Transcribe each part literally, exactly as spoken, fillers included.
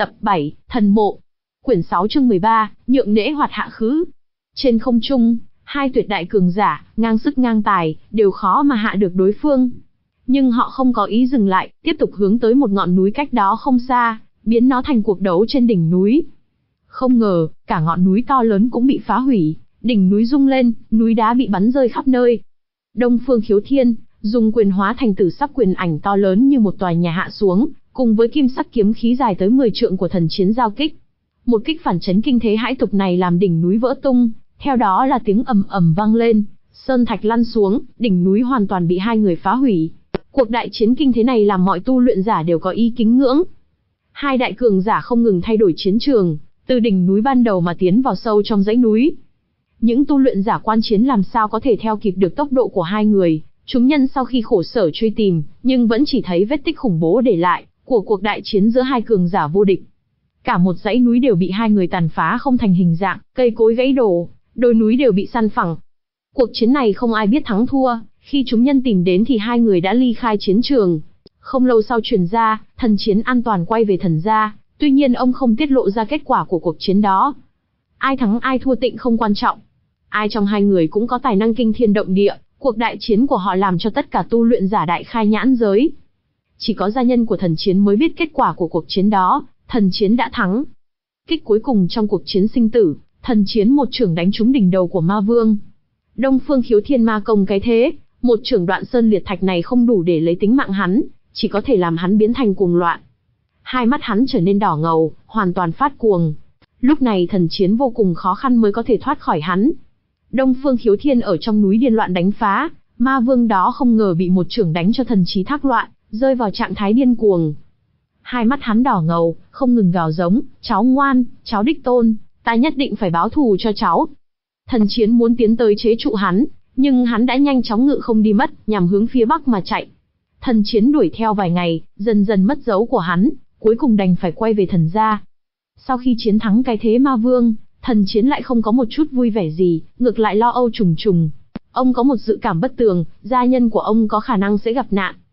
Tập bảy, Thần Mộ. Quyển sáu chương mười ba, Nhượng Nễ Hoạt Hạ Khứ. Trên không trung, hai tuyệt đại cường giả, ngang sức ngang tài, đều khó mà hạ được đối phương. Nhưng họ không có ý dừng lại, tiếp tục hướng tới một ngọn núi cách đó không xa, biến nó thành cuộc đấu trên đỉnh núi. Không ngờ, cả ngọn núi to lớn cũng bị phá hủy, đỉnh núi rung lên, núi đá bị bắn rơi khắp nơi. Đông Phương Khiếu Thiên dùng quyền hóa thành tử sắc quyền ảnh to lớn như một tòa nhà hạ xuống, cùng với kim sắc kiếm khí dài tới mười trượng của Thần Chiến giao kích. Một kích phản chấn kinh thế hãi tục này làm đỉnh núi vỡ tung, theo đó là tiếng ầm ầm vang lên, sơn thạch lăn xuống, đỉnh núi hoàn toàn bị hai người phá hủy. Cuộc đại chiến kinh thế này làm mọi tu luyện giả đều có ý kính ngưỡng. Hai đại cường giả không ngừng thay đổi chiến trường, từ đỉnh núi ban đầu mà tiến vào sâu trong dãy núi. Những tu luyện giả quan chiến làm sao có thể theo kịp được tốc độ của hai người, chúng nhân sau khi khổ sở truy tìm, nhưng vẫn chỉ thấy vết tích khủng bố để lại của cuộc đại chiến giữa hai cường giả vô địch. Cả một dãy núi đều bị hai người tàn phá không thành hình dạng, cây cối gãy đổ, đồi núi đều bị san phẳng. Cuộc chiến này không ai biết thắng thua, khi chúng nhân tìm đến thì hai người đã ly khai chiến trường. Không lâu sau truyền ra, Thần Chiến an toàn quay về thần gia, tuy nhiên ông không tiết lộ ra kết quả của cuộc chiến đó. Ai thắng ai thua tịnh không quan trọng. Ai trong hai người cũng có tài năng kinh thiên động địa, cuộc đại chiến của họ làm cho tất cả tu luyện giả đại khai nhãn giới. Chỉ có gia nhân của Thần Chiến mới biết kết quả của cuộc chiến đó, Thần Chiến đã thắng. Kích cuối cùng trong cuộc chiến sinh tử, Thần Chiến một chưởng đánh trúng đỉnh đầu của Ma Vương. Đông Phương Khiếu Thiên ma công cái thế, một chưởng đoạn sơn liệt thạch này không đủ để lấy tính mạng hắn, chỉ có thể làm hắn biến thành cuồng loạn. Hai mắt hắn trở nên đỏ ngầu, hoàn toàn phát cuồng. Lúc này Thần Chiến vô cùng khó khăn mới có thể thoát khỏi hắn. Đông Phương Khiếu Thiên ở trong núi điên loạn đánh phá, Ma Vương đó không ngờ bị một chưởng đánh cho thần trí thác loạn, rơi vào trạng thái điên cuồng. Hai mắt hắn đỏ ngầu, không ngừng gào giống, cháu ngoan, cháu đích tôn, ta nhất định phải báo thù cho cháu. Thần Chiến muốn tiến tới chế trụ hắn, nhưng hắn đã nhanh chóng ngự không đi mất, nhằm hướng phía bắc mà chạy. Thần Chiến đuổi theo vài ngày, dần dần mất dấu của hắn, cuối cùng đành phải quay về thần gia. Sau khi chiến thắng cái thế Ma Vương, Thần Chiến lại không có một chút vui vẻ gì, ngược lại lo âu trùng trùng. Ông có một dự cảm bất tường, gia nhân của ông có khả năng sẽ gặp nạn.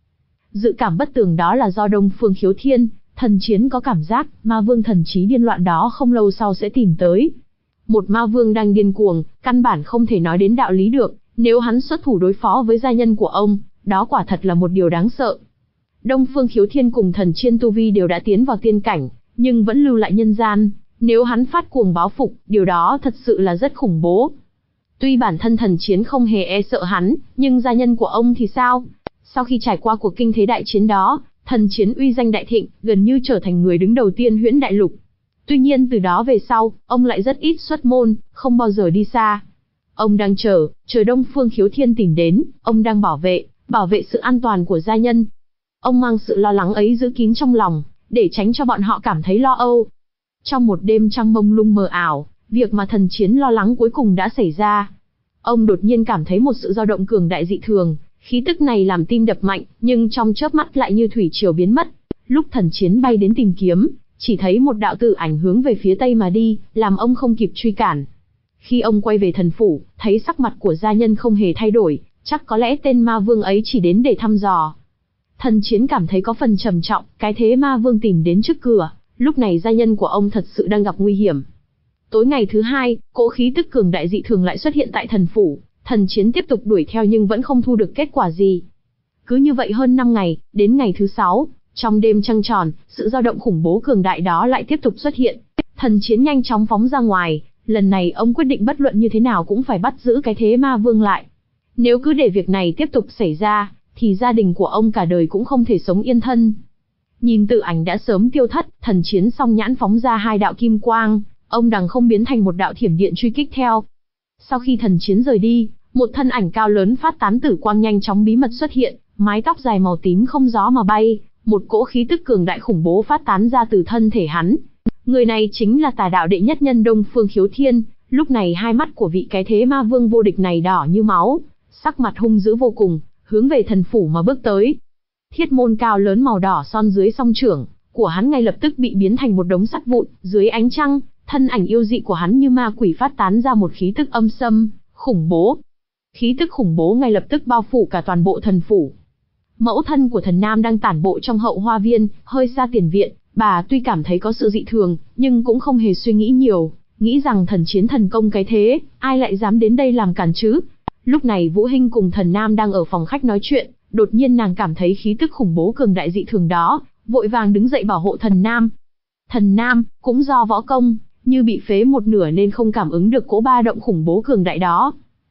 Dự cảm bất tường đó là do Đông Phương Khiếu Thiên, Thần Chiến có cảm giác, Ma Vương thần trí điên loạn đó không lâu sau sẽ tìm tới. Một Ma Vương đang điên cuồng, căn bản không thể nói đến đạo lý được, nếu hắn xuất thủ đối phó với gia nhân của ông, đó quả thật là một điều đáng sợ. Đông Phương Khiếu Thiên cùng Thần Chiến tu vi đều đã tiến vào tiên cảnh, nhưng vẫn lưu lại nhân gian, nếu hắn phát cuồng báo phục, điều đó thật sự là rất khủng bố. Tuy bản thân Thần Chiến không hề e sợ hắn, nhưng gia nhân của ông thì sao? Sau khi trải qua cuộc kinh thế đại chiến đó, Thần Chiến uy danh đại thịnh, gần như trở thành người đứng đầu tiên Huyễn Đại Lục. Tuy nhiên từ đó về sau, ông lại rất ít xuất môn, không bao giờ đi xa. Ông đang chờ, chờ Đông Phương Khiếu Thiên tìm đến, ông đang bảo vệ, bảo vệ sự an toàn của gia nhân. Ông mang sự lo lắng ấy giữ kín trong lòng, để tránh cho bọn họ cảm thấy lo âu. Trong một đêm trăng mông lung mờ ảo, việc mà Thần Chiến lo lắng cuối cùng đã xảy ra. Ông đột nhiên cảm thấy một sự dao động cường đại dị thường, khí tức này làm tim đập mạnh, nhưng trong chớp mắt lại như thủy triều biến mất. Lúc Thần Chiến bay đến tìm kiếm, chỉ thấy một đạo tử ảnh hướng về phía tây mà đi, làm ông không kịp truy cản. Khi ông quay về thần phủ, thấy sắc mặt của gia nhân không hề thay đổi, chắc có lẽ tên Ma Vương ấy chỉ đến để thăm dò. Thần Chiến cảm thấy có phần trầm trọng, cái thế Ma Vương tìm đến trước cửa, lúc này gia nhân của ông thật sự đang gặp nguy hiểm. Tối ngày thứ hai, cỗ khí tức cường đại dị thường lại xuất hiện tại thần phủ, Thần Chiến tiếp tục đuổi theo nhưng vẫn không thu được kết quả gì. Cứ như vậy hơn năm ngày, đến ngày thứ sáu, trong đêm trăng tròn, sự dao động khủng bố cường đại đó lại tiếp tục xuất hiện. Thần Chiến nhanh chóng phóng ra ngoài, lần này ông quyết định bất luận như thế nào cũng phải bắt giữ cái thế Ma Vương lại. Nếu cứ để việc này tiếp tục xảy ra, thì gia đình của ông cả đời cũng không thể sống yên thân. Nhìn tự ảnh đã sớm tiêu thất, Thần Chiến song nhãn phóng ra hai đạo kim quang, ông đằng không biến thành một đạo thiểm điện truy kích theo. Sau khi Thần Chiến rời đi, một thân ảnh cao lớn phát tán tử quang nhanh chóng bí mật xuất hiện, mái tóc dài màu tím không gió mà bay, một cỗ khí tức cường đại khủng bố phát tán ra từ thân thể hắn. Người này chính là Tà đạo đệ nhất nhân Đông Phương Khiếu Thiên. Lúc này hai mắt của vị cái thế Ma Vương vô địch này đỏ như máu, sắc mặt hung dữ vô cùng, hướng về thần phủ mà bước tới. Thiết môn cao lớn màu đỏ son dưới song trưởng của hắn ngay lập tức bị biến thành một đống sắt vụn. Dưới ánh trăng, thân ảnh yêu dị của hắn như ma quỷ phát tán ra một khí tức âm xâm, khủng bố. Khí tức khủng bố ngay lập tức bao phủ cả toàn bộ thần phủ. Mẫu thân của thần nam đang tản bộ trong hậu hoa viên, hơi xa tiền viện, Bà tuy cảm thấy có sự dị thường, nhưng cũng không hề suy nghĩ nhiều, nghĩ rằng thần chiến thần công cái thế, ai lại dám đến đây làm cản chứ. Lúc này Vũ Hinh cùng Thần Nam đang ở phòng khách nói chuyện, đột nhiên nàng cảm thấy khí tức khủng bố cường đại dị thường đó, vội vàng đứng dậy bảo hộ Thần Nam. Thần Nam, cũng do võ công, như bị phế một nửa nên không cảm ứng được cỗ ba động khủng bố cường đại đó.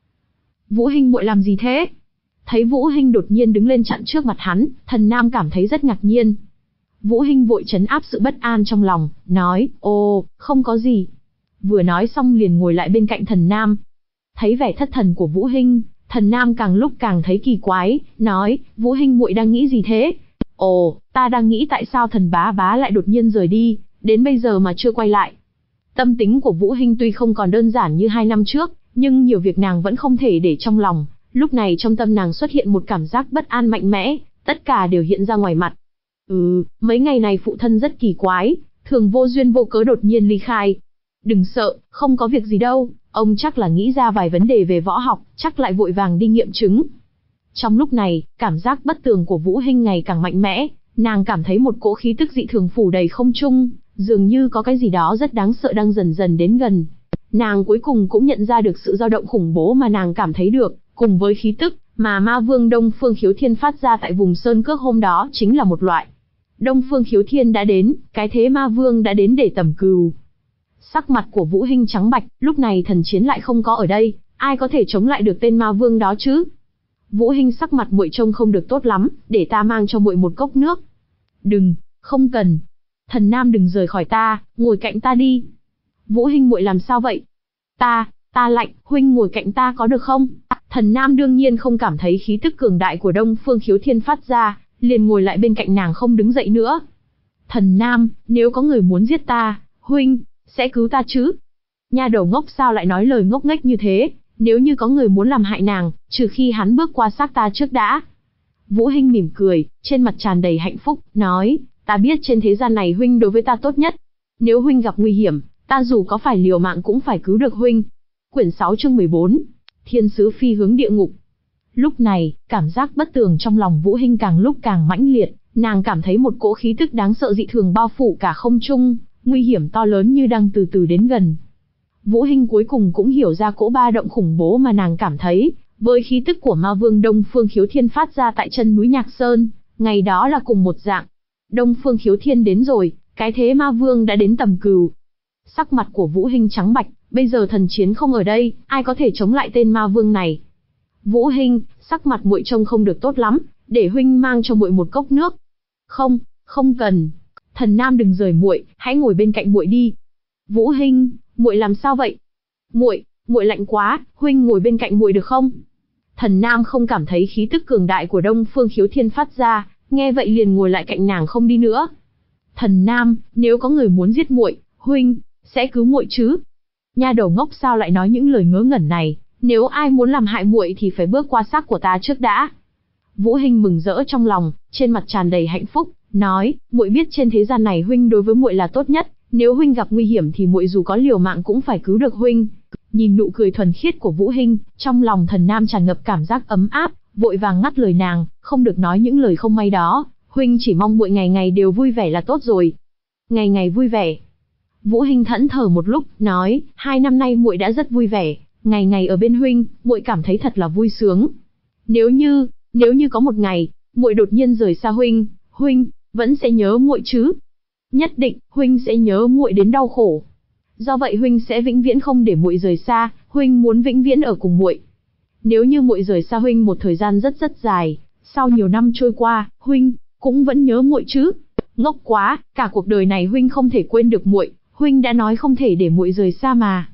Vũ Hinh muội làm gì thế? Thấy Vũ Hinh đột nhiên đứng lên chặn trước mặt hắn, Thần Nam cảm thấy rất ngạc nhiên. Vũ Hinh vội trấn áp sự bất an trong lòng, nói, ồ, không có gì. Vừa nói xong liền ngồi lại bên cạnh Thần Nam. Thấy vẻ thất thần của Vũ Hinh, Thần Nam càng lúc càng thấy kỳ quái, nói, Vũ Hinh muội đang nghĩ gì thế? Ồ, ta đang nghĩ tại sao Thần bá bá lại đột nhiên rời đi, đến bây giờ mà chưa quay lại. Tâm tính của Vũ Hinh tuy không còn đơn giản như hai năm trước, nhưng nhiều việc nàng vẫn không thể để trong lòng. Lúc này trong tâm nàng xuất hiện một cảm giác bất an mạnh mẽ, tất cả đều hiện ra ngoài mặt. Ừ, mấy ngày này phụ thân rất kỳ quái, thường vô duyên vô cớ đột nhiên ly khai. Đừng sợ, không có việc gì đâu, ông chắc là nghĩ ra vài vấn đề về võ học, chắc lại vội vàng đi nghiệm chứng. Trong lúc này, cảm giác bất tường của Vũ Hinh ngày càng mạnh mẽ, nàng cảm thấy một cỗ khí tức dị thường phủ đầy không trung, dường như có cái gì đó rất đáng sợ đang dần dần đến gần. Nàng cuối cùng cũng nhận ra được sự dao động khủng bố mà nàng cảm thấy được, cùng với khí tức mà Ma Vương Đông Phương Khiếu Thiên phát ra tại vùng sơn cước hôm đó chính là một loại. Đông Phương Khiếu Thiên đã đến, cái thế Ma Vương đã đến để tầm cừu. Sắc mặt của Vũ Hinh trắng bạch, lúc này thần chiến lại không có ở đây, ai có thể chống lại được tên Ma Vương đó chứ? Vũ Hinh sắc mặt muội trông không được tốt lắm, để ta mang cho muội một cốc nước. Đừng, không cần. Thần Nam đừng rời khỏi ta, ngồi cạnh ta đi. Vũ Hinh muội làm sao vậy? Ta, ta lạnh, huynh ngồi cạnh ta có được không? Thần Nam đương nhiên không cảm thấy khí tức cường đại của Đông Phương Khiếu Thiên phát ra, liền ngồi lại bên cạnh nàng không đứng dậy nữa. Thần Nam, nếu có người muốn giết ta, huynh sẽ cứu ta chứ? Nha đầu ngốc sao lại nói lời ngốc nghếch như thế? Nếu như có người muốn làm hại nàng, trừ khi hắn bước qua xác ta trước đã. Vũ Hinh mỉm cười, trên mặt tràn đầy hạnh phúc, nói, ta biết trên thế gian này huynh đối với ta tốt nhất. Nếu huynh gặp nguy hiểm, ta dù có phải liều mạng cũng phải cứu được huynh. Quyển sáu chương mười bốn, Thiên sứ phi hướng địa ngục. Lúc này, cảm giác bất tường trong lòng Vũ Hinh càng lúc càng mãnh liệt, nàng cảm thấy một cỗ khí tức đáng sợ dị thường bao phủ cả không trung, nguy hiểm to lớn như đang từ từ đến gần. Vũ Hinh cuối cùng cũng hiểu ra cỗ ba động khủng bố mà nàng cảm thấy, với khí tức của Ma Vương Đông Phương Khiếu Thiên phát ra tại chân núi Nhạc Sơn, ngày đó là cùng một dạng. Đông Phương Khiếu Thiên đến rồi, cái thế Ma Vương đã đến tầm cừu. Sắc mặt của Vũ Hinh trắng bạch, bây giờ thần chiến không ở đây, ai có thể chống lại tên Ma Vương này? Vũ Hinh, sắc mặt muội trông không được tốt lắm, để huynh mang cho muội một cốc nước. Không, không cần. Thần Nam đừng rời muội, hãy ngồi bên cạnh muội đi. Vũ Hinh, muội làm sao vậy? Muội, muội lạnh quá, huynh ngồi bên cạnh muội được không? Thần Nam không cảm thấy khí tức cường đại của Đông Phương Khiếu Thiên phát ra, nghe vậy liền ngồi lại cạnh nàng không đi nữa. Thần Nam, nếu có người muốn giết muội, huynh sẽ cứu muội chứ? Nha đầu ngốc sao lại nói những lời ngớ ngẩn này, nếu ai muốn làm hại muội thì phải bước qua xác của ta trước đã. Vũ Hinh mừng rỡ trong lòng, trên mặt tràn đầy hạnh phúc, nói, muội biết trên thế gian này huynh đối với muội là tốt nhất, nếu huynh gặp nguy hiểm thì muội dù có liều mạng cũng phải cứu được huynh. Nhìn nụ cười thuần khiết của Vũ Hinh, trong lòng Thần Nam tràn ngập cảm giác ấm áp, vội vàng ngắt lời nàng, không được nói những lời không may đó, huynh chỉ mong muội ngày ngày đều vui vẻ là tốt rồi. Ngày ngày vui vẻ. Vũ Hinh thẫn thờ một lúc, nói, hai năm nay muội đã rất vui vẻ, ngày ngày ở bên huynh, muội cảm thấy thật là vui sướng. Nếu như, nếu như có một ngày, muội đột nhiên rời xa huynh, huynh vẫn sẽ nhớ muội chứ? Nhất định, huynh sẽ nhớ muội đến đau khổ. Do vậy huynh sẽ vĩnh viễn không để muội rời xa, huynh muốn vĩnh viễn ở cùng muội. Nếu như muội rời xa huynh một thời gian rất rất dài, sau nhiều năm trôi qua, huynh cũng vẫn nhớ muội chứ? Ngốc quá, cả cuộc đời này huynh không thể quên được muội, huynh đã nói không thể để muội rời xa mà.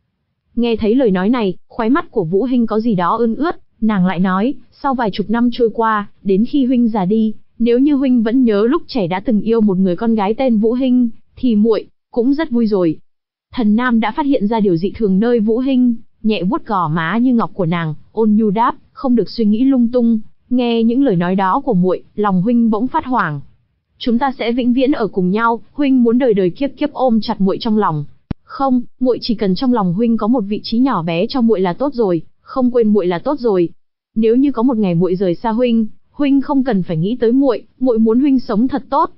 Nghe thấy lời nói này, khóe mắt của Vũ Hinh có gì đó ươn ướt, nàng lại nói, sau vài chục năm trôi qua, đến khi huynh già đi, nếu như huynh vẫn nhớ lúc trẻ đã từng yêu một người con gái tên Vũ Hinh, thì muội cũng rất vui rồi. Thần Nam đã phát hiện ra điều dị thường nơi Vũ Hinh, nhẹ vuốt gò má như ngọc của nàng, ôn nhu đáp, không được suy nghĩ lung tung. Nghe những lời nói đó của muội, lòng huynh bỗng phát hoảng. Chúng ta sẽ vĩnh viễn ở cùng nhau, huynh muốn đời đời kiếp kiếp ôm chặt muội trong lòng. Không, muội chỉ cần trong lòng huynh có một vị trí nhỏ bé cho muội là tốt rồi, không quên muội là tốt rồi. Nếu như có một ngày muội rời xa huynh, huynh không cần phải nghĩ tới muội, muội muốn huynh sống thật tốt.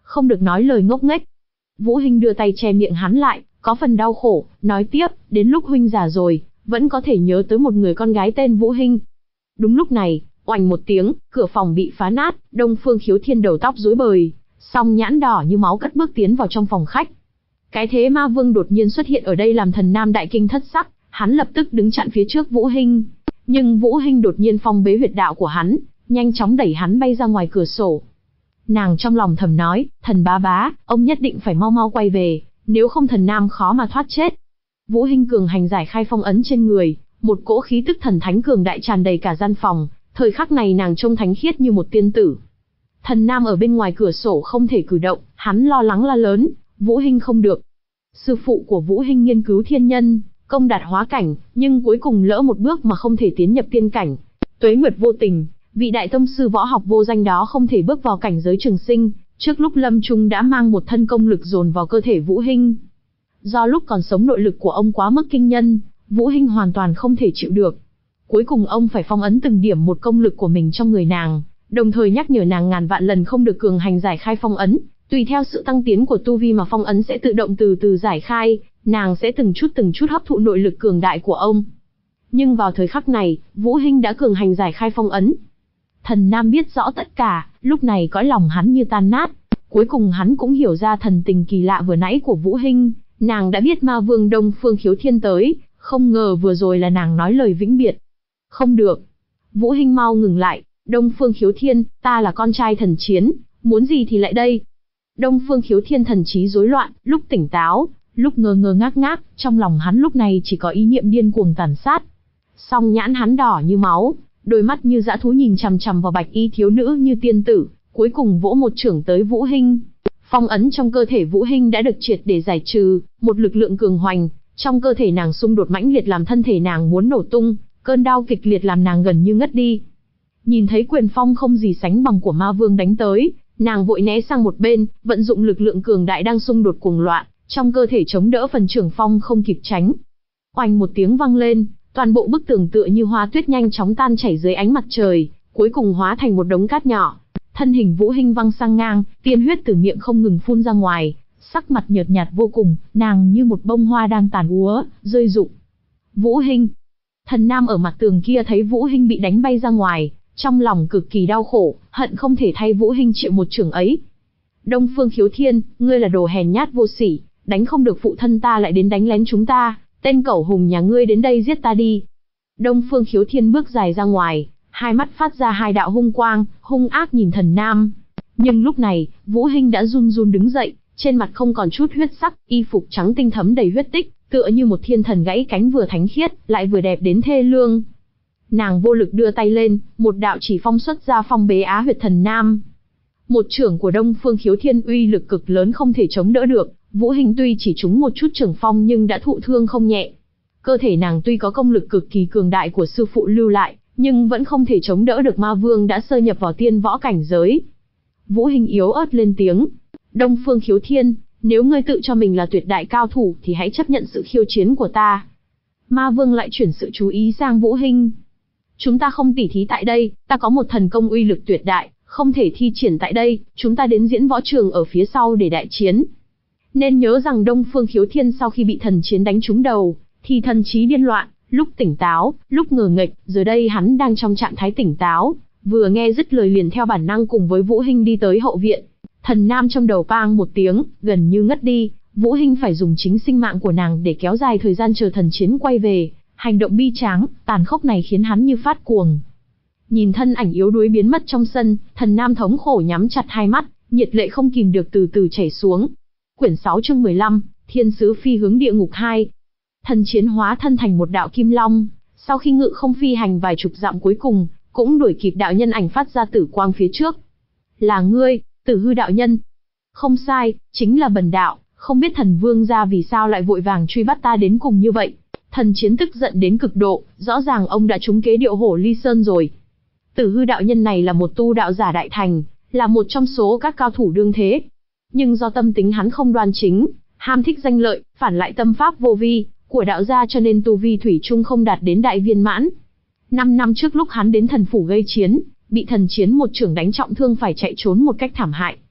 không được nói lời ngốc nghếch. Vũ Hinh đưa tay che miệng hắn lại, có phần đau khổ, nói tiếp, đến lúc huynh già rồi, vẫn có thể nhớ tới một người con gái tên Vũ Hinh. Đúng lúc này, oành một tiếng, cửa phòng bị phá nát, Đông Phương Khiếu Thiên đầu tóc rối bời, song nhãn đỏ như máu cất bước tiến vào trong phòng khách. Cái thế ma vương đột nhiên xuất hiện ở đây làm Thần Nam đại kinh thất sắc, hắn lập tức đứng chặn phía trước Vũ Hinh. Nhưng Vũ Hinh đột nhiên phong bế huyệt đạo của hắn, nhanh chóng đẩy hắn bay ra ngoài cửa sổ. Nàng trong lòng thầm nói, Thần bá bá, ông nhất định phải mau mau quay về, nếu không Thần Nam khó mà thoát chết. Vũ Hinh cường hành giải khai phong ấn trên người, một cỗ khí tức thần thánh cường đại tràn đầy cả gian phòng, thời khắc này nàng trông thánh khiết như một tiên tử. Thần Nam ở bên ngoài cửa sổ không thể cử động, hắn lo lắng la lớn, Vũ Hinh không được. Sư phụ của Vũ Hinh nghiên cứu thiên nhân, công đạt hóa cảnh, nhưng cuối cùng lỡ một bước mà không thể tiến nhập tiên cảnh. Tuế nguyệt vô tình, vị đại tông sư võ học vô danh đó không thể bước vào cảnh giới trường sinh, trước lúc lâm chung đã mang một thân công lực dồn vào cơ thể Vũ Hinh. Do lúc còn sống nội lực của ông quá mức kinh nhân, Vũ Hinh hoàn toàn không thể chịu được. Cuối cùng ông phải phong ấn từng điểm một công lực của mình trong người nàng, đồng thời nhắc nhở nàng ngàn vạn lần không được cường hành giải khai phong ấn, tùy theo sự tăng tiến của tu vi mà phong ấn sẽ tự động từ từ giải khai, nàng sẽ từng chút từng chút hấp thụ nội lực cường đại của ông. Nhưng vào thời khắc này, Vũ Hinh đã cường hành giải khai phong ấn. Thần Nam biết rõ tất cả, lúc này cõi lòng hắn như tan nát. Cuối cùng hắn cũng hiểu ra thần tình kỳ lạ vừa nãy của Vũ Hinh, nàng đã biết ma vương Đông Phương Khiếu Thiên tới, không ngờ vừa rồi là nàng nói lời vĩnh biệt. Không được. Vũ Hinh mau ngừng lại, Đông Phương Khiếu Thiên, ta là con trai thần chiến, muốn gì thì lại đây. Đông Phương Khiếu Thiên thần trí rối loạn, lúc tỉnh táo, lúc ngơ ngơ ngác ngác, trong lòng hắn lúc này chỉ có ý niệm điên cuồng tàn sát. Song nhãn hắn đỏ như máu, đôi mắt như dã thú nhìn chằm chằm vào bạch y thiếu nữ như tiên tử, cuối cùng vỗ một chưởng tới Vũ Hinh. Phong ấn trong cơ thể Vũ Hinh đã được triệt để giải trừ, một lực lượng cường hoành, trong cơ thể nàng xung đột mãnh liệt làm thân thể nàng muốn nổ tung, cơn đau kịch liệt làm nàng gần như ngất đi. Nhìn thấy quyền phong không gì sánh bằng của ma vương đánh tới, nàng vội né sang một bên, vận dụng lực lượng cường đại đang xung đột cuồng loạn, trong cơ thể chống đỡ phần trưởng phong không kịp tránh. Oanh một tiếng vang lên, toàn bộ bức tường tựa như hoa tuyết nhanh chóng tan chảy dưới ánh mặt trời, cuối cùng hóa thành một đống cát nhỏ. Thân hình Vũ Hinh văng sang ngang, tiên huyết từ miệng không ngừng phun ra ngoài, sắc mặt nhợt nhạt vô cùng, nàng như một bông hoa đang tàn úa, rơi rụng. Vũ Hinh. Thần Nam ở mặt tường kia thấy Vũ Hinh bị đánh bay ra ngoài, trong lòng cực kỳ đau khổ, hận không thể thay Vũ Hinh chịu một chưởng ấy. Đông Phương Khiếu Thiên, ngươi là đồ hèn nhát vô sỉ, đánh không được phụ thân ta lại đến đánh lén chúng ta, tên cẩu hùng nhà ngươi đến đây giết ta đi. Đông Phương Khiếu Thiên bước dài ra ngoài, hai mắt phát ra hai đạo hung quang, hung ác nhìn Thần Nam. Nhưng lúc này, Vũ Hinh đã run run đứng dậy, trên mặt không còn chút huyết sắc, y phục trắng tinh thấm đầy huyết tích, tựa như một thiên thần gãy cánh vừa thánh khiết, lại vừa đẹp đến thê lương. Nàng vô lực đưa tay lên, một đạo chỉ phong xuất ra phong bế á huyệt Thần Nam. Một chưởng của Đông Phương Khiếu Thiên uy lực cực lớn không thể chống đỡ được, Vũ Hinh tuy chỉ trúng một chút chưởng phong nhưng đã thụ thương không nhẹ. Cơ thể nàng tuy có công lực cực kỳ cường đại của sư phụ lưu lại, nhưng vẫn không thể chống đỡ được ma vương đã sơ nhập vào tiên võ cảnh giới. Vũ Hinh yếu ớt lên tiếng, Đông Phương Khiếu Thiên, nếu ngươi tự cho mình là tuyệt đại cao thủ thì hãy chấp nhận sự khiêu chiến của ta. Ma vương lại chuyển sự chú ý sang Vũ Hinh. Chúng ta không tỉ thí tại đây, ta có một thần công uy lực tuyệt đại, không thể thi triển tại đây, chúng ta đến diễn võ trường ở phía sau để đại chiến. Nên nhớ rằng Đông Phương Khiếu Thiên sau khi bị thần chiến đánh trúng đầu, thì thần trí điên loạn, lúc tỉnh táo, lúc ngờ nghệch, giờ đây hắn đang trong trạng thái tỉnh táo, vừa nghe dứt lời liền theo bản năng cùng với Vũ Hinh đi tới hậu viện. Thần Nam trong đầu pang một tiếng, gần như ngất đi, Vũ Hinh phải dùng chính sinh mạng của nàng để kéo dài thời gian chờ thần chiến quay về. Hành động bi tráng, tàn khốc này khiến hắn như phát cuồng. Nhìn thân ảnh yếu đuối biến mất trong sân, Thần Nam thống khổ nhắm chặt hai mắt, nhiệt lệ không kìm được từ từ chảy xuống. Quyển sáu chương mười lăm, Thiên sứ phi hướng địa ngục hai. Thần chiến hóa thân thành một đạo kim long, sau khi ngự không phi hành vài chục dặm cuối cùng, cũng đuổi kịp đạo nhân ảnh phát ra tử quang phía trước. Là ngươi, Tử Hư đạo nhân. Không sai, chính là bần đạo, không biết thần vương gia vì sao lại vội vàng truy bắt ta đến cùng như vậy. Thần chiến tức giận đến cực độ, rõ ràng ông đã trúng kế điệu hổ ly sơn rồi. Tử Hư đạo nhân này là một tu đạo giả đại thành, là một trong số các cao thủ đương thế. Nhưng do tâm tính hắn không đoan chính, ham thích danh lợi, phản lại tâm pháp vô vi của đạo gia cho nên tu vi thủy chung không đạt đến đại viên mãn. Năm năm trước lúc hắn đến thần phủ gây chiến, bị thần chiến một chưởng đánh trọng thương phải chạy trốn một cách thảm hại.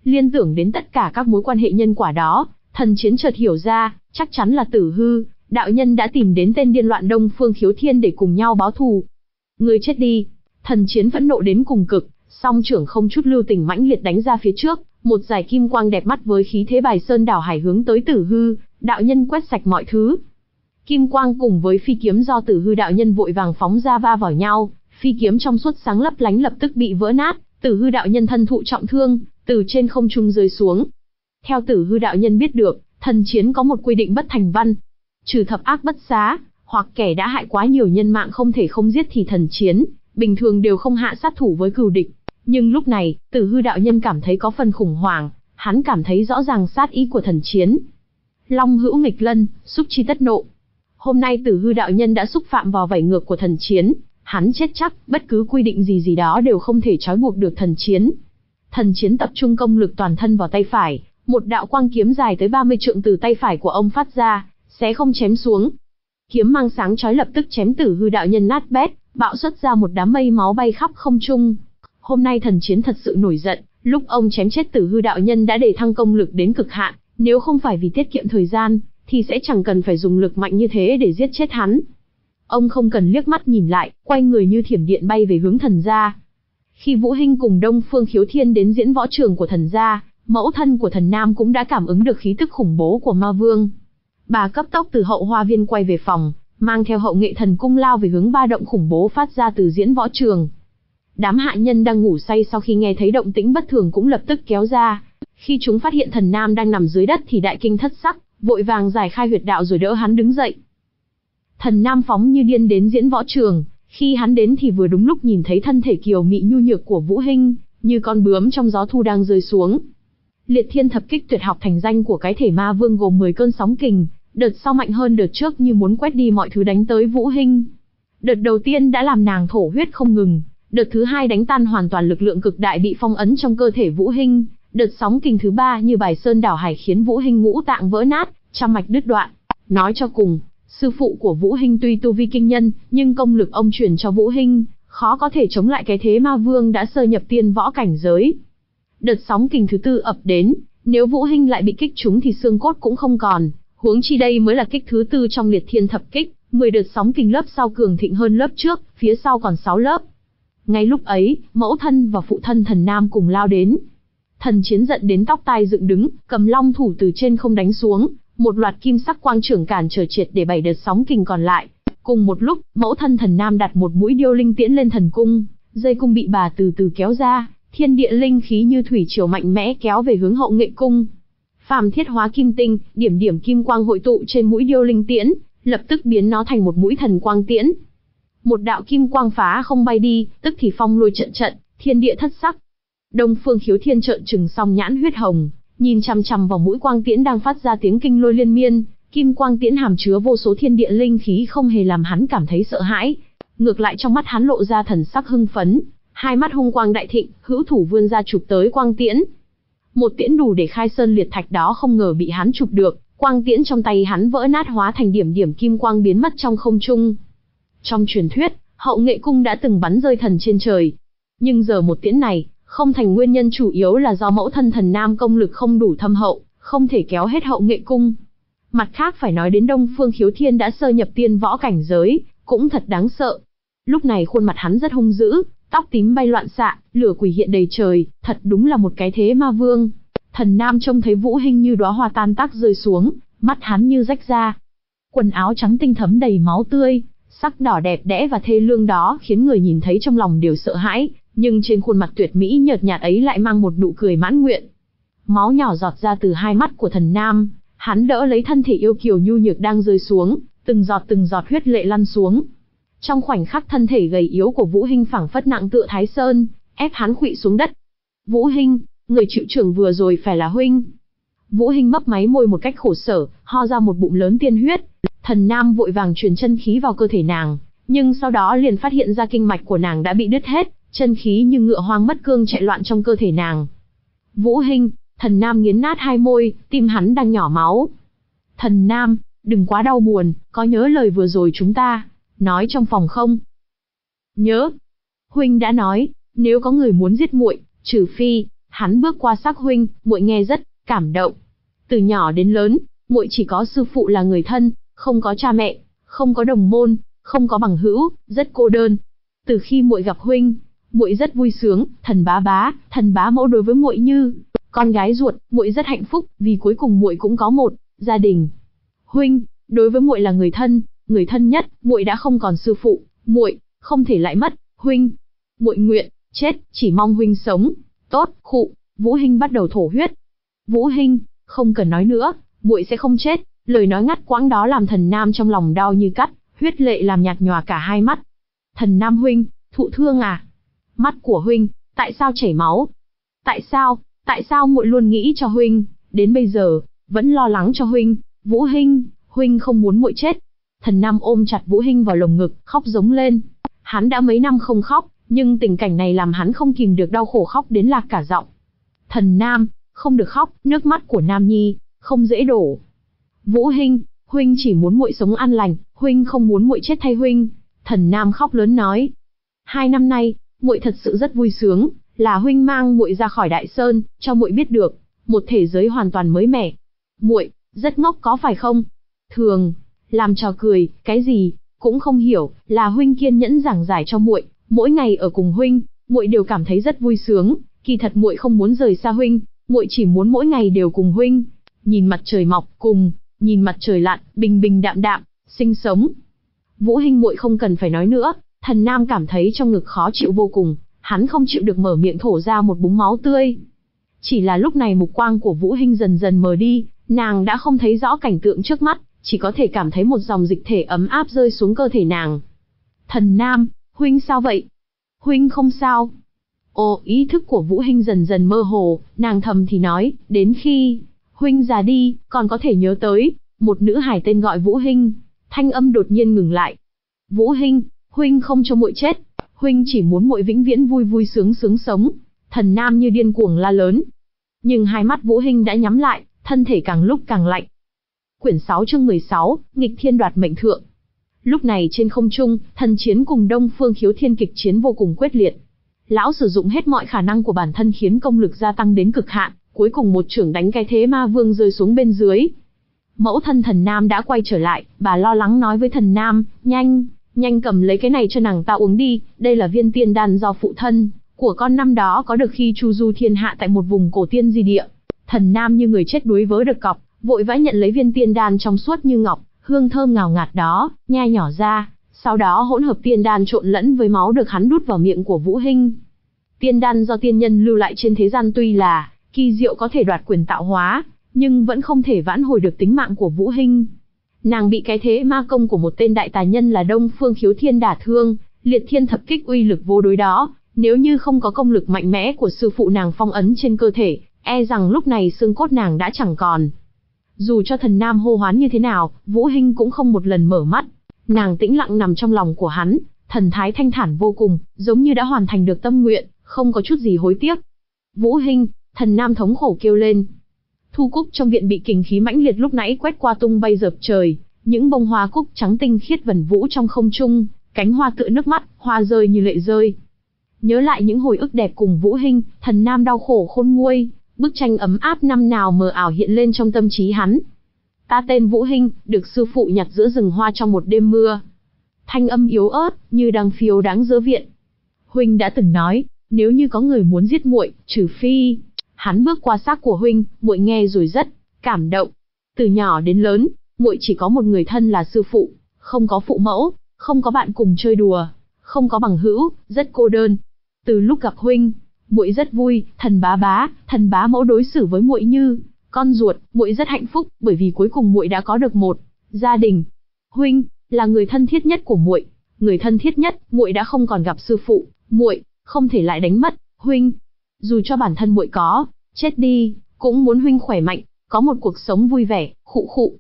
Liên tưởng đến tất cả các mối quan hệ nhân quả đó, Thần Chiến chợt hiểu ra, chắc chắn là Tử Hư đạo nhân đã tìm đến tên điên loạn Đông Phương Khiếu Thiên để cùng nhau báo thù. Ngươi chết đi! Thần Chiến phẫn nộ đến cùng cực, song trưởng không chút lưu tình mãnh liệt đánh ra phía trước, một dải kim quang đẹp mắt với khí thế bài sơn đảo hải hướng tới Tử Hư đạo nhân quét sạch mọi thứ. Kim quang cùng với phi kiếm do Tử Hư đạo nhân vội vàng phóng ra va vào nhau, phi kiếm trong suốt sáng lấp lánh lập tức bị vỡ nát, Tử Hư đạo nhân thân thụ trọng thương, từ trên không trung rơi xuống. Theo Tử Hư đạo nhân biết được, Thần Chiến có một quy định bất thành văn, trừ thập ác bất xá, hoặc kẻ đã hại quá nhiều nhân mạng không thể không giết thì Thần Chiến bình thường đều không hạ sát thủ với cừu địch. Nhưng lúc này, Tử Hư đạo nhân cảm thấy có phần khủng hoảng, hắn cảm thấy rõ ràng sát ý của Thần Chiến. Long hữu nghịch lân, xúc chi tất nộ. Hôm nay Tử Hư đạo nhân đã xúc phạm vào vảy ngược của Thần Chiến, hắn chết chắc, bất cứ quy định gì gì đó đều không thể trói buộc được Thần Chiến. Thần Chiến tập trung công lực toàn thân vào tay phải, một đạo quang kiếm dài tới ba mươi trượng từ tay phải của ông phát ra, xé không chém xuống. Kiếm mang sáng chói lập tức chém Tử Hư đạo nhân nát bét, bạo xuất ra một đám mây máu bay khắp không trung. Hôm nay Thần Chiến thật sự nổi giận, lúc ông chém chết Tử Hư đạo nhân đã để thăng công lực đến cực hạn, nếu không phải vì tiết kiệm thời gian, thì sẽ chẳng cần phải dùng lực mạnh như thế để giết chết hắn. Ông không cần liếc mắt nhìn lại, quay người như thiểm điện bay về hướng Thần gia. Khi Vũ Hinh cùng Đông Phương Khiếu Thiên đến diễn võ trường của Thần gia, mẫu thân của Thần Nam cũng đã cảm ứng được khí tức khủng bố của ma vương. Bà cấp tốc từ hậu hoa viên quay về phòng, mang theo hậu nghệ thần cung lao về hướng ba động khủng bố phát ra từ diễn võ trường. Đám hạ nhân đang ngủ say sau khi nghe thấy động tĩnh bất thường cũng lập tức kéo ra. Khi chúng phát hiện Thần Nam đang nằm dưới đất thì đại kinh thất sắc, vội vàng giải khai huyệt đạo rồi đỡ hắn đứng dậy. Thần Nam phóng như điên đến diễn võ trường, khi hắn đến thì vừa đúng lúc nhìn thấy thân thể kiều mị nhu nhược của Vũ Hinh, như con bướm trong gió thu đang rơi xuống. Liệt Thiên Thập Kích tuyệt học thành danh của cái thể ma vương gồm mười cơn sóng kình, đợt sau mạnh hơn đợt trước như muốn quét đi mọi thứ đánh tới Vũ Hinh. Đợt đầu tiên đã làm nàng thổ huyết không ngừng, đợt thứ hai đánh tan hoàn toàn lực lượng cực đại bị phong ấn trong cơ thể Vũ Hinh, đợt sóng kình thứ ba như bài sơn đảo hải khiến Vũ Hinh ngũ tạng vỡ nát, trăm mạch đứt đoạn. Nói cho cùng, sư phụ của Vũ Hinh tuy tu vi kinh nhân, nhưng công lực ông truyền cho Vũ Hinh, khó có thể chống lại cái thế ma vương đã sơ nhập tiên võ cảnh giới. Đợt sóng kình thứ tư ập đến, nếu Vũ Hinh lại bị kích trúng thì xương cốt cũng không còn, huống chi đây mới là kích thứ tư trong Liệt Thiên Thập Kích, mười đợt sóng kình lớp sau cường thịnh hơn lớp trước, phía sau còn sáu lớp. Ngay lúc ấy, mẫu thân và phụ thân Thần Nam cùng lao đến. Thần Chiến giận đến tóc tai dựng đứng, cầm long thủ từ trên không đánh xuống, một loạt kim sắc quang trưởng cản trở triệt để bảy đợt sóng kình còn lại. Cùng một lúc, mẫu thân Thần Nam đặt một mũi điêu linh tiễn lên thần cung, dây cung bị bà từ từ kéo ra, thiên địa linh khí như thủy triều mạnh mẽ kéo về hướng hậu nghệ cung. Phàm thiết hóa kim tinh, điểm điểm kim quang hội tụ trên mũi điêu linh tiễn, lập tức biến nó thành một mũi thần quang tiễn. Một đạo kim quang phá không bay đi, tức thì phong lôi trận trận, thiên địa thất sắc. Đông Phương Khiếu Thiên trợn trừng song nhãn huyết hồng, nhìn chằm chằm vào mũi quang tiễn đang phát ra tiếng kinh lôi liên miên, kim quang tiễn hàm chứa vô số thiên địa linh khí không hề làm hắn cảm thấy sợ hãi, ngược lại trong mắt hắn lộ ra thần sắc hưng phấn, hai mắt hung quang đại thịnh, hữu thủ vươn ra chụp tới quang tiễn. Một tiễn đủ để khai sơn liệt thạch đó không ngờ bị hắn chụp được, quang tiễn trong tay hắn vỡ nát hóa thành điểm điểm kim quang biến mất trong không trung. Trong truyền thuyết, hậu nghệ cung đã từng bắn rơi thần trên trời, nhưng giờ một tiễn này không thành nguyên nhân chủ yếu là do mẫu thân Thần Nam công lực không đủ thâm hậu, không thể kéo hết hậu nghệ cung. Mặt khác phải nói đến Đông Phương Khiếu Thiên đã sơ nhập tiên võ cảnh giới, cũng thật đáng sợ. Lúc này khuôn mặt hắn rất hung dữ, tóc tím bay loạn xạ, lửa quỷ hiện đầy trời, thật đúng là một cái thế ma vương. Thần Nam trông thấy Vũ Hinh như đóa hoa tan tác rơi xuống, mắt hắn như rách ra. Quần áo trắng tinh thấm đầy máu tươi, sắc đỏ đẹp đẽ và thê lương đó khiến người nhìn thấy trong lòng đều sợ hãi, nhưng trên khuôn mặt tuyệt mỹ nhợt nhạt ấy lại mang một nụ cười mãn nguyện. Máu nhỏ giọt ra từ hai mắt của Thần Nam, hắn đỡ lấy thân thể yêu kiều nhu nhược đang rơi xuống, từng giọt từng giọt huyết lệ lăn xuống. Trong khoảnh khắc thân thể gầy yếu của Vũ Hinh phảng phất nặng tựa Thái Sơn, ép hắn khuỵu xuống đất. Vũ Hinh, người chịu trưởng vừa rồi phải là huynh. Vũ Hinh mấp máy môi một cách khổ sở, ho ra một bụng lớn tiên huyết. Thần Nam vội vàng truyền chân khí vào cơ thể nàng, nhưng sau đó liền phát hiện ra kinh mạch của nàng đã bị đứt hết, chân khí như ngựa hoang mất cương chạy loạn trong cơ thể nàng. Vũ Hinh, Thần Nam nghiến nát hai môi, tim hắn đang nhỏ máu. Thần Nam, đừng quá đau buồn, có nhớ lời vừa rồi chúng ta nói trong phòng không? Nhớ. Huynh đã nói, nếu có người muốn giết muội, trừ phi Hắn bước qua xác huynh, muội nghe rất cảm động. Từ nhỏ đến lớn, muội chỉ có sư phụ là người thân, không có cha mẹ, không có đồng môn, không có bằng hữu, rất cô đơn. Từ khi muội gặp huynh, muội rất vui sướng, thần bá bá, thần bá mẫu đối với muội như con gái ruột, muội rất hạnh phúc, vì cuối cùng muội cũng có một gia đình. Huynh, đối với muội là người thân, người thân nhất, muội đã không còn sư phụ, muội không thể lại mất. Huynh, muội nguyện chết, chỉ mong huynh sống. Tốt, khụ. Vũ Hinh bắt đầu thổ huyết. Vũ Hinh, không cần nói nữa, muội sẽ không chết. Lời nói ngắt quãng đó làm Thần Nam trong lòng đau như cắt, huyết lệ làm nhạt nhòa cả hai mắt. Thần Nam huynh, thụ thương à? Mắt của huynh, tại sao chảy máu? Tại sao, tại sao muội luôn nghĩ cho huynh, đến bây giờ, vẫn lo lắng cho huynh? Vũ Hinh, huynh không muốn muội chết. Thần Nam ôm chặt Vũ Hinh vào lồng ngực, khóc giống lên. Hắn đã mấy năm không khóc, nhưng tình cảnh này làm hắn không kìm được đau khổ khóc đến lạc cả giọng. Thần Nam, không được khóc, nước mắt của Nam Nhi, không dễ đổ. Vũ Hinh, huynh chỉ muốn muội sống an lành, huynh không muốn muội chết thay huynh. Thần Nam khóc lớn nói. Hai năm nay, muội thật sự rất vui sướng, là huynh mang muội ra khỏi Đại Sơn, cho muội biết được một thế giới hoàn toàn mới mẻ. Muội rất ngốc có phải không? Thường làm trò cười, cái gì cũng không hiểu, là huynh kiên nhẫn giảng giải cho muội, mỗi ngày ở cùng huynh, muội đều cảm thấy rất vui sướng, kỳ thật muội không muốn rời xa huynh, muội chỉ muốn mỗi ngày đều cùng huynh, nhìn mặt trời mọc cùng, nhìn mặt trời lặn, bình bình đạm đạm, sinh sống. Vũ Hinh muội không cần phải nói nữa, Thần Nam cảm thấy trong ngực khó chịu vô cùng, hắn không chịu được mở miệng thổ ra một búng máu tươi. Chỉ là lúc này mục quang của Vũ Hinh dần dần mờ đi, nàng đã không thấy rõ cảnh tượng trước mắt, chỉ có thể cảm thấy một dòng dịch thể ấm áp rơi xuống cơ thể nàng. Thần Nam, huynh sao vậy? Huynh không sao. Ồ, ý thức của Vũ Hinh dần dần mơ hồ, nàng thầm thì nói, đến khi huynh già đi, còn có thể nhớ tới một nữ hài tên gọi Vũ Hinh. Thanh âm đột nhiên ngừng lại. Vũ Hinh, huynh không cho muội chết, huynh chỉ muốn muội vĩnh viễn vui vui sướng sướng sống. Thần Nam như điên cuồng la lớn. Nhưng hai mắt Vũ Hinh đã nhắm lại, thân thể càng lúc càng lạnh. Quyển sáu chương mười sáu, nghịch thiên đoạt mệnh thượng. Lúc này trên không trung, thần chiến cùng Đông Phương Khiếu Thiên kịch chiến vô cùng quyết liệt. Lão sử dụng hết mọi khả năng của bản thân khiến công lực gia tăng đến cực hạn, cuối cùng một chưởng đánh cái thế ma vương rơi xuống bên dưới. Mẫu thân Thần Nam đã quay trở lại, bà lo lắng nói với Thần Nam, nhanh, nhanh cầm lấy cái này cho nàng ta uống đi, đây là viên tiên đan do phụ thân của con năm đó có được khi chu du thiên hạ tại một vùng cổ tiên di địa. Thần Nam như người chết đuối vớ được cọc, vội vã nhận lấy viên tiên đan trong suốt như ngọc, hương thơm ngào ngạt đó, nhai nhỏ ra, sau đó hỗn hợp tiên đan trộn lẫn với máu được hắn đút vào miệng của Vũ Hinh. Tiên đan do tiên nhân lưu lại trên thế gian tuy là kỳ diệu có thể đoạt quyền tạo hóa, nhưng vẫn không thể vãn hồi được tính mạng của Vũ Hinh. Nàng bị cái thế ma công của một tên đại tà nhân là Đông Phương Khiếu Thiên đả thương, liệt thiên thập kích uy lực vô đối đó, nếu như không có công lực mạnh mẽ của sư phụ nàng phong ấn trên cơ thể, e rằng lúc này xương cốt nàng đã chẳng còn. Dù cho Thần Nam hô hoán như thế nào, Vũ Hinh cũng không một lần mở mắt. Nàng tĩnh lặng nằm trong lòng của hắn, thần thái thanh thản vô cùng, giống như đã hoàn thành được tâm nguyện, không có chút gì hối tiếc. Vũ Hinh, Thần Nam thống khổ kêu lên. Thu cúc trong viện bị kình khí mãnh liệt lúc nãy quét qua tung bay dợp trời, những bông hoa cúc trắng tinh khiết vần vũ trong không trung, cánh hoa tựa nước mắt, hoa rơi như lệ rơi. Nhớ lại những hồi ức đẹp cùng Vũ Hinh, Thần Nam đau khổ khôn nguôi, bức tranh ấm áp năm nào mờ ảo hiện lên trong tâm trí hắn. Ta tên Vũ Hinh, được sư phụ nhặt giữa rừng hoa trong một đêm mưa. Thanh âm yếu ớt, như đang phiêu đáng giữa viện. Huynh đã từng nói, nếu như có người muốn giết muội, trừ phi. Hắn bước qua xác của huynh, muội nghe rồi rất cảm động. Từ nhỏ đến lớn, muội chỉ có một người thân là sư phụ, không có phụ mẫu, không có bạn cùng chơi đùa, không có bằng hữu, rất cô đơn. Từ lúc gặp huynh, muội rất vui, thần bá bá, thần bá mẫu đối xử với muội như con ruột, muội rất hạnh phúc, bởi vì cuối cùng muội đã có được một gia đình. Huynh là người thân thiết nhất của muội, người thân thiết nhất, muội đã không còn gặp sư phụ, muội không thể lại đánh mất. Huynh, dù cho bản thân muội có chết đi, cũng muốn huynh khỏe mạnh, có một cuộc sống vui vẻ. Khụ khụ.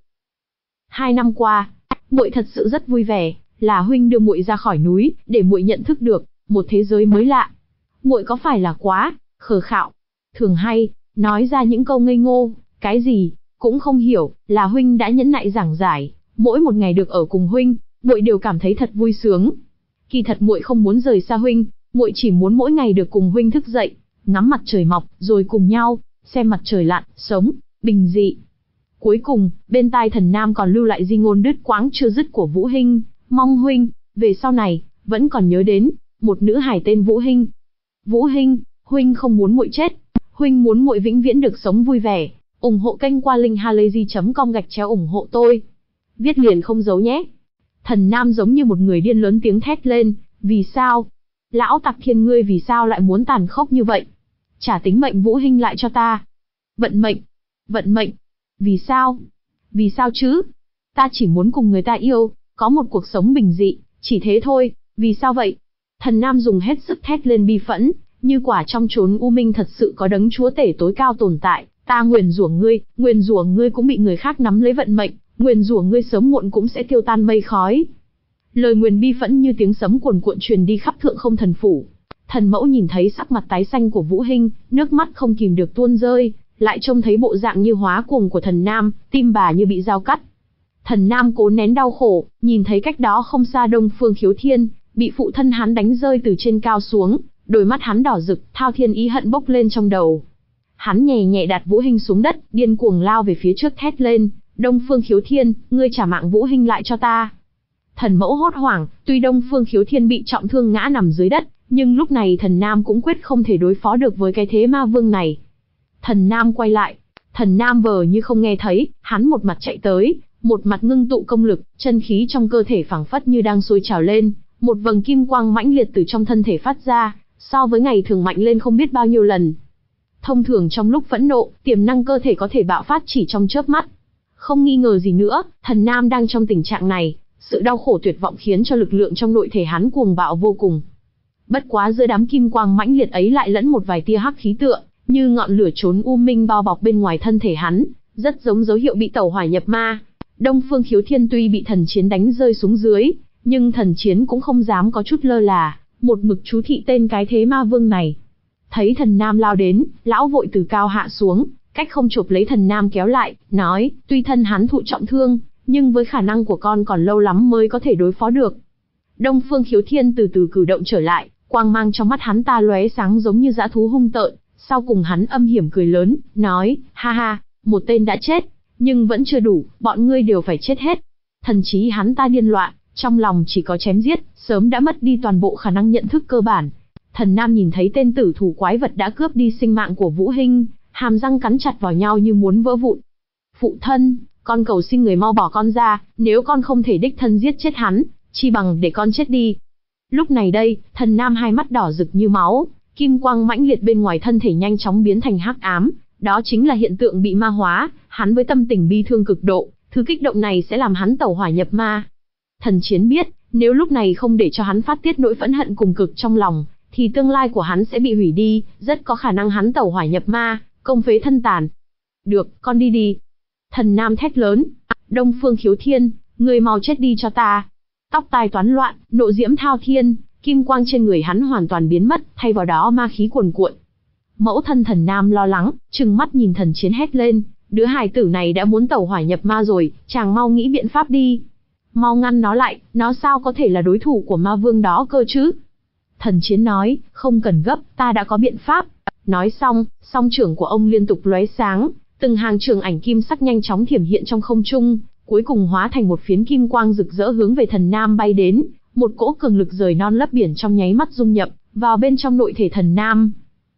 Hai năm qua, muội thật sự rất vui vẻ, là huynh đưa muội ra khỏi núi, để muội nhận thức được một thế giới mới lạ. Muội có phải là quá khờ khạo, thường hay nói ra những câu ngây ngô, cái gì cũng không hiểu, là huynh đã nhẫn nại giảng giải, mỗi một ngày được ở cùng huynh, muội đều cảm thấy thật vui sướng. Kỳ thật muội không muốn rời xa huynh, muội chỉ muốn mỗi ngày được cùng huynh thức dậy, ngắm mặt trời mọc, rồi cùng nhau xem mặt trời lặn, sống bình dị. Cuối cùng, bên tai Thần Nam còn lưu lại di ngôn đứt quãng chưa dứt của Vũ Hinh, mong huynh, về sau này, vẫn còn nhớ đến, một nữ hài tên Vũ Hinh. Vũ Hinh, huynh không muốn muội chết, huynh muốn muội vĩnh viễn được sống vui vẻ. ủng hộ kênh qua linkhalazy chấm com gạch chéo ủng hộ tôi. Viết liền không giấu nhé. Thần Nam giống như một người điên lớn tiếng thét lên, vì sao? Lão tặc thiên ngươi vì sao lại muốn tàn khốc như vậy? Trả tính mệnh Vũ Hinh lại cho ta. Vận mệnh, vận mệnh, vì sao? Vì sao chứ? Ta chỉ muốn cùng người ta yêu, có một cuộc sống bình dị, chỉ thế thôi, vì sao vậy? Thần Nam dùng hết sức thét lên bi phẫn, như quả trong chốn u minh thật sự có đấng chúa tể tối cao tồn tại, ta nguyền rủa ngươi, nguyền rủa ngươi cũng bị người khác nắm lấy vận mệnh, nguyền rủa ngươi sớm muộn cũng sẽ tiêu tan mây khói. Lời nguyền bi phẫn như tiếng sấm cuồn cuộn truyền đi khắp Thượng Không Thần phủ. Thần Mẫu nhìn thấy sắc mặt tái xanh của Vũ Hinh, nước mắt không kìm được tuôn rơi, lại trông thấy bộ dạng như hóa cuồng của Thần Nam, tim bà như bị dao cắt. Thần Nam cố nén đau khổ, nhìn thấy cách đó không xa Đông Phương Khiếu Thiên, bị phụ thân hắn đánh rơi từ trên cao xuống, đôi mắt hắn đỏ rực, thao thiên ý hận bốc lên trong đầu. Hắn nhẹ nhẹ đặt Vũ Hinh xuống đất, điên cuồng lao về phía trước thét lên, Đông Phương Khiếu Thiên, ngươi trả mạng Vũ Hinh lại cho ta. Thần Mẫu hốt hoảng, tuy Đông Phương Khiếu Thiên bị trọng thương ngã nằm dưới đất, nhưng lúc này Thần Nam cũng quyết không thể đối phó được với cái thế ma vương này. Thần Nam quay lại, Thần Nam vờ như không nghe thấy, hắn một mặt chạy tới, một mặt ngưng tụ công lực, chân khí trong cơ thể phảng phất như đang sôi trào lên, một vầng kim quang mãnh liệt từ trong thân thể phát ra, so với ngày thường mạnh lên không biết bao nhiêu lần. Thông thường trong lúc phẫn nộ, tiềm năng cơ thể có thể bạo phát chỉ trong chớp mắt. Không nghi ngờ gì nữa, Thần Nam đang trong tình trạng này, sự đau khổ tuyệt vọng khiến cho lực lượng trong nội thể hắn cuồng bạo vô cùng. Bất quá giữa đám kim quang mãnh liệt ấy lại lẫn một vài tia hắc khí tựa, như ngọn lửa trốn u minh bao bọc bên ngoài thân thể hắn, rất giống dấu hiệu bị tẩu hỏa nhập ma. Đông Phương Khiếu Thiên tuy bị thần chiến đánh rơi xuống dưới, nhưng thần chiến cũng không dám có chút lơ là, một mực chú thị tên cái thế ma vương này. Thấy Thần Nam lao đến, lão vội từ cao hạ xuống, cách không chụp lấy Thần Nam kéo lại, nói, tuy thân hắn thụ trọng thương, nhưng với khả năng của con còn lâu lắm mới có thể đối phó được. Đông Phương Khiếu Thiên từ từ cử động trở lại, quang mang trong mắt hắn ta lóe sáng giống như dã thú hung tợn, sau cùng hắn âm hiểm cười lớn, nói, ha ha, một tên đã chết, nhưng vẫn chưa đủ, bọn ngươi đều phải chết hết. Thần trí hắn ta điên loạn, trong lòng chỉ có chém giết, sớm đã mất đi toàn bộ khả năng nhận thức cơ bản. Thần Nam nhìn thấy tên tử thủ quái vật đã cướp đi sinh mạng của Vũ Hinh, hàm răng cắn chặt vào nhau như muốn vỡ vụn. Phụ thân, con cầu xin người mau bỏ con ra, nếu con không thể đích thân giết chết hắn, chi bằng để con chết đi. Lúc này đây, Thần Nam hai mắt đỏ rực như máu, kim quang mãnh liệt bên ngoài thân thể nhanh chóng biến thành hắc ám, đó chính là hiện tượng bị ma hóa, hắn với tâm tình bi thương cực độ, thứ kích động này sẽ làm hắn tẩu hỏa nhập ma. Thần Chiến biết, nếu lúc này không để cho hắn phát tiết nỗi phẫn hận cùng cực trong lòng, thì tương lai của hắn sẽ bị hủy đi, rất có khả năng hắn tẩu hỏa nhập ma, công phế thân tàn. Được, con đi đi. Thần Nam thét lớn, Đông Phương Khiếu Thiên, ngươi mau chết đi cho ta. Tóc tai toán loạn, nộ diễm thao thiên, kim quang trên người hắn hoàn toàn biến mất, thay vào đó ma khí cuồn cuộn. Mẫu thân Thần Nam lo lắng, trừng mắt nhìn Thần Chiến hét lên, đứa hài tử này đã muốn tẩu hỏa nhập ma rồi, chàng mau nghĩ biện pháp đi. Mau ngăn nó lại, nó sao có thể là đối thủ của ma vương đó cơ chứ? Thần Chiến nói, không cần gấp, ta đã có biện pháp. Nói xong, song trưởng của ông liên tục lóe sáng, từng hàng trường ảnh kim sắc nhanh chóng thiểm hiện trong không trung, cuối cùng hóa thành một phiến kim quang rực rỡ hướng về Thần Nam bay đến, một cỗ cường lực rời non lấp biển trong nháy mắt dung nhập vào bên trong nội thể Thần Nam.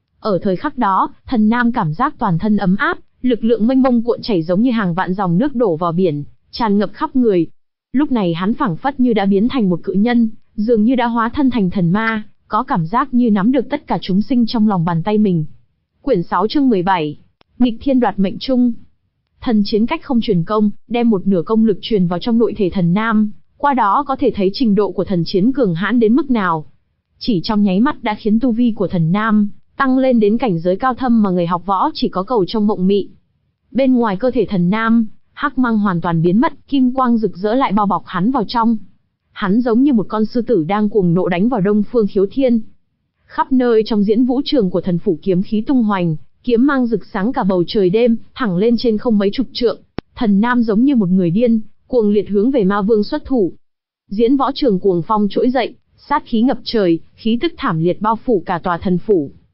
Ở thời khắc đó, Thần Nam cảm giác toàn thân ấm áp, lực lượng mênh mông cuộn chảy giống như hàng vạn dòng nước đổ vào biển, tràn ngập khắp người. Lúc này hắn phảng phất như đã biến thành một cự nhân, dường như đã hóa thân thành thần ma, có cảm giác như nắm được tất cả chúng sinh trong lòng bàn tay mình. Quyển sáu chương mười bảy, nghịch thiên đoạt mệnh chung. Thần Chiến cách không truyền công, đem một nửa công lực truyền vào trong nội thể Thần Nam, qua đó có thể thấy trình độ của Thần Chiến cường hãn đến mức nào. Chỉ trong nháy mắt đã khiến tu vi của Thần Nam tăng lên đến cảnh giới cao thâm mà người học võ chỉ có cầu trong mộng mị. Bên ngoài cơ thể Thần Nam, hắc mang hoàn toàn biến mất, kim quang rực rỡ lại bao bọc hắn vào trong. Hắn giống như một con sư tử đang cuồng nộ đánh vào Đông Phương Khiếu Thiên. Khắp nơi trong diễn vũ trường của thần phủ kiếm khí tung hoành, kiếm mang rực sáng cả bầu trời đêm, thẳng lên trên không mấy chục trượng. Thần Nam giống như một người điên, cuồng liệt hướng về ma vương xuất thủ. Diễn võ trường cuồng phong trỗi dậy, sát khí ngập trời, khí tức thảm liệt bao phủ cả tòa thần phủ.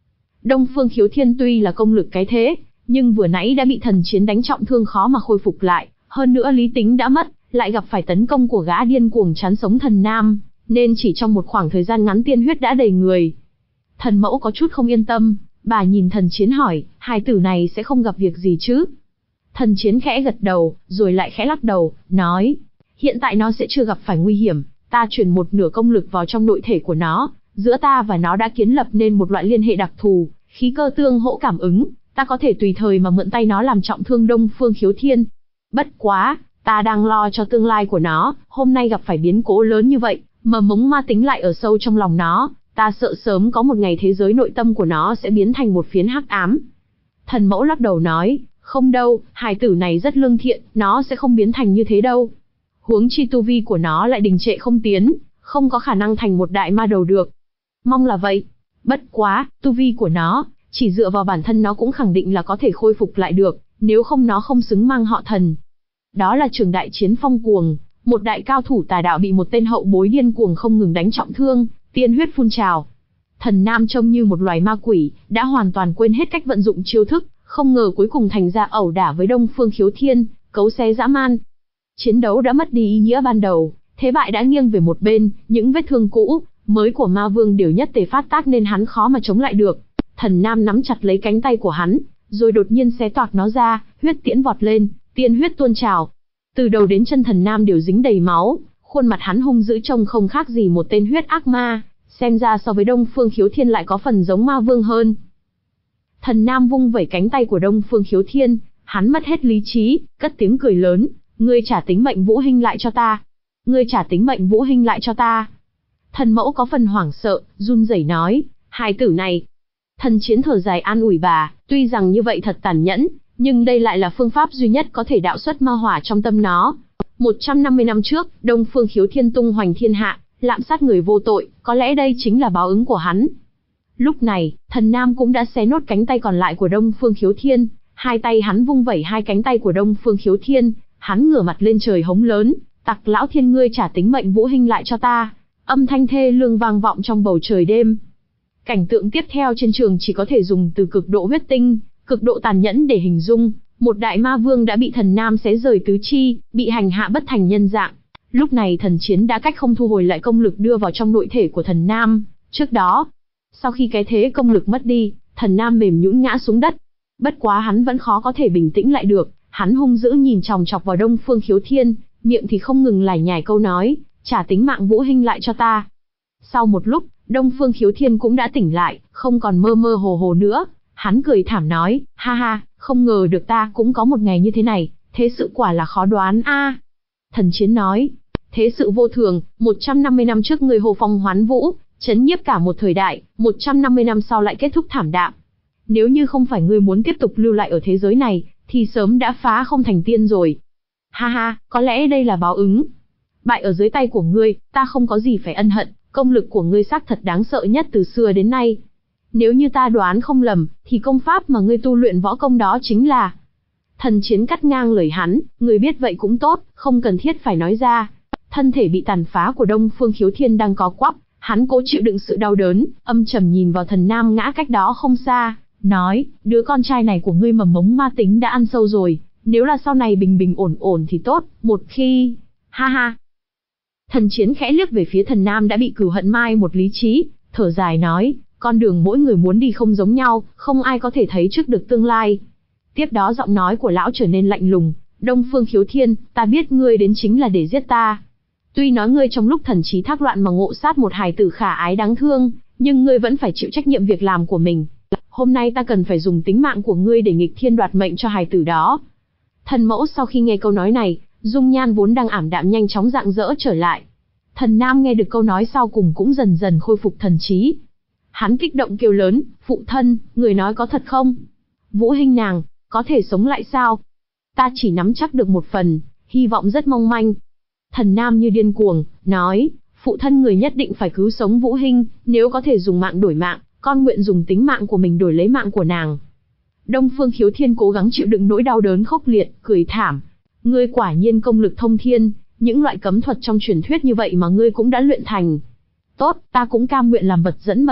Đông Phương Khiếu Thiên tuy là công lực cái thế, nhưng vừa nãy đã bị thần chiến đánh trọng thương khó mà khôi phục lại, hơn nữa lý tính đã mất, lại gặp phải tấn công của gã điên cuồng chán sống Thần Nam, nên chỉ trong một khoảng thời gian ngắn tiên huyết đã đầy người. Thần mẫu có chút không yên tâm, bà nhìn thần chiến hỏi, hài tử này sẽ không gặp việc gì chứ? Thần chiến khẽ gật đầu, rồi lại khẽ lắc đầu, nói, hiện tại nó sẽ chưa gặp phải nguy hiểm, ta chuyển một nửa công lực vào trong nội thể của nó, giữa ta và nó đã kiến lập nên một loại liên hệ đặc thù, khí cơ tương hỗ cảm ứng, ta có thể tùy thời mà mượn tay nó làm trọng thương Đông Phương Khiếu Thiên. Bất quá, ta đang lo cho tương lai của nó, hôm nay gặp phải biến cố lớn như vậy, mà mống ma tính lại ở sâu trong lòng nó, ta sợ sớm có một ngày thế giới nội tâm của nó sẽ biến thành một phiến hắc ám. Thần mẫu lắc đầu nói, không đâu, hài tử này rất lương thiện, nó sẽ không biến thành như thế đâu. Huống chi tu vi của nó lại đình trệ không tiến, không có khả năng thành một đại ma đầu được. Mong là vậy. Bất quá, tu vi của nó, chỉ dựa vào bản thân nó cũng khẳng định là có thể khôi phục lại được, nếu không nó không xứng mang họ Thần. Đó là Trường Đại Chiến Phong Cuồng, một đại cao thủ tà đạo bị một tên hậu bối điên cuồng không ngừng đánh trọng thương, tiên huyết phun trào. Thần Nam trông như một loài ma quỷ, đã hoàn toàn quên hết cách vận dụng chiêu thức, không ngờ cuối cùng thành ra ẩu đả với Đông Phương Khiếu Thiên, cấu xé dã man. Chiến đấu đã mất đi ý nghĩa ban đầu, thế bại đã nghiêng về một bên, những vết thương cũ, mới của ma vương đều nhất tề phát tác nên hắn khó mà chống lại được. Thần Nam nắm chặt lấy cánh tay của hắn, rồi đột nhiên xé toạc nó ra, huyết tiễn vọt lên, tiên huyết tuôn trào. Từ đầu đến chân Thần Nam đều dính đầy máu, khuôn mặt hắn hung dữ trông không khác gì một tên huyết ác ma, xem ra so với Đông Phương Khiếu Thiên lại có phần giống ma vương hơn. Thần Nam vung vẩy cánh tay của Đông Phương Khiếu Thiên, hắn mất hết lý trí, cất tiếng cười lớn, ngươi trả tính mệnh Vũ Hinh lại cho ta. Ngươi trả tính mệnh Vũ Hinh lại cho ta. Thần mẫu có phần hoảng sợ, run rẩy nói, hài tử này. Thần chiến thở dài an ủi bà, tuy rằng như vậy thật tàn nhẫn, nhưng đây lại là phương pháp duy nhất có thể đạo xuất ma hỏa trong tâm nó. một trăm năm mươi năm trước, Đông Phương Khiếu Thiên tung hoành thiên hạ, lạm sát người vô tội, có lẽ đây chính là báo ứng của hắn. Lúc này, Thần Nam cũng đã xé nốt cánh tay còn lại của Đông Phương Khiếu Thiên, hai tay hắn vung vẩy hai cánh tay của Đông Phương Khiếu Thiên, hắn ngửa mặt lên trời hống lớn, tặc lão thiên ngươi trả tính mệnh Vũ Hinh lại cho ta. Âm thanh thê lương vang vọng trong bầu trời đêm. Cảnh tượng tiếp theo trên trường chỉ có thể dùng từ cực độ huyết tinh, cực độ tàn nhẫn để hình dung. Một đại ma vương đã bị Thần Nam xé rời tứ chi, bị hành hạ bất thành nhân dạng. Lúc này thần chiến đã cách không thu hồi lại công lực đưa vào trong nội thể của Thần Nam. Trước đó, sau khi cái thế công lực mất đi, Thần Nam mềm nhũn ngã xuống đất. Bất quá hắn vẫn khó có thể bình tĩnh lại được, hắn hung dữ nhìn chòng chọc vào Đông Phương Khiếu Thiên, miệng thì không ngừng lải nhải câu nói, trả tính mạng Vũ Hinh lại cho ta. Sau một lúc, Đông Phương Khiếu Thiên cũng đã tỉnh lại, không còn mơ mơ hồ hồ nữa, hắn cười thảm nói, ha ha, không ngờ được ta cũng có một ngày như thế này, thế sự quả là khó đoán a. À. Thần chiến nói, thế sự vô thường, một trăm năm mươi năm trước người Hồ Phong hoán vũ, chấn nhiếp cả một thời đại, một trăm năm mươi năm sau lại kết thúc thảm đạm. Nếu như không phải ngươi muốn tiếp tục lưu lại ở thế giới này, thì sớm đã phá không thành tiên rồi. Ha ha, có lẽ đây là báo ứng. Bại ở dưới tay của ngươi, ta không có gì phải ân hận, công lực của ngươi xác thật đáng sợ nhất từ xưa đến nay. Nếu như ta đoán không lầm, thì công pháp mà ngươi tu luyện võ công đó chính là... Thần chiến cắt ngang lời hắn, ngươi biết vậy cũng tốt, không cần thiết phải nói ra. Thân thể bị tàn phá của Đông Phương Khiếu Thiên đang có quắp, hắn cố chịu đựng sự đau đớn, âm trầm nhìn vào Thần Nam ngã cách đó không xa, nói, đứa con trai này của ngươi mầm mống ma tính đã ăn sâu rồi, nếu là sau này bình bình ổn ổn thì tốt, một khi... Ha ha. Thần chiến khẽ liếc về phía Thần Nam đã bị cửu hận mai một lý trí, thở dài nói, con đường mỗi người muốn đi không giống nhau, không ai có thể thấy trước được tương lai. Tiếp đó giọng nói của lão trở nên lạnh lùng, Đông Phương Khiếu Thiên, ta biết ngươi đến chính là để giết ta. Tuy nói ngươi trong lúc thần trí thác loạn mà ngộ sát một hài tử khả ái đáng thương, nhưng ngươi vẫn phải chịu trách nhiệm việc làm của mình. Hôm nay ta cần phải dùng tính mạng của ngươi để nghịch thiên đoạt mệnh cho hài tử đó. Thần mẫu sau khi nghe câu nói này, dung nhan vốn đang ảm đạm nhanh chóng rạng rỡ trở lại. Thần Nam nghe được câu nói sau cùng cũng dần dần khôi phục thần trí. Hắn kích động kêu lớn, phụ thân, người nói có thật không? Vũ Hinh nàng, có thể sống lại sao? Ta chỉ nắm chắc được một phần, hy vọng rất mong manh. Thần Nam như điên cuồng, nói, phụ thân người nhất định phải cứu sống Vũ Hinh, nếu có thể dùng mạng đổi mạng, con nguyện dùng tính mạng của mình đổi lấy mạng của nàng. Đông Phương Khiếu Thiên cố gắng chịu đựng nỗi đau đớn khốc liệt, cười thảm. Ngươi quả nhiên công lực thông thiên, những loại cấm thuật trong truyền thuyết như vậy mà ngươi cũng đã luyện thành. Tốt, ta cũng cam nguyện làm vật dẫn mệnh,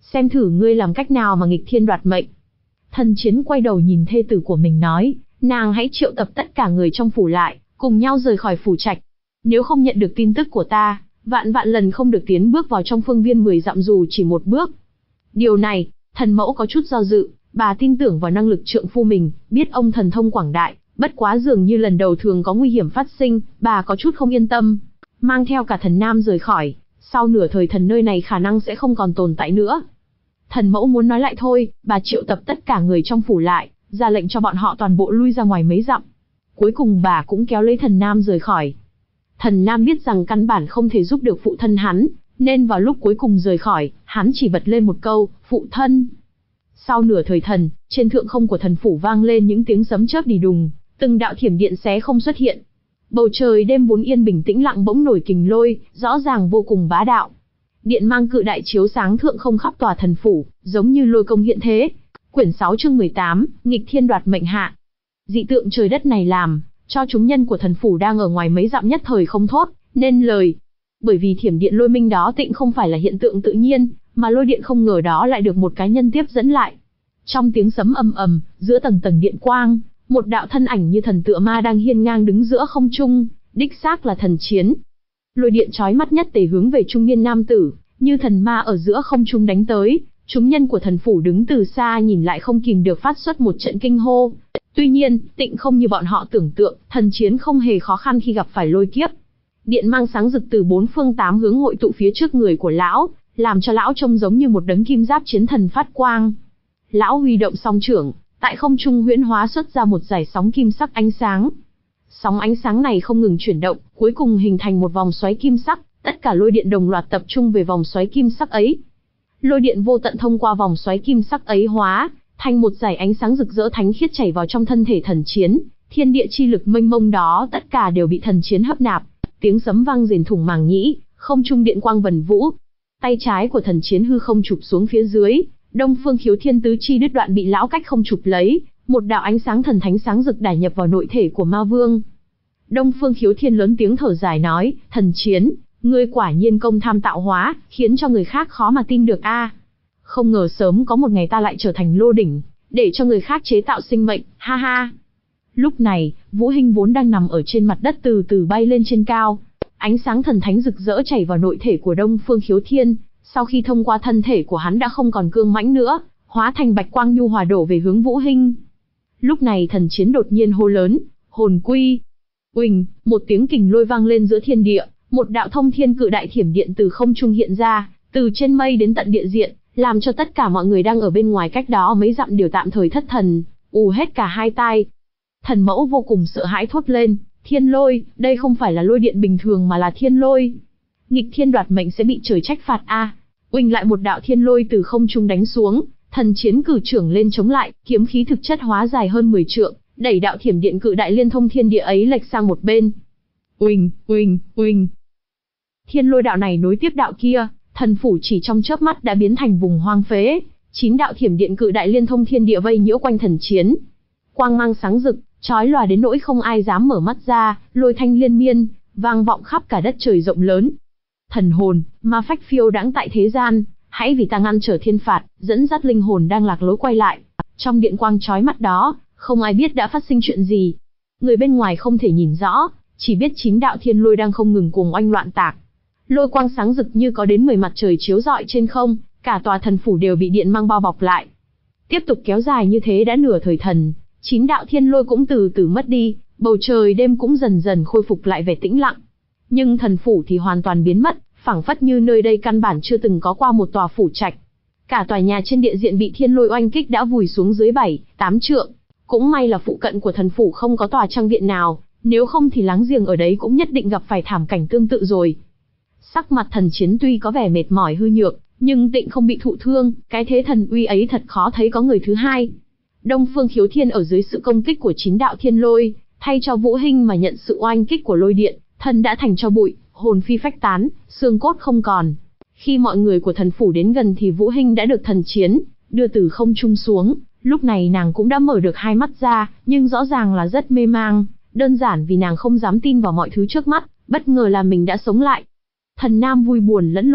xem thử ngươi làm cách nào mà nghịch thiên đoạt mệnh. Thần Chiến quay đầu nhìn thê tử của mình nói, nàng hãy triệu tập tất cả người trong phủ lại, cùng nhau rời khỏi phủ trạch. Nếu không nhận được tin tức của ta, vạn vạn lần không được tiến bước vào trong phương viên mười dặm dù chỉ một bước. Điều này, thần mẫu có chút do dự, bà tin tưởng vào năng lực trượng phu mình, biết ông thần thông quảng đại, bất quá dường như lần đầu thường có nguy hiểm phát sinh, bà có chút không yên tâm. Mang theo cả thần nam rời khỏi, sau nửa thời thần nơi này khả năng sẽ không còn tồn tại nữa. Thần mẫu muốn nói lại thôi, bà triệu tập tất cả người trong phủ lại, ra lệnh cho bọn họ toàn bộ lui ra ngoài mấy dặm. Cuối cùng bà cũng kéo lấy thần nam rời khỏi. Thần nam biết rằng căn bản không thể giúp được phụ thân hắn, nên vào lúc cuối cùng rời khỏi, hắn chỉ bật lên một câu, phụ thân. Sau nửa thời thần, trên thượng không của thần phủ vang lên những tiếng sấm chớp đi đùng, từng đạo thiểm điện xé không xuất hiện. Bầu trời đêm vốn yên bình tĩnh lặng bỗng nổi kình lôi, rõ ràng vô cùng bá đạo. Điện mang cự đại chiếu sáng thượng không khắp tòa thần phủ, giống như lôi công hiện thế. Quyển sáu chương mười tám, nghịch thiên đoạt mệnh hạ. Dị tượng trời đất này làm cho chúng nhân của thần phủ đang ở ngoài mấy dặm nhất thời không thốt nên lời. Bởi vì thiểm điện lôi minh đó tịnh không phải là hiện tượng tự nhiên, mà lôi điện không ngờ đó lại được một cá nhân tiếp dẫn lại. Trong tiếng sấm ầm ầm, giữa tầng tầng điện quang, một đạo thân ảnh như thần tựa ma đang hiên ngang đứng giữa không trung, đích xác là Thần Chiến. Lôi điện chói mắt nhất tề hướng về trung niên nam tử, như thần ma ở giữa không trung đánh tới. Chúng nhân của thần phủ đứng từ xa nhìn lại không kìm được phát xuất một trận kinh hô. Tuy nhiên, tịnh không như bọn họ tưởng tượng, Thần Chiến không hề khó khăn khi gặp phải lôi kiếp. Điện mang sáng rực từ bốn phương tám hướng hội tụ phía trước người của lão, làm cho lão trông giống như một đấng kim giáp chiến thần phát quang. Lão huy động song trưởng, tại không trung huyễn hóa xuất ra một dải sóng kim sắc ánh sáng. Sóng ánh sáng này không ngừng chuyển động, cuối cùng hình thành một vòng xoáy kim sắc, tất cả lôi điện đồng loạt tập trung về vòng xoáy kim sắc ấy. Lôi điện vô tận thông qua vòng xoáy kim sắc ấy hóa thành một dải ánh sáng rực rỡ thánh khiết chảy vào trong thân thể Thần Chiến, thiên địa chi lực mênh mông đó tất cả đều bị Thần Chiến hấp nạp. Tiếng sấm vang rền thủng màng nhĩ, không trung điện quang vần vũ. Tay trái của Thần Chiến hư không chụp xuống phía dưới, Đông Phương Khiếu Thiên tứ chi đứt đoạn bị lão cách không chụp lấy, một đạo ánh sáng thần thánh sáng rực đả nhập vào nội thể của Ma Vương. Đông Phương Khiếu Thiên lớn tiếng thở dài nói, Thần Chiến, ngươi quả nhiên công tham tạo hóa, khiến cho người khác khó mà tin được a. Không ngờ sớm có một ngày ta lại trở thành lô đỉnh, để cho người khác chế tạo sinh mệnh, ha ha. Lúc này, Vũ Hinh vốn đang nằm ở trên mặt đất từ từ bay lên trên cao. Ánh sáng thần thánh rực rỡ chảy vào nội thể của Đông Phương Khiếu Thiên, sau khi thông qua thân thể của hắn đã không còn cương mãnh nữa, hóa thành bạch quang nhu hòa đổ về hướng Vũ Hinh. Lúc này Thần Chiến đột nhiên hô lớn, hồn quy. Uỳnh, một tiếng kình lôi vang lên giữa thiên địa, một đạo thông thiên cự đại thiểm điện từ không trung hiện ra, từ trên mây đến tận địa diện, làm cho tất cả mọi người đang ở bên ngoài cách đó mấy dặm đều tạm thời thất thần, ù hết cả hai tai. Thần mẫu vô cùng sợ hãi thốt lên, thiên lôi, đây không phải là lôi điện bình thường mà là thiên lôi. Nghịch thiên đoạt mệnh sẽ bị trời trách phạt a. À. Uỳnh lại một đạo thiên lôi từ không trung đánh xuống, Thần Chiến cử trưởng lên chống lại, kiếm khí thực chất hóa dài hơn mười trượng, đẩy đạo thiểm điện cự đại liên thông thiên địa ấy lệch sang một bên. Uỳnh, uỳnh, uỳnh. Thiên lôi đạo này nối tiếp đạo kia, thần phủ chỉ trong chớp mắt đã biến thành vùng hoang phế. Chín đạo thiểm điện cự đại liên thông thiên địa vây nhiễu quanh Thần Chiến. Quang mang sáng rực, chói lòa đến nỗi không ai dám mở mắt ra, lôi thanh liên miên, vang vọng khắp cả đất trời rộng lớn. Thần hồn, ma phách phiêu đãng tại thế gian, hãy vì ta ngăn trở thiên phạt, dẫn dắt linh hồn đang lạc lối quay lại. Trong điện quang chói mắt đó, không ai biết đã phát sinh chuyện gì. Người bên ngoài không thể nhìn rõ, chỉ biết chín đạo thiên lôi đang không ngừng cuồng oanh loạn tạc. Lôi quang sáng rực như có đến mười mặt trời chiếu rọi trên không, cả tòa thần phủ đều bị điện mang bao bọc lại. Tiếp tục kéo dài như thế đã nửa thời thần, chín đạo thiên lôi cũng từ từ mất đi, bầu trời đêm cũng dần dần khôi phục lại vẻ tĩnh lặng. Nhưng thần phủ thì hoàn toàn biến mất, phảng phất như nơi đây căn bản chưa từng có qua một tòa phủ trạch. Cả tòa nhà trên địa diện bị thiên lôi oanh kích đã vùi xuống dưới bảy, tám trượng. Cũng may là phụ cận của thần phủ không có tòa trang viện nào, nếu không thì láng giềng ở đấy cũng nhất định gặp phải thảm cảnh tương tự rồi. Sắc mặt Thần Chiến tuy có vẻ mệt mỏi hư nhược, nhưng tịnh không bị thụ thương, cái thế thần uy ấy thật khó thấy có người thứ hai. Đông Phương Khiếu Thiên ở dưới sự công kích của chín đạo thiên lôi, thay cho Vũ Hinh mà nhận sự oanh kích của lôi điện, thân đã thành tro bụi, hồn phi phách tán, xương cốt không còn. Khi mọi người của thần phủ đến gần thì Vũ Hinh đã được Thần Chiến đưa từ không trung xuống, lúc này nàng cũng đã mở được hai mắt ra, nhưng rõ ràng là rất mê mang, đơn giản vì nàng không dám tin vào mọi thứ trước mắt, bất ngờ là mình đã sống lại. Thần nam vui buồn lẫn lộn,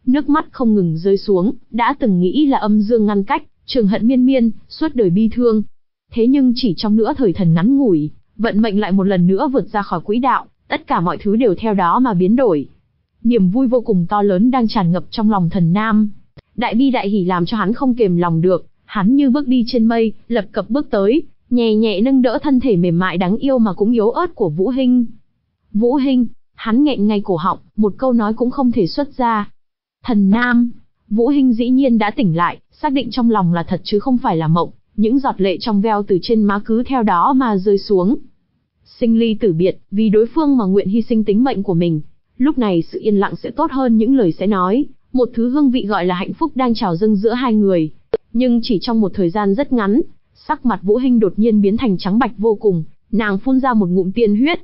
Nước mắt không ngừng rơi xuống, đã từng nghĩ là âm dương ngăn cách, trường hận miên miên, suốt đời bi thương. Thế nhưng chỉ trong nửa thời thần ngắn ngủi, vận mệnh lại một lần nữa vượt ra khỏi quỹ đạo, tất cả mọi thứ đều theo đó mà biến đổi. Niềm vui vô cùng to lớn đang tràn ngập trong lòng Thần Nam. Đại bi đại hỉ làm cho hắn không kềm lòng được, hắn như bước đi trên mây, lập cập bước tới, nhẹ nhẹ nâng đỡ thân thể mềm mại đáng yêu mà cũng yếu ớt của Vũ Hinh. Vũ Hinh, hắn nghẹn ngay cổ họng, một câu nói cũng không thể xuất ra. Thần Nam, Vũ Hinh dĩ nhiên đã tỉnh lại, xác định trong lòng là thật chứ không phải là mộng, những giọt lệ trong veo từ trên má cứ theo đó mà rơi xuống. Sinh ly tử biệt, vì đối phương mà nguyện hy sinh tính mệnh của mình. Lúc này sự yên lặng sẽ tốt hơn những lời sẽ nói, một thứ hương vị gọi là hạnh phúc đang trào dâng giữa hai người. Nhưng chỉ trong một thời gian rất ngắn, sắc mặt Vũ Hinh đột nhiên biến thành trắng bạch vô cùng, nàng phun ra một ngụm tiên huyết.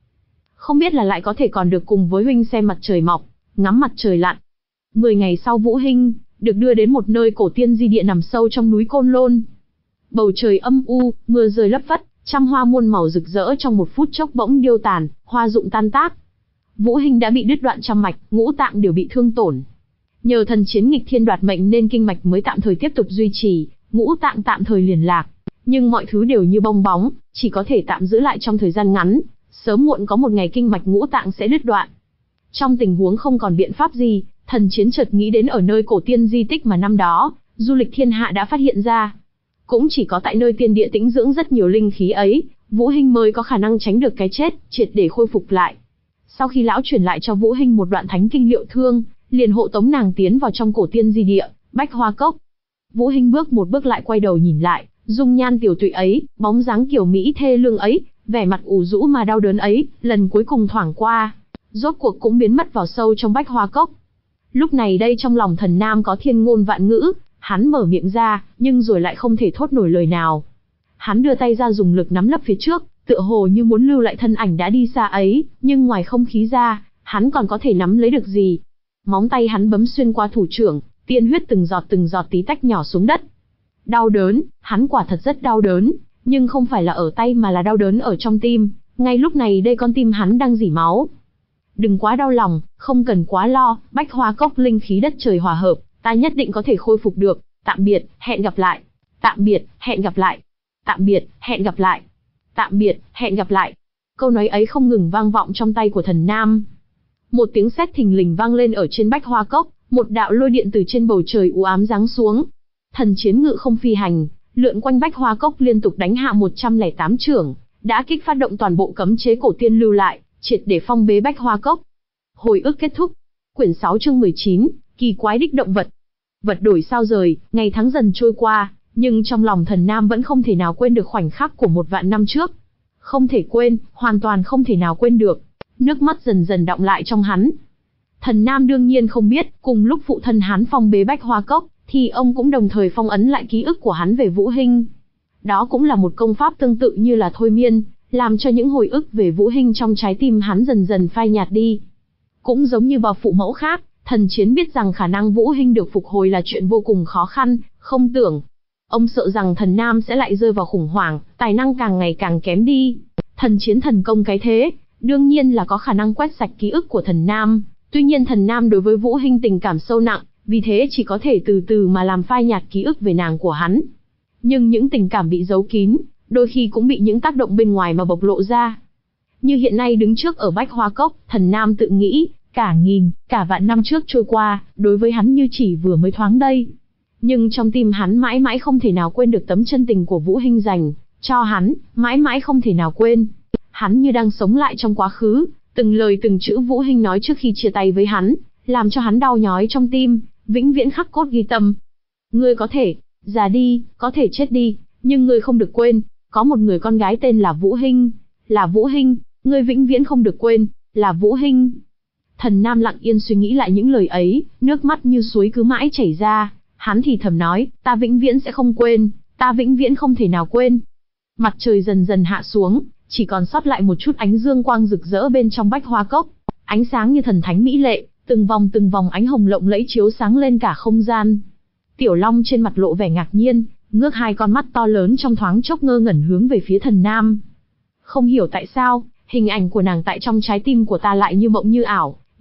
Không biết là lại có thể còn được cùng với huynh xem mặt trời mọc, ngắm mặt trời lặn. Mười ngày sau Vũ Hinh được đưa đến một nơi cổ tiên di địa nằm sâu trong núi Côn Lôn. Bầu trời âm u, mưa rơi lất phất, trăm hoa muôn màu rực rỡ trong một phút chốc bỗng điêu tàn, hoa rụng tan tác. Vũ Hinh đã bị đứt đoạn trăm mạch, ngũ tạng đều bị thương tổn. Nhờ thần chiến nghịch thiên đoạt mệnh nên kinh mạch mới tạm thời tiếp tục duy trì, ngũ tạng tạm thời liền lạc, nhưng mọi thứ đều như bong bóng, chỉ có thể tạm giữ lại trong thời gian ngắn, sớm muộn có một ngày kinh mạch ngũ tạng sẽ đứt đoạn. Trong tình huống không còn biện pháp gì, thần chiến chợt nghĩ đến ở nơi cổ tiên di tích mà năm đó, du lịch thiên hạ đã phát hiện ra. Cũng chỉ có tại nơi tiên địa tĩnh dưỡng rất nhiều linh khí ấy, Vũ Hinh mới có khả năng tránh được cái chết, triệt để khôi phục lại. Sau khi lão truyền lại cho Vũ Hinh một đoạn thánh kinh liệu thương, liền hộ tống nàng tiến vào trong cổ tiên di địa, Bách Hoa Cốc. Vũ Hinh bước một bước lại quay đầu nhìn lại, dung nhan tiểu tụy ấy, bóng dáng kiểu mỹ thê lương ấy, vẻ mặt ủ rũ mà đau đớn ấy, lần cuối cùng thoảng qua, rốt cuộc cũng biến mất vào sâu trong Bách Hoa Cốc. Lúc này đây trong lòng Thần Nam có thiên ngôn vạn ngữ, hắn mở miệng ra, nhưng rồi lại không thể thốt nổi lời nào. Hắn đưa tay ra dùng lực nắm lấp phía trước, tựa hồ như muốn lưu lại thân ảnh đã đi xa ấy, nhưng ngoài không khí ra, hắn còn có thể nắm lấy được gì. Móng tay hắn bấm xuyên qua thủ trưởng, tiên huyết từng giọt từng giọt tí tách nhỏ xuống đất. Đau đớn, hắn quả thật rất đau đớn, nhưng không phải là ở tay mà là đau đớn ở trong tim, ngay lúc này đây con tim hắn đang rỉ máu. Đừng quá đau lòng, không cần quá lo, Bách Hoa Cốc linh khí đất trời hòa hợp, ta nhất định có thể khôi phục được, tạm biệt, hẹn gặp lại. Tạm biệt, hẹn gặp lại. Tạm biệt, hẹn gặp lại. Tạm biệt, hẹn gặp lại. Câu nói ấy không ngừng vang vọng trong tay của Thần Nam. Một tiếng sét thình lình vang lên ở trên Bách Hoa Cốc, một đạo lôi điện từ trên bầu trời u ám giáng xuống. Thần chiến ngự không phi hành, lượn quanh Bách Hoa Cốc liên tục đánh hạ một trăm lẻ tám chưởng, đã kích phát động toàn bộ cấm chế cổ tiên lưu lại, triệt để phong bế Bách Hoa Cốc. Hồi ức kết thúc. Quyển sáu chương mười chín, kỳ quái đích động vật. Vật đổi sao rời, ngày tháng dần trôi qua, nhưng trong lòng Thần Nam vẫn không thể nào quên được khoảnh khắc của một vạn năm trước. Không thể quên, hoàn toàn không thể nào quên được. Nước mắt dần dần đọng lại trong hắn. Thần Nam đương nhiên không biết, cùng lúc phụ thân hắn phong bế Bách Hoa Cốc, thì ông cũng đồng thời phong ấn lại ký ức của hắn về Vũ Hinh. Đó cũng là một công pháp tương tự như là thôi miên, làm cho những hồi ức về Vũ Hinh trong trái tim hắn dần dần phai nhạt đi. Cũng giống như bao phụ mẫu khác, thần chiến biết rằng khả năng Vũ Hinh được phục hồi là chuyện vô cùng khó khăn, không tưởng. Ông sợ rằng Thần Nam sẽ lại rơi vào khủng hoảng, tài năng càng ngày càng kém đi. Thần chiến thần công cái thế, đương nhiên là có khả năng quét sạch ký ức của Thần Nam. Tuy nhiên Thần Nam đối với Vũ Hinh tình cảm sâu nặng, vì thế chỉ có thể từ từ mà làm phai nhạt ký ức về nàng của hắn. Nhưng những tình cảm bị giấu kín, đôi khi cũng bị những tác động bên ngoài mà bộc lộ ra. Như hiện nay đứng trước ở Bách Hoa Cốc, Thần Nam tự nghĩ, cả nghìn, cả vạn năm trước trôi qua, đối với hắn như chỉ vừa mới thoáng đây. Nhưng trong tim hắn mãi mãi không thể nào quên được tấm chân tình của Vũ Hinh dành cho hắn, mãi mãi không thể nào quên. Hắn như đang sống lại trong quá khứ, từng lời từng chữ Vũ Hinh nói trước khi chia tay với hắn, làm cho hắn đau nhói trong tim, vĩnh viễn khắc cốt ghi tâm. Ngươi có thể già đi, có thể chết đi, nhưng ngươi không được quên, có một người con gái tên là Vũ Hinh, là Vũ Hinh, ngươi vĩnh viễn không được quên, là Vũ Hinh. Thần Nam lặng yên suy nghĩ lại những lời ấy, nước mắt như suối cứ mãi chảy ra, hắn thì thầm nói, ta vĩnh viễn sẽ không quên, ta vĩnh viễn không thể nào quên. Mặt trời dần dần hạ xuống, chỉ còn sót lại một chút ánh dương quang rực rỡ bên trong Bách Hoa Cốc, ánh sáng như thần thánh mỹ lệ, từng vòng từng vòng ánh hồng lộng lẫy chiếu sáng lên cả không gian. Tiểu Long trên mặt lộ vẻ ngạc nhiên, ngước hai con mắt to lớn trong thoáng chốc ngơ ngẩn hướng về phía Thần Nam. Không hiểu tại sao, hình ảnh của nàng tại trong trái tim của ta lại như mộng như ảo,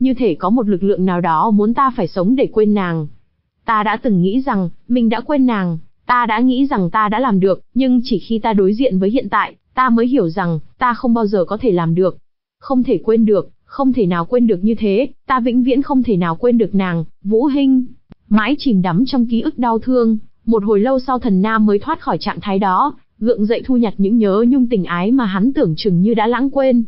như thể có một lực lượng nào đó muốn ta phải sống để quên nàng. Ta đã từng nghĩ rằng, mình đã quên nàng, ta đã nghĩ rằng ta đã làm được, nhưng chỉ khi ta đối diện với hiện tại, ta mới hiểu rằng, ta không bao giờ có thể làm được. Không thể quên được, không thể nào quên được như thế, ta vĩnh viễn không thể nào quên được nàng, Vũ Hinh. Mãi chìm đắm trong ký ức đau thương, một hồi lâu sau Thần Nam mới thoát khỏi trạng thái đó, gượng dậy thu nhặt những nhớ nhung tình ái mà hắn tưởng chừng như đã lãng quên.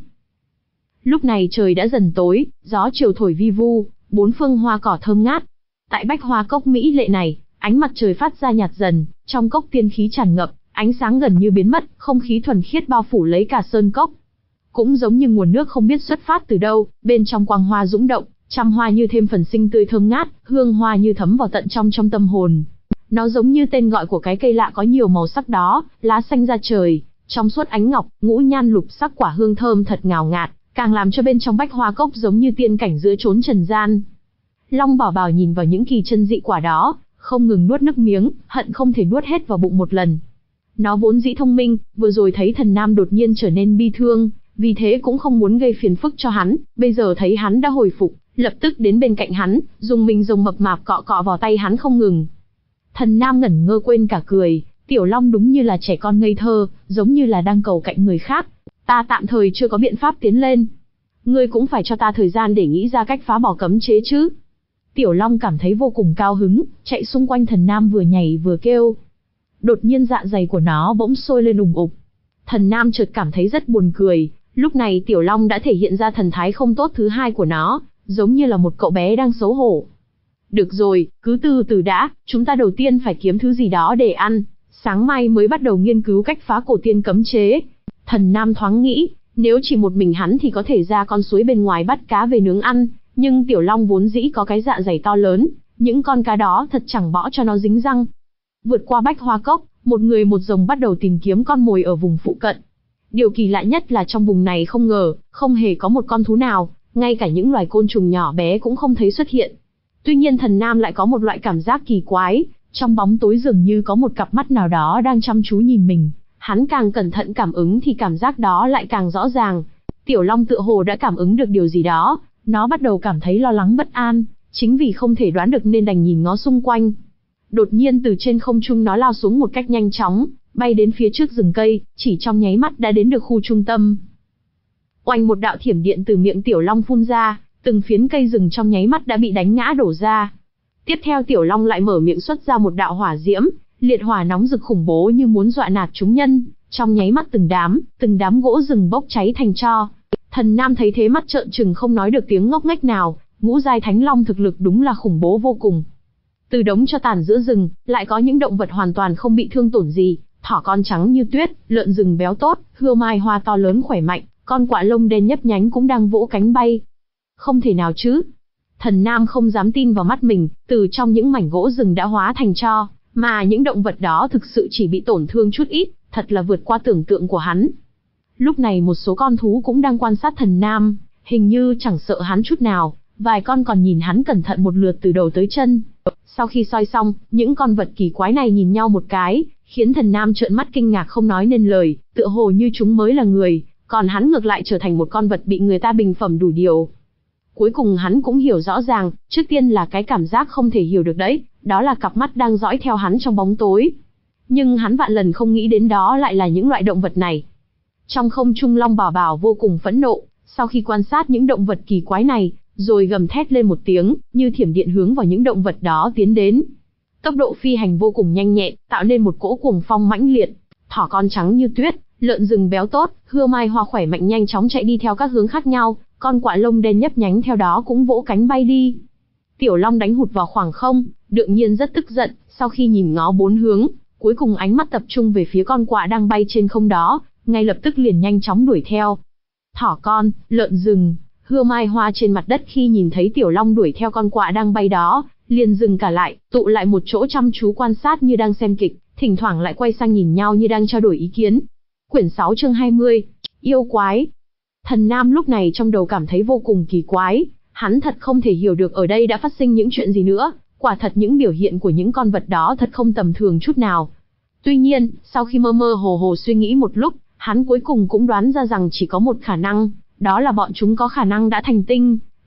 Lúc này trời đã dần tối, gió chiều thổi vi vu, bốn phương hoa cỏ thơm ngát. Tại bách hoa cốc mỹ lệ này, ánh mặt trời phát ra nhạt dần, trong cốc tiên khí tràn ngập, ánh sáng gần như biến mất, không khí thuần khiết bao phủ lấy cả sơn cốc. Cũng giống như nguồn nước không biết xuất phát từ đâu, bên trong quang hoa dũng động, trăm hoa như thêm phần sinh tươi thơm ngát, hương hoa như thấm vào tận trong trong tâm hồn. Nó giống như tên gọi của cái cây lạ có nhiều màu sắc đó, lá xanh ra trời, trong suốt ánh ngọc, ngũ nhan lục sắc, quả hương thơm thật ngào ngạt, càng làm cho bên trong bách hoa cốc giống như tiên cảnh giữa chốn trần gian. Long Bảo Bảo nhìn vào những kỳ chân dị quả đó, không ngừng nuốt nước miếng, hận không thể nuốt hết vào bụng một lần. Nó vốn dĩ thông minh, vừa rồi thấy Thần Nam đột nhiên trở nên bi thương, vì thế cũng không muốn gây phiền phức cho hắn, bây giờ thấy hắn đã hồi phục, lập tức đến bên cạnh hắn, dùng mình rồng mập mạp cọ cọ vào tay hắn không ngừng. Thần Nam ngẩn ngơ quên cả cười, Tiểu Long đúng như là trẻ con ngây thơ, giống như là đang cầu cạnh người khác. Ta tạm thời chưa có biện pháp tiến lên. Ngươi cũng phải cho ta thời gian để nghĩ ra cách phá bỏ cấm chế chứ. Tiểu Long cảm thấy vô cùng cao hứng, chạy xung quanh Thần Nam vừa nhảy vừa kêu. Đột nhiên dạ dày của nó bỗng sôi lên ùng ục. Thần Nam chợt cảm thấy rất buồn cười, lúc này Tiểu Long đã thể hiện ra thần thái không tốt thứ hai của nó, giống như là một cậu bé đang xấu hổ. Được rồi, cứ từ từ đã, chúng ta đầu tiên phải kiếm thứ gì đó để ăn, sáng mai mới bắt đầu nghiên cứu cách phá cổ tiên cấm chế. Thần Nam thoáng nghĩ, nếu chỉ một mình hắn thì có thể ra con suối bên ngoài bắt cá về nướng ăn, nhưng Tiểu Long vốn dĩ có cái dạ dày to lớn, những con cá đó thật chẳng bỏ cho nó dính răng. Vượt qua bách hoa cốc, một người một rồng bắt đầu tìm kiếm con mồi ở vùng phụ cận. Điều kỳ lạ nhất là trong vùng này không ngờ, không hề có một con thú nào, ngay cả những loài côn trùng nhỏ bé cũng không thấy xuất hiện. Tuy nhiên Thần Nam lại có một loại cảm giác kỳ quái, trong bóng tối dường như có một cặp mắt nào đó đang chăm chú nhìn mình. Hắn càng cẩn thận cảm ứng thì cảm giác đó lại càng rõ ràng. Tiểu Long tựa hồ đã cảm ứng được điều gì đó, nó bắt đầu cảm thấy lo lắng bất an, chính vì không thể đoán được nên đành nhìn ngó xung quanh. Đột nhiên từ trên không trung nó lao xuống một cách nhanh chóng, bay đến phía trước rừng cây, chỉ trong nháy mắt đã đến được khu trung tâm. Oanh, một đạo thiểm điện từ miệng Tiểu Long phun ra, từng phiến cây rừng trong nháy mắt đã bị đánh ngã đổ ra. Tiếp theo Tiểu Long lại mở miệng xuất ra một đạo hỏa diễm, liệt hỏa nóng rực khủng bố như muốn dọa nạt chúng nhân, trong nháy mắt từng đám, từng đám gỗ rừng bốc cháy thành tro. Thần Nam thấy thế mắt trợn trừng không nói được tiếng ngốc nghếch nào, ngũ giai thánh long thực lực đúng là khủng bố vô cùng. Từ đống cho tàn giữa rừng, lại có những động vật hoàn toàn không bị thương tổn gì, thỏ con trắng như tuyết, lợn rừng béo tốt, hươu mai hoa to lớn khỏe mạnh, con quạ lông đen nhấp nhánh cũng đang vỗ cánh bay. Không thể nào chứ? Thần Nam không dám tin vào mắt mình, từ trong những mảnh gỗ rừng đã hóa thành tro, mà những động vật đó thực sự chỉ bị tổn thương chút ít, thật là vượt qua tưởng tượng của hắn. Lúc này một số con thú cũng đang quan sát Thần Nam, hình như chẳng sợ hắn chút nào, vài con còn nhìn hắn cẩn thận một lượt từ đầu tới chân. Sau khi soi xong, những con vật kỳ quái này nhìn nhau một cái, khiến Thần Nam trợn mắt kinh ngạc không nói nên lời, tựa hồ như chúng mới là người, còn hắn ngược lại trở thành một con vật bị người ta bình phẩm đủ điều. Cuối cùng hắn cũng hiểu rõ ràng, trước tiên là cái cảm giác không thể hiểu được đấy, đó là cặp mắt đang dõi theo hắn trong bóng tối. Nhưng hắn vạn lần không nghĩ đến đó lại là những loại động vật này. Trong không trung Long Bảo Bảo vô cùng phẫn nộ, sau khi quan sát những động vật kỳ quái này, rồi gầm thét lên một tiếng, như thiểm điện hướng vào những động vật đó tiến đến. Tốc độ phi hành vô cùng nhanh nhẹn, tạo nên một cỗ cuồng phong mãnh liệt. Thỏ con trắng như tuyết, lợn rừng béo tốt, hươu mai hoa khỏe mạnh nhanh chóng chạy đi theo các hướng khác nhau, con quạ lông đen nhấp nhánh theo đó cũng vỗ cánh bay đi. Tiểu Long đánh hụt vào khoảng không, đương nhiên rất tức giận, sau khi nhìn ngó bốn hướng, cuối cùng ánh mắt tập trung về phía con quạ đang bay trên không đó, ngay lập tức liền nhanh chóng đuổi theo. Thỏ con, lợn rừng, hươu mai hoa trên mặt đất khi nhìn thấy Tiểu Long đuổi theo con quạ đang bay đó, liền dừng cả lại, tụ lại một chỗ chăm chú quan sát như đang xem kịch, thỉnh thoảng lại quay sang nhìn nhau như đang trao đổi ý kiến. Quyển sáu chương hai mươi, yêu quái. Thần Nam lúc này trong đầu cảm thấy vô cùng kỳ quái, hắn thật không thể hiểu được ở đây đã phát sinh những chuyện gì nữa, quả thật những biểu hiện của những con vật đó thật không tầm thường chút nào. Tuy nhiên, sau khi mơ mơ hồ hồ suy nghĩ một lúc, hắn cuối cùng cũng đoán ra rằng chỉ có một khả năng, đó là bọn chúng có khả năng đã thành tinh,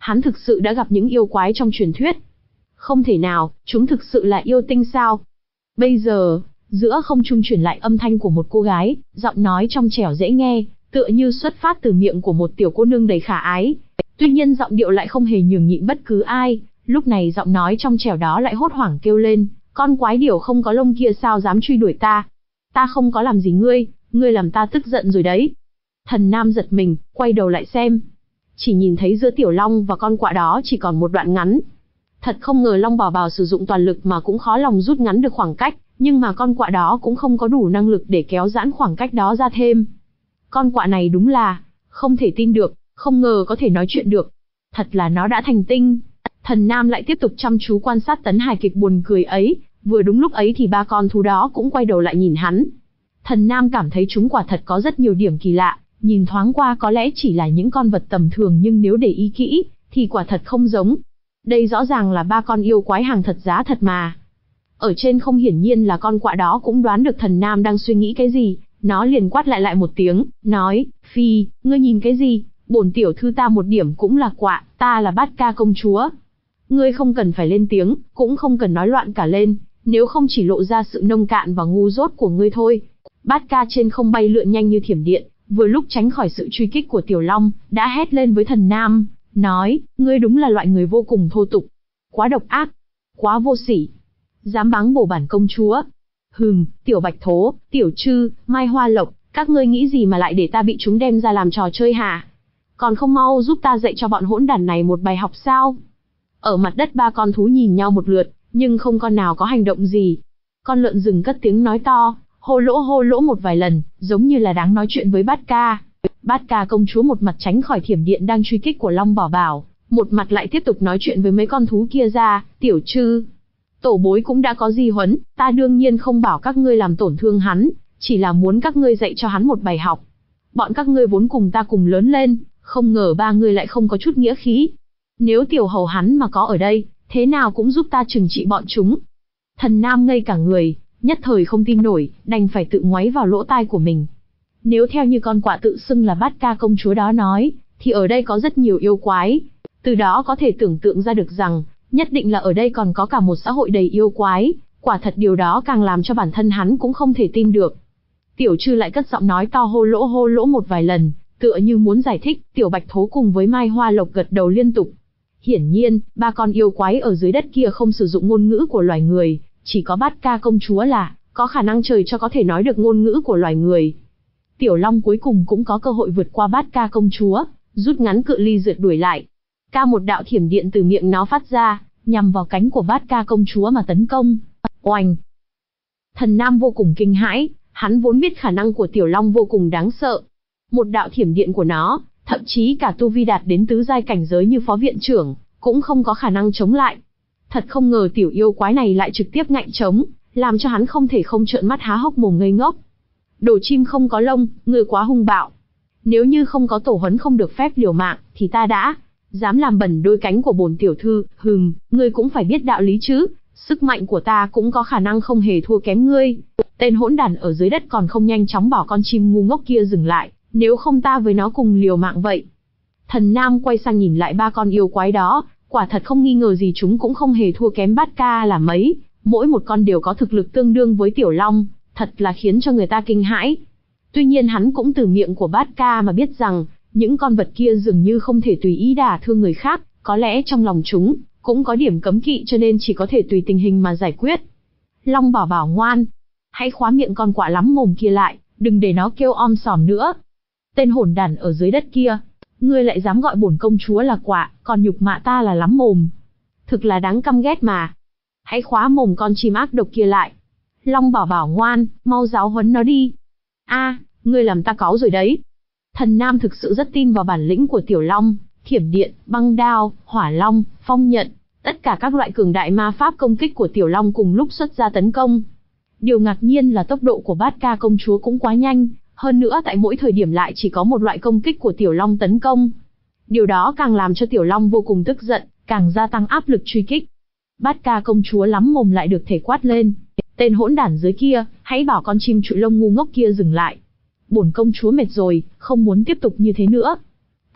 hắn thực sự đã gặp những yêu quái trong truyền thuyết. Không thể nào, chúng thực sự là yêu tinh sao? Bây giờ, giữa không trung truyền lại âm thanh của một cô gái, giọng nói trong trẻo dễ nghe, tựa như xuất phát từ miệng của một tiểu cô nương đầy khả ái. Tuy nhiên giọng điệu lại không hề nhường nhịn bất cứ ai, lúc này giọng nói trong trẻo đó lại hốt hoảng kêu lên, con quái điểu không có lông kia sao dám truy đuổi ta? Ta không có làm gì ngươi, ngươi làm ta tức giận rồi đấy. Thần Nam giật mình, quay đầu lại xem. Chỉ nhìn thấy giữa Tiểu Long và con quạ đó chỉ còn một đoạn ngắn. Thật không ngờ Long Bảo Bảo sử dụng toàn lực mà cũng khó lòng rút ngắn được khoảng cách, nhưng mà con quạ đó cũng không có đủ năng lực để kéo giãn khoảng cách đó ra thêm. Con quạ này đúng là không thể tin được, không ngờ có thể nói chuyện được. Thật là nó đã thành tinh. Thần Nam lại tiếp tục chăm chú quan sát tấn hài kịch buồn cười ấy, vừa đúng lúc ấy thì ba con thú đó cũng quay đầu lại nhìn hắn. Thần Nam cảm thấy chúng quả thật có rất nhiều điểm kỳ lạ, nhìn thoáng qua có lẽ chỉ là những con vật tầm thường nhưng nếu để ý kỹ, thì quả thật không giống. Đây rõ ràng là ba con yêu quái hàng thật giá thật mà. Ở trên không hiển nhiên là con quạ đó cũng đoán được Thần Nam đang suy nghĩ cái gì, nó liền quát lại lại một tiếng, nói, Phi, ngươi nhìn cái gì, bổn tiểu thư ta một điểm cũng là quạ, ta là Bát Ca công chúa. Ngươi không cần phải lên tiếng, cũng không cần nói loạn cả lên, nếu không chỉ lộ ra sự nông cạn và ngu dốt của ngươi thôi. Bát Ca trên không bay lượn nhanh như thiểm điện, vừa lúc tránh khỏi sự truy kích của Tiểu Long, đã hét lên với Thần Nam, nói, ngươi đúng là loại người vô cùng thô tục, quá độc ác, quá vô sỉ, dám báng bổ bản công chúa. Hừm, Tiểu Bạch Thố, Tiểu Trư, Mai Hoa Lộc, các ngươi nghĩ gì mà lại để ta bị chúng đem ra làm trò chơi hả? Còn không mau giúp ta dạy cho bọn hỗn đản này một bài học sao? Ở mặt đất ba con thú nhìn nhau một lượt, nhưng không con nào có hành động gì. Con lợn rừng cất tiếng nói to, hô lỗ hô lỗ một vài lần, giống như là đáng nói chuyện với Bát Ca. Bát Ca công chúa một mặt tránh khỏi thiểm điện đang truy kích của Long Bảo Bảo, một mặt lại tiếp tục nói chuyện với mấy con thú kia ra, Tiểu Trư. Tổ bối cũng đã có di huấn, ta đương nhiên không bảo các ngươi làm tổn thương hắn, chỉ là muốn các ngươi dạy cho hắn một bài học. Bọn các ngươi vốn cùng ta cùng lớn lên, không ngờ ba ngươi lại không có chút nghĩa khí. Nếu tiểu hầu hắn mà có ở đây, thế nào cũng giúp ta trừng trị bọn chúng. Thần Nam ngây cả người, nhất thời không tin nổi, đành phải tự ngoáy vào lỗ tai của mình. Nếu theo như con quạ tự xưng là Bát Ca công chúa đó nói, thì ở đây có rất nhiều yêu quái. Từ đó có thể tưởng tượng ra được rằng, nhất định là ở đây còn có cả một xã hội đầy yêu quái, quả thật điều đó càng làm cho bản thân hắn cũng không thể tin được. Tiểu Trư lại cất giọng nói to hô lỗ hô lỗ một vài lần, tựa như muốn giải thích. Tiểu Bạch Thố cùng với Mai Hoa Lộc gật đầu liên tục. Hiển nhiên, ba con yêu quái ở dưới đất kia không sử dụng ngôn ngữ của loài người, chỉ có Bát Ca công chúa là có khả năng trời cho có thể nói được ngôn ngữ của loài người. Tiểu Long cuối cùng cũng có cơ hội vượt qua Bát Ca công chúa, rút ngắn cự ly rượt đuổi lại. Ca một đạo thiểm điện từ miệng nó phát ra, nhằm vào cánh của Bát Ca công chúa mà tấn công. Oanh! Thần Nam vô cùng kinh hãi, hắn vốn biết khả năng của Tiểu Long vô cùng đáng sợ. Một đạo thiểm điện của nó, thậm chí cả tu vi đạt đến tứ giai cảnh giới như phó viện trưởng, cũng không có khả năng chống lại. Thật không ngờ tiểu yêu quái này lại trực tiếp ngạnh chống, làm cho hắn không thể không trợn mắt há hốc mồm ngây ngốc. Đồ chim không có lông, ngươi quá hung bạo. Nếu như không có tổ huấn không được phép liều mạng, thì ta đã dám làm bẩn đôi cánh của bổn tiểu thư. Hừm, ngươi cũng phải biết đạo lý chứ, sức mạnh của ta cũng có khả năng không hề thua kém ngươi. Tên hỗn đản ở dưới đất còn không nhanh chóng bảo con chim ngu ngốc kia dừng lại, nếu không ta với nó cùng liều mạng vậy. Thần Nam quay sang nhìn lại ba con yêu quái đó, quả thật không nghi ngờ gì chúng cũng không hề thua kém Bát Ca là mấy, mỗi một con đều có thực lực tương đương với Tiểu Long, thật là khiến cho người ta kinh hãi. Tuy nhiên hắn cũng từ miệng của Bát Ca mà biết rằng, những con vật kia dường như không thể tùy ý đả thương người khác, có lẽ trong lòng chúng cũng có điểm cấm kỵ cho nên chỉ có thể tùy tình hình mà giải quyết. Long Bảo Bảo ngoan, hãy khóa miệng con quạ lắm mồm kia lại, đừng để nó kêu om sòm nữa. Tên hỗn đản ở dưới đất kia, ngươi lại dám gọi bổn công chúa là quạ, còn nhục mạ ta là lắm mồm. Thực là đáng căm ghét mà. Hãy khóa mồm con chim ác độc kia lại. Long Bảo Bảo ngoan, mau giáo huấn nó đi. A, ngươi làm ta cáu rồi đấy. Thần Nam thực sự rất tin vào bản lĩnh của Tiểu Long, thiểm điện, băng đao, hỏa long, phong nhận, tất cả các loại cường đại ma pháp công kích của Tiểu Long cùng lúc xuất ra tấn công. Điều ngạc nhiên là tốc độ của Bát Ca công chúa cũng quá nhanh, hơn nữa tại mỗi thời điểm lại chỉ có một loại công kích của Tiểu Long tấn công. Điều đó càng làm cho Tiểu Long vô cùng tức giận, càng gia tăng áp lực truy kích. Bát Ca công chúa lắm mồm lại được thể quát lên. Tên hỗn đản dưới kia, hãy bảo con chim trụi lông ngu ngốc kia dừng lại. Bổn công chúa mệt rồi, không muốn tiếp tục như thế nữa.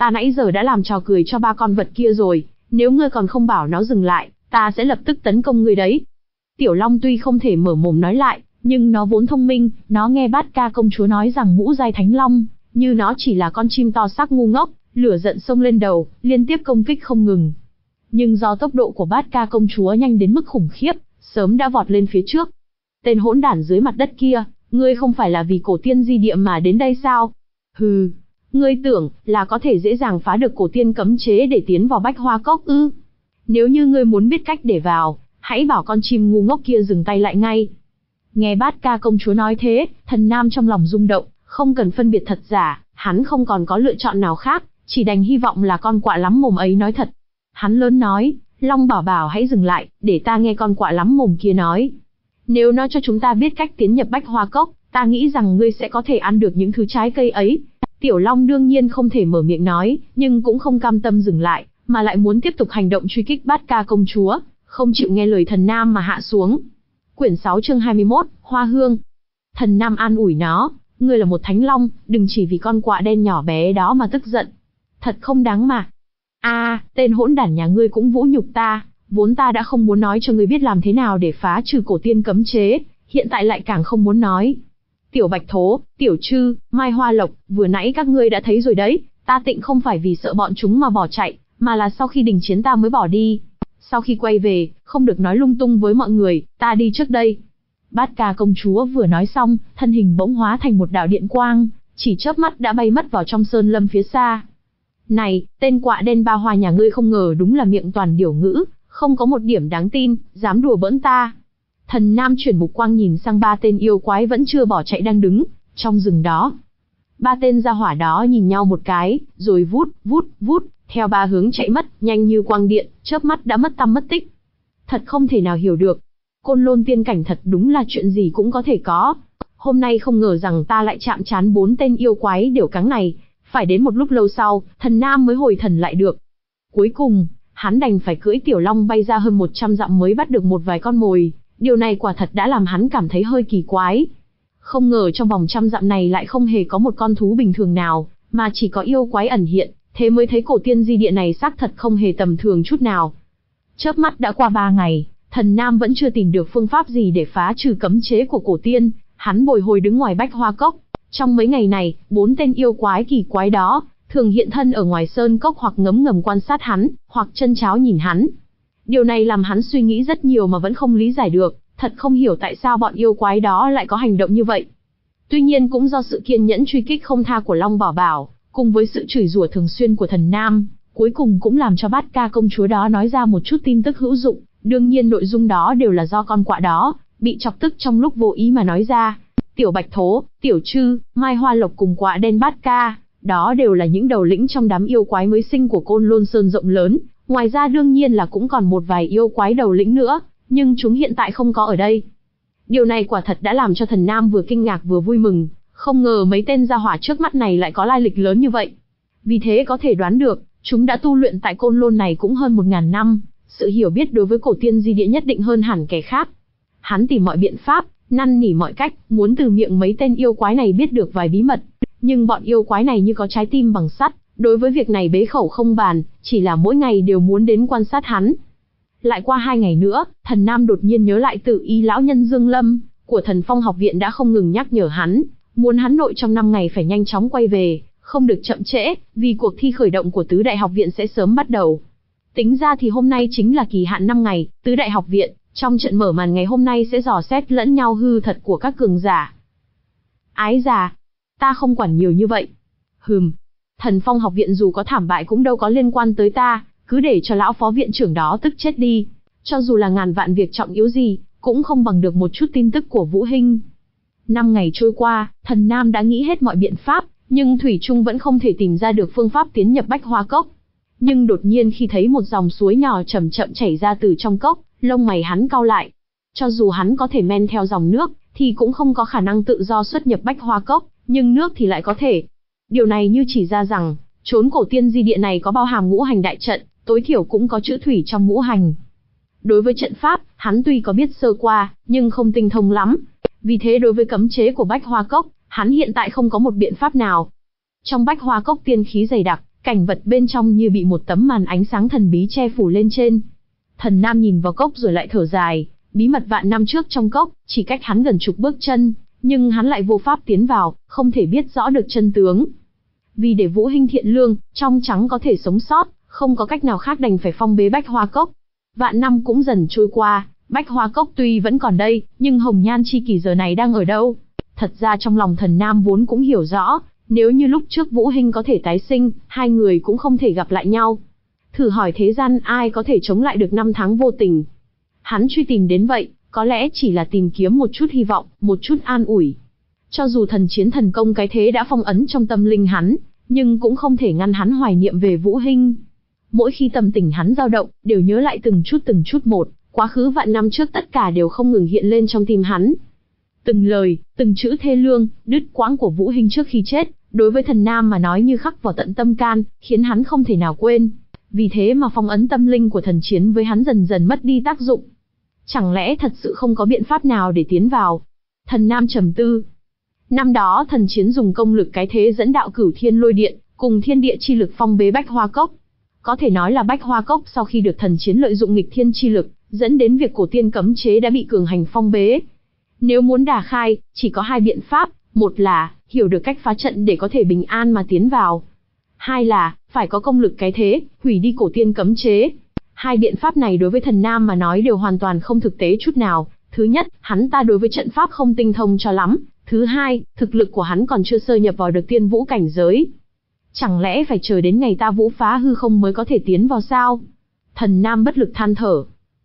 ta nãy giờ đã làm trò cười cho ba con vật kia rồi, nếu ngươi còn không bảo nó dừng lại, ta sẽ lập tức tấn công ngươi đấy. Tiểu Long tuy không thể mở mồm nói lại, nhưng nó vốn thông minh, nó nghe Bát Ca công chúa nói rằng ngũ giai thánh long, như nó chỉ là con chim to xác ngu ngốc, lửa giận xông lên đầu, liên tiếp công kích không ngừng. Nhưng do tốc độ của Bát Ca công chúa nhanh đến mức khủng khiếp, sớm đã vọt lên phía trước. Tên hỗn đản dưới mặt đất kia, ngươi không phải là vì cổ tiên di địa mà đến đây sao? Hừ, ngươi tưởng là có thể dễ dàng phá được cổ tiên cấm chế để tiến vào Bách Hoa Cốc ư? Nếu như ngươi muốn biết cách để vào, hãy bảo con chim ngu ngốc kia dừng tay lại ngay. Nghe Bát Ca công chúa nói thế, Thần Nam trong lòng rung động, không cần phân biệt thật giả, hắn không còn có lựa chọn nào khác, chỉ đành hy vọng là con quạ lắm mồm ấy nói thật. Hắn lớn nói, Long Bảo Bảo hãy dừng lại, để ta nghe con quạ lắm mồm kia nói. Nếu nó cho chúng ta biết cách tiến nhập Bách Hoa Cốc, ta nghĩ rằng ngươi sẽ có thể ăn được những thứ trái cây ấy. Tiểu Long đương nhiên không thể mở miệng nói, nhưng cũng không cam tâm dừng lại, mà lại muốn tiếp tục hành động truy kích Bát Ca công chúa, không chịu nghe lời Thần Nam mà hạ xuống. Quyển sáu chương hai mươi mốt, Hoa Hương. Thần Nam an ủi nó, ngươi là một thánh long, đừng chỉ vì con quạ đen nhỏ bé đó mà tức giận. Thật không đáng mà. A, à, tên hỗn đản nhà ngươi cũng vũ nhục ta, vốn ta đã không muốn nói cho ngươi biết làm thế nào để phá trừ cổ tiên cấm chế, hiện tại lại càng không muốn nói. Tiểu Bạch Thố, Tiểu Trư, Mai Hoa Lộc, vừa nãy các ngươi đã thấy rồi đấy, ta tịnh không phải vì sợ bọn chúng mà bỏ chạy, mà là sau khi đình chiến ta mới bỏ đi. Sau khi quay về, không được nói lung tung với mọi người, ta đi trước đây. Bát Ca công chúa vừa nói xong, thân hình bỗng hóa thành một đạo điện quang, chỉ chớp mắt đã bay mất vào trong sơn lâm phía xa. Này, tên quạ đen ba hoa nhà ngươi không ngờ đúng là miệng toàn điểu ngữ, không có một điểm đáng tin, dám đùa bỡn ta. Thần Nam chuyển mục quang nhìn sang ba tên yêu quái vẫn chưa bỏ chạy đang đứng trong rừng đó. Ba tên gia hỏa đó nhìn nhau một cái, rồi vút, vút, vút, theo ba hướng chạy mất, nhanh như quang điện, chớp mắt đã mất tăm mất tích. Thật không thể nào hiểu được. Côn Lôn tiên cảnh thật đúng là chuyện gì cũng có thể có. Hôm nay không ngờ rằng ta lại chạm trán bốn tên yêu quái điểu cáng này. Phải đến một lúc lâu sau, Thần Nam mới hồi thần lại được. Cuối cùng, hắn đành phải cưỡi Tiểu Long bay ra hơn một trăm dặm mới bắt được một vài con mồi. Điều này quả thật đã làm hắn cảm thấy hơi kỳ quái. Không ngờ trong vòng trăm dặm này lại không hề có một con thú bình thường nào, mà chỉ có yêu quái ẩn hiện, thế mới thấy cổ tiên di địa này xác thật không hề tầm thường chút nào. Chớp mắt đã qua ba ngày, Thần Nam vẫn chưa tìm được phương pháp gì để phá trừ cấm chế của cổ tiên, hắn bồi hồi đứng ngoài Bách Hoa Cốc. Trong mấy ngày này, bốn tên yêu quái kỳ quái đó, thường hiện thân ở ngoài sơn cốc hoặc ngấm ngầm quan sát hắn, hoặc chân cháo nhìn hắn. Điều này làm hắn suy nghĩ rất nhiều mà vẫn không lý giải được, thật không hiểu tại sao bọn yêu quái đó lại có hành động như vậy. Tuy nhiên cũng do sự kiên nhẫn truy kích không tha của Long Bảo Bảo, cùng với sự chửi rủa thường xuyên của Thần Nam, cuối cùng cũng làm cho Bát Ca công chúa đó nói ra một chút tin tức hữu dụng, đương nhiên nội dung đó đều là do con quạ đó bị chọc tức trong lúc vô ý mà nói ra. Tiểu Bạch Thố, Tiểu Trư, Mai Hoa Lộc cùng quạ đen Bát Ca, đó đều là những đầu lĩnh trong đám yêu quái mới sinh của Côn Lôn Sơn rộng lớn, ngoài ra đương nhiên là cũng còn một vài yêu quái đầu lĩnh nữa, nhưng chúng hiện tại không có ở đây. Điều này quả thật đã làm cho Thần Nam vừa kinh ngạc vừa vui mừng, không ngờ mấy tên gia hỏa trước mắt này lại có lai lịch lớn như vậy. Vì thế có thể đoán được, chúng đã tu luyện tại Côn Lôn này cũng hơn một ngàn năm, sự hiểu biết đối với cổ tiên di địa nhất định hơn hẳn kẻ khác. Hắn tìm mọi biện pháp, năn nỉ mọi cách, muốn từ miệng mấy tên yêu quái này biết được vài bí mật, nhưng bọn yêu quái này như có trái tim bằng sắt, đối với việc này bế khẩu không bàn, chỉ là mỗi ngày đều muốn đến quan sát hắn. Lại qua hai ngày nữa, Thần Nam đột nhiên nhớ lại Tử Y lão nhân Dương Lâm của Thần Phong học viện đã không ngừng nhắc nhở hắn, muốn hắn nội trong năm ngày phải nhanh chóng quay về, không được chậm trễ, vì cuộc thi khởi động của Tứ Đại học viện sẽ sớm bắt đầu. Tính ra thì hôm nay chính là kỳ hạn năm ngày, Tứ Đại học viện trong trận mở màn ngày hôm nay sẽ dò xét lẫn nhau hư thật của các cường giả. Ái già, ta không quản nhiều như vậy. Hừm, Thần Phong học viện dù có thảm bại cũng đâu có liên quan tới ta, cứ để cho lão phó viện trưởng đó tức chết đi. Cho dù là ngàn vạn việc trọng yếu gì, cũng không bằng được một chút tin tức của Vũ Hinh. Năm ngày trôi qua, Thần Nam đã nghĩ hết mọi biện pháp, nhưng thủy chung vẫn không thể tìm ra được phương pháp tiến nhập Bách Hoa Cốc. Nhưng đột nhiên khi thấy một dòng suối nhỏ chậm chậm chảy ra từ trong cốc, lông mày hắn cau lại. Cho dù hắn có thể men theo dòng nước, thì cũng không có khả năng tự do xuất nhập Bách Hoa Cốc, nhưng nước thì lại có thể. Điều này như chỉ ra rằng, chốn cổ tiên di địa này có bao hàm ngũ hành đại trận, tối thiểu cũng có chữ thủy trong ngũ hành. Đối với trận pháp, hắn tuy có biết sơ qua, nhưng không tinh thông lắm. Vì thế đối với cấm chế của Bách Hoa Cốc, hắn hiện tại không có một biện pháp nào. Trong Bách Hoa Cốc tiên khí dày đặc, cảnh vật bên trong như bị một tấm màn ánh sáng thần bí che phủ lên trên. Thần Nam nhìn vào cốc rồi lại thở dài, bí mật vạn năm trước trong cốc, chỉ cách hắn gần chục bước chân, nhưng hắn lại vô pháp tiến vào, không thể biết rõ được chân tướng. Vì để Vũ Hinh thiện lương, trong trắng có thể sống sót, không có cách nào khác đành phải phong bế Bách Hoa Cốc. Vạn năm cũng dần trôi qua, Bách Hoa Cốc tuy vẫn còn đây, nhưng Hồng Nhan chi kỷ giờ này đang ở đâu? Thật ra trong lòng Thần Nam vốn cũng hiểu rõ, nếu như lúc trước Vũ Hinh có thể tái sinh, hai người cũng không thể gặp lại nhau. Thử hỏi thế gian ai có thể chống lại được năm tháng vô tình. Hắn truy tìm đến vậy, có lẽ chỉ là tìm kiếm một chút hy vọng, một chút an ủi. Cho dù thần chiến thần công cái thế đã phong ấn trong tâm linh hắn, nhưng cũng không thể ngăn hắn hoài niệm về Vũ Hinh. Mỗi khi tâm tình hắn dao động, đều nhớ lại từng chút từng chút một, quá khứ vạn năm trước tất cả đều không ngừng hiện lên trong tim hắn. Từng lời, từng chữ thê lương, đứt quãng của Vũ Hinh trước khi chết, đối với Thần Nam mà nói như khắc vào tận tâm can, khiến hắn không thể nào quên. Vì thế mà phong ấn tâm linh của thần chiến với hắn dần dần mất đi tác dụng. Chẳng lẽ thật sự không có biện pháp nào để tiến vào? Thần Nam trầm tư. Năm đó thần chiến dùng công lực cái thế dẫn đạo Cửu Thiên Lôi Điện, cùng thiên địa chi lực phong bế Bách Hoa Cốc. Có thể nói là Bách Hoa Cốc sau khi được thần chiến lợi dụng nghịch thiên chi lực, dẫn đến việc cổ tiên cấm chế đã bị cường hành phong bế. Nếu muốn đả khai, chỉ có hai biện pháp, một là hiểu được cách phá trận để có thể bình an mà tiến vào. Hai là phải có công lực cái thế, hủy đi cổ tiên cấm chế. Hai biện pháp này đối với Thần Nam mà nói đều hoàn toàn không thực tế chút nào. Thứ nhất, hắn ta đối với trận pháp không tinh thông cho lắm. Thứ hai, thực lực của hắn còn chưa sơ nhập vào được tiên vũ cảnh giới. Chẳng lẽ phải chờ đến ngày ta vũ phá hư không mới có thể tiến vào sao? Thần Nam bất lực than thở.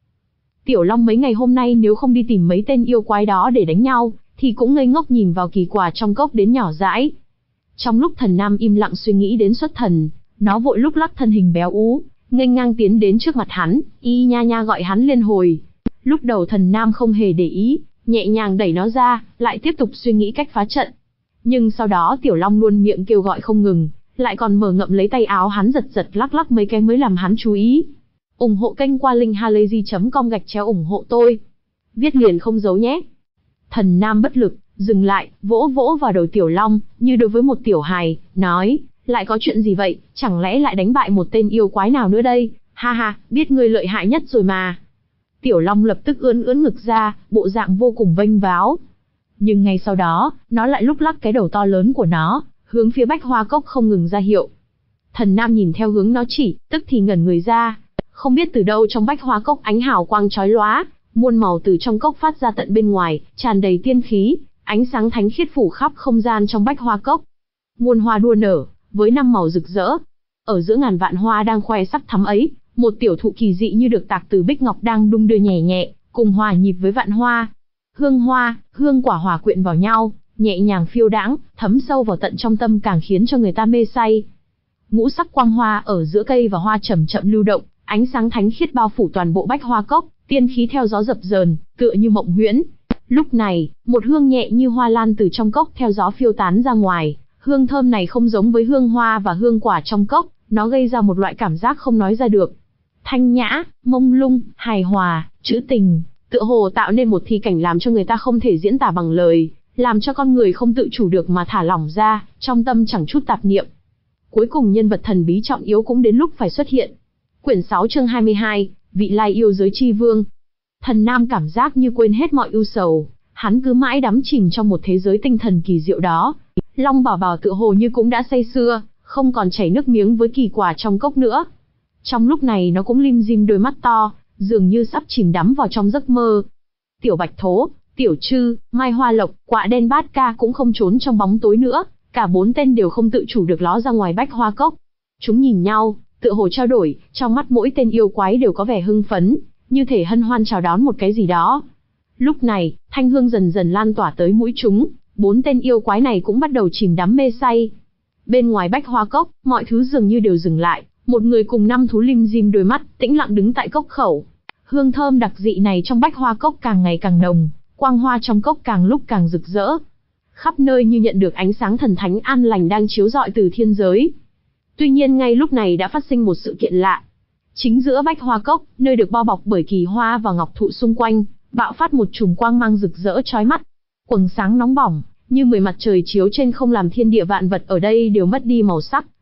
Tiểu Long mấy ngày hôm nay nếu không đi tìm mấy tên yêu quái đó để đánh nhau, thì cũng ngây ngốc nhìn vào kỳ quả trong cốc đến nhỏ dãi. Trong lúc Thần Nam im lặng suy nghĩ đến xuất thần, nó vội lúc lắc thân hình béo ú, nghênh ngang tiến đến trước mặt hắn, y nha nha gọi hắn liên hồi. Lúc đầu Thần Nam không hề để ý, nhẹ nhàng đẩy nó ra, lại tiếp tục suy nghĩ cách phá trận. Nhưng sau đó Tiểu Long luôn miệng kêu gọi không ngừng, lại còn mở ngậm lấy tay áo hắn giật giật lắc lắc mấy cái mới làm hắn chú ý. Ủng hộ kênh qua linkhalazy chấm com gạch chéo ủng hộ tôi. Viết liền không giấu nhé. Thần Nam bất lực, dừng lại, vỗ vỗ vào đầu Tiểu Long, như đối với một tiểu hài, nói, lại có chuyện gì vậy, chẳng lẽ lại đánh bại một tên yêu quái nào nữa đây, ha ha, biết ngươi lợi hại nhất rồi mà. Tiểu Long lập tức ươn ưỡn ngực ra, bộ dạng vô cùng vênh váo. Nhưng ngay sau đó, nó lại lúc lắc cái đầu to lớn của nó, hướng phía Bách Hoa Cốc không ngừng ra hiệu. Thần Nam nhìn theo hướng nó chỉ, tức thì ngẩn người ra. Không biết từ đâu trong Bách Hoa Cốc ánh hào quang chói lóa, muôn màu từ trong cốc phát ra tận bên ngoài, tràn đầy tiên khí, ánh sáng thánh khiết phủ khắp không gian trong Bách Hoa Cốc. Muôn hoa đua nở, với năm màu rực rỡ. Ở giữa ngàn vạn hoa đang khoe sắc thắm ấy, một tiểu thụ kỳ dị như được tạc từ bích ngọc đang đung đưa nhẹ nhẹ, cùng hòa nhịp với vạn hoa. Hương hoa, hương quả hòa quyện vào nhau, nhẹ nhàng phiêu đãng, thấm sâu vào tận trong tâm càng khiến cho người ta mê say. Ngũ sắc quang hoa ở giữa cây và hoa chậm chậm lưu động, ánh sáng thánh khiết bao phủ toàn bộ Bách Hoa Cốc, tiên khí theo gió dập dờn, tựa như mộng huyễn. Lúc này, một hương nhẹ như hoa lan từ trong cốc theo gió phiêu tán ra ngoài. Hương thơm này không giống với hương hoa và hương quả trong cốc, nó gây ra một loại cảm giác không nói ra được. Thanh nhã, mông lung, hài hòa, trữ tình, tựa hồ tạo nên một thi cảnh làm cho người ta không thể diễn tả bằng lời, làm cho con người không tự chủ được mà thả lỏng ra, trong tâm chẳng chút tạp niệm. Cuối cùng nhân vật thần bí trọng yếu cũng đến lúc phải xuất hiện. Quyển sáu chương hai mươi hai, vị lai yêu giới chi vương. Thần Nam cảm giác như quên hết mọi ưu sầu, hắn cứ mãi đắm chìm trong một thế giới tinh thần kỳ diệu đó. Long Bảo Bảo tựa hồ như cũng đã say sưa, không còn chảy nước miếng với kỳ quả trong cốc nữa. Trong lúc này nó cũng lim dim đôi mắt to, dường như sắp chìm đắm vào trong giấc mơ. Tiểu Bạch Thố, Tiểu Trư, Mai Hoa Lộc, Quạ Đen Bát Ca cũng không trốn trong bóng tối nữa, cả bốn tên đều không tự chủ được ló ra ngoài Bách Hoa Cốc. Chúng nhìn nhau, tựa hồ trao đổi, trong mắt mỗi tên yêu quái đều có vẻ hưng phấn, như thể hân hoan chào đón một cái gì đó. Lúc này, thanh hương dần dần lan tỏa tới mũi chúng, bốn tên yêu quái này cũng bắt đầu chìm đắm mê say. Bên ngoài Bách Hoa Cốc, mọi thứ dường như đều dừng lại, một người cùng năm thú lim dim đôi mắt, tĩnh lặng đứng tại cốc khẩu. Hương thơm đặc dị này trong Bách Hoa Cốc càng ngày càng nồng, quang hoa trong cốc càng lúc càng rực rỡ. Khắp nơi như nhận được ánh sáng thần thánh an lành đang chiếu rọi từ thiên giới. Tuy nhiên ngay lúc này đã phát sinh một sự kiện lạ. Chính giữa Bách Hoa Cốc, nơi được bao bọc bởi kỳ hoa và ngọc thụ xung quanh, bạo phát một chùm quang mang rực rỡ chói mắt. Quầng sáng nóng bỏng, như mười mặt trời chiếu trên không làm thiên địa vạn vật ở đây đều mất đi màu sắc,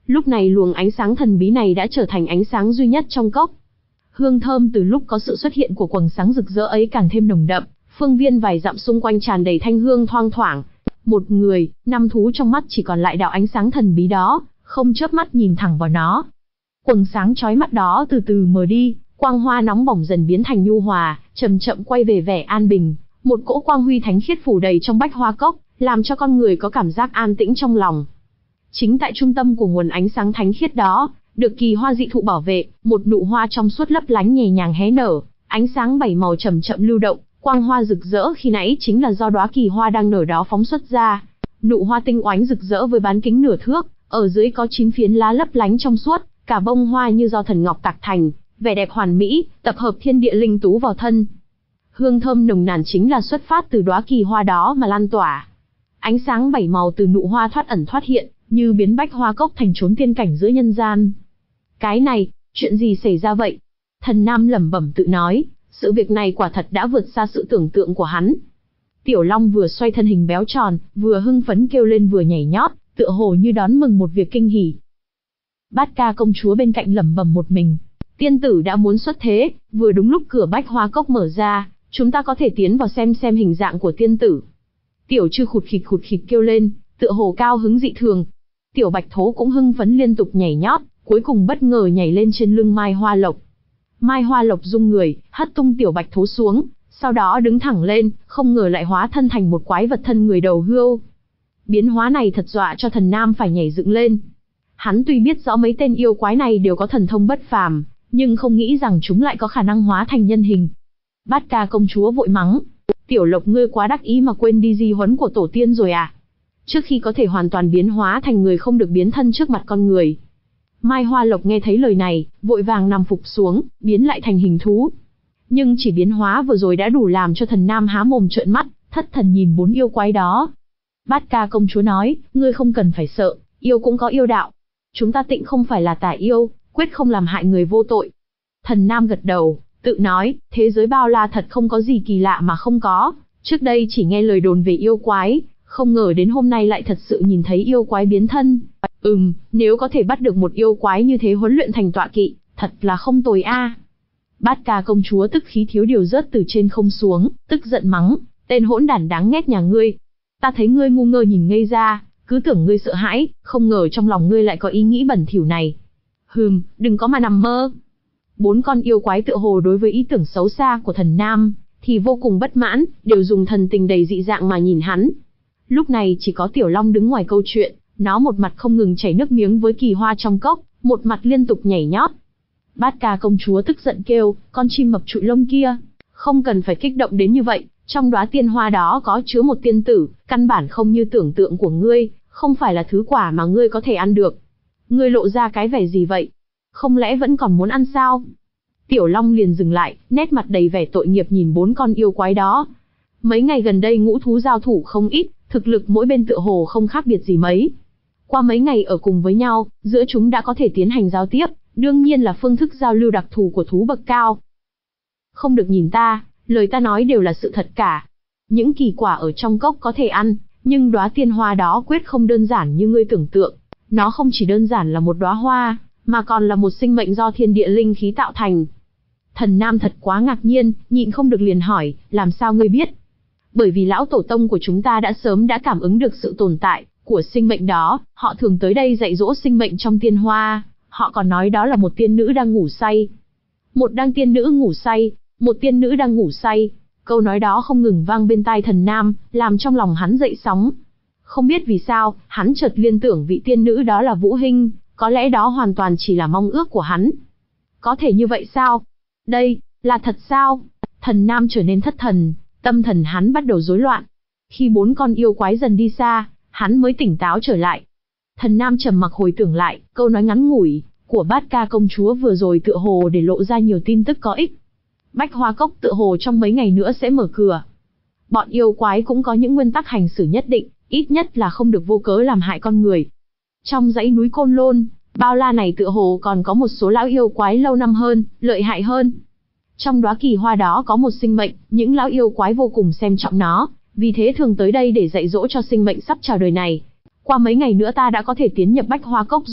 Lúc này luồng ánh sáng thần bí này đã trở thành ánh sáng duy nhất trong cốc. Hương thơm từ lúc có sự xuất hiện của quầng sáng rực rỡ ấy càng thêm nồng đậm, phương viên vài dặm xung quanh tràn đầy thanh hương thoang thoảng. Một người, năm thú trong mắt chỉ còn lại đạo ánh sáng thần bí đó, không chớp mắt nhìn thẳng vào nó. Quầng sáng chói mắt đó từ từ mờ đi, quang hoa nóng bỏng dần biến thành nhu hòa, chậm chậm quay về vẻ an bình. Một cỗ quang huy thánh khiết phủ đầy trong bách hoa cốc, làm cho con người có cảm giác an tĩnh trong lòng. Chính tại trung tâm của nguồn ánh sáng thánh khiết đó, được kỳ hoa dị thụ bảo vệ, một nụ hoa trong suốt lấp lánh nhẹ nhàng hé nở, ánh sáng bảy màu chậm chậm lưu động, quang hoa rực rỡ khi nãy chính là do đóa kỳ hoa đang nở đó phóng xuất ra. Nụ hoa tinh oánh rực rỡ với bán kính nửa thước, ở dưới có chín phiến lá lấp lánh trong suốt, cả bông hoa như do thần ngọc tạc thành, vẻ đẹp hoàn mỹ, tập hợp thiên địa linh tú vào thân. Hương thơm nồng nàn chính là xuất phát từ đóa kỳ hoa đó mà lan tỏa. Ánh sáng bảy màu từ nụ hoa thoát ẩn thoát hiện, như biến bách hoa cốc thành chốn tiên cảnh giữa nhân gian. Cái này, chuyện gì xảy ra vậy? Thần Nam lẩm bẩm tự nói, sự việc này quả thật đã vượt xa sự tưởng tượng của hắn. Tiểu Long vừa xoay thân hình béo tròn, vừa hưng phấn kêu lên vừa nhảy nhót, tựa hồ như đón mừng một việc kinh hỉ. Bát Ca công chúa bên cạnh lẩm bẩm một mình, tiên tử đã muốn xuất thế, vừa đúng lúc cửa bách hoa cốc mở ra, chúng ta có thể tiến vào xem xem hình dạng của tiên tử. Tiểu Trư khụt khịt khụt khịt kêu lên, tựa hồ cao hứng dị thường. Tiểu Bạch Thố cũng hưng phấn liên tục nhảy nhót, cuối cùng bất ngờ nhảy lên trên lưng Mai Hoa Lộc. Mai Hoa Lộc rung người, hất tung Tiểu Bạch Thố xuống, sau đó đứng thẳng lên, không ngờ lại hóa thân thành một quái vật thân người đầu hươu. Biến hóa này thật dọa cho Thần Nam phải nhảy dựng lên. Hắn tuy biết rõ mấy tên yêu quái này đều có thần thông bất phàm, nhưng không nghĩ rằng chúng lại có khả năng hóa thành nhân hình. Bát Ca công chúa vội mắng, Tiểu Lộc ngươi quá đắc ý mà quên đi di huấn của tổ tiên rồi à? Trước khi có thể hoàn toàn biến hóa thành người không được biến thân trước mặt con người. Mai Hoa Lộc nghe thấy lời này, vội vàng nằm phục xuống, biến lại thành hình thú. Nhưng chỉ biến hóa vừa rồi đã đủ làm cho Thần Nam há mồm trợn mắt, thất thần nhìn bốn yêu quái đó. Bát Ca công chúa nói, ngươi không cần phải sợ, yêu cũng có yêu đạo. Chúng ta tịnh không phải là tà yêu, quyết không làm hại người vô tội. Thần Nam gật đầu, tự nói, thế giới bao la thật không có gì kỳ lạ mà không có. Trước đây chỉ nghe lời đồn về yêu quái, không ngờ đến hôm nay lại thật sự nhìn thấy yêu quái biến thân. Ừm, nếu có thể bắt được một yêu quái như thế huấn luyện thành tọa kỵ, thật là không tồi a. Bát Ca công chúa tức khí thiếu điều rớt từ trên không xuống, tức giận mắng, tên hỗn đản đáng ghét nhà ngươi. Ta thấy ngươi ngu ngơ nhìn ngây ra, cứ tưởng ngươi sợ hãi, không ngờ trong lòng ngươi lại có ý nghĩ bẩn thỉu này. Hừm, đừng có mà nằm mơ. Bốn con yêu quái tựa hồ đối với ý tưởng xấu xa của Thần Nam thì vô cùng bất mãn, đều dùng thần tình đầy dị dạng mà nhìn hắn. Lúc này chỉ có Tiểu Long đứng ngoài câu chuyện, nó một mặt không ngừng chảy nước miếng với kỳ hoa trong cốc, một mặt liên tục nhảy nhót. Bát Ca công chúa tức giận kêu, con chim mập trụi lông kia, không cần phải kích động đến như vậy, trong đóa tiên hoa đó có chứa một tiên tử, căn bản không như tưởng tượng của ngươi, không phải là thứ quả mà ngươi có thể ăn được. Ngươi lộ ra cái vẻ gì vậy? Không lẽ vẫn còn muốn ăn sao? Tiểu Long liền dừng lại, nét mặt đầy vẻ tội nghiệp nhìn bốn con yêu quái đó. Mấy ngày gần đây ngũ thú giao thủ không ít, thực lực mỗi bên tựa hồ không khác biệt gì mấy. Qua mấy ngày ở cùng với nhau, giữa chúng đã có thể tiến hành giao tiếp, đương nhiên là phương thức giao lưu đặc thù của thú bậc cao. Không được nhìn ta, lời ta nói đều là sự thật cả. Những kỳ quả ở trong cốc có thể ăn, nhưng đóa tiên hoa đó quyết không đơn giản như ngươi tưởng tượng. Nó không chỉ đơn giản là một đóa hoa, mà còn là một sinh mệnh do thiên địa linh khí tạo thành. Thần Nam thật quá ngạc nhiên, nhịn không được liền hỏi, làm sao ngươi biết? Bởi vì lão tổ tông của chúng ta đã sớm đã cảm ứng được sự tồn tại của sinh mệnh đó, họ thường tới đây dạy dỗ sinh mệnh trong tiên hoa, họ còn nói đó là một tiên nữ đang ngủ say. Một đang tiên nữ ngủ say, một tiên nữ đang ngủ say. Câu nói đó không ngừng vang bên tai Thần Nam, làm trong lòng hắn dậy sóng. Không biết vì sao, hắn chợt liên tưởng vị tiên nữ đó là Vũ Hinh, có lẽ đó hoàn toàn chỉ là mong ước của hắn. Có thể như vậy sao? Đây, là thật sao? Thần Nam trở nên thất thần, tâm thần hắn bắt đầu rối loạn. Khi bốn con yêu quái dần đi xa, hắn mới tỉnh táo trở lại. Thần Nam trầm mặc hồi tưởng lại, câu nói ngắn ngủi của Bát Ca công chúa vừa rồi tựa hồ để lộ ra nhiều tin tức có ích. Bách Hoa Cốc tựa hồ trong mấy ngày nữa sẽ mở cửa. Bọn yêu quái cũng có những nguyên tắc hành xử nhất định, ít nhất là không được vô cớ làm hại con người. Trong dãy núi Côn Lôn, bao la này tựa hồ còn có một số lão yêu quái lâu năm hơn, lợi hại hơn. Trong đóa kỳ hoa đó có một sinh mệnh, những lão yêu quái vô cùng xem trọng nó, vì thế thường tới đây để dạy dỗ cho sinh mệnh sắp chào đời này. Qua mấy ngày nữa ta đã có thể tiến nhập Bách Hoa Cốc rồi,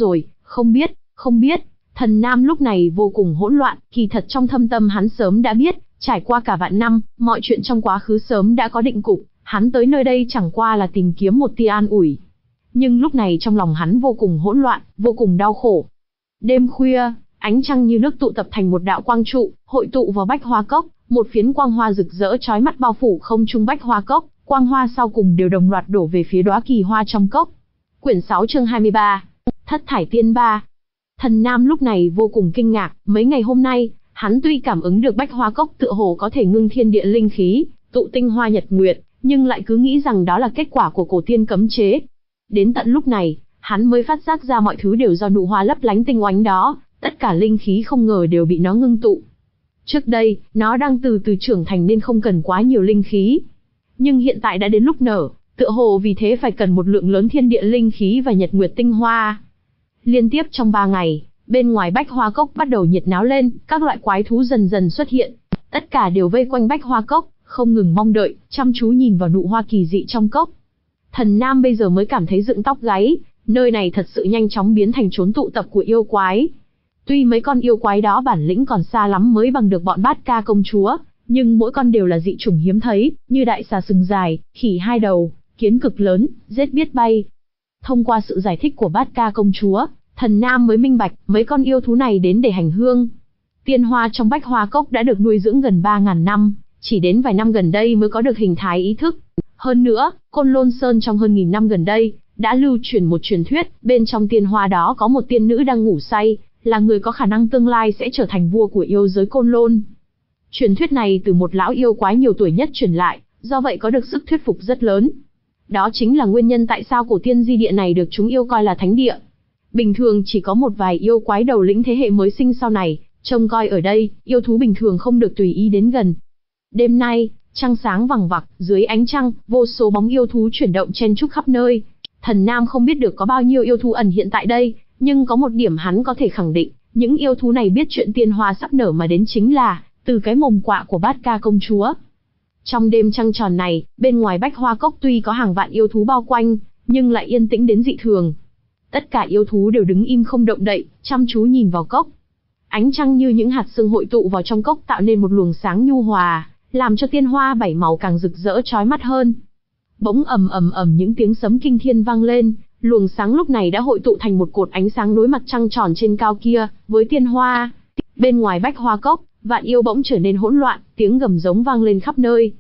Không biết, không biết. Thần Nam lúc này vô cùng hỗn loạn, kỳ thật trong thâm tâm hắn sớm đã biết, trải qua cả vạn năm, mọi chuyện trong quá khứ sớm đã có định cục, hắn tới nơi đây chẳng qua là tìm kiếm một tia an ủi. Nhưng lúc này trong lòng hắn vô cùng hỗn loạn, vô cùng đau khổ. Đêm khuya, ánh trăng như nước tụ tập thành một đạo quang trụ, hội tụ vào Bách Hoa Cốc, một phiến quang hoa rực rỡ chói mắt bao phủ không trung Bách Hoa Cốc, quang hoa sau cùng đều đồng loạt đổ về phía đóa kỳ hoa trong cốc. Quyển sáu chương hai mươi ba, Thất Thải Tiên Ba. Thần Nam lúc này vô cùng kinh ngạc, mấy ngày hôm nay, hắn tuy cảm ứng được Bách Hoa Cốc tựa hồ có thể ngưng thiên địa linh khí, tụ tinh hoa nhật nguyệt, nhưng lại cứ nghĩ rằng đó là kết quả của cổ tiên cấm chế. Đến tận lúc này, hắn mới phát giác ra mọi thứ đều do nụ hoa lấp lánh tinh oánh đó, tất cả linh khí không ngờ đều bị nó ngưng tụ. Trước đây, nó đang từ từ trưởng thành nên không cần quá nhiều linh khí. Nhưng hiện tại đã đến lúc nở, tựa hồ vì thế phải cần một lượng lớn thiên địa linh khí và nhật nguyệt tinh hoa. Liên tiếp trong ba ngày, bên ngoài Bách Hoa Cốc bắt đầu nhiệt náo lên, các loại quái thú dần dần xuất hiện. Tất cả đều vây quanh Bách Hoa Cốc, không ngừng mong đợi, chăm chú nhìn vào nụ hoa kỳ dị trong cốc. Thần Nam bây giờ mới cảm thấy dựng tóc gáy, nơi này thật sự nhanh chóng biến thành chốn tụ tập của yêu quái. Tuy mấy con yêu quái đó bản lĩnh còn xa lắm mới bằng được bọn Bát Ca công chúa, nhưng mỗi con đều là dị chủng hiếm thấy, như đại xà sừng dài, khỉ hai đầu, kiến cực lớn, rết biết bay. Thông qua sự giải thích của Bát Ca công chúa, Thần Nam mới minh bạch, mấy con yêu thú này đến để hành hương. Tiên hoa trong Bách Hoa Cốc đã được nuôi dưỡng gần ba ngàn năm, chỉ đến vài năm gần đây mới có được hình thái ý thức. Hơn nữa, Côn Lôn Sơn trong hơn nghìn năm gần đây, đã lưu truyền một truyền thuyết, bên trong tiên hoa đó có một tiên nữ đang ngủ say, là người có khả năng tương lai sẽ trở thành vua của yêu giới Côn Lôn. Truyền thuyết này từ một lão yêu quái nhiều tuổi nhất truyền lại, do vậy có được sức thuyết phục rất lớn. Đó chính là nguyên nhân tại sao cổ tiên di địa này được chúng yêu coi là thánh địa. Bình thường chỉ có một vài yêu quái đầu lĩnh thế hệ mới sinh sau này, trông coi ở đây, yêu thú bình thường không được tùy ý đến gần. Đêm nay, trăng sáng vằng vặc, dưới ánh trăng, vô số bóng yêu thú chuyển động chen chúc khắp nơi. Thần Nam không biết được có bao nhiêu yêu thú ẩn hiện tại đây, nhưng có một điểm hắn có thể khẳng định, những yêu thú này biết chuyện tiên hoa sắp nở mà đến chính là từ cái mồm quạ của Bát Ca công chúa. Trong đêm trăng tròn này, bên ngoài Bách Hoa Cốc tuy có hàng vạn yêu thú bao quanh, nhưng lại yên tĩnh đến dị thường. Tất cả yêu thú đều đứng im không động đậy, chăm chú nhìn vào cốc. Ánh trăng như những hạt sương hội tụ vào trong cốc tạo nên một luồng sáng nhu hòa, làm cho tiên hoa bảy màu càng rực rỡ chói mắt hơn. Bỗng ầm ầm ầm những tiếng sấm kinh thiên vang lên, luồng sáng lúc này đã hội tụ thành một cột ánh sáng đối mặt trăng tròn trên cao kia, với tiên hoa. Bên ngoài Bách Hoa Cốc, vạn yêu bỗng trở nên hỗn loạn, tiếng gầm giống vang lên khắp nơi.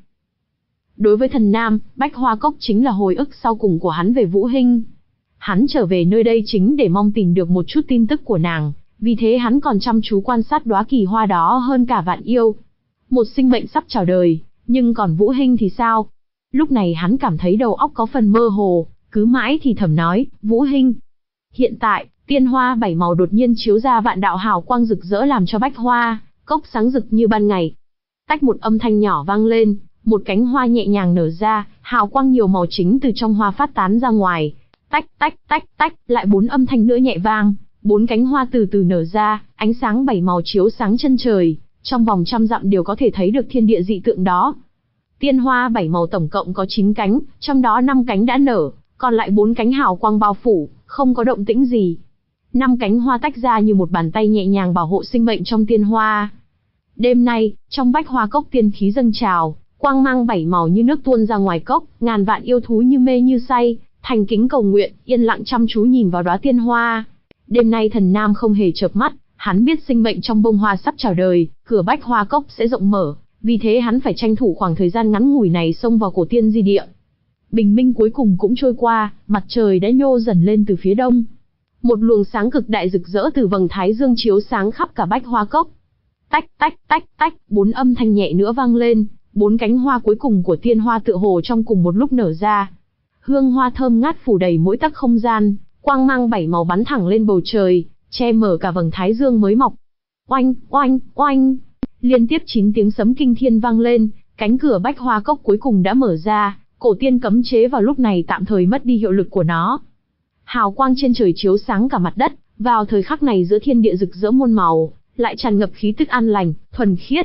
Đối với Thần Nam, Bách Hoa Cốc chính là hồi ức sau cùng của hắn về Vũ Hinh. Hắn trở về nơi đây chính để mong tìm được một chút tin tức của nàng, vì thế hắn còn chăm chú quan sát đóa kỳ hoa đó hơn cả vạn yêu. Một sinh mệnh sắp chào đời, nhưng còn Vũ Hinh thì sao? Lúc này hắn cảm thấy đầu óc có phần mơ hồ, cứ mãi thì thầm nói, Vũ Hinh. Hiện tại, tiên hoa bảy màu đột nhiên chiếu ra vạn đạo hào quang rực rỡ làm cho Bách Hoa Cốc sáng rực như ban ngày. Tách một âm thanh nhỏ vang lên, một cánh hoa nhẹ nhàng nở ra, hào quang nhiều màu chính từ trong hoa phát tán ra ngoài. Tách tách tách tách, lại bốn âm thanh nữa nhẹ vang, bốn cánh hoa từ từ nở ra, ánh sáng bảy màu chiếu sáng chân trời, trong vòng trăm dặm đều có thể thấy được thiên địa dị tượng đó. Tiên hoa bảy màu tổng cộng có chín cánh, trong đó năm cánh đã nở, còn lại bốn cánh hào quang bao phủ, không có động tĩnh gì. Năm cánh hoa tách ra như một bàn tay nhẹ nhàng bảo hộ sinh mệnh trong tiên hoa. Đêm nay, trong Bách Hoa Cốc tiên khí dâng trào, quang mang bảy màu như nước tuôn ra ngoài cốc, ngàn vạn yêu thú như mê như say, thành kính cầu nguyện, yên lặng chăm chú nhìn vào đóa tiên hoa. Đêm nay Thần Nam không hề chợp mắt, hắn biết sinh mệnh trong bông hoa sắp chào đời, cửa Bách Hoa Cốc sẽ rộng mở, vì thế hắn phải tranh thủ khoảng thời gian ngắn ngủi này xông vào cổ tiên di địa. Bình minh cuối cùng cũng trôi qua, mặt trời đã nhô dần lên từ phía đông. Một luồng sáng cực đại rực rỡ từ vầng thái dương chiếu sáng khắp cả Bách Hoa Cốc. Tách tách tách tách, bốn âm thanh nhẹ nữa vang lên, bốn cánh hoa cuối cùng của tiên hoa tựa hồ trong cùng một lúc nở ra. Hương hoa thơm ngát phủ đầy mỗi tấc không gian, quang mang bảy màu bắn thẳng lên bầu trời, che mở cả vầng thái dương mới mọc. Oanh, oanh, oanh, liên tiếp chín tiếng sấm kinh thiên vang lên, cánh cửa Bách Hoa Cốc cuối cùng đã mở ra, cổ tiên cấm chế vào lúc này tạm thời mất đi hiệu lực của nó. Hào quang trên trời chiếu sáng cả mặt đất, vào thời khắc này giữa thiên địa rực rỡ muôn màu, lại tràn ngập khí tức an lành, thuần khiết.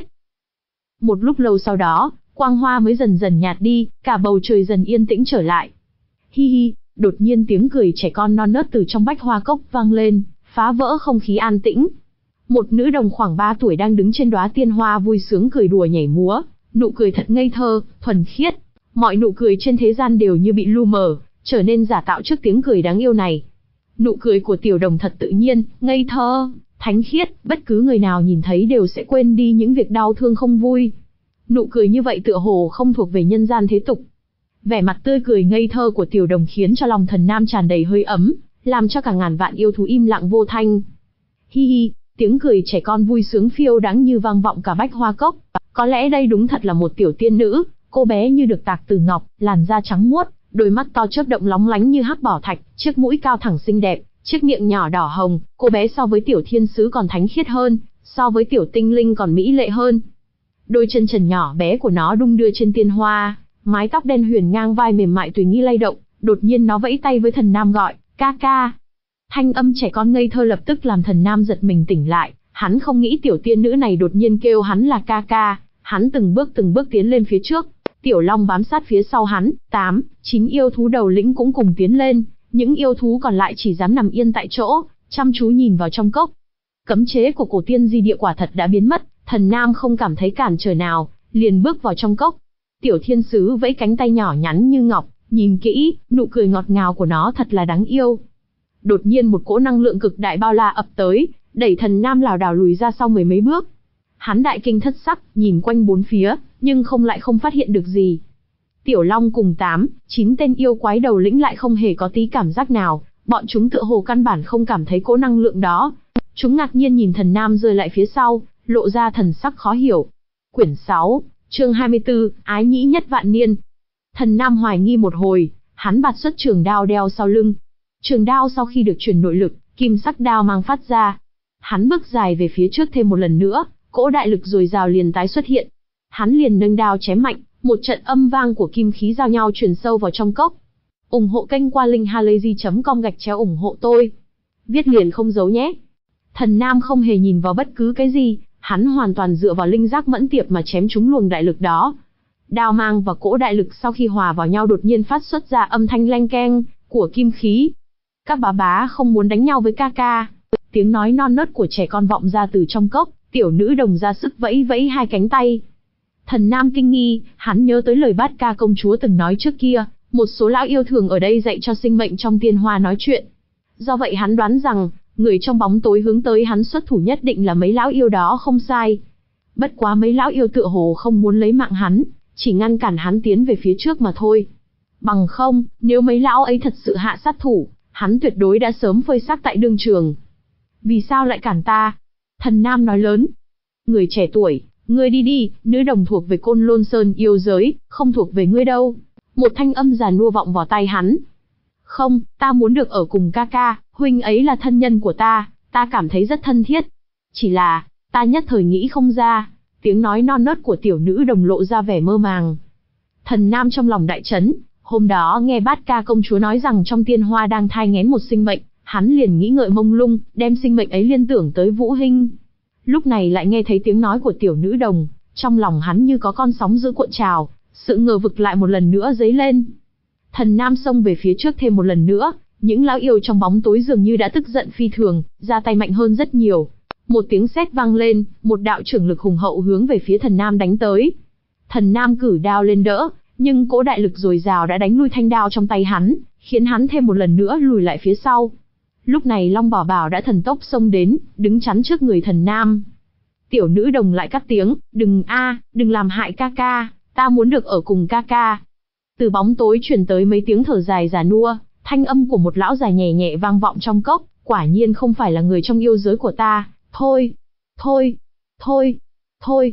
Một lúc lâu sau đó, quang hoa mới dần dần nhạt đi, cả bầu trời dần yên tĩnh trở lại. Hi hi, đột nhiên tiếng cười trẻ con non nớt từ trong Bách Hoa Cốc vang lên, phá vỡ không khí an tĩnh. Một nữ đồng khoảng ba tuổi đang đứng trên đóa tiên hoa vui sướng cười đùa nhảy múa, nụ cười thật ngây thơ, thuần khiết. Mọi nụ cười trên thế gian đều như bị lu mờ, trở nên giả tạo trước tiếng cười đáng yêu này. Nụ cười của tiểu đồng thật tự nhiên, ngây thơ, thánh khiết, bất cứ người nào nhìn thấy đều sẽ quên đi những việc đau thương không vui. Nụ cười như vậy tựa hồ không thuộc về nhân gian thế tục. Vẻ mặt tươi cười ngây thơ của tiểu đồng khiến cho lòng Thần Nam tràn đầy hơi ấm, làm cho cả ngàn vạn yêu thú im lặng vô thanh. Hi hi, tiếng cười trẻ con vui sướng phiêu đáng như vang vọng cả bách hoa cốc. Có lẽ đây đúng thật là một tiểu tiên nữ, cô bé như được tạc từ ngọc, làn da trắng muốt, đôi mắt to chớp động lóng lánh như hắc bảo thạch, chiếc mũi cao thẳng xinh đẹp, chiếc miệng nhỏ đỏ hồng, cô bé so với tiểu thiên sứ còn thánh khiết hơn, so với tiểu tinh linh còn mỹ lệ hơn. Đôi chân trần nhỏ bé của nó đung đưa trên tiên hoa, mái tóc đen huyền ngang vai mềm mại tùy nghi lay động, đột nhiên nó vẫy tay với Thần Nam gọi, ca ca. Thanh âm trẻ con ngây thơ lập tức làm Thần Nam giật mình tỉnh lại, hắn không nghĩ tiểu tiên nữ này đột nhiên kêu hắn là ca ca, hắn từng bước từng bước tiến lên phía trước, Tiểu Long bám sát phía sau hắn, tám, chín yêu thú đầu lĩnh cũng cùng tiến lên, những yêu thú còn lại chỉ dám nằm yên tại chỗ, chăm chú nhìn vào trong cốc. Cấm chế của cổ tiên di địa quả thật đã biến mất, Thần Nam không cảm thấy cản trở nào, liền bước vào trong cốc. Tiểu thiên sứ vẫy cánh tay nhỏ nhắn như ngọc, nhìn kỹ, nụ cười ngọt ngào của nó thật là đáng yêu. Đột nhiên một cỗ năng lượng cực đại bao la ập tới, đẩy Thần Nam lảo đảo lùi ra sau mười mấy bước. Hắn đại kinh thất sắc, nhìn quanh bốn phía, nhưng không lại không phát hiện được gì. Tiểu Long cùng tám, chín tên yêu quái đầu lĩnh lại không hề có tí cảm giác nào, bọn chúng tựa hồ căn bản không cảm thấy cỗ năng lượng đó. Chúng ngạc nhiên nhìn Thần Nam rơi lại phía sau, lộ ra thần sắc khó hiểu. Quyển sáu, chương hai mươi tư, ái nhĩ nhất vạn niên. Thần Nam hoài nghi một hồi, hắn bạt xuất trường đao đeo sau lưng. Trường đao sau khi được truyền nội lực, kim sắc đao mang phát ra. Hắn bước dài về phía trước thêm một lần nữa, cỗ đại lực dồi dào liền tái xuất hiện. Hắn liền nâng đao chém mạnh, một trận âm vang của kim khí giao nhau truyền sâu vào trong cốc. Ủng hộ kênh qua linkhalazy chấm com gạch chéo ủng hộ tôi. Viết liền không giấu nhé. Thần Nam không hề nhìn vào bất cứ cái gì, hắn hoàn toàn dựa vào linh giác mẫn tiệp mà chém trúng luồng đại lực đó. Đao mang và cỗ đại lực sau khi hòa vào nhau đột nhiên phát xuất ra âm thanh leng keng của kim khí. Các bá bá không muốn đánh nhau với ca ca. Tiếng nói non nớt của trẻ con vọng ra từ trong cốc, tiểu nữ đồng ra sức vẫy vẫy hai cánh tay. Thần Nam kinh nghi, hắn nhớ tới lời Bát Ca công chúa từng nói trước kia, một số lão yêu thường ở đây dạy cho sinh mệnh trong tiên hoa nói chuyện. Do vậy hắn đoán rằng, người trong bóng tối hướng tới hắn xuất thủ nhất định là mấy lão yêu đó không sai. Bất quá mấy lão yêu tựa hồ không muốn lấy mạng hắn, chỉ ngăn cản hắn tiến về phía trước mà thôi. Bằng không, nếu mấy lão ấy thật sự hạ sát thủ, hắn tuyệt đối đã sớm phơi xác tại đương trường. Vì sao lại cản ta? Thần Nam nói lớn. Người trẻ tuổi, ngươi đi đi, nữ đồng thuộc về Côn Lôn Sơn yêu giới, không thuộc về ngươi đâu. Một thanh âm già nua vọng vào tai hắn. Không, ta muốn được ở cùng ca ca, huynh ấy là thân nhân của ta, ta cảm thấy rất thân thiết. Chỉ là, ta nhất thời nghĩ không ra. Tiếng nói non nớt của tiểu nữ đồng lộ ra vẻ mơ màng. Thần Nam trong lòng đại chấn, hôm đó nghe Bát Ca công chúa nói rằng trong tiên hoa đang thai nghén một sinh mệnh, hắn liền nghĩ ngợi mông lung, đem sinh mệnh ấy liên tưởng tới Vũ Hinh. Lúc này lại nghe thấy tiếng nói của tiểu nữ đồng, trong lòng hắn như có con sóng dữ cuộn trào, sự ngờ vực lại một lần nữa dấy lên. Thần Nam xông về phía trước thêm một lần nữa, những lão yêu trong bóng tối dường như đã tức giận phi thường, ra tay mạnh hơn rất nhiều. Một tiếng sét vang lên, một đạo trưởng lực hùng hậu hướng về phía Thần Nam đánh tới. Thần Nam cử đao lên đỡ, nhưng cỗ đại lực dồi dào đã đánh lui thanh đao trong tay hắn, khiến hắn thêm một lần nữa lùi lại phía sau. Lúc này Long Bảo Bảo đã thần tốc xông đến, đứng chắn trước người Thần Nam. Tiểu nữ đồng lại cắt tiếng, đừng a, đừng làm hại ca ca, ta muốn được ở cùng ca ca. Từ bóng tối truyền tới mấy tiếng thở dài già nua, thanh âm của một lão già nhẹ nhẹ vang vọng trong cốc, quả nhiên không phải là người trong yêu giới của ta, thôi, thôi, thôi, thôi.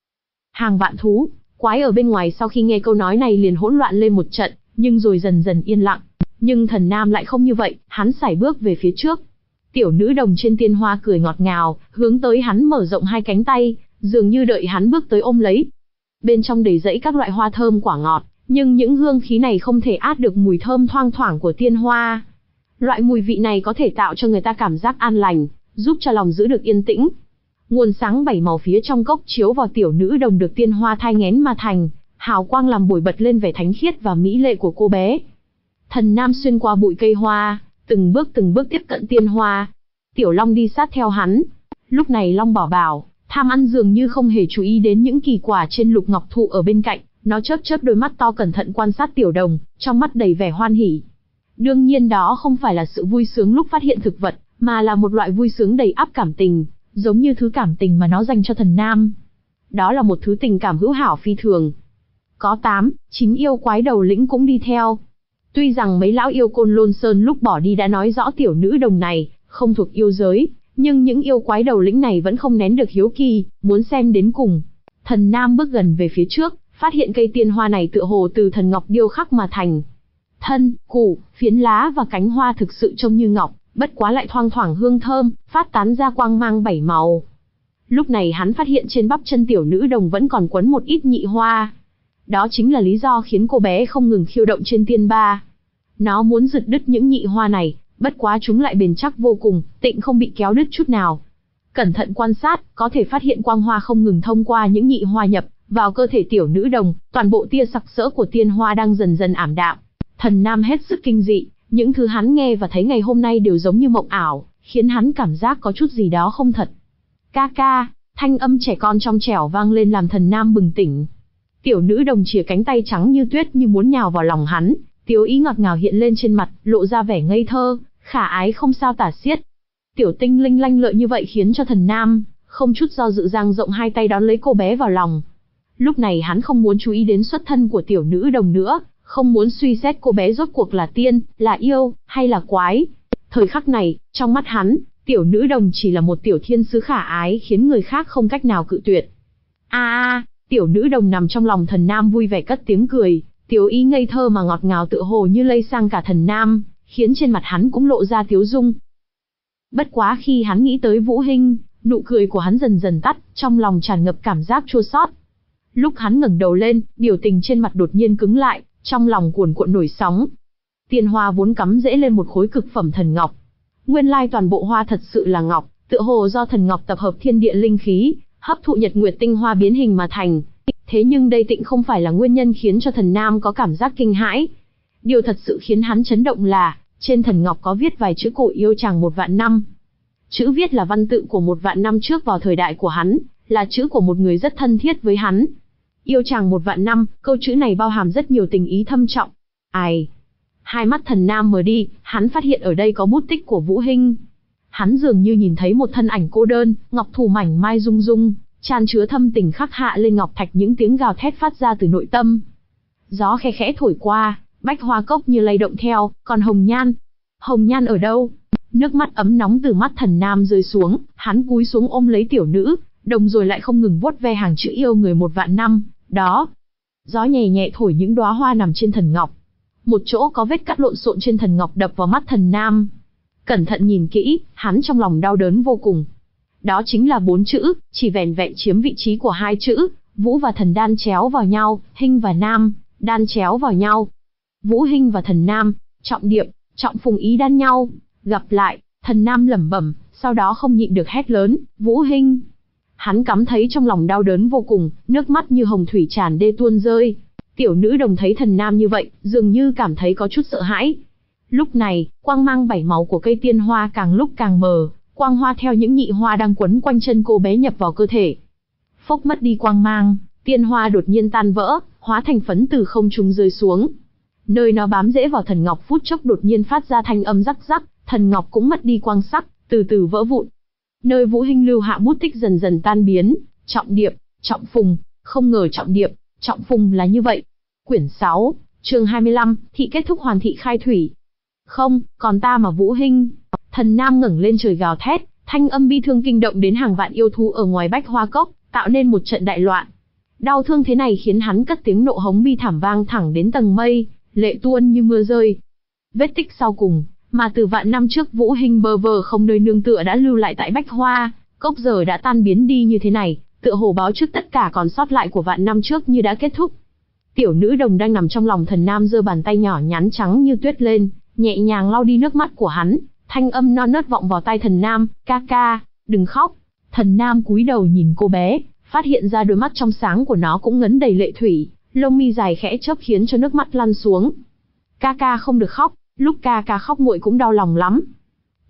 Hàng vạn thú, quái ở bên ngoài sau khi nghe câu nói này liền hỗn loạn lên một trận, nhưng rồi dần dần yên lặng. Nhưng Thần Nam lại không như vậy, hắn sải bước về phía trước. Tiểu nữ đồng trên tiên hoa cười ngọt ngào, hướng tới hắn mở rộng hai cánh tay, dường như đợi hắn bước tới ôm lấy. Bên trong đầy rẫy các loại hoa thơm quả ngọt, nhưng những hương khí này không thể át được mùi thơm thoang thoảng của tiên hoa. Loại mùi vị này có thể tạo cho người ta cảm giác an lành, giúp cho lòng giữ được yên tĩnh. Nguồn sáng bảy màu phía trong cốc chiếu vào tiểu nữ đồng được tiên hoa thai nghén mà thành, hào quang làm bồi bật lên vẻ thánh khiết và mỹ lệ của cô bé. Thần Nam xuyên qua bụi cây hoa, từng bước từng bước tiếp cận tiên hoa. Tiểu Long đi sát theo hắn. Lúc này Long Bảo Bảo, tham ăn dường như không hề chú ý đến những kỳ quả trên lục ngọc thụ ở bên cạnh, nó chớp chớp đôi mắt to cẩn thận quan sát Tiểu Đồng, trong mắt đầy vẻ hoan hỉ. Đương nhiên đó không phải là sự vui sướng lúc phát hiện thực vật, mà là một loại vui sướng đầy ắp cảm tình, giống như thứ cảm tình mà nó dành cho thần nam. Đó là một thứ tình cảm hữu hảo phi thường. Có tám, chín yêu quái đầu lĩnh cũng đi theo. Tuy rằng mấy lão yêu Côn Lôn Sơn lúc bỏ đi đã nói rõ tiểu nữ đồng này không thuộc yêu giới, nhưng những yêu quái đầu lĩnh này vẫn không nén được hiếu kỳ, muốn xem đến cùng. Thần Nam bước gần về phía trước, phát hiện cây tiên hoa này tựa hồ từ thần ngọc điêu khắc mà thành. Thân, củ, phiến lá và cánh hoa thực sự trông như ngọc, bất quá lại thoang thoảng hương thơm, phát tán ra quang mang bảy màu. Lúc này hắn phát hiện trên bắp chân tiểu nữ đồng vẫn còn quấn một ít nhị hoa. Đó chính là lý do khiến cô bé không ngừng khiêu động trên tiên ba. Nó muốn giật đứt những nhị hoa này, bất quá chúng lại bền chắc vô cùng, tịnh không bị kéo đứt chút nào. Cẩn thận quan sát, có thể phát hiện quang hoa không ngừng thông qua những nhị hoa nhập vào cơ thể tiểu nữ đồng, toàn bộ tia sặc sỡ của tiên hoa đang dần dần ảm đạm. Thần Nam hết sức kinh dị, những thứ hắn nghe và thấy ngày hôm nay đều giống như mộng ảo, khiến hắn cảm giác có chút gì đó không thật. Ca ca, thanh âm trẻ con trong trẻo vang lên làm Thần Nam bừng tỉnh. Tiểu nữ đồng chìa cánh tay trắng như tuyết như muốn nhào vào lòng hắn, tiếu ý ngọt ngào hiện lên trên mặt, lộ ra vẻ ngây thơ, khả ái không sao tả xiết. Tiểu tinh linh lanh lợi như vậy khiến cho Thần Nam không chút do dự dang rộng hai tay đón lấy cô bé vào lòng. Lúc này hắn không muốn chú ý đến xuất thân của tiểu nữ đồng nữa, không muốn suy xét cô bé rốt cuộc là tiên, là yêu, hay là quái. Thời khắc này, trong mắt hắn, tiểu nữ đồng chỉ là một tiểu thiên sứ khả ái khiến người khác không cách nào cự tuyệt. A a, tiểu nữ đồng nằm trong lòng Thần Nam vui vẻ cất tiếng cười, tiểu ý ngây thơ mà ngọt ngào tựa hồ như lây sang cả Thần Nam, khiến trên mặt hắn cũng lộ ra tiếu dung. Bất quá khi hắn nghĩ tới Vũ Hinh, nụ cười của hắn dần dần tắt, trong lòng tràn ngập cảm giác chua xót. Lúc hắn ngẩng đầu lên, biểu tình trên mặt đột nhiên cứng lại, trong lòng cuồn cuộn nổi sóng. Tiên hoa vốn cắm rễ lên một khối cực phẩm thần ngọc. Nguyên lai toàn bộ hoa thật sự là ngọc, tựa hồ do thần ngọc tập hợp thiên địa linh khí, hấp thụ nhật nguyệt tinh hoa biến hình mà thành. Thế nhưng đây tịnh không phải là nguyên nhân khiến cho Thần Nam có cảm giác kinh hãi. Điều thật sự khiến hắn chấn động là, trên thần ngọc có viết vài chữ cổ yêu chàng một vạn năm. Chữ viết là văn tự của một vạn năm trước vào thời đại của hắn, là chữ của một người rất thân thiết với hắn. Yêu chàng một vạn năm, câu chữ này bao hàm rất nhiều tình ý thâm trọng. Ai? Hai mắt Thần Nam mở đi, hắn phát hiện ở đây có bút tích của Vũ Hinh. Hắn dường như nhìn thấy một thân ảnh cô đơn, ngọc thủ mảnh mai rung rung, tràn chứa thâm tình khắc hạ lên ngọc thạch, những tiếng gào thét phát ra từ nội tâm. Gió khe khẽ thổi qua, bách hoa cốc như lay động theo, còn hồng nhan, hồng nhan ở đâu? Nước mắt ấm nóng từ mắt Thần Nam rơi xuống, hắn cúi xuống ôm lấy tiểu nữ, đồng rồi lại không ngừng vuốt ve hàng chữ yêu người một vạn năm, đó. Gió nhẹ nhẹ thổi những đóa hoa nằm trên thần ngọc. Một chỗ có vết cắt lộn xộn trên thần ngọc đập vào mắt Thần Nam. Cẩn thận nhìn kỹ, hắn trong lòng đau đớn vô cùng. Đó chính là bốn chữ, chỉ vẻn vẹn chiếm vị trí của hai chữ, Vũ và Thần đan chéo vào nhau, Hinh và Nam, đan chéo vào nhau. Vũ Hinh và Thần Nam, trọng điệp, trọng phùng ý đan nhau, gặp lại, Thần Nam lẩm bẩm, sau đó không nhịn được hét lớn, Vũ Hinh. Hắn cảm thấy trong lòng đau đớn vô cùng, nước mắt như hồng thủy tràn đê tuôn rơi. Tiểu nữ đồng thấy Thần Nam như vậy, dường như cảm thấy có chút sợ hãi. Lúc này, quang mang bảy màu của cây tiên hoa càng lúc càng mờ, quang hoa theo những nhị hoa đang quấn quanh chân cô bé nhập vào cơ thể. Phốc mất đi quang mang, tiên hoa đột nhiên tan vỡ, hóa thành phấn từ không trung rơi xuống. Nơi nó bám rễ vào thần ngọc phút chốc đột nhiên phát ra thanh âm rắc rắc, thần ngọc cũng mất đi quang sắc, từ từ vỡ vụn. Nơi Vũ Hinh lưu hạ bút tích dần dần tan biến, trọng điệp, trọng phùng, không ngờ trọng điệp, trọng phùng là như vậy. Quyển sáu, chương hai mươi lăm, thị kết thúc hoàn thị khai thủy. Không, còn ta mà Vũ Hinh. Thần Nam ngẩng lên trời gào thét, thanh âm bi thương kinh động đến hàng vạn yêu thú ở ngoài bách hoa cốc, tạo nên một trận đại loạn. Đau thương thế này khiến hắn cất tiếng nộ hống bi thảm vang thẳng đến tầng mây, lệ tuôn như mưa rơi. Vết tích sau cùng, mà từ vạn năm trước Vũ Hinh bơ vơ không nơi nương tựa đã lưu lại tại bách hoa cốc giờ đã tan biến đi như thế này, tựa hồ báo trước tất cả còn sót lại của vạn năm trước như đã kết thúc. Tiểu nữ đồng đang nằm trong lòng Thần Nam giơ bàn tay nhỏ nhắn trắng như tuyết lên, nhẹ nhàng lau đi nước mắt của hắn, thanh âm non nớt vọng vào tai Thần Nam, ca ca, đừng khóc. Thần Nam cúi đầu nhìn cô bé, phát hiện ra đôi mắt trong sáng của nó cũng ngấn đầy lệ thủy, lông mi dài khẽ chớp khiến cho nước mắt lăn xuống. Ca ca không được khóc, lúc ca ca khóc muội cũng đau lòng lắm.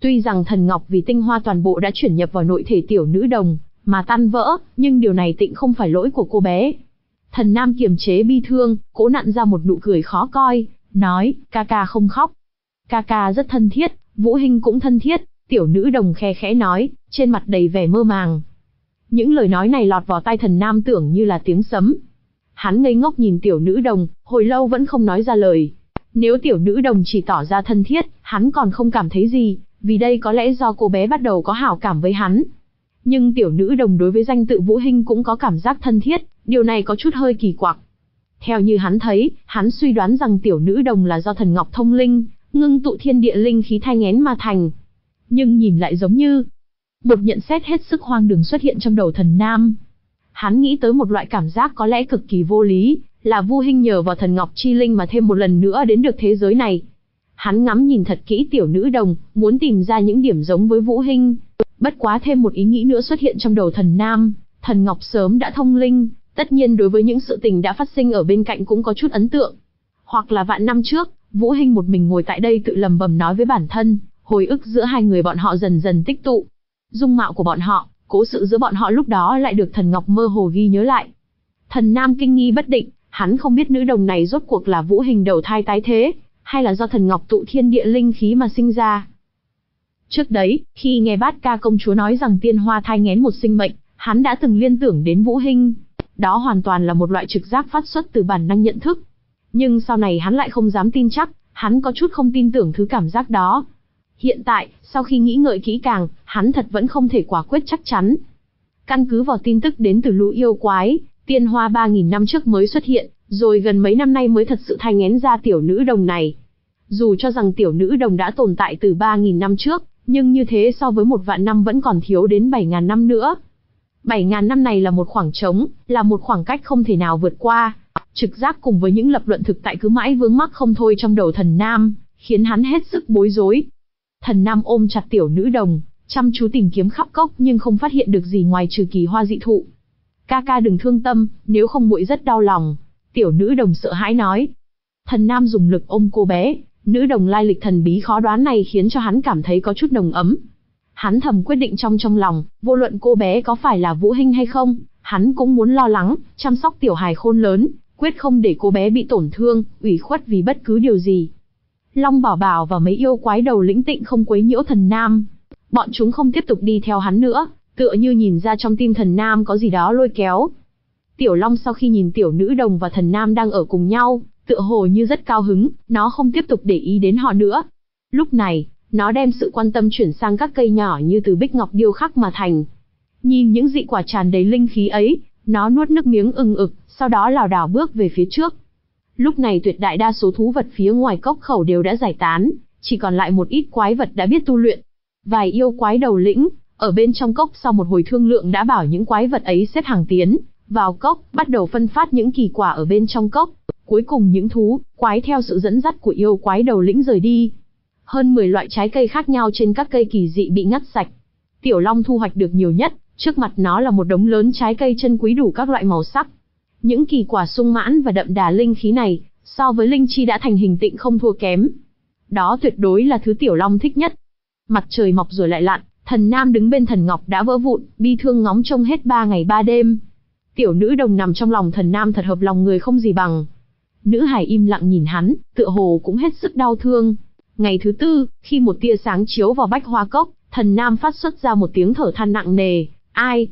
Tuy rằng thần ngọc vì tinh hoa toàn bộ đã chuyển nhập vào nội thể tiểu nữ đồng, mà tan vỡ, nhưng điều này tịnh không phải lỗi của cô bé. Thần Nam kiềm chế bi thương, cố nặn ra một nụ cười khó coi, nói, ca ca không khóc. Ca ca rất thân thiết, Vũ Hinh cũng thân thiết, tiểu nữ đồng khe khẽ nói, trên mặt đầy vẻ mơ màng. Những lời nói này lọt vào tai Thần Nam tưởng như là tiếng sấm. Hắn ngây ngốc nhìn tiểu nữ đồng, hồi lâu vẫn không nói ra lời. Nếu tiểu nữ đồng chỉ tỏ ra thân thiết, hắn còn không cảm thấy gì, vì đây có lẽ do cô bé bắt đầu có hảo cảm với hắn. Nhưng tiểu nữ đồng đối với danh tự Vũ Hinh cũng có cảm giác thân thiết, điều này có chút hơi kỳ quặc. Theo như hắn thấy, hắn suy đoán rằng tiểu nữ đồng là do thần ngọc thông linh, ngưng tụ thiên địa linh khí thai nghén mà thành. Nhưng nhìn lại giống như một nhận xét hết sức hoang đường xuất hiện trong đầu Thần Nam. Hắn nghĩ tới một loại cảm giác có lẽ cực kỳ vô lý, là Vũ Hinh nhờ vào thần ngọc chi linh mà thêm một lần nữa đến được thế giới này. Hắn ngắm nhìn thật kỹ tiểu nữ đồng, muốn tìm ra những điểm giống với Vũ Hinh. Bất quá thêm một ý nghĩ nữa xuất hiện trong đầu Thần Nam, thần ngọc sớm đã thông linh, tất nhiên đối với những sự tình đã phát sinh ở bên cạnh cũng có chút ấn tượng. Hoặc là vạn năm trước, Vũ Hinh một mình ngồi tại đây tự lầm bầm nói với bản thân, hồi ức giữa hai người bọn họ dần dần tích tụ. Dung mạo của bọn họ, cố sự giữa bọn họ lúc đó lại được thần ngọc mơ hồ ghi nhớ lại. Thần Nam kinh nghi bất định, hắn không biết nữ đồng này rốt cuộc là Vũ Hinh đầu thai tái thế, hay là do thần ngọc tụ thiên địa linh khí mà sinh ra. Trước đấy, khi nghe Bát Ca công chúa nói rằng tiên hoa thai nghén một sinh mệnh, hắn đã từng liên tưởng đến Vũ Hinh. Đó hoàn toàn là một loại trực giác phát xuất từ bản năng nhận thức. Nhưng sau này hắn lại không dám tin chắc, hắn có chút không tin tưởng thứ cảm giác đó. Hiện tại, sau khi nghĩ ngợi kỹ càng, hắn thật vẫn không thể quả quyết chắc chắn. Căn cứ vào tin tức đến từ lũ yêu quái, tiên hoa ba nghìn năm trước mới xuất hiện, rồi gần mấy năm nay mới thật sự thai nghén ra tiểu nữ đồng này. Dù cho rằng tiểu nữ đồng đã tồn tại từ ba nghìn năm trước, nhưng như thế so với một vạn năm vẫn còn thiếu đến bảy nghìn năm nữa. bảy nghìn năm này là một khoảng trống, là một khoảng cách không thể nào vượt qua. Trực giác cùng với những lập luận thực tại cứ mãi vướng mắc không thôi trong đầu Thần Nam, khiến hắn hết sức bối rối. Thần Nam ôm chặt tiểu nữ đồng, chăm chú tìm kiếm khắp cốc nhưng không phát hiện được gì ngoài trừ kỳ hoa dị thụ. Ca ca đừng thương tâm, nếu không muội rất đau lòng. Tiểu nữ đồng sợ hãi nói. Thần Nam dùng lực ôm cô bé, nữ đồng lai lịch thần bí khó đoán này khiến cho hắn cảm thấy có chút nồng ấm. Hắn thầm quyết định trong trong lòng, vô luận cô bé có phải là Vũ Hinh hay không, hắn cũng muốn lo lắng, chăm sóc tiểu hài khôn lớn, quyết không để cô bé bị tổn thương, ủy khuất vì bất cứ điều gì. Long Bảo Bảo và mấy yêu quái đầu lĩnh tịnh không quấy nhiễu Thần Nam. Bọn chúng không tiếp tục đi theo hắn nữa, tựa như nhìn ra trong tim Thần Nam có gì đó lôi kéo. Tiểu Long sau khi nhìn tiểu nữ đồng và Thần Nam đang ở cùng nhau, tựa hồ như rất cao hứng, nó không tiếp tục để ý đến họ nữa. Lúc này, nó đem sự quan tâm chuyển sang các cây nhỏ như từ bích ngọc điêu khắc mà thành. Nhìn những dị quả tràn đầy linh khí ấy, nó nuốt nước miếng ừng ực, sau đó lảo đảo bước về phía trước. Lúc này tuyệt đại đa số thú vật phía ngoài cốc khẩu đều đã giải tán, chỉ còn lại một ít quái vật đã biết tu luyện. Vài yêu quái đầu lĩnh, ở bên trong cốc sau một hồi thương lượng đã bảo những quái vật ấy xếp hàng tiến vào cốc, bắt đầu phân phát những kỳ quả ở bên trong cốc. Cuối cùng những thú, quái theo sự dẫn dắt của yêu quái đầu lĩnh rời đi. Hơn mười loại trái cây khác nhau trên các cây kỳ dị bị ngắt sạch. Tiểu Long thu hoạch được nhiều nhất, trước mặt nó là một đống lớn trái cây chân quý đủ các loại màu sắc. Những kỳ quả sung mãn và đậm đà linh khí này, so với linh chi đã thành hình tịnh không thua kém. Đó tuyệt đối là thứ Tiểu Long thích nhất. Mặt trời mọc rồi lại lặn, Thần Nam đứng bên thần ngọc đã vỡ vụn, bi thương ngóng trông hết ba ngày ba đêm. Tiểu nữ đồng nằm trong lòng Thần Nam thật hợp lòng người không gì bằng. Nữ hài im lặng nhìn hắn, tựa hồ cũng hết sức đau thương. Ngày thứ tư, khi một tia sáng chiếu vào bách hoa cốc, Thần Nam phát xuất ra một tiếng thở than nặng nề. Ai?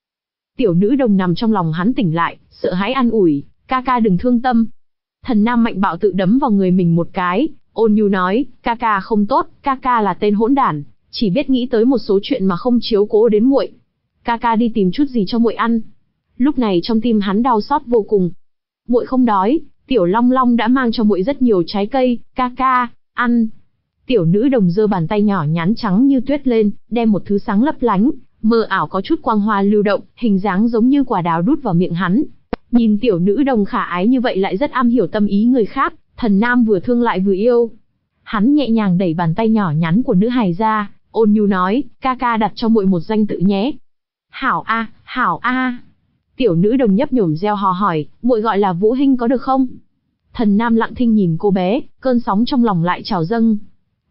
Tiểu nữ đồng nằm trong lòng hắn tỉnh lại, sợ hãi an ủi, ca ca đừng thương tâm. Thần Nam mạnh bạo tự đấm vào người mình một cái, ôn nhu nói, ca ca không tốt, ca ca là tên hỗn đản, chỉ biết nghĩ tới một số chuyện mà không chiếu cố đến muội. Ca ca đi tìm chút gì cho muội ăn. Lúc này trong tim hắn đau xót vô cùng. Muội không đói, Tiểu Long Long đã mang cho muội rất nhiều trái cây, ca ca, ăn. Tiểu nữ đồng giơ bàn tay nhỏ nhắn trắng như tuyết lên, đem một thứ sáng lấp lánh, mờ ảo có chút quang hoa lưu động, hình dáng giống như quả đào đút vào miệng hắn. Nhìn tiểu nữ đồng khả ái như vậy lại rất am hiểu tâm ý người khác, Thần Nam vừa thương lại vừa yêu. Hắn nhẹ nhàng đẩy bàn tay nhỏ nhắn của nữ hài ra, ôn nhu nói, ca ca đặt cho muội một danh tự nhé. Hảo a, hảo a. Tiểu nữ đồng nhấp nhổm reo hò hỏi, muội gọi là Vũ Hinh có được không? Thần Nam lặng thinh nhìn cô bé, cơn sóng trong lòng lại trào dâng.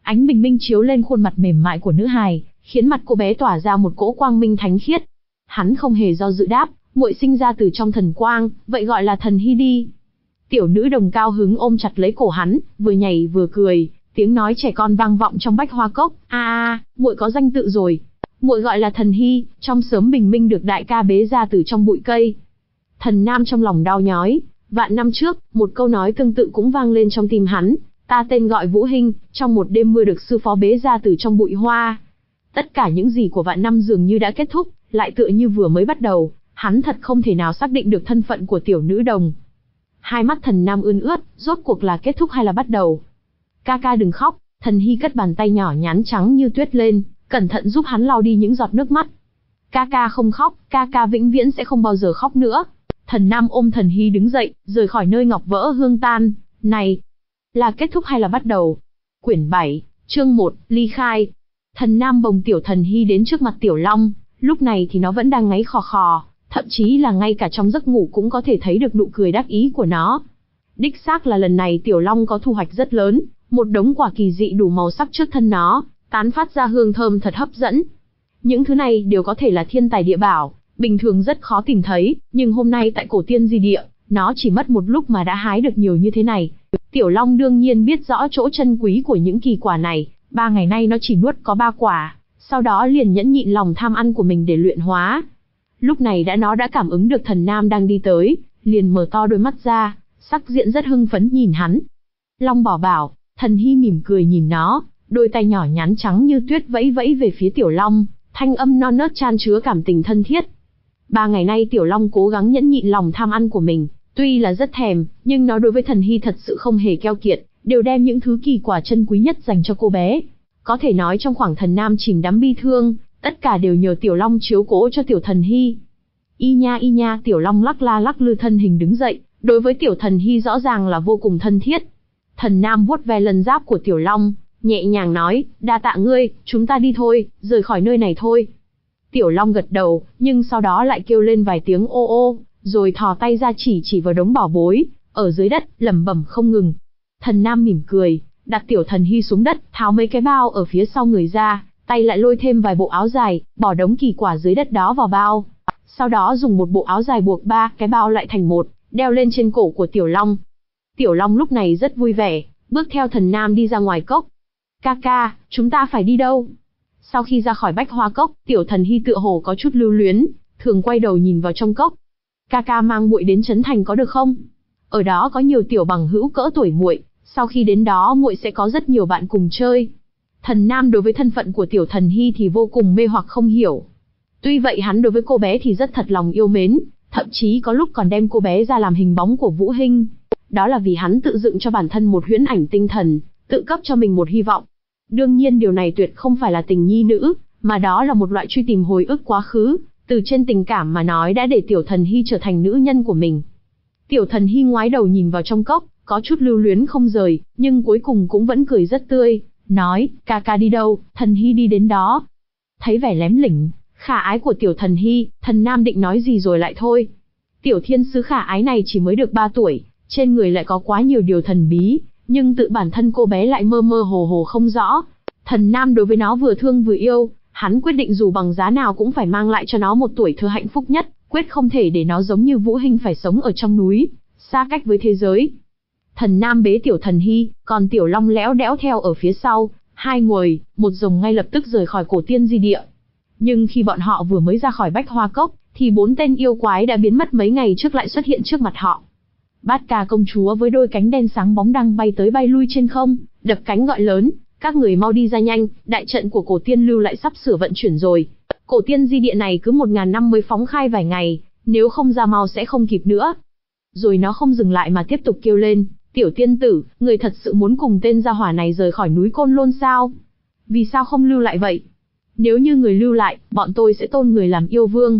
Ánh bình minh chiếu lên khuôn mặt mềm mại của nữ hài, khiến mặt cô bé tỏa ra một cỗ quang minh thánh khiết. Hắn không hề do dự đáp, muội sinh ra từ trong thần quang, vậy gọi là thần hy đi. Tiểu nữ đồng cao hứng ôm chặt lấy cổ hắn, vừa nhảy vừa cười, tiếng nói trẻ con vang vọng trong bách hoa cốc. A a, muội có danh tự rồi. Muội gọi là thần hy, trong sớm bình minh được đại ca bế ra từ trong bụi cây. Thần Nam trong lòng đau nhói, vạn năm trước, một câu nói tương tự cũng vang lên trong tim hắn. Ta tên gọi Vũ Hinh, trong một đêm mưa được sư phó bế ra từ trong bụi hoa. Tất cả những gì của vạn năm dường như đã kết thúc, lại tựa như vừa mới bắt đầu. Hắn thật không thể nào xác định được thân phận của tiểu nữ đồng. Hai mắt Thần Nam ươn ướt, rốt cuộc là kết thúc hay là bắt đầu? Ca ca đừng khóc, Thần Hy cất bàn tay nhỏ nhắn trắng như tuyết lên, cẩn thận giúp hắn lau đi những giọt nước mắt. Ca ca không khóc, ca ca vĩnh viễn sẽ không bao giờ khóc nữa. Thần Nam ôm Thần Hy đứng dậy, rời khỏi nơi ngọc vỡ hương tan. Này, là kết thúc hay là bắt đầu? Quyển bảy, chương một, ly khai. Thần Nam bồng tiểu Thần Hy đến trước mặt Tiểu Long, lúc này thì nó vẫn đang ngáy khò khò, thậm chí là ngay cả trong giấc ngủ cũng có thể thấy được nụ cười đắc ý của nó. Đích xác là lần này Tiểu Long có thu hoạch rất lớn, một đống quả kỳ dị đủ màu sắc trước thân nó, tán phát ra hương thơm thật hấp dẫn. Những thứ này đều có thể là thiên tài địa bảo, bình thường rất khó tìm thấy, nhưng hôm nay tại cổ tiên di địa, nó chỉ mất một lúc mà đã hái được nhiều như thế này. Tiểu Long đương nhiên biết rõ chỗ chân quý của những kỳ quả này, ba ngày nay nó chỉ nuốt có ba quả, sau đó liền nhẫn nhịn lòng tham ăn của mình để luyện hóa. Lúc này đã nó đã cảm ứng được Thần Nam đang đi tới, liền mở to đôi mắt ra, sắc diện rất hưng phấn nhìn hắn. Long bảo bảo, Thần Hy mỉm cười nhìn nó, đôi tay nhỏ nhắn trắng như tuyết vẫy vẫy về phía Tiểu Long, thanh âm non nớt chan chứa cảm tình thân thiết. Ba ngày nay Tiểu Long cố gắng nhẫn nhịn lòng tham ăn của mình, tuy là rất thèm, nhưng nó đối với Thần Hy thật sự không hề keo kiệt, đều đem những thứ kỳ quả chân quý nhất dành cho cô bé. Có thể nói trong khoảng Thần Nam chìm đắm bi thương, tất cả đều nhờ Tiểu Long chiếu cố cho tiểu Thần Hy. Y nha y nha, Tiểu Long lắc la lắc lư thân hình đứng dậy, đối với tiểu Thần Hy rõ ràng là vô cùng thân thiết. Thần Nam vuốt ve lân giáp của Tiểu Long, nhẹ nhàng nói, đa tạ ngươi, chúng ta đi thôi, rời khỏi nơi này thôi. Tiểu Long gật đầu, nhưng sau đó lại kêu lên vài tiếng ô ô, rồi thò tay ra chỉ chỉ vào đống bảo bối, ở dưới đất, lẩm bẩm không ngừng. Thần Nam mỉm cười, đặt tiểu Thần Hy xuống đất, tháo mấy cái bao ở phía sau người ra, tay lại lôi thêm vài bộ áo dài, bỏ đống kỳ quả dưới đất đó vào bao. Sau đó dùng một bộ áo dài buộc ba cái bao lại thành một, đeo lên trên cổ của Tiểu Long. Tiểu Long lúc này rất vui vẻ, bước theo Thần Nam đi ra ngoài cốc. Ca ca, chúng ta phải đi đâu? Sau khi ra khỏi bách hoa cốc, tiểu Thần Hy tựa hồ có chút lưu luyến, thường quay đầu nhìn vào trong cốc. Ca ca mang muội đến Trấn Thành có được không? Ở đó có nhiều tiểu bằng hữu cỡ tuổi muội, sau khi đến đó muội sẽ có rất nhiều bạn cùng chơi. Thần Nam đối với thân phận của tiểu Thần Hy thì vô cùng mê hoặc không hiểu. Tuy vậy hắn đối với cô bé thì rất thật lòng yêu mến, thậm chí có lúc còn đem cô bé ra làm hình bóng của Vũ Hinh. Đó là vì hắn tự dựng cho bản thân một huyễn ảnh tinh thần, tự cấp cho mình một hy vọng. Đương nhiên điều này tuyệt không phải là tình nhi nữ, mà đó là một loại truy tìm hồi ức quá khứ, từ trên tình cảm mà nói đã để tiểu Thần Hy trở thành nữ nhân của mình. Tiểu Thần Hy ngoái đầu nhìn vào trong cốc, có chút lưu luyến không rời, nhưng cuối cùng cũng vẫn cười rất tươi, nói, ca ca đi đâu, Thần Hy đi đến đó. Thấy vẻ lém lỉnh, khả ái của tiểu Thần Hy, Thần Nam định nói gì rồi lại thôi. Tiểu thiên sứ khả ái này chỉ mới được ba tuổi, trên người lại có quá nhiều điều thần bí, nhưng tự bản thân cô bé lại mơ mơ hồ hồ không rõ. Thần Nam đối với nó vừa thương vừa yêu, hắn quyết định dù bằng giá nào cũng phải mang lại cho nó một tuổi thơ hạnh phúc nhất, quyết không thể để nó giống như Vũ Hinh phải sống ở trong núi, xa cách với thế giới. Thần Nam bế tiểu Thần Hy, còn Tiểu Long lẽo đẽo theo ở phía sau, hai người, một rồng ngay lập tức rời khỏi cổ tiên di địa. Nhưng khi bọn họ vừa mới ra khỏi bách hoa cốc, thì bốn tên yêu quái đã biến mất mấy ngày trước lại xuất hiện trước mặt họ. Bát Ca công chúa với đôi cánh đen sáng bóng đang bay tới bay lui trên không, đập cánh gọi lớn, các người mau đi ra nhanh, đại trận của cổ tiên lưu lại sắp sửa vận chuyển rồi. Cổ tiên di địa này cứ một ngàn năm mới phóng khai vài ngày, nếu không ra mau sẽ không kịp nữa. Rồi nó không dừng lại mà tiếp tục kêu lên, tiểu tiên tử, người thật sự muốn cùng tên gia hỏa này rời khỏi núi Côn Lôn sao? Vì sao không lưu lại vậy? Nếu như người lưu lại, bọn tôi sẽ tôn người làm yêu vương.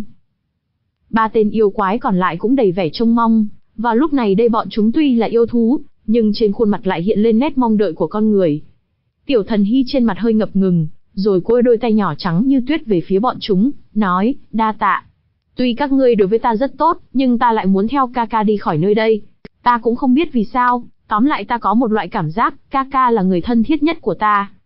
Ba tên yêu quái còn lại cũng đầy vẻ trông mong. Vào lúc này đây bọn chúng tuy là yêu thú, nhưng trên khuôn mặt lại hiện lên nét mong đợi của con người. Tiểu Thần Hy trên mặt hơi ngập ngừng, rồi cô đôi tay nhỏ trắng như tuyết về phía bọn chúng, nói, đa tạ. Tuy các ngươi đối với ta rất tốt, nhưng ta lại muốn theo ca ca đi khỏi nơi đây. Ta cũng không biết vì sao, tóm lại ta có một loại cảm giác, ca ca là người thân thiết nhất của ta.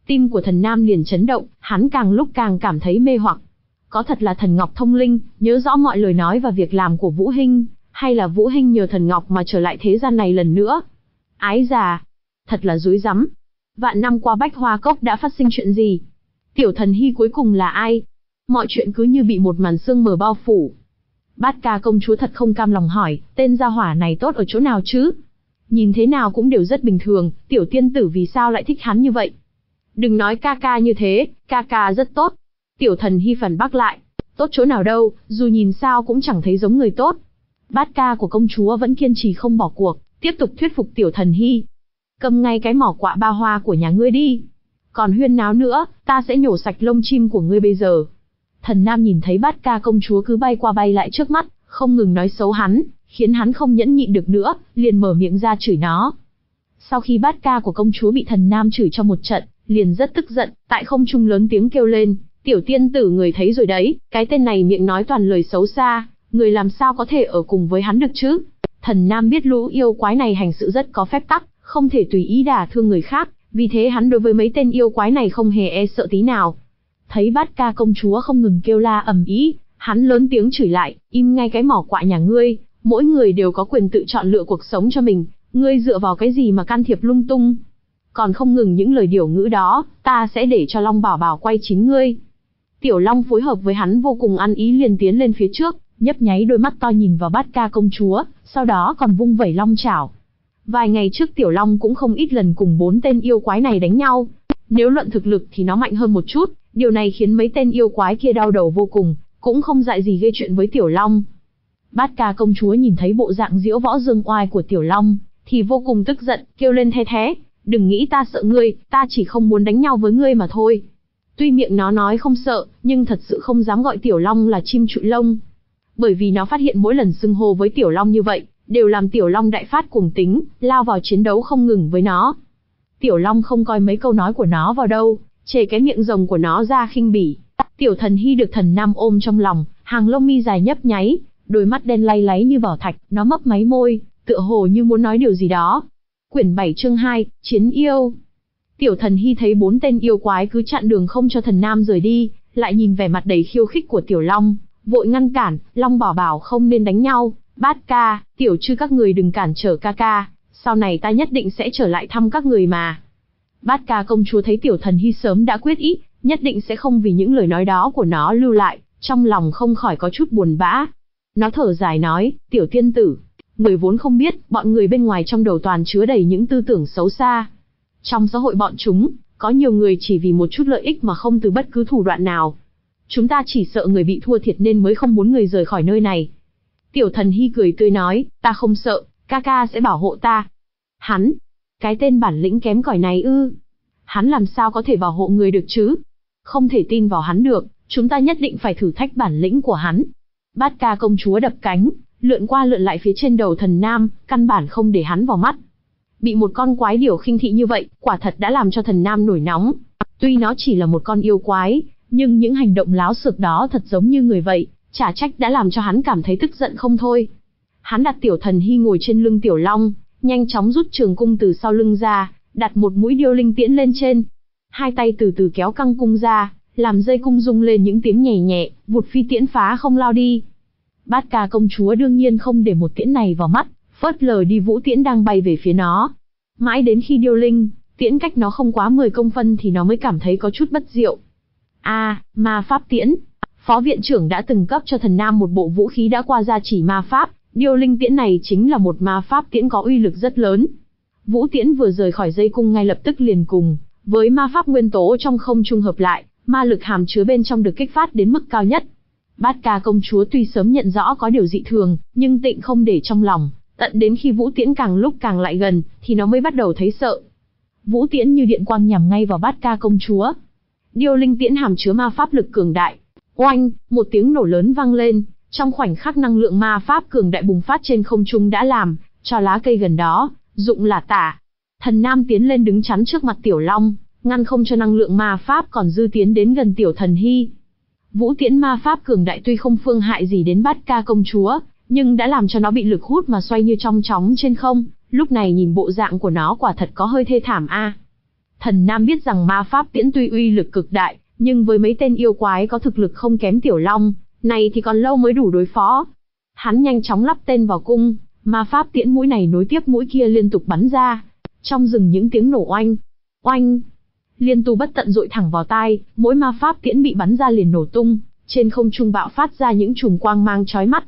Tim của Thần Nam liền chấn động, hắn càng lúc càng cảm thấy mê hoặc. Có thật là Thần Ngọc thông linh, nhớ rõ mọi lời nói và việc làm của Vũ Hinh, hay là Vũ Hinh nhờ Thần Ngọc mà trở lại thế gian này lần nữa? Ái già, thật là rối rắm. Vạn năm qua Bách Hoa Cốc đã phát sinh chuyện gì? Tiểu Thần Hy cuối cùng là ai? Mọi chuyện cứ như bị một màn sương mờ bao phủ. Bát Ca công chúa thật không cam lòng hỏi, tên gia hỏa này tốt ở chỗ nào chứ? Nhìn thế nào cũng đều rất bình thường, tiểu tiên tử vì sao lại thích hắn như vậy? Đừng nói ca ca như thế, ca ca rất tốt. Tiểu Thần Hy phản bác lại, tốt chỗ nào đâu, dù nhìn sao cũng chẳng thấy giống người tốt. Bát Ca của công chúa vẫn kiên trì không bỏ cuộc, tiếp tục thuyết phục Tiểu Thần Hy. Cầm ngay cái mỏ quạ ba hoa của nhà ngươi đi. Còn huyên náo nữa, ta sẽ nhổ sạch lông chim của ngươi bây giờ. Thần Nam nhìn thấy Bát Ca công chúa cứ bay qua bay lại trước mắt, không ngừng nói xấu hắn, khiến hắn không nhẫn nhịn được nữa, liền mở miệng ra chửi nó. Sau khi Bát Ca của công chúa bị Thần Nam chửi cho một trận, liền rất tức giận, tại không trung lớn tiếng kêu lên, tiểu tiên tử người thấy rồi đấy, cái tên này miệng nói toàn lời xấu xa, người làm sao có thể ở cùng với hắn được chứ? Thần Nam biết lũ yêu quái này hành sự rất có phép tắc, không thể tùy ý đả thương người khác, vì thế hắn đối với mấy tên yêu quái này không hề e sợ tí nào. Thấy Bát Ca công chúa không ngừng kêu la ầm ĩ, hắn lớn tiếng chửi lại, im ngay cái mỏ quạ nhà ngươi, mỗi người đều có quyền tự chọn lựa cuộc sống cho mình, ngươi dựa vào cái gì mà can thiệp lung tung? Còn không ngừng những lời điểu ngữ đó, ta sẽ để cho Long Bảo Bảo quay chính ngươi. Tiểu Long phối hợp với hắn vô cùng ăn ý liền tiến lên phía trước, nhấp nháy đôi mắt to nhìn vào Bát Ca công chúa, sau đó còn vung vẩy long chảo. Vài ngày trước Tiểu Long cũng không ít lần cùng bốn tên yêu quái này đánh nhau. Nếu luận thực lực thì nó mạnh hơn một chút, điều này khiến mấy tên yêu quái kia đau đầu vô cùng, cũng không dại gì gây chuyện với Tiểu Long. Bát Ca công chúa nhìn thấy bộ dạng diễu võ dương oai của Tiểu Long, thì vô cùng tức giận, kêu lên the thé, đừng nghĩ ta sợ ngươi, ta chỉ không muốn đánh nhau với ngươi mà thôi. Tuy miệng nó nói không sợ, nhưng thật sự không dám gọi Tiểu Long là chim trụi lông. Bởi vì nó phát hiện mỗi lần xưng hô với Tiểu Long như vậy, đều làm Tiểu Long đại phát cuồng tính, lao vào chiến đấu không ngừng với nó. Tiểu Long không coi mấy câu nói của nó vào đâu, chề cái miệng rồng của nó ra khinh bỉ. Tiểu Thần Hy được Thần Nam ôm trong lòng, hàng lông mi dài nhấp nháy, đôi mắt đen lay láy như bảo thạch, nó mấp máy môi, tựa hồ như muốn nói điều gì đó. Quyển bảy chương hai, Chiến yêu. Tiểu Thần Hy thấy bốn tên yêu quái cứ chặn đường không cho Thần Nam rời đi, lại nhìn vẻ mặt đầy khiêu khích của Tiểu Long, vội ngăn cản, Long Bảo Bảo không nên đánh nhau, Bát Ca, Tiểu Trư các người đừng cản trở ca ca, sau này ta nhất định sẽ trở lại thăm các người mà. Bát Ca công chúa thấy Tiểu Thần Hy sớm đã quyết ý, nhất định sẽ không vì những lời nói đó của nó lưu lại, trong lòng không khỏi có chút buồn bã. Nó thở dài nói, Tiểu tiên tử, người vốn không biết, bọn người bên ngoài trong đầu toàn chứa đầy những tư tưởng xấu xa. Trong xã hội bọn chúng, có nhiều người chỉ vì một chút lợi ích mà không từ bất cứ thủ đoạn nào. Chúng ta chỉ sợ người bị thua thiệt nên mới không muốn người rời khỏi nơi này. Tiểu Thần Hy cười tươi nói, ta không sợ, ca ca sẽ bảo hộ ta. Hắn, cái tên bản lĩnh kém cỏi này ư? Hắn làm sao có thể bảo hộ người được chứ? Không thể tin vào hắn được, chúng ta nhất định phải thử thách bản lĩnh của hắn. Bát Ca công chúa đập cánh, lượn qua lượn lại phía trên đầu Thần Nam, căn bản không để hắn vào mắt. Bị một con quái điểu khinh thị như vậy, quả thật đã làm cho Thần Nam nổi nóng. Tuy nó chỉ là một con yêu quái, nhưng những hành động láo xược đó thật giống như người vậy, chả trách đã làm cho hắn cảm thấy tức giận không thôi. Hắn đặt Tiểu Thần Hy ngồi trên lưng Tiểu Long, nhanh chóng rút trường cung từ sau lưng ra, đặt một mũi điêu linh tiễn lên trên. Hai tay từ từ kéo căng cung ra, làm dây cung rung lên những tiếng nhẹ nhẹ, vụt phi tiễn phá không lao đi. Bát Ca công chúa đương nhiên không để một tiễn này vào mắt, phớt lờ đi vũ tiễn đang bay về phía nó. Mãi đến khi điêu linh tiễn cách nó không quá mười công phân thì nó mới cảm thấy có chút bất diệu. A, à, ma pháp tiễn. Phó viện trưởng đã từng cấp cho Thần Nam một bộ vũ khí đã qua gia chỉ ma pháp, điêu linh tiễn này chính là một ma pháp tiễn có uy lực rất lớn. Vũ tiễn vừa rời khỏi dây cung ngay lập tức liền cùng với ma pháp nguyên tố trong không trung hợp lại, ma lực hàm chứa bên trong được kích phát đến mức cao nhất. Bát Ca công chúa tuy sớm nhận rõ có điều dị thường, nhưng tịnh không để trong lòng, tận đến khi vũ tiễn càng lúc càng lại gần, thì nó mới bắt đầu thấy sợ. Vũ tiễn như điện quang nhằm ngay vào Bát Ca công chúa. Điêu linh tiễn hàm chứa ma pháp lực cường đại. Oanh, một tiếng nổ lớn vang lên, trong khoảnh khắc năng lượng ma pháp cường đại bùng phát trên không trung đã làm cho lá cây gần đó rụng lả tả. Thần Nam tiến lên đứng chắn trước mặt Tiểu Long, ngăn không cho năng lượng ma pháp còn dư tiến đến gần Tiểu Thần Hy. Vũ tiễn ma pháp cường đại tuy không phương hại gì đến Bát Ca công chúa, nhưng đã làm cho nó bị lực hút mà xoay như trong chóng trên không, lúc này nhìn bộ dạng của nó quả thật có hơi thê thảm a. À. Thần Nam biết rằng ma pháp tiễn tuy uy lực cực đại, nhưng với mấy tên yêu quái có thực lực không kém Tiểu Long, này thì còn lâu mới đủ đối phó. Hắn nhanh chóng lắp tên vào cung, ma pháp tiễn mũi này nối tiếp mũi kia liên tục bắn ra. Trong rừng những tiếng nổ oanh, oanh, liên tu bất tận dội thẳng vào tai, mỗi ma pháp tiễn bị bắn ra liền nổ tung, trên không trung bạo phát ra những chùm quang mang chói mắt.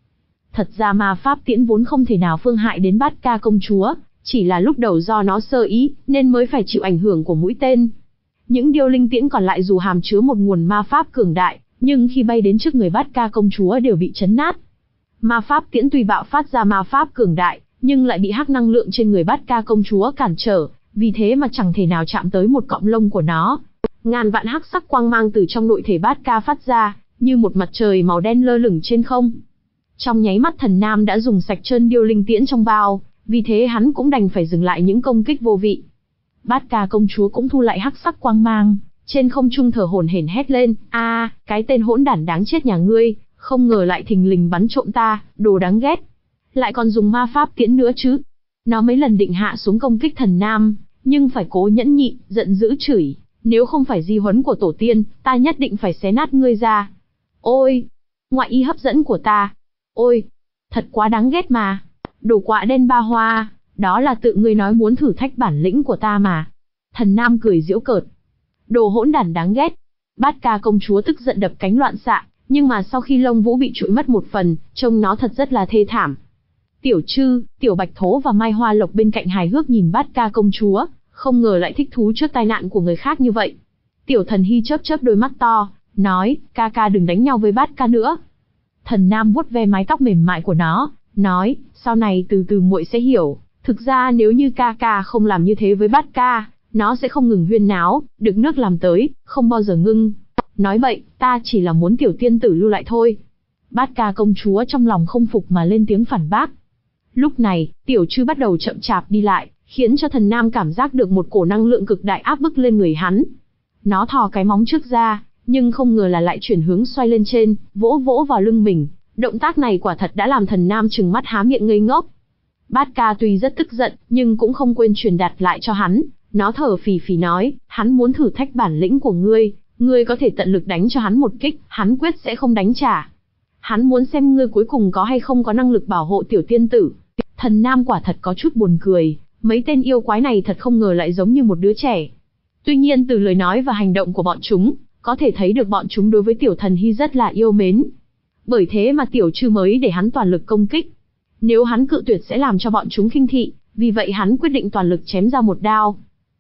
Thật ra ma pháp tiễn vốn không thể nào phương hại đến Bát Ca công chúa, chỉ là lúc đầu do nó sơ ý, nên mới phải chịu ảnh hưởng của mũi tên. Những điêu linh tiễn còn lại dù hàm chứa một nguồn ma pháp cường đại, nhưng khi bay đến trước người Bát Ca công chúa đều bị chấn nát. Ma pháp tiễn tuy bạo phát ra ma pháp cường đại, nhưng lại bị hắc năng lượng trên người Bát Ca công chúa cản trở, vì thế mà chẳng thể nào chạm tới một cọng lông của nó. Ngàn vạn hắc sắc quang mang từ trong nội thể Bát Ca phát ra, như một mặt trời màu đen lơ lửng trên không. Trong nháy mắt Thần Nam đã dùng sạch trơn điêu linh tiễn trong bao, vì thế hắn cũng đành phải dừng lại những công kích vô vị. Bát Ca công chúa cũng thu lại hắc sắc quang mang, trên không trung thở hổn hển hét lên, a, cái tên hỗn đản đáng chết nhà ngươi, không ngờ lại thình lình bắn trộm ta, đồ đáng ghét. Lại còn dùng ma pháp tiễn nữa chứ. Nó mấy lần định hạ xuống công kích Thần Nam, nhưng phải cố nhẫn nhịn, giận dữ chửi, nếu không phải di huấn của tổ tiên, ta nhất định phải xé nát ngươi ra. Ôi, ngoại y hấp dẫn của ta. Ôi, thật quá đáng ghét mà. Đồ quạ đen ba hoa, đó là tự ngươi nói muốn thử thách bản lĩnh của ta mà. Thần Nam cười giễu cợt. Đồ hỗn đản đáng ghét. Bát Ca công chúa tức giận đập cánh loạn xạ, nhưng mà sau khi lông vũ bị trụi mất một phần, trông nó thật rất là thê thảm. Tiểu Trư, Tiểu Bạch Thố và Mai Hoa Lộc bên cạnh hài hước nhìn Bát Ca công chúa, không ngờ lại thích thú trước tai nạn của người khác như vậy. Tiểu Thần Hy chớp chớp đôi mắt to, nói, ca ca đừng đánh nhau với Bát Ca nữa. Thần Nam vuốt ve mái tóc mềm mại của nó, nói, sau này từ từ muội sẽ hiểu, thực ra nếu như ca ca không làm như thế với Bát Ca, nó sẽ không ngừng huyên náo, được nước làm tới, không bao giờ ngưng. Nói bậy, ta chỉ là muốn tiểu tiên tử lưu lại thôi. Bát Ca công chúa trong lòng không phục mà lên tiếng phản bác. Lúc này, Tiểu Trư bắt đầu chậm chạp đi lại, khiến cho Thần Nam cảm giác được một cổ năng lượng cực đại áp bức lên người hắn. Nó thò cái móng trước ra, nhưng không ngờ là lại chuyển hướng xoay lên trên, vỗ vỗ vào lưng mình. Động tác này quả thật đã làm Thần Nam trừng mắt há miệng ngây ngốc. Bát Ca tuy rất tức giận, nhưng cũng không quên truyền đạt lại cho hắn. Nó thở phì phì nói, hắn muốn thử thách bản lĩnh của ngươi, ngươi có thể tận lực đánh cho hắn một kích, hắn quyết sẽ không đánh trả. Hắn muốn xem ngươi cuối cùng có hay không có năng lực bảo hộ tiểu tiên tử. Thần Nam quả thật có chút buồn cười, mấy tên yêu quái này thật không ngờ lại giống như một đứa trẻ. Tuy nhiên từ lời nói và hành động của bọn chúng, có thể thấy được bọn chúng đối với Tiểu Thần Hy rất là yêu mến. Bởi thế mà Tiểu Trư mới để hắn toàn lực công kích. Nếu hắn cự tuyệt sẽ làm cho bọn chúng khinh thị, vì vậy hắn quyết định toàn lực chém ra một đao.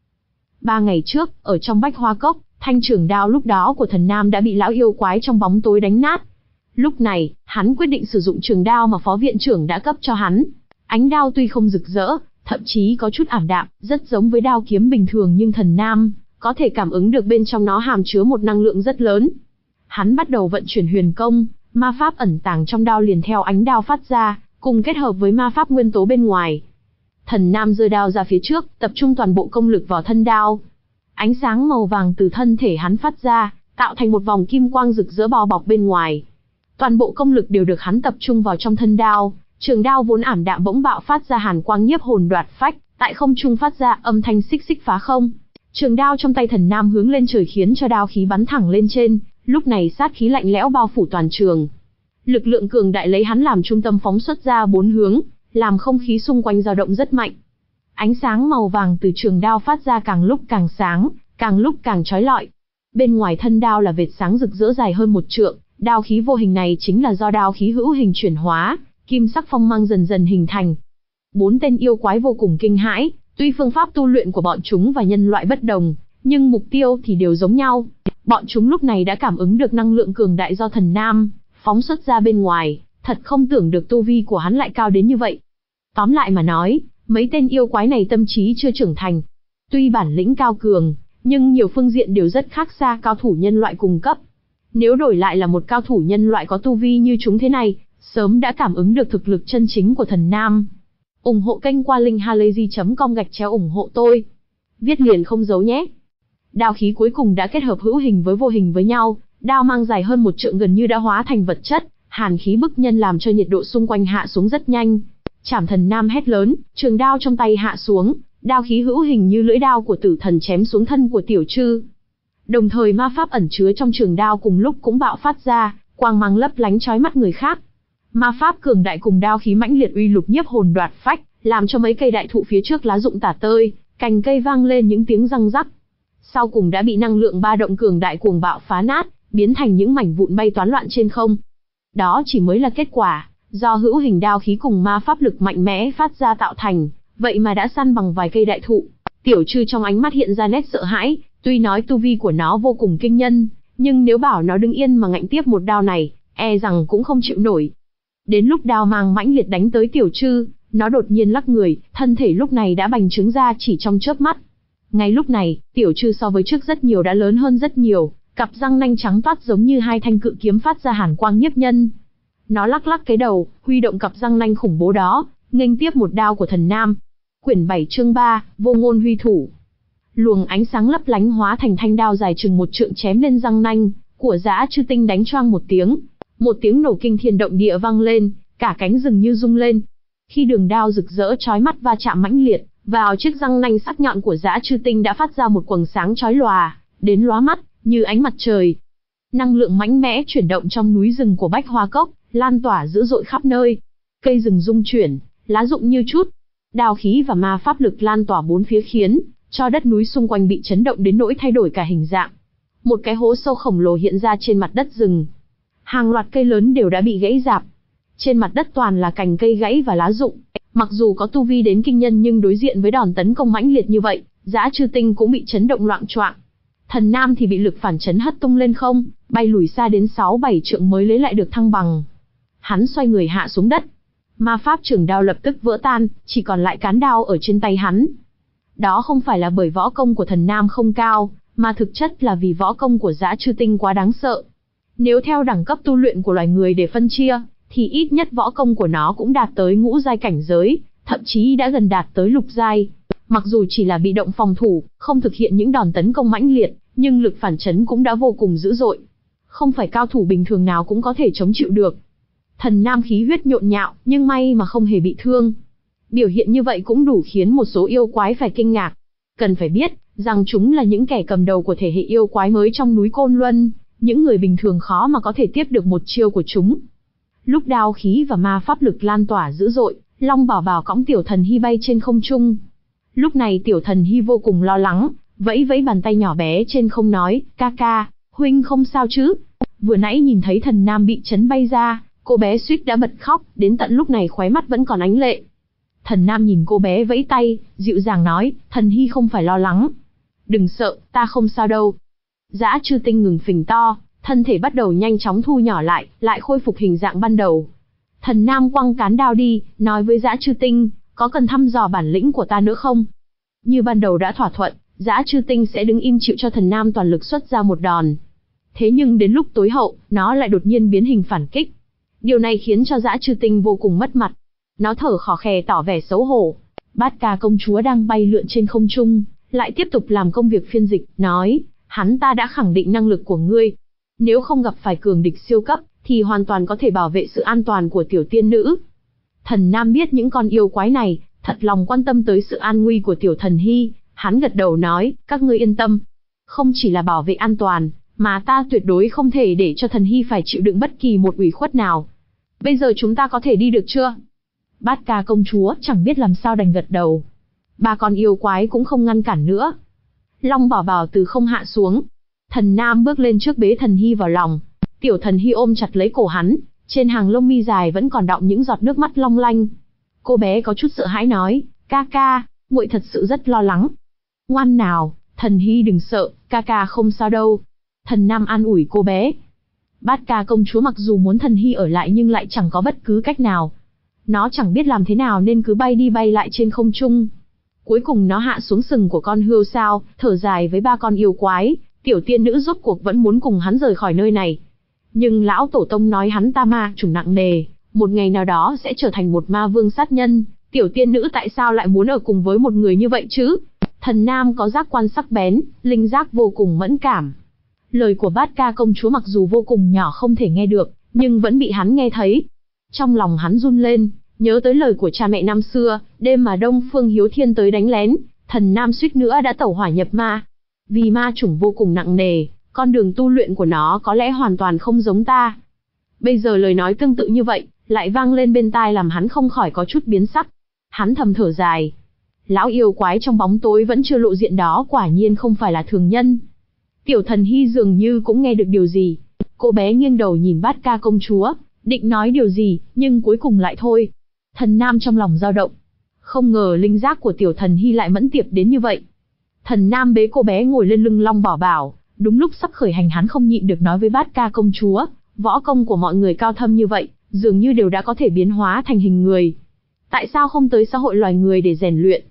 Ba ngày trước, ở trong Bách Hoa Cốc, thanh trường đao lúc đó của Thần Nam đã bị lão yêu quái trong bóng tối đánh nát. Lúc này, hắn quyết định sử dụng trường đao mà phó viện trưởng đã cấp cho hắn. Ánh đao tuy không rực rỡ, thậm chí có chút ảm đạm, rất giống với đao kiếm bình thường, nhưng Thần Nam có thể cảm ứng được bên trong nó hàm chứa một năng lượng rất lớn. Hắn bắt đầu vận chuyển huyền công, ma pháp ẩn tàng trong đao liền theo ánh đao phát ra, cùng kết hợp với ma pháp nguyên tố bên ngoài. Thần Nam giơ đao ra phía trước, tập trung toàn bộ công lực vào thân đao. Ánh sáng màu vàng từ thân thể hắn phát ra, tạo thành một vòng kim quang rực rỡ bao bọc bên ngoài. Toàn bộ công lực đều được hắn tập trung vào trong thân đao, trường đao vốn ảm đạm bỗng bạo phát ra hàn quang nhiếp hồn đoạt phách, tại không trung phát ra âm thanh xích xích phá không. Trường đao trong tay Thần Nam hướng lên trời khiến cho đao khí bắn thẳng lên trên, lúc này sát khí lạnh lẽo bao phủ toàn trường. Lực lượng cường đại lấy hắn làm trung tâm phóng xuất ra bốn hướng, làm không khí xung quanh dao động rất mạnh. Ánh sáng màu vàng từ trường đao phát ra càng lúc càng sáng, càng lúc càng chói lọi. Bên ngoài thân đao là vệt sáng rực rỡ dài hơn một trượng, đao khí vô hình này chính là do đao khí hữu hình chuyển hóa, kim sắc phong mang dần dần hình thành. Bốn tên yêu quái vô cùng kinh hãi, tuy phương pháp tu luyện của bọn chúng và nhân loại bất đồng, nhưng mục tiêu thì đều giống nhau. Bọn chúng lúc này đã cảm ứng được năng lượng cường đại do Thần Nam phóng xuất ra bên ngoài, thật không tưởng được tu vi của hắn lại cao đến như vậy. Tóm lại mà nói, mấy tên yêu quái này tâm trí chưa trưởng thành. Tuy bản lĩnh cao cường, nhưng nhiều phương diện đều rất khác xa cao thủ nhân loại cùng cấp. Nếu đổi lại là một cao thủ nhân loại có tu vi như chúng thế này, sớm đã cảm ứng được thực lực chân chính của Thần Nam. Ủng hộ kênh qua linkhalazy chấm com gạch chéo ủng hộ tôi. Viết liền không giấu nhé. Đao khí cuối cùng đã kết hợp hữu hình với vô hình với nhau, đao mang dài hơn một trượng gần như đã hóa thành vật chất, hàn khí bức nhân làm cho nhiệt độ xung quanh hạ xuống rất nhanh. Trảm Thần Nam hét lớn, trường đao trong tay hạ xuống, Đao khí hữu hình như lưỡi đao của tử thần chém xuống thân của Tiểu Trư. Đồng thời ma pháp ẩn chứa trong trường đao cùng lúc cũng bạo phát ra, quang mang lấp lánh chói mắt người khác. Ma pháp cường đại cùng đao khí mãnh liệt uy lục nhiếp hồn đoạt phách, làm cho mấy cây đại thụ phía trước lá rụng tả tơi, cành cây vang lên những tiếng răng rắc. Sau cùng đã bị năng lượng ba động cường đại cuồng bạo phá nát, biến thành những mảnh vụn bay toán loạn trên không. Đó chỉ mới là kết quả, do hữu hình đao khí cùng ma pháp lực mạnh mẽ phát ra tạo thành, vậy mà đã săn bằng vài cây đại thụ. Tiểu Trư trong ánh mắt hiện ra nét sợ hãi, tuy nói tu vi của nó vô cùng kinh nhân, nhưng nếu bảo nó đứng yên mà ngạnh tiếp một đao này, e rằng cũng không chịu nổi. Đến lúc đao mang mãnh liệt đánh tới Tiểu Trư, nó đột nhiên lắc người, thân thể lúc này đã bành trướng ra chỉ trong chớp mắt. Ngay lúc này, Tiểu Trư so với trước rất nhiều đã lớn hơn rất nhiều, cặp răng nanh trắng toát giống như hai thanh cự kiếm phát ra hàn quang nhiếp nhân. Nó lắc lắc cái đầu, huy động cặp răng nanh khủng bố đó, nghênh tiếp một đao của Thần Nam. Quyển bảy chương ba, Vô Ngôn Huy Thủ. Luồng ánh sáng lấp lánh hóa thành thanh đao dài chừng một trượng chém lên răng nanh của Dã Trư Tinh, đánh choang một tiếng. Một tiếng nổ kinh thiên động địa vang lên, cả cánh rừng như rung lên. Khi đường đao rực rỡ chói mắt va chạm mãnh liệt vào chiếc răng nanh sắc nhọn của Dã Trư Tinh đã phát ra một quầng sáng chói lòa, đến lóa mắt, như ánh mặt trời. Năng lượng mãnh mẽ chuyển động trong núi rừng của Bách Hoa Cốc, lan tỏa dữ dội khắp nơi. Cây rừng rung chuyển, lá rụng như chút. Đao khí và ma pháp lực lan tỏa bốn phía khiến cho đất núi xung quanh bị chấn động đến nỗi thay đổi cả hình dạng. Một cái hố sâu khổng lồ hiện ra trên mặt đất rừng. Hàng loạt cây lớn đều đã bị gãy rạp. Trên mặt đất toàn là cành cây gãy và lá rụng. Mặc dù có tu vi đến kinh nhân nhưng đối diện với đòn tấn công mãnh liệt như vậy, Dã Trư Tinh cũng bị chấn động loạng choạng. Thần Nam thì bị lực phản chấn hất tung lên không, bay lùi xa đến sáu bảy trượng mới lấy lại được thăng bằng. Hắn xoay người hạ xuống đất. Ma pháp trường đao lập tức vỡ tan, chỉ còn lại cán đao ở trên tay hắn. Đó không phải là bởi võ công của Thần Nam không cao, mà thực chất là vì võ công của Dã Trư Tinh quá đáng sợ. Nếu theo đẳng cấp tu luyện của loài người để phân chia, thì ít nhất võ công của nó cũng đạt tới ngũ giai cảnh giới, thậm chí đã gần đạt tới lục giai. Mặc dù chỉ là bị động phòng thủ, không thực hiện những đòn tấn công mãnh liệt, nhưng lực phản chấn cũng đã vô cùng dữ dội. Không phải cao thủ bình thường nào cũng có thể chống chịu được. Thần Nam khí huyết nhộn nhạo, nhưng may mà không hề bị thương. Biểu hiện như vậy cũng đủ khiến một số yêu quái phải kinh ngạc. Cần phải biết, rằng chúng là những kẻ cầm đầu của thể hệ yêu quái mới trong núi Côn Luân, những người bình thường khó mà có thể tiếp được một chiêu của chúng. Lúc đao khí và ma pháp lực lan tỏa dữ dội, Long Bảo Bảo cõng Tiểu Thần Hy bay trên không trung. Lúc này Tiểu Thần Hy vô cùng lo lắng, vẫy vẫy bàn tay nhỏ bé trên không nói, ca ca, huynh không sao chứ? Vừa nãy nhìn thấy Thần Nam bị chấn bay ra, cô bé suýt đã bật khóc, đến tận lúc này khóe mắt vẫn còn ánh lệ. Thần Nam nhìn cô bé vẫy tay, dịu dàng nói, Thần Hy không phải lo lắng. Đừng sợ, ta không sao đâu. Dã Trư Tinh ngừng phình to, thân thể bắt đầu nhanh chóng thu nhỏ lại, lại khôi phục hình dạng ban đầu. Thần Nam quăng cán đao đi, nói với Dã Trư Tinh, có cần thăm dò bản lĩnh của ta nữa không? Như ban đầu đã thỏa thuận, Dã Trư Tinh sẽ đứng im chịu cho Thần Nam toàn lực xuất ra một đòn. Thế nhưng đến lúc tối hậu, nó lại đột nhiên biến hình phản kích. Điều này khiến cho Dã Trư Tinh vô cùng mất mặt. Nó thở khò khè tỏ vẻ xấu hổ. Bát Ca công chúa đang bay lượn trên không trung, lại tiếp tục làm công việc phiên dịch, nói, hắn ta đã khẳng định năng lực của ngươi. Nếu không gặp phải cường địch siêu cấp, thì hoàn toàn có thể bảo vệ sự an toàn của tiểu tiên nữ. Thần Nam biết những con yêu quái này, thật lòng quan tâm tới sự an nguy của Tiểu Thần Hy, hắn gật đầu nói, các ngươi yên tâm. Không chỉ là bảo vệ an toàn, mà ta tuyệt đối không thể để cho Thần Hy phải chịu đựng bất kỳ một ủy khuất nào. Bây giờ chúng ta có thể đi được chưa? Bát Ca công chúa chẳng biết làm sao đành gật đầu. Ba con yêu quái cũng không ngăn cản nữa. Long Bảo Bảo từ không hạ xuống. Thần Nam bước lên trước bế Thần Hy vào lòng. Tiểu Thần Hy ôm chặt lấy cổ hắn, trên hàng lông mi dài vẫn còn đọng những giọt nước mắt long lanh. Cô bé có chút sợ hãi nói, ca ca, muội thật sự rất lo lắng. Ngoan nào, Thần Hy đừng sợ, ca ca không sao đâu. Thần Nam an ủi cô bé. Bát Ca công chúa mặc dù muốn Thần Hy ở lại nhưng lại chẳng có bất cứ cách nào. Nó chẳng biết làm thế nào nên cứ bay đi bay lại trên không trung. Cuối cùng nó hạ xuống sừng của con hươu sao, thở dài với ba con yêu quái, tiểu tiên nữ rốt cuộc vẫn muốn cùng hắn rời khỏi nơi này. Nhưng lão tổ tông nói hắn ta ma chủng nặng nề, một ngày nào đó sẽ trở thành một ma vương sát nhân, tiểu tiên nữ tại sao lại muốn ở cùng với một người như vậy chứ? Thần Nam có giác quan sắc bén, linh giác vô cùng mẫn cảm. Lời của Bát Ca công chúa mặc dù vô cùng nhỏ không thể nghe được, nhưng vẫn bị hắn nghe thấy. Trong lòng hắn run lên, Nhớ tới lời của cha mẹ năm xưa, đêm mà Đông Phương Hiếu Thiên tới đánh lén, thần nam suýt nữa đã tẩu hỏa nhập ma. Vì ma chủng vô cùng nặng nề, con đường tu luyện của nó có lẽ hoàn toàn không giống ta. Bây giờ lời nói tương tự như vậy, lại vang lên bên tai làm hắn không khỏi có chút biến sắc. Hắn thầm thở dài. Lão yêu quái trong bóng tối vẫn chưa lộ diện đó quả nhiên không phải là thường nhân. Tiểu Thần Hy dường như cũng nghe được điều gì. Cô bé nghiêng đầu nhìn Bát Ca công chúa, định nói điều gì, nhưng cuối cùng lại thôi. Thần Nam trong lòng dao động. Không ngờ linh giác của Tiểu Thần Hy lại mẫn tiệp đến như vậy. Thần Nam bế cô bé ngồi lên lưng Long Bảo Bảo, đúng lúc sắp khởi hành hắn không nhịn được nói với Bát Ca công chúa, võ công của mọi người cao thâm như vậy, dường như đều đã có thể biến hóa thành hình người. Tại sao không tới xã hội loài người để rèn luyện?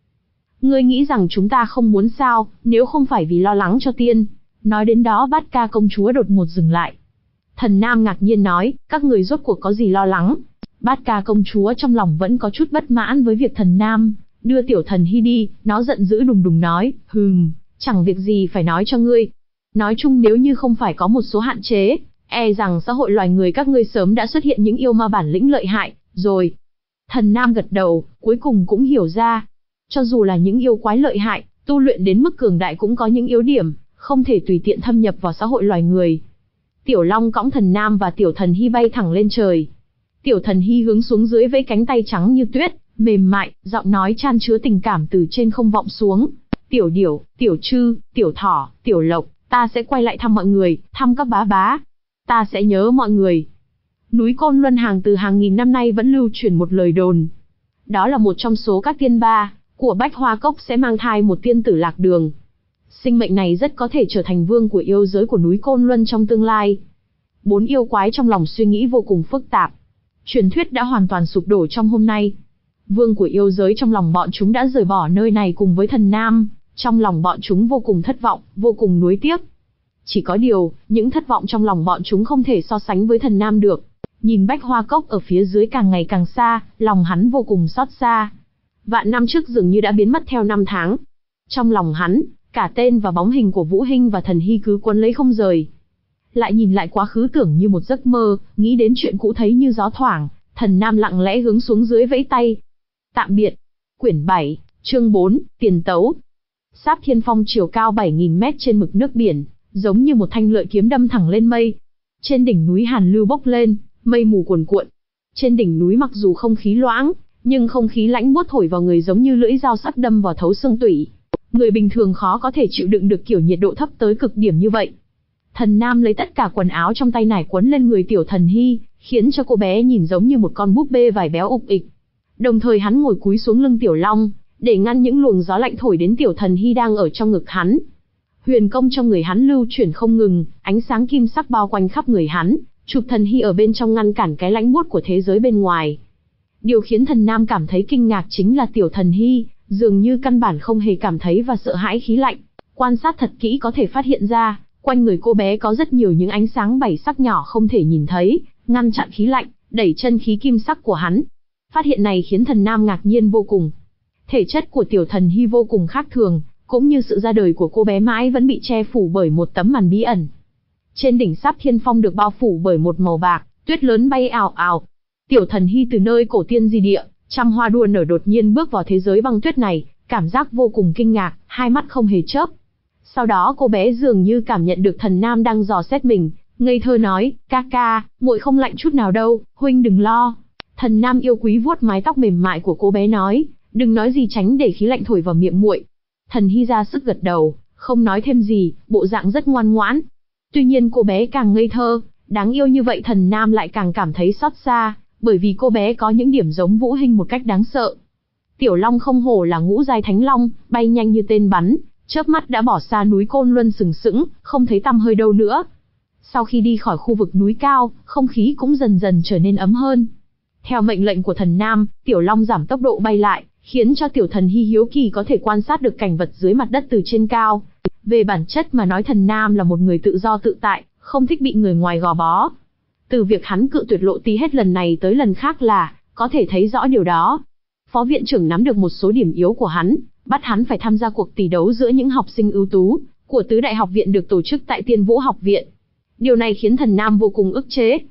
Ngươi nghĩ rằng chúng ta không muốn sao, nếu không phải vì lo lắng cho tiên. Nói đến đó Bát Ca công chúa đột ngột dừng lại. Thần Nam ngạc nhiên nói, các người rốt cuộc có gì lo lắng? Bát Ca công chúa trong lòng vẫn có chút bất mãn với việc thần Nam đưa Tiểu Thần Hy đi, nó giận dữ đùng đùng nói, hừm, chẳng việc gì phải nói cho ngươi. Nói chung nếu như không phải có một số hạn chế, e rằng xã hội loài người các ngươi sớm đã xuất hiện những yêu ma bản lĩnh lợi hại, rồi. Thần Nam gật đầu, cuối cùng cũng hiểu ra. Cho dù là những yêu quái lợi hại, tu luyện đến mức cường đại cũng có những yếu điểm, không thể tùy tiện thâm nhập vào xã hội loài người. Tiểu Long cõng thần Nam và Tiểu Thần Hy bay thẳng lên trời. Tiểu Thần Hy hướng xuống dưới với cánh tay trắng như tuyết, mềm mại, giọng nói chan chứa tình cảm từ trên không vọng xuống. Tiểu Điểu, Tiểu Trư, Tiểu Thỏ, Tiểu Lộc, ta sẽ quay lại thăm mọi người, thăm các bá bá. Ta sẽ nhớ mọi người. Núi Côn Luân hàng từ hàng nghìn năm nay vẫn lưu truyền một lời đồn. Đó là một trong số các tiên ba của Bách Hoa Cốc sẽ mang thai một tiên tử lạc đường. Sinh mệnh này rất có thể trở thành vương của yêu giới của núi Côn Luân trong tương lai. Bốn yêu quái trong lòng suy nghĩ vô cùng phức tạp. Truyền thuyết đã hoàn toàn sụp đổ trong hôm nay. Vương của yêu giới trong lòng bọn chúng đã rời bỏ nơi này cùng với thần Nam. Trong lòng bọn chúng vô cùng thất vọng, vô cùng nuối tiếc. Chỉ có điều, những thất vọng trong lòng bọn chúng không thể so sánh với thần Nam được. Nhìn Bách Hoa Cốc ở phía dưới càng ngày càng xa, lòng hắn vô cùng xót xa. Vạn năm trước dường như đã biến mất theo năm tháng. Trong lòng hắn, cả tên và bóng hình của Vũ Hinh và Thần Hy cứ quấn lấy không rời. Lại nhìn lại quá khứ tưởng như một giấc mơ, nghĩ đến chuyện cũ thấy như gió thoảng, thần Nam lặng lẽ hướng xuống dưới vẫy tay. Tạm biệt. Quyển bảy, chương bốn, Tiền Tấu. Sáp Thiên Phong chiều cao bảy nghìn mét trên mực nước biển, giống như một thanh lợi kiếm đâm thẳng lên mây. Trên đỉnh núi hàn lưu bốc lên, mây mù cuồn cuộn. Trên đỉnh núi mặc dù không khí loãng, nhưng không khí lãnh buốt thổi vào người giống như lưỡi dao sắc đâm vào thấu xương tủy. Người bình thường khó có thể chịu đựng được kiểu nhiệt độ thấp tới cực điểm như vậy. Thần Nam lấy tất cả quần áo trong tay nải quấn lên người Tiểu Thần Hy, khiến cho cô bé nhìn giống như một con búp bê vải béo ục ịch. Đồng thời hắn ngồi cúi xuống lưng Tiểu Long, để ngăn những luồng gió lạnh thổi đến Tiểu Thần Hy đang ở trong ngực hắn. Huyền công trong người hắn lưu chuyển không ngừng, ánh sáng kim sắc bao quanh khắp người hắn, chụp Thần Hy ở bên trong ngăn cản cái lãnh buốt của thế giới bên ngoài. Điều khiến thần Nam cảm thấy kinh ngạc chính là Tiểu Thần Hy, dường như căn bản không hề cảm thấy và sợ hãi khí lạnh. Quan sát thật kỹ có thể phát hiện ra, quanh người cô bé có rất nhiều những ánh sáng bảy sắc nhỏ không thể nhìn thấy, ngăn chặn khí lạnh, đẩy chân khí kim sắc của hắn. Phát hiện này khiến thần Nam ngạc nhiên vô cùng. Thể chất của Tiểu Thần Hy vô cùng khác thường, cũng như sự ra đời của cô bé mãi vẫn bị che phủ bởi một tấm màn bí ẩn. Trên đỉnh Sáp Thiên Phong được bao phủ bởi một màu bạc, tuyết lớn bay ào ào. Tiểu Thần Hy từ nơi cổ tiên di địa, trăm hoa đua nở đột nhiên bước vào thế giới băng tuyết này, cảm giác vô cùng kinh ngạc, hai mắt không hề chớp. Sau đó cô bé dường như cảm nhận được thần Nam đang dò xét mình, ngây thơ nói, ca ca, muội không lạnh chút nào đâu, huynh đừng lo. Thần Nam yêu quý vuốt mái tóc mềm mại của cô bé nói, đừng nói gì tránh để khí lạnh thổi vào miệng muội. Thần Hy ra sức gật đầu, không nói thêm gì, bộ dạng rất ngoan ngoãn. Tuy nhiên cô bé càng ngây thơ, đáng yêu như vậy thần Nam lại càng cảm thấy xót xa, bởi vì cô bé có những điểm giống Vũ Hinh một cách đáng sợ. Tiểu Long không hổ là ngũ giai thánh long, bay nhanh như tên bắn, chớp mắt đã bỏ xa núi Côn Luân sừng sững, không thấy tăm hơi đâu nữa. Sau khi đi khỏi khu vực núi cao, không khí cũng dần dần trở nên ấm hơn. Theo mệnh lệnh của thần Nam, Tiểu Long giảm tốc độ bay lại, khiến cho Tiểu Thần Hy hiếu kỳ có thể quan sát được cảnh vật dưới mặt đất từ trên cao. Về bản chất mà nói thần Nam là một người tự do tự tại, không thích bị người ngoài gò bó. Từ việc hắn cự tuyệt lộ tí hết lần này tới lần khác là, có thể thấy rõ điều đó. Phó viện trưởng nắm được một số điểm yếu của hắn, bắt hắn phải tham gia cuộc tỷ đấu giữa những học sinh ưu tú của tứ đại học viện được tổ chức tại Tiên Vũ học viện. Điều này khiến thần Nam vô cùng ức chế.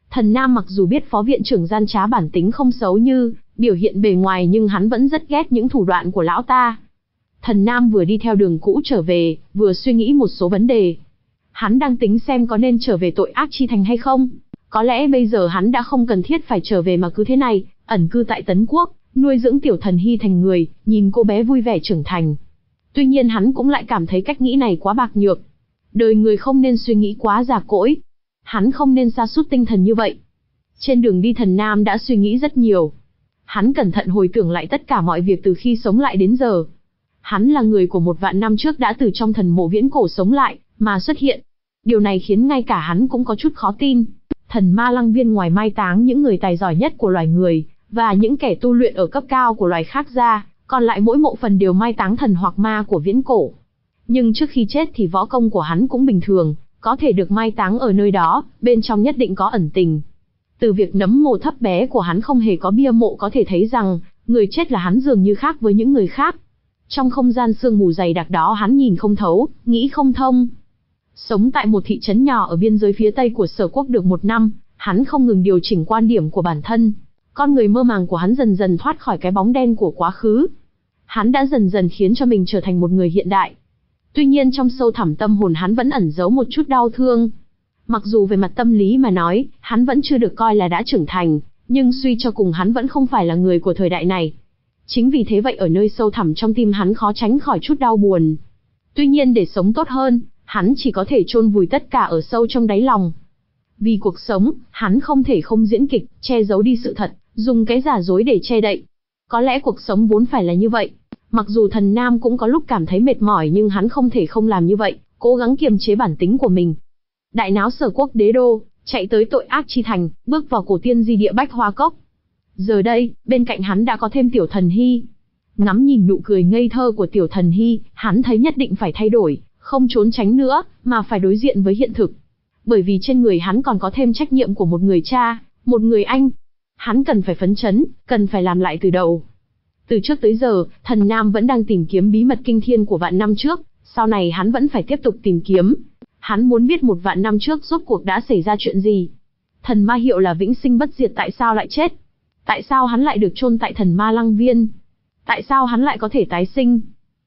Thần Nam mặc dù biết phó viện trưởng gian trá bản tính không xấu như biểu hiện bề ngoài, nhưng hắn vẫn rất ghét những thủ đoạn của lão ta. Thần Nam vừa đi theo đường cũ trở về, vừa suy nghĩ một số vấn đề. Hắn đang tính xem có nên trở về tội ác chi thành hay không. Có lẽ bây giờ hắn đã không cần thiết phải trở về mà cứ thế này, ẩn cư tại Tấn Quốc, nuôi dưỡng Tiểu Thần Hy thành người, nhìn cô bé vui vẻ trưởng thành. Tuy nhiên hắn cũng lại cảm thấy cách nghĩ này quá bạc nhược. Đời người không nên suy nghĩ quá già cỗi. Hắn không nên sa sút tinh thần như vậy. Trên đường đi Thần Nam đã suy nghĩ rất nhiều. Hắn cẩn thận hồi tưởng lại tất cả mọi việc từ khi sống lại đến giờ. Hắn là người của một vạn năm trước đã từ trong thần mộ viễn cổ sống lại, mà xuất hiện. Điều này khiến ngay cả hắn cũng có chút khó tin. Thần Ma Lăng Viên ngoài mai táng những người tài giỏi nhất của loài người, và những kẻ tu luyện ở cấp cao của loài khác ra, còn lại mỗi mộ phần đều mai táng thần hoặc ma của viễn cổ. Nhưng trước khi chết thì võ công của hắn cũng bình thường, có thể được mai táng ở nơi đó, bên trong nhất định có ẩn tình. Từ việc nấm mồ thấp bé của hắn không hề có bia mộ có thể thấy rằng, người chết là hắn dường như khác với những người khác. Trong không gian sương mù dày đặc đó hắn nhìn không thấu, nghĩ không thông. Sống tại một thị trấn nhỏ ở biên giới phía tây của Sở Quốc được một năm, hắn không ngừng điều chỉnh quan điểm của bản thân. Con người mơ màng của hắn dần dần thoát khỏi cái bóng đen của quá khứ. Hắn đã dần dần khiến cho mình trở thành một người hiện đại. Tuy nhiên trong sâu thẳm tâm hồn hắn vẫn ẩn giấu một chút đau thương. Mặc dù về mặt tâm lý mà nói, hắn vẫn chưa được coi là đã trưởng thành, nhưng suy cho cùng hắn vẫn không phải là người của thời đại này. Chính vì thế vậy ở nơi sâu thẳm trong tim hắn khó tránh khỏi chút đau buồn. Tuy nhiên để sống tốt hơn, hắn chỉ có thể chôn vùi tất cả ở sâu trong đáy lòng. Vì cuộc sống, hắn không thể không diễn kịch, che giấu đi sự thật, dùng cái giả dối để che đậy. Có lẽ cuộc sống vốn phải là như vậy. Mặc dù Thần Nam cũng có lúc cảm thấy mệt mỏi nhưng hắn không thể không làm như vậy, cố gắng kiềm chế bản tính của mình. Đại náo Sở Quốc đế đô, chạy tới tội ác chi thành, bước vào cổ tiên di địa Bách Hoa Cốc. Giờ đây, bên cạnh hắn đã có thêm Tiểu Thần Hy. Ngắm nhìn nụ cười ngây thơ của Tiểu Thần Hy, hắn thấy nhất định phải thay đổi, không trốn tránh nữa, mà phải đối diện với hiện thực. Bởi vì trên người hắn còn có thêm trách nhiệm của một người cha, một người anh. Hắn cần phải phấn chấn, cần phải làm lại từ đầu. Từ trước tới giờ, Thần Nam vẫn đang tìm kiếm bí mật kinh thiên của vạn năm trước, sau này hắn vẫn phải tiếp tục tìm kiếm. Hắn muốn biết một vạn năm trước rốt cuộc đã xảy ra chuyện gì. Thần Ma Hiệu là vĩnh sinh bất diệt tại sao lại chết? Tại sao hắn lại được chôn tại Thần Ma Lăng Viên? Tại sao hắn lại có thể tái sinh?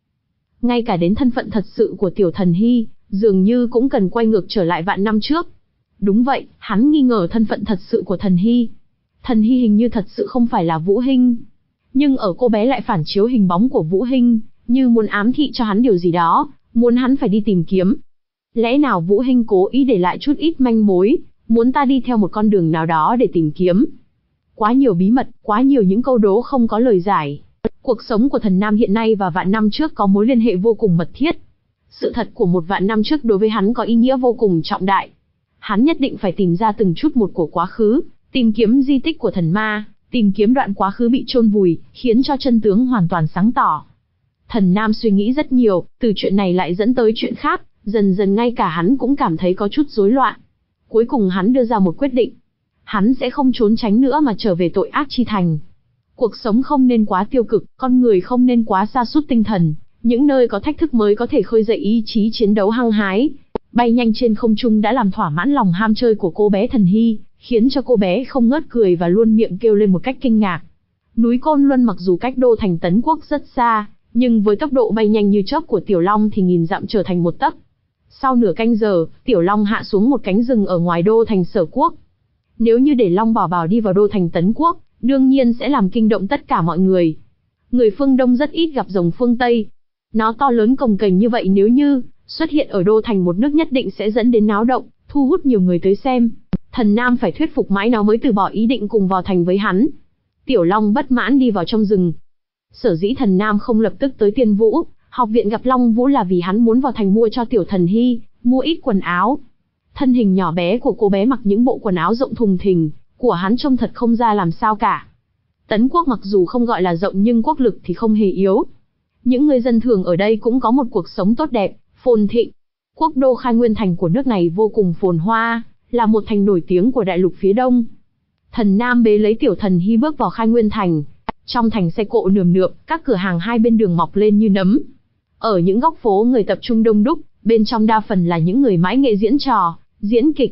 Ngay cả đến thân phận thật sự của Tiểu Thần Hy, dường như cũng cần quay ngược trở lại vạn năm trước. Đúng vậy, hắn nghi ngờ thân phận thật sự của Thần Hy. Thần Hy hình như thật sự không phải là Vũ Hinh. Nhưng ở cô bé lại phản chiếu hình bóng của Vũ Hinh, như muốn ám thị cho hắn điều gì đó, muốn hắn phải đi tìm kiếm. Lẽ nào Vũ Hinh cố ý để lại chút ít manh mối, muốn ta đi theo một con đường nào đó để tìm kiếm? Quá nhiều bí mật, quá nhiều những câu đố không có lời giải. Cuộc sống của Thần Nam hiện nay và vạn năm trước có mối liên hệ vô cùng mật thiết. Sự thật của một vạn năm trước đối với hắn có ý nghĩa vô cùng trọng đại. Hắn nhất định phải tìm ra từng chút một của quá khứ, tìm kiếm di tích của thần ma, tìm kiếm đoạn quá khứ bị chôn vùi, khiến cho chân tướng hoàn toàn sáng tỏ. Thần Nam suy nghĩ rất nhiều, từ chuyện này lại dẫn tới chuyện khác, dần dần ngay cả hắn cũng cảm thấy có chút rối loạn. Cuối cùng hắn đưa ra một quyết định. Hắn sẽ không trốn tránh nữa mà trở về tội ác chi thành. Cuộc sống không nên quá tiêu cực, con người không nên quá sa sút tinh thần. Những nơi có thách thức mới có thể khơi dậy ý chí chiến đấu hăng hái. Bay nhanh trên không trung đã làm thỏa mãn lòng ham chơi của cô bé Thần Hy, khiến cho cô bé không ngớt cười và luôn miệng kêu lên một cách kinh ngạc. Núi Côn Luân mặc dù cách đô thành Tấn Quốc rất xa, nhưng với tốc độ bay nhanh như chớp của Tiểu Long thì nghìn dặm trở thành một tấc. Sau nửa canh giờ, Tiểu Long hạ xuống một cánh rừng ở ngoài đô thành Sở Quốc. Nếu như để Long Bảo Bảo đi vào đô thành Tấn Quốc, đương nhiên sẽ làm kinh động tất cả mọi người. Người phương Đông rất ít gặp rồng phương Tây. Nó to lớn cồng kềnh như vậy nếu như xuất hiện ở đô thành một nước nhất định sẽ dẫn đến náo động, thu hút nhiều người tới xem. Thần Nam phải thuyết phục mãi nó mới từ bỏ ý định cùng vào thành với hắn. Tiểu Long bất mãn đi vào trong rừng. Sở dĩ Thần Nam không lập tức tới Tiên Vũ, học viện gặp Long Vũ là vì hắn muốn vào thành mua cho Tiểu Thần Hy, mua ít quần áo. Thân hình nhỏ bé của cô bé mặc những bộ quần áo rộng thùng thình, của hắn trông thật không ra làm sao cả. Tấn Quốc mặc dù không gọi là rộng nhưng quốc lực thì không hề yếu. Những người dân thường ở đây cũng có một cuộc sống tốt đẹp, phồn thịnh. Quốc đô Khai Nguyên Thành của nước này vô cùng phồn hoa, là một thành nổi tiếng của đại lục phía đông. Thần Nam bế lấy Tiểu Thần Hy bước vào Khai Nguyên Thành. Trong thành xe cộ nườm nượp, các cửa hàng hai bên đường mọc lên như nấm. Ở những góc phố người tập trung đông đúc, bên trong đa phần là những người mãi nghệ diễn trò, diễn kịch.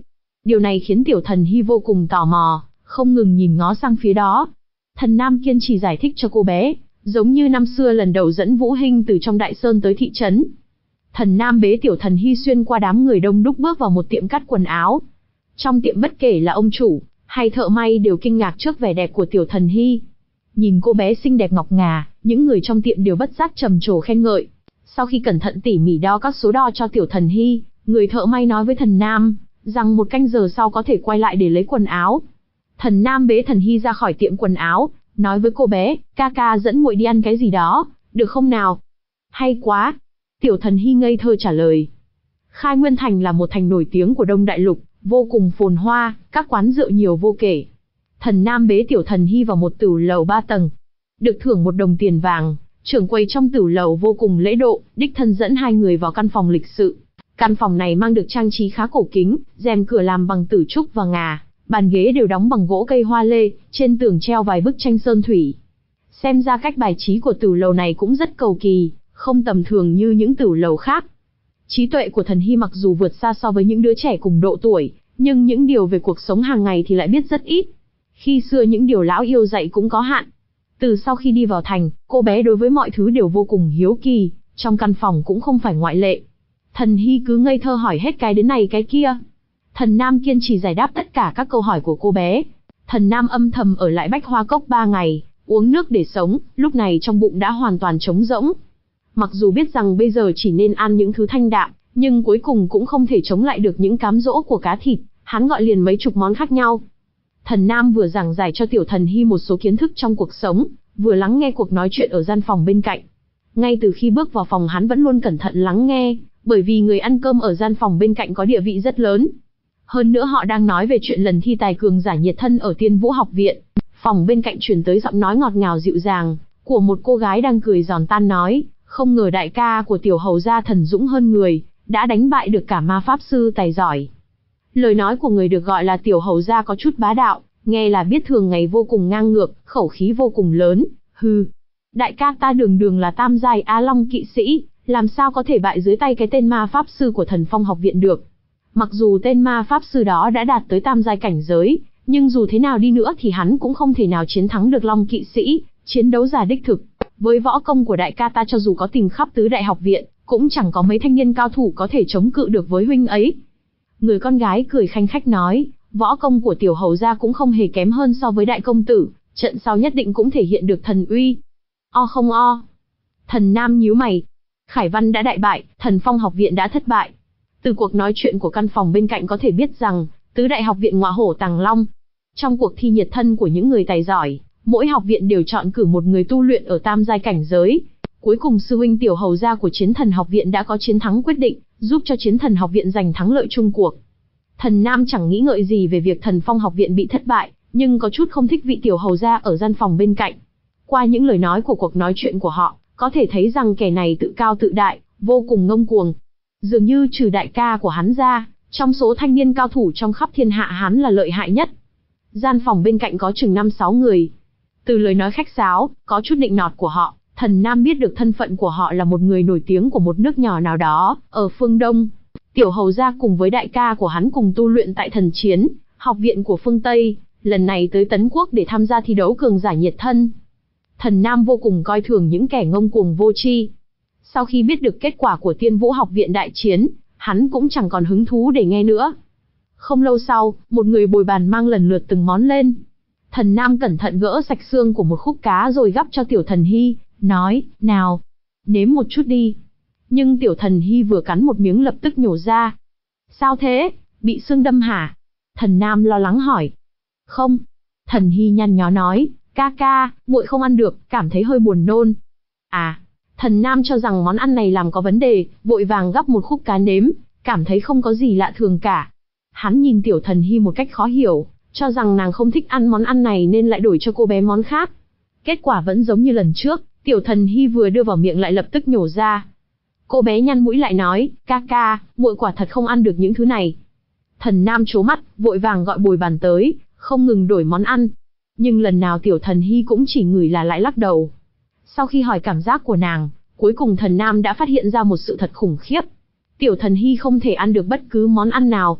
Điều này khiến Tiểu Thần Hy vô cùng tò mò, không ngừng nhìn ngó sang phía đó. Thần Nam kiên trì giải thích cho cô bé, giống như năm xưa lần đầu dẫn Vũ Hinh từ trong Đại Sơn tới thị trấn. Thần Nam bế Tiểu Thần Hy xuyên qua đám người đông đúc bước vào một tiệm cắt quần áo. Trong tiệm bất kể là ông chủ hay thợ may đều kinh ngạc trước vẻ đẹp của Tiểu Thần Hy. Nhìn cô bé xinh đẹp ngọc ngà, những người trong tiệm đều bất giác trầm trồ khen ngợi. Sau khi cẩn thận tỉ mỉ đo các số đo cho Tiểu Thần Hy, người thợ may nói với Thần Nam rằng một canh giờ sau có thể quay lại để lấy quần áo. Thần Nam bế Thần Hy ra khỏi tiệm quần áo, nói với cô bé, ca ca dẫn muội đi ăn cái gì đó, được không nào? Hay quá! Tiểu Thần Hy ngây thơ trả lời. Khai Nguyên Thành là một thành nổi tiếng của Đông Đại Lục, vô cùng phồn hoa, các quán rượu nhiều vô kể. Thần Nam bế Tiểu Thần Hy vào một tửu lầu ba tầng, được thưởng một đồng tiền vàng. Trưởng quầy trong tửu lầu vô cùng lễ độ, đích thân dẫn hai người vào căn phòng lịch sự. Căn phòng này mang được trang trí khá cổ kính, rèm cửa làm bằng tử trúc và ngà, bàn ghế đều đóng bằng gỗ cây hoa lê, trên tường treo vài bức tranh sơn thủy. Xem ra cách bài trí của tửu lầu này cũng rất cầu kỳ, không tầm thường như những tửu lầu khác. Trí tuệ của Thần Hy mặc dù vượt xa so với những đứa trẻ cùng độ tuổi, nhưng những điều về cuộc sống hàng ngày thì lại biết rất ít. Khi xưa những điều lão yêu dạy cũng có hạn. Từ sau khi đi vào thành, cô bé đối với mọi thứ đều vô cùng hiếu kỳ, trong căn phòng cũng không phải ngoại lệ. Thần Hy cứ ngây thơ hỏi hết cái đến này cái kia. Thần Nam kiên trì giải đáp tất cả các câu hỏi của cô bé. Thần Nam âm thầm ở lại Bách Hoa Cốc ba ngày, uống nước để sống, lúc này trong bụng đã hoàn toàn trống rỗng. Mặc dù biết rằng bây giờ chỉ nên ăn những thứ thanh đạm, nhưng cuối cùng cũng không thể chống lại được những cám dỗ của cá thịt, hắn gọi liền mấy chục món khác nhau. Thần Nam vừa giảng giải cho Tiểu Thần Hy một số kiến thức trong cuộc sống, vừa lắng nghe cuộc nói chuyện ở gian phòng bên cạnh. Ngay từ khi bước vào phòng hắn vẫn luôn cẩn thận lắng nghe, bởi vì người ăn cơm ở gian phòng bên cạnh có địa vị rất lớn. Hơn nữa họ đang nói về chuyện lần thi tài cường giả nhiệt thân ở Tiên Vũ học viện. Phòng bên cạnh truyền tới giọng nói ngọt ngào dịu dàng của một cô gái đang cười giòn tan nói, không ngờ đại ca của Tiểu hầu gia thần dũng hơn người, đã đánh bại được cả ma pháp sư tài giỏi. Lời nói của người được gọi là Tiểu hầu gia có chút bá đạo, nghe là biết thường ngày vô cùng ngang ngược, khẩu khí vô cùng lớn. Hừ, đại ca ta đường đường là tam giai Á Long kỵ sĩ, làm sao có thể bại dưới tay cái tên ma pháp sư của Thần Phong học viện được. Mặc dù tên ma pháp sư đó đã đạt tới tam giai cảnh giới, nhưng dù thế nào đi nữa thì hắn cũng không thể nào chiến thắng được Long kỵ sĩ, chiến đấu giả đích thực. Với võ công của đại ca ta cho dù có tìm khắp tứ đại học viện, cũng chẳng có mấy thanh niên cao thủ có thể chống cự được với huynh ấy. Người con gái cười khanh khách nói, võ công của Tiểu hầu gia cũng không hề kém hơn so với đại công tử, trận sau nhất định cũng thể hiện được thần uy. O không o. Thần Nam nhíu mày. Khải Văn đã đại bại, Thần Phong học viện đã thất bại. Từ cuộc nói chuyện của căn phòng bên cạnh có thể biết rằng, tứ đại học viện Ngọa Hổ Tàng Long. Trong cuộc thi nhiệt thân của những người tài giỏi, mỗi học viện đều chọn cử một người tu luyện ở tam giai cảnh giới. Cuối cùng sư huynh Tiểu hầu gia của Chiến Thần học viện đã có chiến thắng quyết định, giúp cho Chiến Thần học viện giành thắng lợi chung cuộc. Thần Nam chẳng nghĩ ngợi gì về việc Thần Phong học viện bị thất bại, nhưng có chút không thích vị Tiểu hầu gia ở gian phòng bên cạnh. Qua những lời nói của cuộc nói chuyện của họ, có thể thấy rằng kẻ này tự cao tự đại, vô cùng ngông cuồng. Dường như trừ đại ca của hắn ra, trong số thanh niên cao thủ trong khắp thiên hạ hắn là lợi hại nhất. Gian phòng bên cạnh có chừng năm sáu người. Từ lời nói khách sáo, có chút nịnh nọt của họ, Thần Nam biết được thân phận của họ là một người nổi tiếng của một nước nhỏ nào đó, ở phương Đông. Tiểu hầu gia cùng với đại ca của hắn cùng tu luyện tại Thần Chiến, học viện của phương Tây, lần này tới Tấn Quốc để tham gia thi đấu cường giả nhiệt thân. Thần Nam vô cùng coi thường những kẻ ngông cuồng vô tri. Sau khi biết được kết quả của Tiên Vũ học viện đại chiến, hắn cũng chẳng còn hứng thú để nghe nữa. Không lâu sau, một người bồi bàn mang lần lượt từng món lên. Thần Nam cẩn thận gỡ sạch xương của một khúc cá rồi gắp cho Tiểu Thần Hy, nói, nào, nếm một chút đi. Nhưng Tiểu Thần Hy vừa cắn một miếng lập tức nhổ ra. Sao thế, bị xương đâm hả? Thần Nam lo lắng hỏi. Không. Thần Hy nhăn nhó nói, ca ca, muội không ăn được, cảm thấy hơi buồn nôn. À, Thần Nam cho rằng món ăn này làm có vấn đề, vội vàng gắp một khúc cá nếm, cảm thấy không có gì lạ thường cả. Hắn nhìn Tiểu Thần Hy một cách khó hiểu, cho rằng nàng không thích ăn món ăn này nên lại đổi cho cô bé món khác. Kết quả vẫn giống như lần trước, Tiểu Thần Hy vừa đưa vào miệng lại lập tức nhổ ra. Cô bé nhăn mũi lại nói, ca ca, muội quả thật không ăn được những thứ này. Thần Nam trố mắt, vội vàng gọi bồi bàn tới, không ngừng đổi món ăn. Nhưng lần nào Tiểu Thần Hy cũng chỉ ngửi là lại lắc đầu. Sau khi hỏi cảm giác của nàng, cuối cùng Thần Nam đã phát hiện ra một sự thật khủng khiếp. Tiểu Thần Hy không thể ăn được bất cứ món ăn nào.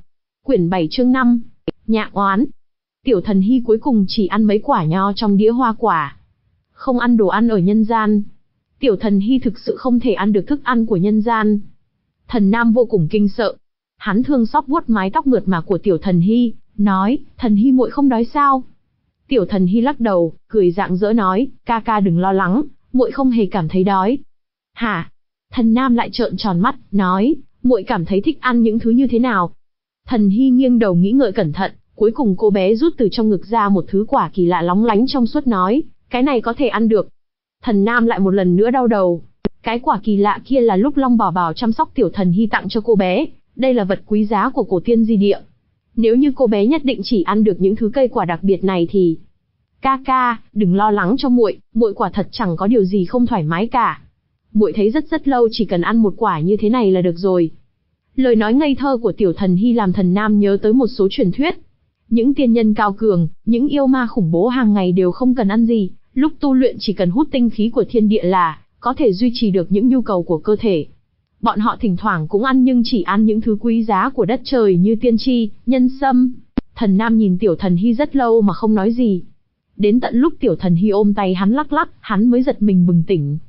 Quyển bảy chương năm. Nhạ oán. Tiểu Thần Hy cuối cùng chỉ ăn mấy quả nho trong đĩa hoa quả. Không ăn đồ ăn ở nhân gian. Tiểu Thần Hy thực sự không thể ăn được thức ăn của nhân gian. Thần Nam vô cùng kinh sợ. Hắn thương xót vuốt mái tóc mượt mà của Tiểu Thần Hy, nói, Thần Hy muội không đói sao? Tiểu Thần Hy lắc đầu, cười rạng rỡ nói, ca ca đừng lo lắng, muội không hề cảm thấy đói. Hả? Thần Nam lại trợn tròn mắt, nói, muội cảm thấy thích ăn những thứ như thế nào? Thần Hy nghiêng đầu nghĩ ngợi cẩn thận, cuối cùng cô bé rút từ trong ngực ra một thứ quả kỳ lạ lóng lánh trong suốt nói, cái này có thể ăn được. Thần Nam lại một lần nữa đau đầu. Cái quả kỳ lạ kia là lúc Long Bảo Bảo chăm sóc Tiểu Thần Hy tặng cho cô bé, đây là vật quý giá của cổ tiên di địa. Nếu như cô bé nhất định chỉ ăn được những thứ cây quả đặc biệt này thì... Ca ca, đừng lo lắng cho muội, muội quả thật chẳng có điều gì không thoải mái cả. Muội thấy rất rất lâu chỉ cần ăn một quả như thế này là được rồi. Lời nói ngây thơ của Tiểu Thần Hy làm Thần Nam nhớ tới một số truyền thuyết. Những tiên nhân cao cường, những yêu ma khủng bố hàng ngày đều không cần ăn gì, lúc tu luyện chỉ cần hút tinh khí của thiên địa là có thể duy trì được những nhu cầu của cơ thể. Bọn họ thỉnh thoảng cũng ăn nhưng chỉ ăn những thứ quý giá của đất trời như tiên tri, nhân sâm. Thần Nam nhìn Tiểu Thần Hy rất lâu mà không nói gì. Đến tận lúc Tiểu Thần Hy ôm tay hắn lắc lắc, hắn mới giật mình bừng tỉnh.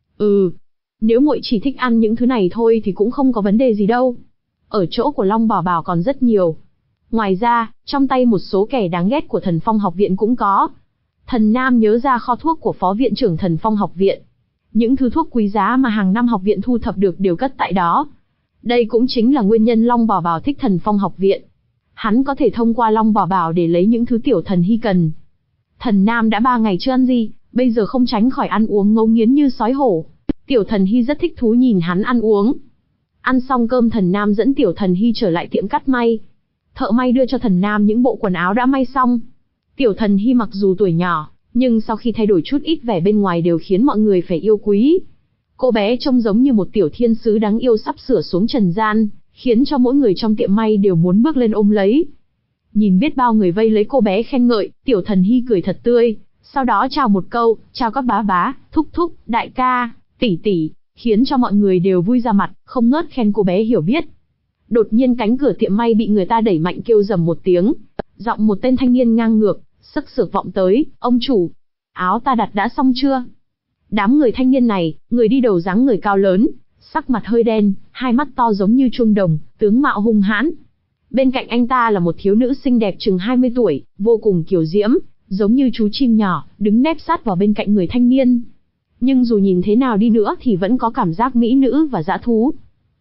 Ừ, nếu muội chỉ thích ăn những thứ này thôi thì cũng không có vấn đề gì đâu. Ở chỗ của Long Bảo Bảo còn rất nhiều. Ngoài ra, trong tay một số kẻ đáng ghét của Thần Phong học viện cũng có. Thần Nam nhớ ra kho thuốc của phó viện trưởng Thần Phong học viện. Những thứ thuốc quý giá mà hàng năm học viện thu thập được đều cất tại đó. Đây cũng chính là nguyên nhân Long Bảo Bảo thích Thần Phong học viện. Hắn có thể thông qua Long Bảo Bảo để lấy những thứ Tiểu Thần Hy cần. Thần Nam đã ba ngày chưa ăn gì, bây giờ không tránh khỏi ăn uống ngấu nghiến như sói hổ. Tiểu Thần Hy rất thích thú nhìn hắn ăn uống. Ăn xong cơm Thần Nam dẫn Tiểu Thần Hy trở lại tiệm cắt may. Thợ may đưa cho Thần Nam những bộ quần áo đã may xong. Tiểu Thần Hy mặc dù tuổi nhỏ, nhưng sau khi thay đổi chút ít vẻ bên ngoài đều khiến mọi người phải yêu quý. Cô bé trông giống như một tiểu thiên sứ đáng yêu sắp sửa xuống trần gian, khiến cho mỗi người trong tiệm may đều muốn bước lên ôm lấy. Nhìn biết bao người vây lấy cô bé khen ngợi, Tiểu Thần Hy cười thật tươi, sau đó chào một câu, chào các bá bá, thúc thúc, đại ca, tỷ tỷ, khiến cho mọi người đều vui ra mặt, không ngớt khen cô bé hiểu biết. Đột nhiên cánh cửa tiệm may bị người ta đẩy mạnh kêu rầm một tiếng, giọng một tên thanh niên ngang ngược, sức sược vọng tới, ông chủ, áo ta đặt đã xong chưa? Đám người thanh niên này, người đi đầu dáng người cao lớn, sắc mặt hơi đen, hai mắt to giống như chuông đồng, tướng mạo hung hãn. Bên cạnh anh ta là một thiếu nữ xinh đẹp chừng hai mươi tuổi, vô cùng kiều diễm, giống như chú chim nhỏ, đứng nép sát vào bên cạnh người thanh niên. Nhưng dù nhìn thế nào đi nữa thì vẫn có cảm giác mỹ nữ và dã thú.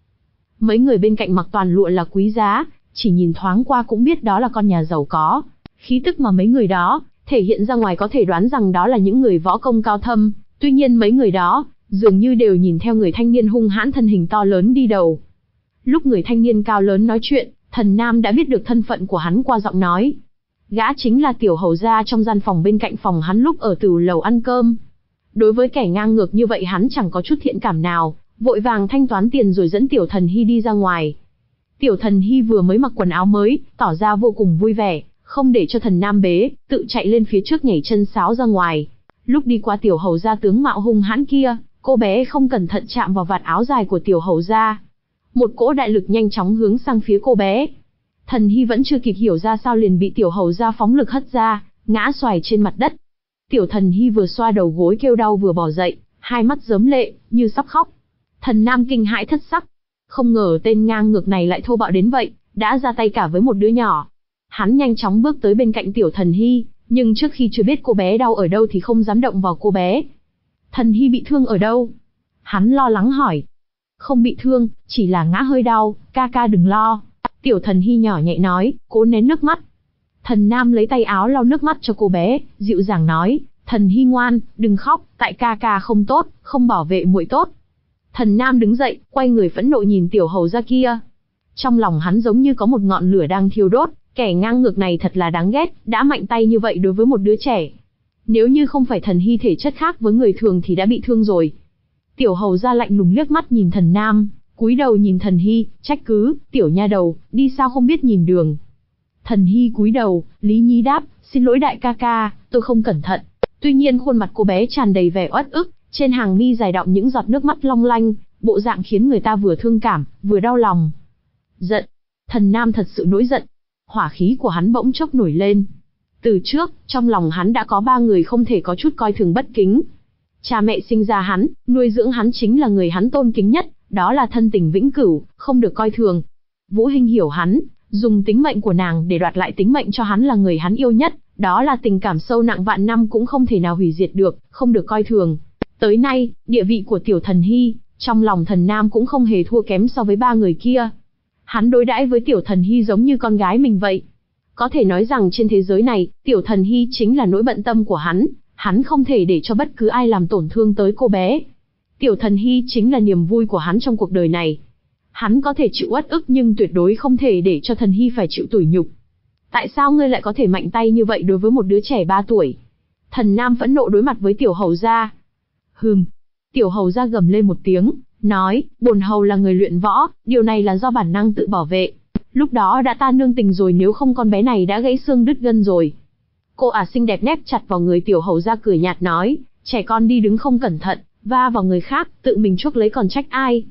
Mấy người bên cạnh mặc toàn lụa là quý giá, chỉ nhìn thoáng qua cũng biết đó là con nhà giàu có. Khí tức mà mấy người đó thể hiện ra ngoài có thể đoán rằng đó là những người võ công cao thâm, tuy nhiên mấy người đó dường như đều nhìn theo người thanh niên hung hãn thân hình to lớn đi đầu. Lúc người thanh niên cao lớn nói chuyện, Thần Nam đã biết được thân phận của hắn qua giọng nói. Gã chính là tiểu hầu gia trong gian phòng bên cạnh phòng hắn lúc ở Tửu lầu ăn cơm. Đối với kẻ ngang ngược như vậy hắn chẳng có chút thiện cảm nào, vội vàng thanh toán tiền rồi dẫn Tiểu Thần Hy đi ra ngoài. Tiểu Thần Hy vừa mới mặc quần áo mới, tỏ ra vô cùng vui vẻ, không để cho Thần Nam bế, tự chạy lên phía trước nhảy chân sáo ra ngoài. Lúc đi qua tiểu hầu gia tướng mạo hung hãn kia, cô bé không cẩn thận chạm vào vạt áo dài của tiểu hầu gia. Một cỗ đại lực nhanh chóng hướng sang phía cô bé. Thần Hy vẫn chưa kịp hiểu ra sao liền bị tiểu hầu gia phóng lực hất ra, ngã xoài trên mặt đất. Tiểu Thần Hy vừa xoa đầu gối kêu đau vừa bò dậy, hai mắt rớm lệ, như sắp khóc. Thần Nam kinh hãi thất sắc. Không ngờ tên ngang ngược này lại thô bạo đến vậy, đã ra tay cả với một đứa nhỏ. Hắn nhanh chóng bước tới bên cạnh Tiểu Thần Hy, nhưng trước khi chưa biết cô bé đau ở đâu thì không dám động vào cô bé. Thần Hy bị thương ở đâu? Hắn lo lắng hỏi. Không bị thương, chỉ là ngã hơi đau, ca ca đừng lo. Tiểu Thần Hy nhỏ nhẹ nói, cố nén nước mắt. Thần Nam lấy tay áo lau nước mắt cho cô bé, dịu dàng nói, Thần Hy ngoan, đừng khóc, tại ca ca không tốt, không bảo vệ muội tốt. Thần Nam đứng dậy, quay người phẫn nộ nhìn tiểu hầu gia kia. Trong lòng hắn giống như có một ngọn lửa đang thiêu đốt, kẻ ngang ngược này thật là đáng ghét, đã mạnh tay như vậy đối với một đứa trẻ. Nếu như không phải Thần Hy thể chất khác với người thường thì đã bị thương rồi. Tiểu hầu gia lạnh lùng liếc mắt nhìn Thần Nam, cúi đầu nhìn Thần Hy, trách cứ, tiểu nha đầu, đi sao không biết nhìn đường. Thần Hy cúi đầu, lý nhí đáp, xin lỗi đại ca ca, tôi không cẩn thận. Tuy nhiên khuôn mặt cô bé tràn đầy vẻ uất ức, trên hàng mi dài đọng những giọt nước mắt long lanh, bộ dạng khiến người ta vừa thương cảm, vừa đau lòng. Giận. Thần Nam thật sự nổi giận. Hỏa khí của hắn bỗng chốc nổi lên. Từ trước, trong lòng hắn đã có ba người không thể có chút coi thường bất kính. Cha mẹ sinh ra hắn, nuôi dưỡng hắn chính là người hắn tôn kính nhất, đó là thân tình vĩnh cửu, không được coi thường. Vũ Hinh hiểu hắn, dùng tính mệnh của nàng để đoạt lại tính mệnh cho hắn là người hắn yêu nhất, đó là tình cảm sâu nặng vạn năm cũng không thể nào hủy diệt được, không được coi thường. Tới nay, địa vị của Tiểu Thần Hy, trong lòng Thần Nam cũng không hề thua kém so với ba người kia. Hắn đối đãi với Tiểu Thần Hy giống như con gái mình vậy. Có thể nói rằng trên thế giới này, Tiểu Thần Hy chính là nỗi bận tâm của hắn, hắn không thể để cho bất cứ ai làm tổn thương tới cô bé. Tiểu Thần Hy chính là niềm vui của hắn trong cuộc đời này. Hắn có thể chịu uất ức nhưng tuyệt đối không thể để cho Thần Hy phải chịu tủi nhục. Tại sao ngươi lại có thể mạnh tay như vậy đối với một đứa trẻ ba tuổi? Thần Nam phẫn nộ đối mặt với Tiểu Hầu gia. Hừm. Tiểu Hầu gia gầm lên một tiếng, nói, bổn hầu là người luyện võ, điều này là do bản năng tự bảo vệ. Lúc đó đã ta nương tình rồi, nếu không con bé này đã gãy xương đứt gân rồi. Cô ả xinh đẹp nép chặt vào người Tiểu Hầu gia cười nhạt nói, trẻ con đi đứng không cẩn thận, va vào người khác, tự mình chuốc lấy còn trách ai.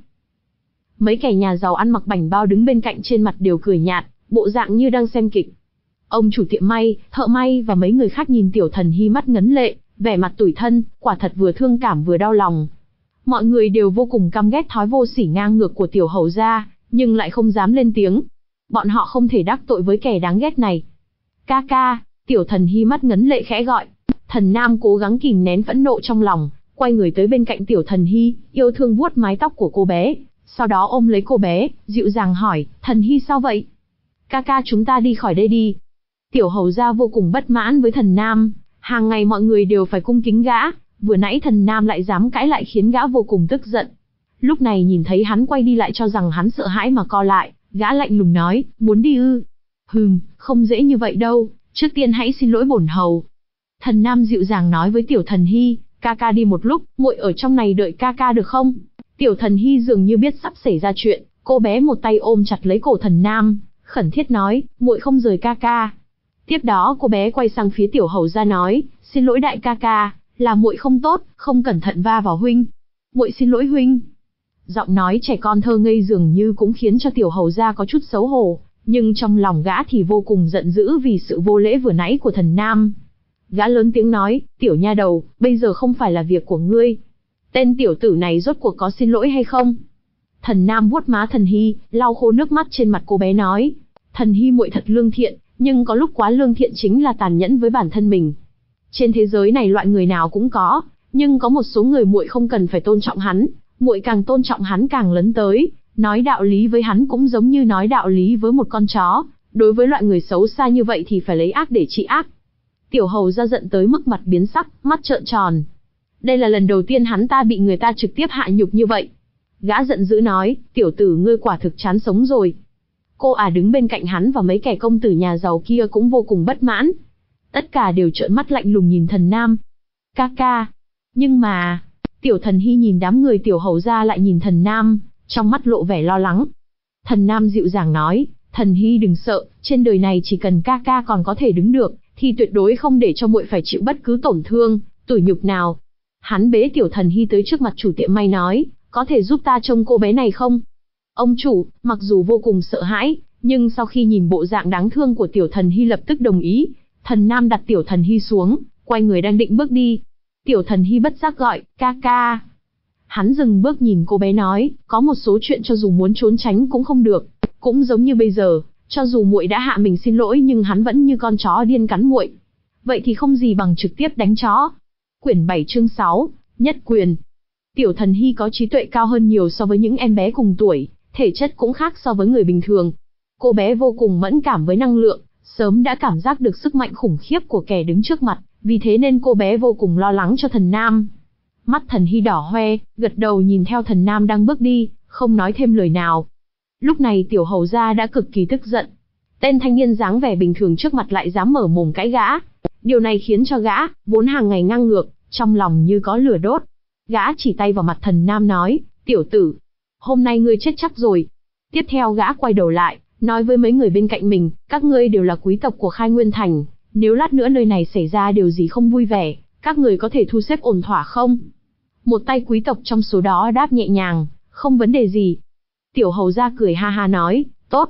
Mấy kẻ nhà giàu ăn mặc bảnh bao đứng bên cạnh trên mặt đều cười nhạt, bộ dạng như đang xem kịch. Ông chủ tiệm may, thợ may và mấy người khác nhìn Tiểu Thần Hy mắt ngấn lệ, vẻ mặt tủi thân, quả thật vừa thương cảm vừa đau lòng. Mọi người đều vô cùng căm ghét thói vô sỉ ngang ngược của Tiểu Hầu gia, nhưng lại không dám lên tiếng. Bọn họ không thể đắc tội với kẻ đáng ghét này. Ca ca, Tiểu Thần Hy mắt ngấn lệ khẽ gọi. Thần Nam cố gắng kìm nén phẫn nộ trong lòng, quay người tới bên cạnh Tiểu Thần Hy, yêu thương vuốt mái tóc của cô bé, sau đó ôm lấy cô bé, dịu dàng hỏi, Thần Hy sao vậy? Ca ca chúng ta đi khỏi đây đi. Tiểu Hầu gia vô cùng bất mãn với Thần Nam, hàng ngày mọi người đều phải cung kính gã, vừa nãy Thần Nam lại dám cãi lại khiến gã vô cùng tức giận. Lúc này nhìn thấy hắn quay đi lại cho rằng hắn sợ hãi mà co lại, gã lạnh lùng nói, muốn đi ư? Hừm, không dễ như vậy đâu, trước tiên hãy xin lỗi bổn hầu. Thần Nam dịu dàng nói với Tiểu Thần Hy, ca ca đi một lúc, muội ở trong này đợi ca ca được không? Tiểu Thần Hy dường như biết sắp xảy ra chuyện, cô bé một tay ôm chặt lấy cổ Thần Nam, khẩn thiết nói, muội không rời ca ca. Tiếp đó cô bé quay sang phía Tiểu Hầu gia nói, xin lỗi đại ca ca, là muội không tốt, không cẩn thận va vào huynh. Muội xin lỗi huynh. Giọng nói trẻ con thơ ngây dường như cũng khiến cho Tiểu Hầu gia có chút xấu hổ, nhưng trong lòng gã thì vô cùng giận dữ vì sự vô lễ vừa nãy của Thần Nam. Gã lớn tiếng nói, tiểu nha đầu, bây giờ không phải là việc của ngươi. Tên tiểu tử này rốt cuộc có xin lỗi hay không? Thần Nam vuốt má Thần Hy, lau khô nước mắt trên mặt cô bé nói, Thần Hy muội thật lương thiện, nhưng có lúc quá lương thiện chính là tàn nhẫn với bản thân mình. Trên thế giới này loại người nào cũng có, nhưng có một số người muội không cần phải tôn trọng hắn, muội càng tôn trọng hắn càng lấn tới, nói đạo lý với hắn cũng giống như nói đạo lý với một con chó, đối với loại người xấu xa như vậy thì phải lấy ác để trị ác. Tiểu Hầu gia giận tới mức mặt biến sắc, mắt trợn tròn. Đây là lần đầu tiên hắn ta bị người ta trực tiếp hạ nhục như vậy. Gã giận dữ nói, tiểu tử ngươi quả thực chán sống rồi. Cô ả đứng bên cạnh hắn và mấy kẻ công tử nhà giàu kia cũng vô cùng bất mãn. Tất cả đều trợn mắt lạnh lùng nhìn Thần Nam. Ca ca. Nhưng mà, Tiểu Thần Hy nhìn đám người Tiểu Hầu gia lại nhìn Thần Nam, trong mắt lộ vẻ lo lắng. Thần Nam dịu dàng nói, Thần Hy đừng sợ, trên đời này chỉ cần ca ca còn có thể đứng được, thì tuyệt đối không để cho muội phải chịu bất cứ tổn thương, tủi nhục nào. Hắn bế Tiểu Thần Hy tới trước mặt chủ tiệm may nói, có thể giúp ta trông cô bé này không? Ông chủ, mặc dù vô cùng sợ hãi, nhưng sau khi nhìn bộ dạng đáng thương của Tiểu Thần Hy lập tức đồng ý. Thần Nam đặt Tiểu Thần Hy xuống, quay người đang định bước đi. Tiểu Thần Hy bất giác gọi, ca ca. Hắn dừng bước nhìn cô bé nói, có một số chuyện cho dù muốn trốn tránh cũng không được, cũng giống như bây giờ, cho dù muội đã hạ mình xin lỗi nhưng hắn vẫn như con chó điên cắn muội. Vậy thì không gì bằng trực tiếp đánh chó. Quyển bảy chương sáu, Nhất Quyền. Tiểu Thần Hy có trí tuệ cao hơn nhiều so với những em bé cùng tuổi, thể chất cũng khác so với người bình thường. Cô bé vô cùng mẫn cảm với năng lượng, sớm đã cảm giác được sức mạnh khủng khiếp của kẻ đứng trước mặt, vì thế nên cô bé vô cùng lo lắng cho Thần Nam. Mắt Thần Hy đỏ hoe, gật đầu nhìn theo Thần Nam đang bước đi, không nói thêm lời nào. Lúc này Tiểu Hầu gia đã cực kỳ tức giận. Tên thanh niên dáng vẻ bình thường trước mặt lại dám mở mồm cãi gã. Điều này khiến cho gã, vốn hàng ngày ngang ngược, trong lòng như có lửa đốt. Gã chỉ tay vào mặt Thần Nam nói, tiểu tử, hôm nay ngươi chết chắc rồi. Tiếp theo gã quay đầu lại, nói với mấy người bên cạnh mình, các ngươi đều là quý tộc của Khai Nguyên Thành, nếu lát nữa nơi này xảy ra điều gì không vui vẻ, các người có thể thu xếp ổn thỏa không? Một tay quý tộc trong số đó đáp nhẹ nhàng, không vấn đề gì. Tiểu Hầu gia cười ha ha nói, tốt.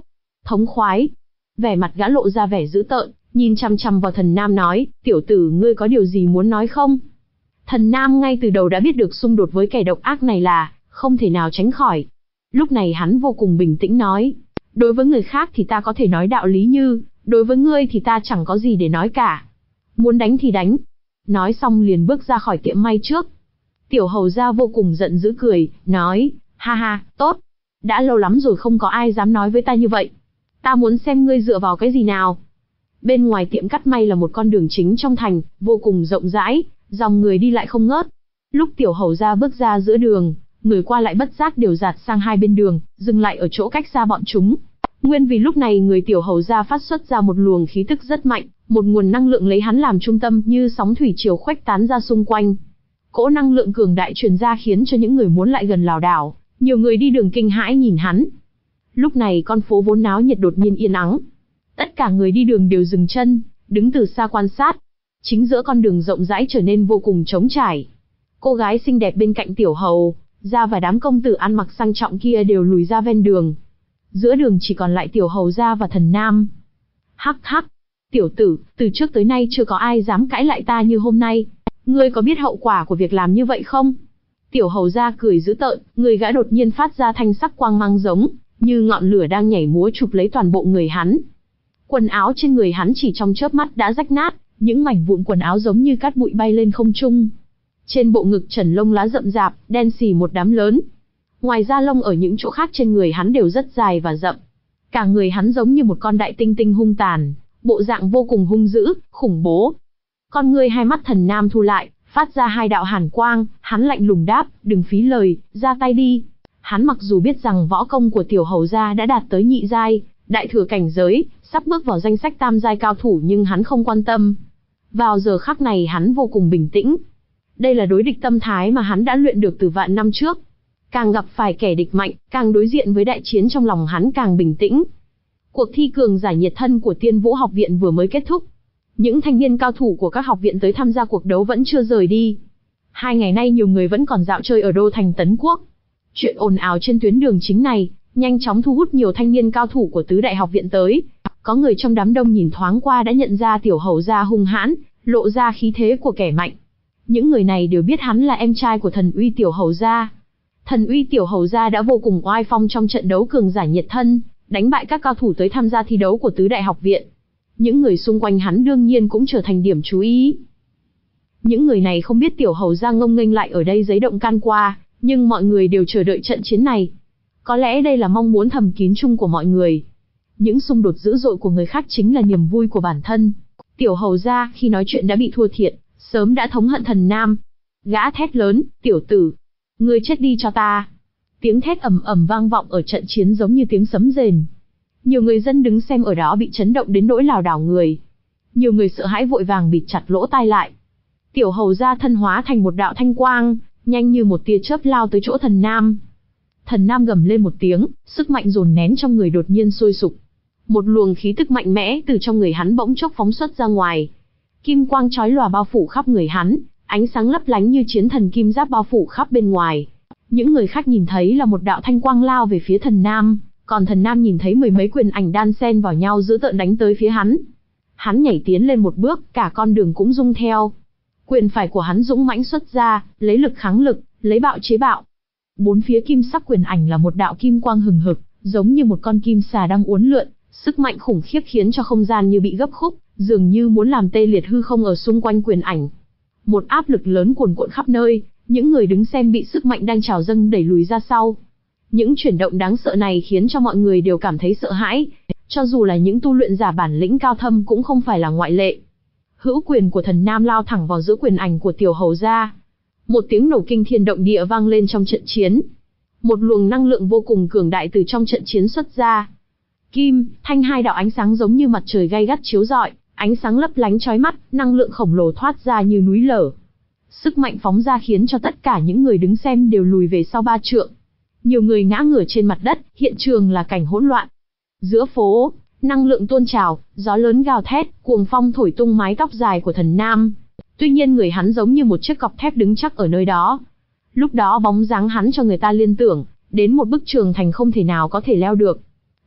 Thống khoái. Vẻ mặt gã lộ ra vẻ dữ tợn, nhìn chằm chằm vào Thần Nam nói, tiểu tử ngươi có điều gì muốn nói không? Thần Nam ngay từ đầu đã biết được xung đột với kẻ độc ác này là không thể nào tránh khỏi. Lúc này hắn vô cùng bình tĩnh nói, đối với người khác thì ta có thể nói đạo lý như, đối với ngươi thì ta chẳng có gì để nói cả. Muốn đánh thì đánh. Nói xong liền bước ra khỏi tiệm may trước. Tiểu hầu gia vô cùng giận dữ cười, nói, ha ha, tốt. Đã lâu lắm rồi không có ai dám nói với ta như vậy. Ta muốn xem ngươi dựa vào cái gì nào. Bên ngoài tiệm cắt may là một con đường chính trong thành, vô cùng rộng rãi, dòng người đi lại không ngớt. Lúc tiểu hầu gia bước ra giữa đường, người qua lại bất giác đều dạt sang hai bên đường, dừng lại ở chỗ cách xa bọn chúng. Nguyên vì lúc này người tiểu hầu gia phát xuất ra một luồng khí tức rất mạnh, một nguồn năng lượng lấy hắn làm trung tâm như sóng thủy triều khuếch tán ra xung quanh. Cỗ năng lượng cường đại truyền ra khiến cho những người muốn lại gần lảo đảo, nhiều người đi đường kinh hãi nhìn hắn. Lúc này con phố vốn náo nhiệt đột nhiên yên ắng. Tất cả người đi đường đều dừng chân, đứng từ xa quan sát. Chính giữa con đường rộng rãi trở nên vô cùng trống trải. Cô gái xinh đẹp bên cạnh tiểu hầu gia và đám công tử ăn mặc sang trọng kia đều lùi ra ven đường. Giữa đường chỉ còn lại tiểu hầu gia và Thần Nam. Hắc hắc, tiểu tử, từ trước tới nay chưa có ai dám cãi lại ta như hôm nay. Ngươi có biết hậu quả của việc làm như vậy không? Tiểu hầu gia cười dữ tợn, người gã đột nhiên phát ra thanh sắc quang mang giống như ngọn lửa đang nhảy múa chụp lấy toàn bộ người hắn. Quần áo trên người hắn chỉ trong chớp mắt đã rách nát, những mảnh vụn quần áo giống như cát bụi bay lên không trung. Trên bộ ngực trần lông lá rậm rạp, đen xì một đám lớn. Ngoài ra lông ở những chỗ khác trên người hắn đều rất dài và rậm. Cả người hắn giống như một con đại tinh tinh hung tàn, bộ dạng vô cùng hung dữ, khủng bố. Con ngươi hai mắt Thần Nam thu lại, phát ra hai đạo hàn quang, hắn lạnh lùng đáp, đừng phí lời, ra tay đi. Hắn mặc dù biết rằng võ công của tiểu hầu gia đã đạt tới nhị giai, đại thừa cảnh giới, sắp bước vào danh sách tam giai cao thủ nhưng hắn không quan tâm. Vào giờ khắc này hắn vô cùng bình tĩnh. Đây là đối địch tâm thái mà hắn đã luyện được từ vạn năm trước. Càng gặp phải kẻ địch mạnh, càng đối diện với đại chiến trong lòng hắn càng bình tĩnh. Cuộc thi cường giả nhiệt thân của Tiên Vũ học viện vừa mới kết thúc. Những thanh niên cao thủ của các học viện tới tham gia cuộc đấu vẫn chưa rời đi. Hai ngày nay nhiều người vẫn còn dạo chơi ở đô thành Tấn Quốc. Chuyện ồn ào trên tuyến đường chính này nhanh chóng thu hút nhiều thanh niên cao thủ của tứ đại học viện tới. Có người trong đám đông nhìn thoáng qua đã nhận ra tiểu hầu gia hung hãn, lộ ra khí thế của kẻ mạnh. Những người này đều biết hắn là em trai của thần uy tiểu hầu gia. Thần uy tiểu hầu gia đã vô cùng oai phong trong trận đấu cường giả nhiệt thân, đánh bại các cao thủ tới tham gia thi đấu của tứ đại học viện. Những người xung quanh hắn đương nhiên cũng trở thành điểm chú ý. Những người này không biết tiểu hầu gia ngông nghênh lại ở đây giấy động can qua, nhưng mọi người đều chờ đợi trận chiến này. Có lẽ đây là mong muốn thầm kín chung của mọi người. Những xung đột dữ dội của người khác chính là niềm vui của bản thân. Tiểu hầu gia khi nói chuyện đã bị thua thiệt, sớm đã thống hận Thần Nam. Gã thét lớn, tiểu tử, ngươi chết đi cho ta. Tiếng thét ầm ầm vang vọng ở trận chiến giống như tiếng sấm rền. Nhiều người dân đứng xem ở đó bị chấn động đến nỗi lảo đảo người. Nhiều người sợ hãi vội vàng bịt chặt lỗ tai lại. Tiểu hầu gia thân hóa thành một đạo thanh quang, nhanh như một tia chớp lao tới chỗ Thần Nam. Thần Nam gầm lên một tiếng, sức mạnh dồn nén trong người đột nhiên sôi sục. Một luồng khí tức mạnh mẽ từ trong người hắn bỗng chốc phóng xuất ra ngoài. Kim quang chói lòa bao phủ khắp người hắn, ánh sáng lấp lánh như chiến thần kim giáp bao phủ khắp bên ngoài. Những người khác nhìn thấy là một đạo thanh quang lao về phía Thần Nam, còn Thần Nam nhìn thấy mười mấy quyền ảnh đan xen vào nhau dữ tợn đánh tới phía hắn. Hắn nhảy tiến lên một bước, cả con đường cũng rung theo. Quyền phải của hắn dũng mãnh xuất ra, lấy lực kháng lực, lấy bạo chế bạo. Bốn phía kim sắc quyền ảnh là một đạo kim quang hừng hực, giống như một con kim xà đang uốn lượn, sức mạnh khủng khiếp khiến cho không gian như bị gấp khúc, dường như muốn làm tê liệt hư không ở xung quanh quyền ảnh. Một áp lực lớn cuồn cuộn khắp nơi, những người đứng xem bị sức mạnh đang trào dâng đẩy lùi ra sau. Những chuyển động đáng sợ này khiến cho mọi người đều cảm thấy sợ hãi, cho dù là những tu luyện giả bản lĩnh cao thâm cũng không phải là ngoại lệ. Hữu quyền của Thần Nam lao thẳng vào giữa quyền ảnh của tiểu hầu gia. Một tiếng nổ kinh thiên động địa vang lên trong trận chiến. Một luồng năng lượng vô cùng cường đại từ trong trận chiến xuất ra. Kim, thanh hai đạo ánh sáng giống như mặt trời gay gắt chiếu rọi, ánh sáng lấp lánh chói mắt, năng lượng khổng lồ thoát ra như núi lở. Sức mạnh phóng ra khiến cho tất cả những người đứng xem đều lùi về sau ba trượng. Nhiều người ngã ngửa trên mặt đất, hiện trường là cảnh hỗn loạn. Giữa phố, năng lượng tuôn trào, gió lớn gào thét, cuồng phong thổi tung mái tóc dài của Thần Nam. Tuy nhiên người hắn giống như một chiếc cọc thép đứng chắc ở nơi đó. Lúc đó bóng dáng hắn cho người ta liên tưởng đến một bức tường thành không thể nào có thể leo được.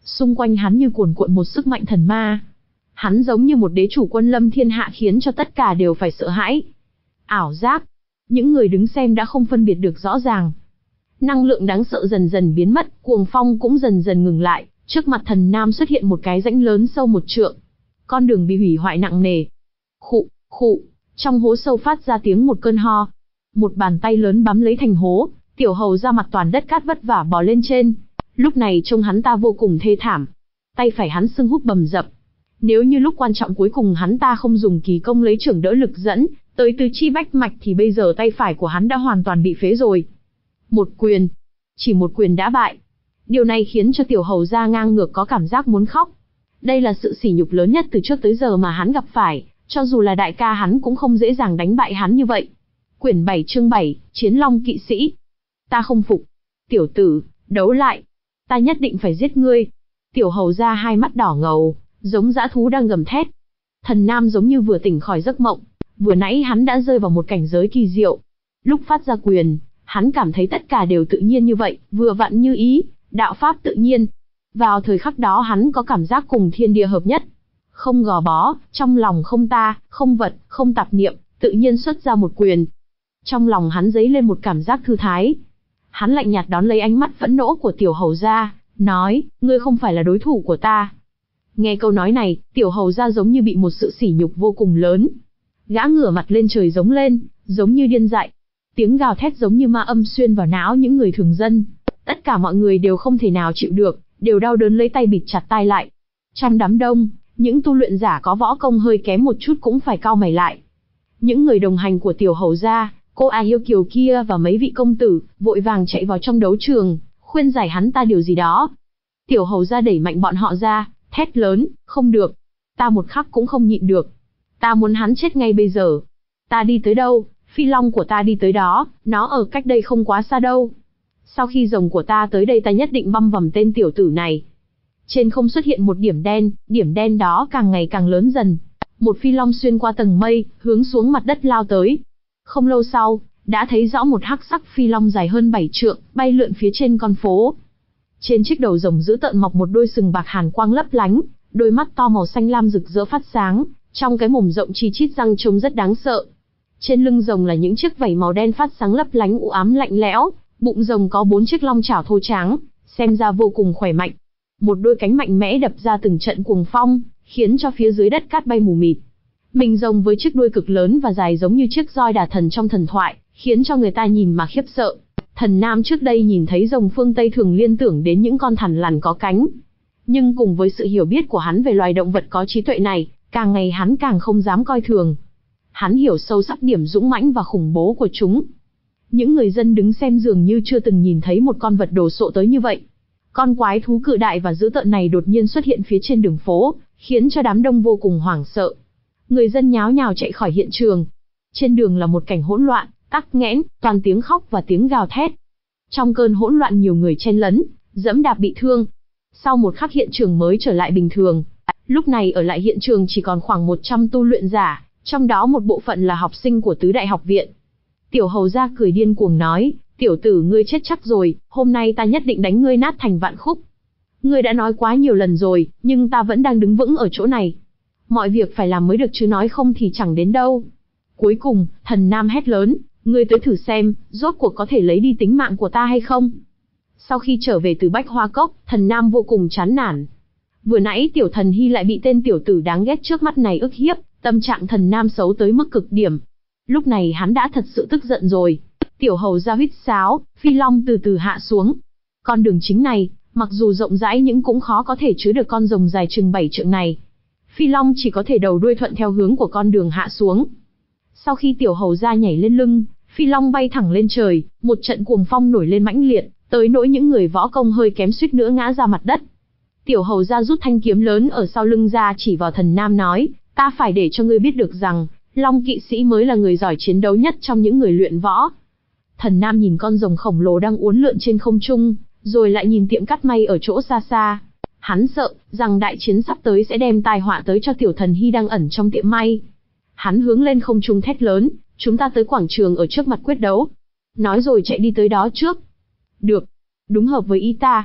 Xung quanh hắn như cuồn cuộn một sức mạnh thần ma. Hắn giống như một đế chủ quân lâm thiên hạ khiến cho tất cả đều phải sợ hãi. Ảo giác. Những người đứng xem đã không phân biệt được rõ ràng. Năng lượng đáng sợ dần dần biến mất, cuồng phong cũng dần dần ngừng lại, trước mặt Thần Nam xuất hiện một cái rãnh lớn sâu một trượng. Con đường bị hủy hoại nặng nề. Khụ, khụ, trong hố sâu phát ra tiếng một cơn ho. Một bàn tay lớn bám lấy thành hố, Tiểu Hầu ra mặt toàn đất cát vất vả bò lên trên. Lúc này trông hắn ta vô cùng thê thảm. Tay phải hắn sưng húp bầm dập. Nếu như lúc quan trọng cuối cùng hắn ta không dùng kỳ công lấy trưởng đỡ lực dẫn tới tứ chi bách mạch thì bây giờ tay phải của hắn đã hoàn toàn bị phế rồi. Một quyền, chỉ một quyền đã bại. Điều này khiến cho Tiểu Hầu ra ngang ngược có cảm giác muốn khóc. Đây là sự sỉ nhục lớn nhất từ trước tới giờ mà hắn gặp phải, cho dù là đại ca hắn cũng không dễ dàng đánh bại hắn như vậy. Quyển bảy chương bảy, Chiến Long Kỵ Sĩ. Ta không phục. Tiểu tử, đấu lại. Ta nhất định phải giết ngươi. Tiểu Hầu ra hai mắt đỏ ngầu, giống dã thú đang gầm thét. Thần Nam giống như vừa tỉnh khỏi giấc mộng, vừa nãy hắn đã rơi vào một cảnh giới kỳ diệu. Lúc phát ra quyền, hắn cảm thấy tất cả đều tự nhiên như vậy, vừa vặn như ý, đạo pháp tự nhiên. Vào thời khắc đó hắn có cảm giác cùng thiên địa hợp nhất. Không gò bó, trong lòng không ta, không vật, không tạp niệm, tự nhiên xuất ra một quyền. Trong lòng hắn dấy lên một cảm giác thư thái. Hắn lạnh nhạt đón lấy ánh mắt phẫn nộ của Tiểu Hầu ra, nói, ngươi không phải là đối thủ của ta. Nghe câu nói này, Tiểu Hầu ra giống như bị một sự sỉ nhục vô cùng lớn. Gã ngửa mặt lên trời giống lên, giống như điên dại. Tiếng gào thét giống như ma âm xuyên vào não những người thường dân. Tất cả mọi người đều không thể nào chịu được, đều đau đớn lấy tay bịt chặt tai lại. Trong đám đông, những tu luyện giả có võ công hơi kém một chút cũng phải cau mày lại. Những người đồng hành của Tiểu Hầu gia, cô A Yêu Kiều kia và mấy vị công tử, vội vàng chạy vào trong đấu trường, khuyên giải hắn ta điều gì đó. Tiểu Hầu gia đẩy mạnh bọn họ ra, thét lớn, không được. Ta một khắc cũng không nhịn được. Ta muốn hắn chết ngay bây giờ. Ta đi tới đâu, phi long của ta đi tới đó, nó ở cách đây không quá xa đâu. Sau khi rồng của ta tới đây ta nhất định băm vằm tên tiểu tử này. Trên không xuất hiện một điểm đen, điểm đen đó càng ngày càng lớn dần. Một phi long xuyên qua tầng mây, hướng xuống mặt đất lao tới. Không lâu sau, đã thấy rõ một hắc sắc phi long dài hơn bảy trượng, bay lượn phía trên con phố. Trên chiếc đầu rồng dữ tợn mọc một đôi sừng bạc hàn quang lấp lánh, đôi mắt to màu xanh lam rực rỡ phát sáng, trong cái mồm rộng chi chít răng trông rất đáng sợ. Trên lưng rồng là những chiếc vảy màu đen phát sáng lấp lánh u ám lạnh lẽo, bụng rồng có bốn chiếc long chảo thô tráng, xem ra vô cùng khỏe mạnh. Một đôi cánh mạnh mẽ đập ra từng trận cuồng phong, khiến cho phía dưới đất cát bay mù mịt. Mình rồng với chiếc đuôi cực lớn và dài giống như chiếc roi đà thần trong thần thoại, khiến cho người ta nhìn mà khiếp sợ. Thần Nam trước đây nhìn thấy rồng phương Tây thường liên tưởng đến những con thằn lằn có cánh. Nhưng cùng với sự hiểu biết của hắn về loài động vật có trí tuệ này, càng ngày hắn càng không dám coi thường. Hắn hiểu sâu sắc điểm dũng mãnh và khủng bố của chúng. Những người dân đứng xem dường như chưa từng nhìn thấy một con vật đồ sộ tới như vậy. Con quái thú cự đại và dữ tợn này đột nhiên xuất hiện phía trên đường phố, khiến cho đám đông vô cùng hoảng sợ. Người dân nháo nhào chạy khỏi hiện trường. Trên đường là một cảnh hỗn loạn, tắc nghẽn, toàn tiếng khóc và tiếng gào thét. Trong cơn hỗn loạn nhiều người chen lấn, dẫm đạp bị thương. Sau một khắc hiện trường mới trở lại bình thường. Lúc này ở lại hiện trường chỉ còn khoảng một trăm tu luyện giả, trong đó một bộ phận là học sinh của tứ đại học viện. Tiểu Hầu ra cười điên cuồng nói, tiểu tử ngươi chết chắc rồi, hôm nay ta nhất định đánh ngươi nát thành vạn khúc. Ngươi đã nói quá nhiều lần rồi, nhưng ta vẫn đang đứng vững ở chỗ này. Mọi việc phải làm mới được chứ nói không thì chẳng đến đâu. Cuối cùng, Thần Nam hét lớn, ngươi tới thử xem, rốt cuộc có thể lấy đi tính mạng của ta hay không. Sau khi trở về từ Bách Hoa Cốc, Thần Nam vô cùng chán nản. Vừa nãy Tiểu Thần Hy lại bị tên tiểu tử đáng ghét trước mắt này ức hiếp, tâm trạng Thần Nam xấu tới mức cực điểm. Lúc này hắn đã thật sự tức giận rồi. Tiểu Hầu ra huýt sáo, phi long từ từ hạ xuống. Con đường chính này, mặc dù rộng rãi nhưng cũng khó có thể chứa được con rồng dài chừng bảy trượng này. Phi long chỉ có thể đầu đuôi thuận theo hướng của con đường hạ xuống. Sau khi Tiểu Hầu ra nhảy lên lưng, phi long bay thẳng lên trời, một trận cuồng phong nổi lên mãnh liệt, tới nỗi những người võ công hơi kém suýt nữa ngã ra mặt đất. Tiểu Hầu ra rút thanh kiếm lớn ở sau lưng ra chỉ vào Thần Nam nói, ta phải để cho ngươi biết được rằng, Long Kỵ Sĩ mới là người giỏi chiến đấu nhất trong những người luyện võ. Thần Nam nhìn con rồng khổng lồ đang uốn lượn trên không trung, rồi lại nhìn tiệm cắt may ở chỗ xa xa. Hắn sợ rằng đại chiến sắp tới sẽ đem tai họa tới cho Tiểu Thần Hy đang ẩn trong tiệm may. Hắn hướng lên không trung thét lớn, chúng ta tới quảng trường ở trước mặt quyết đấu. Nói rồi chạy đi tới đó trước. Được, đúng hợp với ý ta.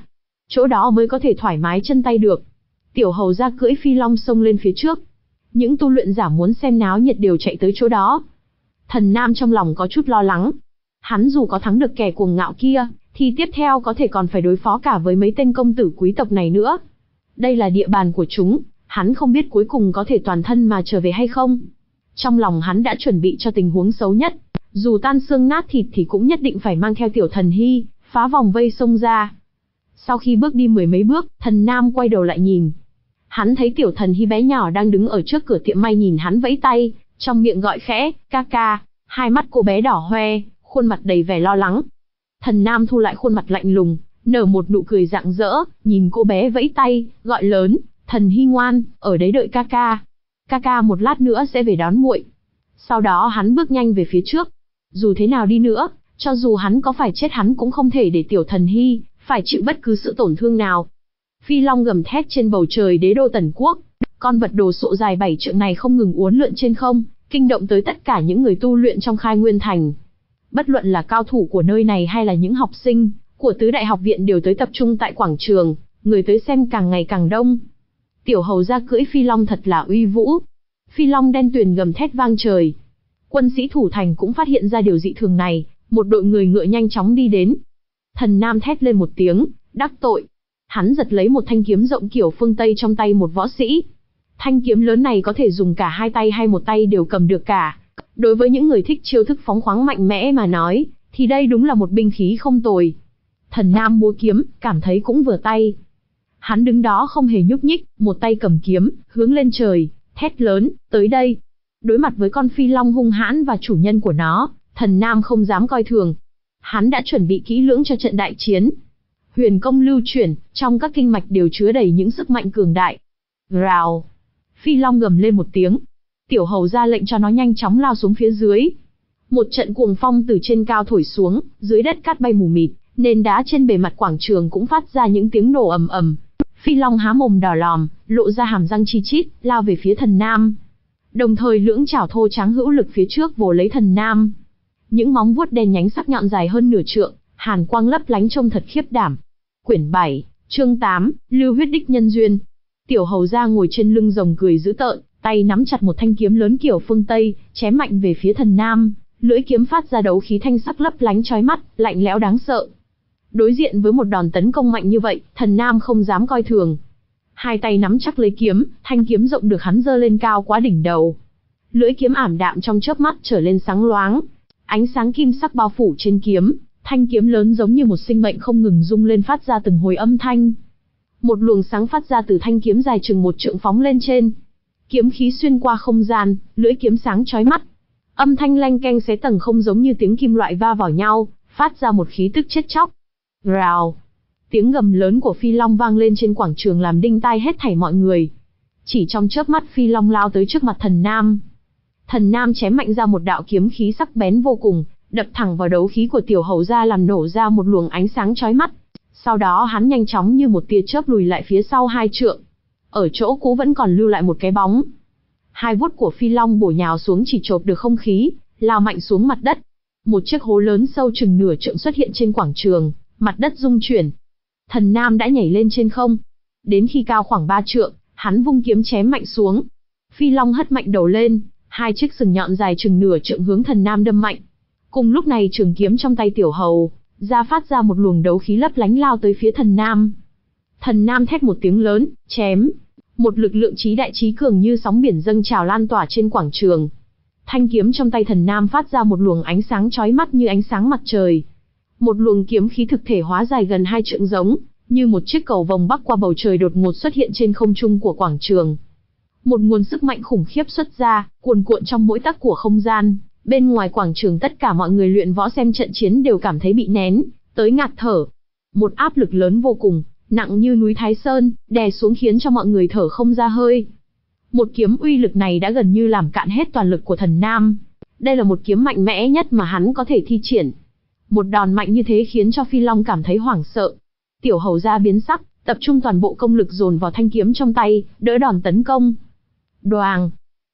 chỗ đó mới có thể thoải mái chân tay được. Tiểu hầu ra cưỡi phi long xông lên phía trước. Những tu luyện giả muốn xem náo nhiệt đều chạy tới chỗ đó. Thần Nam trong lòng có chút lo lắng. Hắn dù có thắng được kẻ cuồng ngạo kia, thì tiếp theo có thể còn phải đối phó cả với mấy tên công tử quý tộc này nữa. Đây là địa bàn của chúng, hắn không biết cuối cùng có thể toàn thân mà trở về hay không. Trong lòng hắn đã chuẩn bị cho tình huống xấu nhất, dù tan xương nát thịt thì cũng nhất định phải mang theo Tiểu Thần Hy, phá vòng vây xông ra. Sau khi bước đi mười mấy bước, Thần Nam quay đầu lại nhìn. Hắn thấy Tiểu Thần Hy bé nhỏ đang đứng ở trước cửa tiệm may nhìn hắn vẫy tay, trong miệng gọi khẽ, ca ca, hai mắt cô bé đỏ hoe, khuôn mặt đầy vẻ lo lắng. Thần Nam thu lại khuôn mặt lạnh lùng, nở một nụ cười rạng rỡ, nhìn cô bé vẫy tay, gọi lớn, Thần Hy ngoan, ở đấy đợi ca ca. Ca ca một lát nữa sẽ về đón muội. Sau đó hắn bước nhanh về phía trước. Dù thế nào đi nữa, cho dù hắn có phải chết hắn cũng không thể để Tiểu Thần Hy phải chịu bất cứ sự tổn thương nào. Phi long gầm thét trên bầu trời đế đô Tần Quốc, con vật đồ sộ dài bảy trượng này không ngừng uốn lượn trên không, kinh động tới tất cả những người tu luyện trong Khai Nguyên Thành. Bất luận là cao thủ của nơi này hay là những học sinh của tứ đại học viện đều tới tập trung tại quảng trường, người tới xem càng ngày càng đông. Tiểu hầu ra cưỡi phi long thật là uy vũ. Phi long đen tuyền gầm thét vang trời. Quân sĩ thủ thành cũng phát hiện ra điều dị thường này, một đội người ngựa nhanh chóng đi đến. Thần Nam thét lên một tiếng, đắc tội. Hắn giật lấy một thanh kiếm rộng kiểu phương Tây trong tay một võ sĩ. Thanh kiếm lớn này có thể dùng cả hai tay hay một tay đều cầm được cả. Đối với những người thích chiêu thức phóng khoáng mạnh mẽ mà nói, thì đây đúng là một binh khí không tồi. Thần Nam múa kiếm, cảm thấy cũng vừa tay. Hắn đứng đó không hề nhúc nhích, một tay cầm kiếm, hướng lên trời, thét lớn, tới đây. Đối mặt với con phi long hung hãn và chủ nhân của nó, Thần Nam không dám coi thường. Hắn đã chuẩn bị kỹ lưỡng cho trận đại chiến. Huyền công lưu chuyển, trong các kinh mạch đều chứa đầy những sức mạnh cường đại. Rào! Phi long gầm lên một tiếng. Tiểu hầu ra lệnh cho nó nhanh chóng lao xuống phía dưới. Một trận cuồng phong từ trên cao thổi xuống, dưới đất cát bay mù mịt, nền đá trên bề mặt quảng trường cũng phát ra những tiếng nổ ầm ầm. Phi long há mồm đỏ lòm, lộ ra hàm răng chi chít, lao về phía Thần Nam. Đồng thời lưỡng chảo thô tráng hữu lực phía trước vồ lấy Thần Nam. Những móng vuốt đen nhánh sắc nhọn dài hơn nửa trượng, hàn quang lấp lánh trông thật khiếp đảm. Quyển bảy, chương tám, Lưu huyết đích nhân duyên. Tiểu hầu ra ngồi trên lưng rồng cười dữ tợn, tay nắm chặt một thanh kiếm lớn kiểu phương Tây, chém mạnh về phía Thần Nam. Lưỡi kiếm phát ra đấu khí thanh sắc lấp lánh chói mắt, lạnh lẽo đáng sợ. Đối diện với một đòn tấn công mạnh như vậy, Thần Nam không dám coi thường. Hai tay nắm chắc lấy kiếm, thanh kiếm rộng được hắn giơ lên cao quá đỉnh đầu. Lưỡi kiếm ảm đạm trong chớp mắt trở lên sáng loáng. Ánh sáng kim sắc bao phủ trên kiếm, thanh kiếm lớn giống như một sinh mệnh không ngừng rung lên phát ra từng hồi âm thanh. Một luồng sáng phát ra từ thanh kiếm dài chừng một trượng phóng lên trên. Kiếm khí xuyên qua không gian, lưỡi kiếm sáng chói mắt. Âm thanh leng keng xé tầng không giống như tiếng kim loại va vào nhau, phát ra một khí tức chết chóc. Rào! Tiếng gầm lớn của phi long vang lên trên quảng trường làm đinh tai hết thảy mọi người. Chỉ trong chớp mắt phi long lao tới trước mặt Thần Nam. Thần Nam chém mạnh ra một đạo kiếm khí sắc bén vô cùng, đập thẳng vào đấu khí của tiểu hầu ra làm nổ ra một luồng ánh sáng chói mắt. Sau đó hắn nhanh chóng như một tia chớp lùi lại phía sau hai trượng. Ở chỗ cũ vẫn còn lưu lại một cái bóng. Hai vuốt của phi long bổ nhào xuống chỉ chộp được không khí, lao mạnh xuống mặt đất. Một chiếc hố lớn sâu chừng nửa trượng xuất hiện trên quảng trường, mặt đất rung chuyển. Thần Nam đã nhảy lên trên không. Đến khi cao khoảng ba trượng, hắn vung kiếm chém mạnh xuống. Phi long hất mạnh đầu lên, hai chiếc sừng nhọn dài chừng nửa trượng hướng Thần Nam đâm mạnh. Cùng lúc này trường kiếm trong tay tiểu hầu ra phát ra một luồng đấu khí lấp lánh lao tới phía Thần Nam. Thần Nam thét một tiếng lớn, chém. Một lực lượng chí đại chí cường như sóng biển dâng trào lan tỏa trên quảng trường. Thanh kiếm trong tay Thần Nam phát ra một luồng ánh sáng chói mắt như ánh sáng mặt trời. Một luồng kiếm khí thực thể hóa dài gần hai trượng giống như một chiếc cầu vồng bắc qua bầu trời đột ngột xuất hiện trên không trung của quảng trường. Một nguồn sức mạnh khủng khiếp xuất ra, cuồn cuộn trong mỗi tấc của không gian. Bên ngoài quảng trường tất cả mọi người luyện võ xem trận chiến đều cảm thấy bị nén tới ngạt thở. Một áp lực lớn vô cùng, nặng như núi Thái Sơn, đè xuống khiến cho mọi người thở không ra hơi. Một kiếm uy lực này đã gần như làm cạn hết toàn lực của Thần Nam. Đây là một kiếm mạnh mẽ nhất mà hắn có thể thi triển. Một đòn mạnh như thế khiến cho Phi Long cảm thấy hoảng sợ. Tiểu hầu ra biến sắc, tập trung toàn bộ công lực dồn vào thanh kiếm trong tay, đỡ đòn tấn công. Đoàng!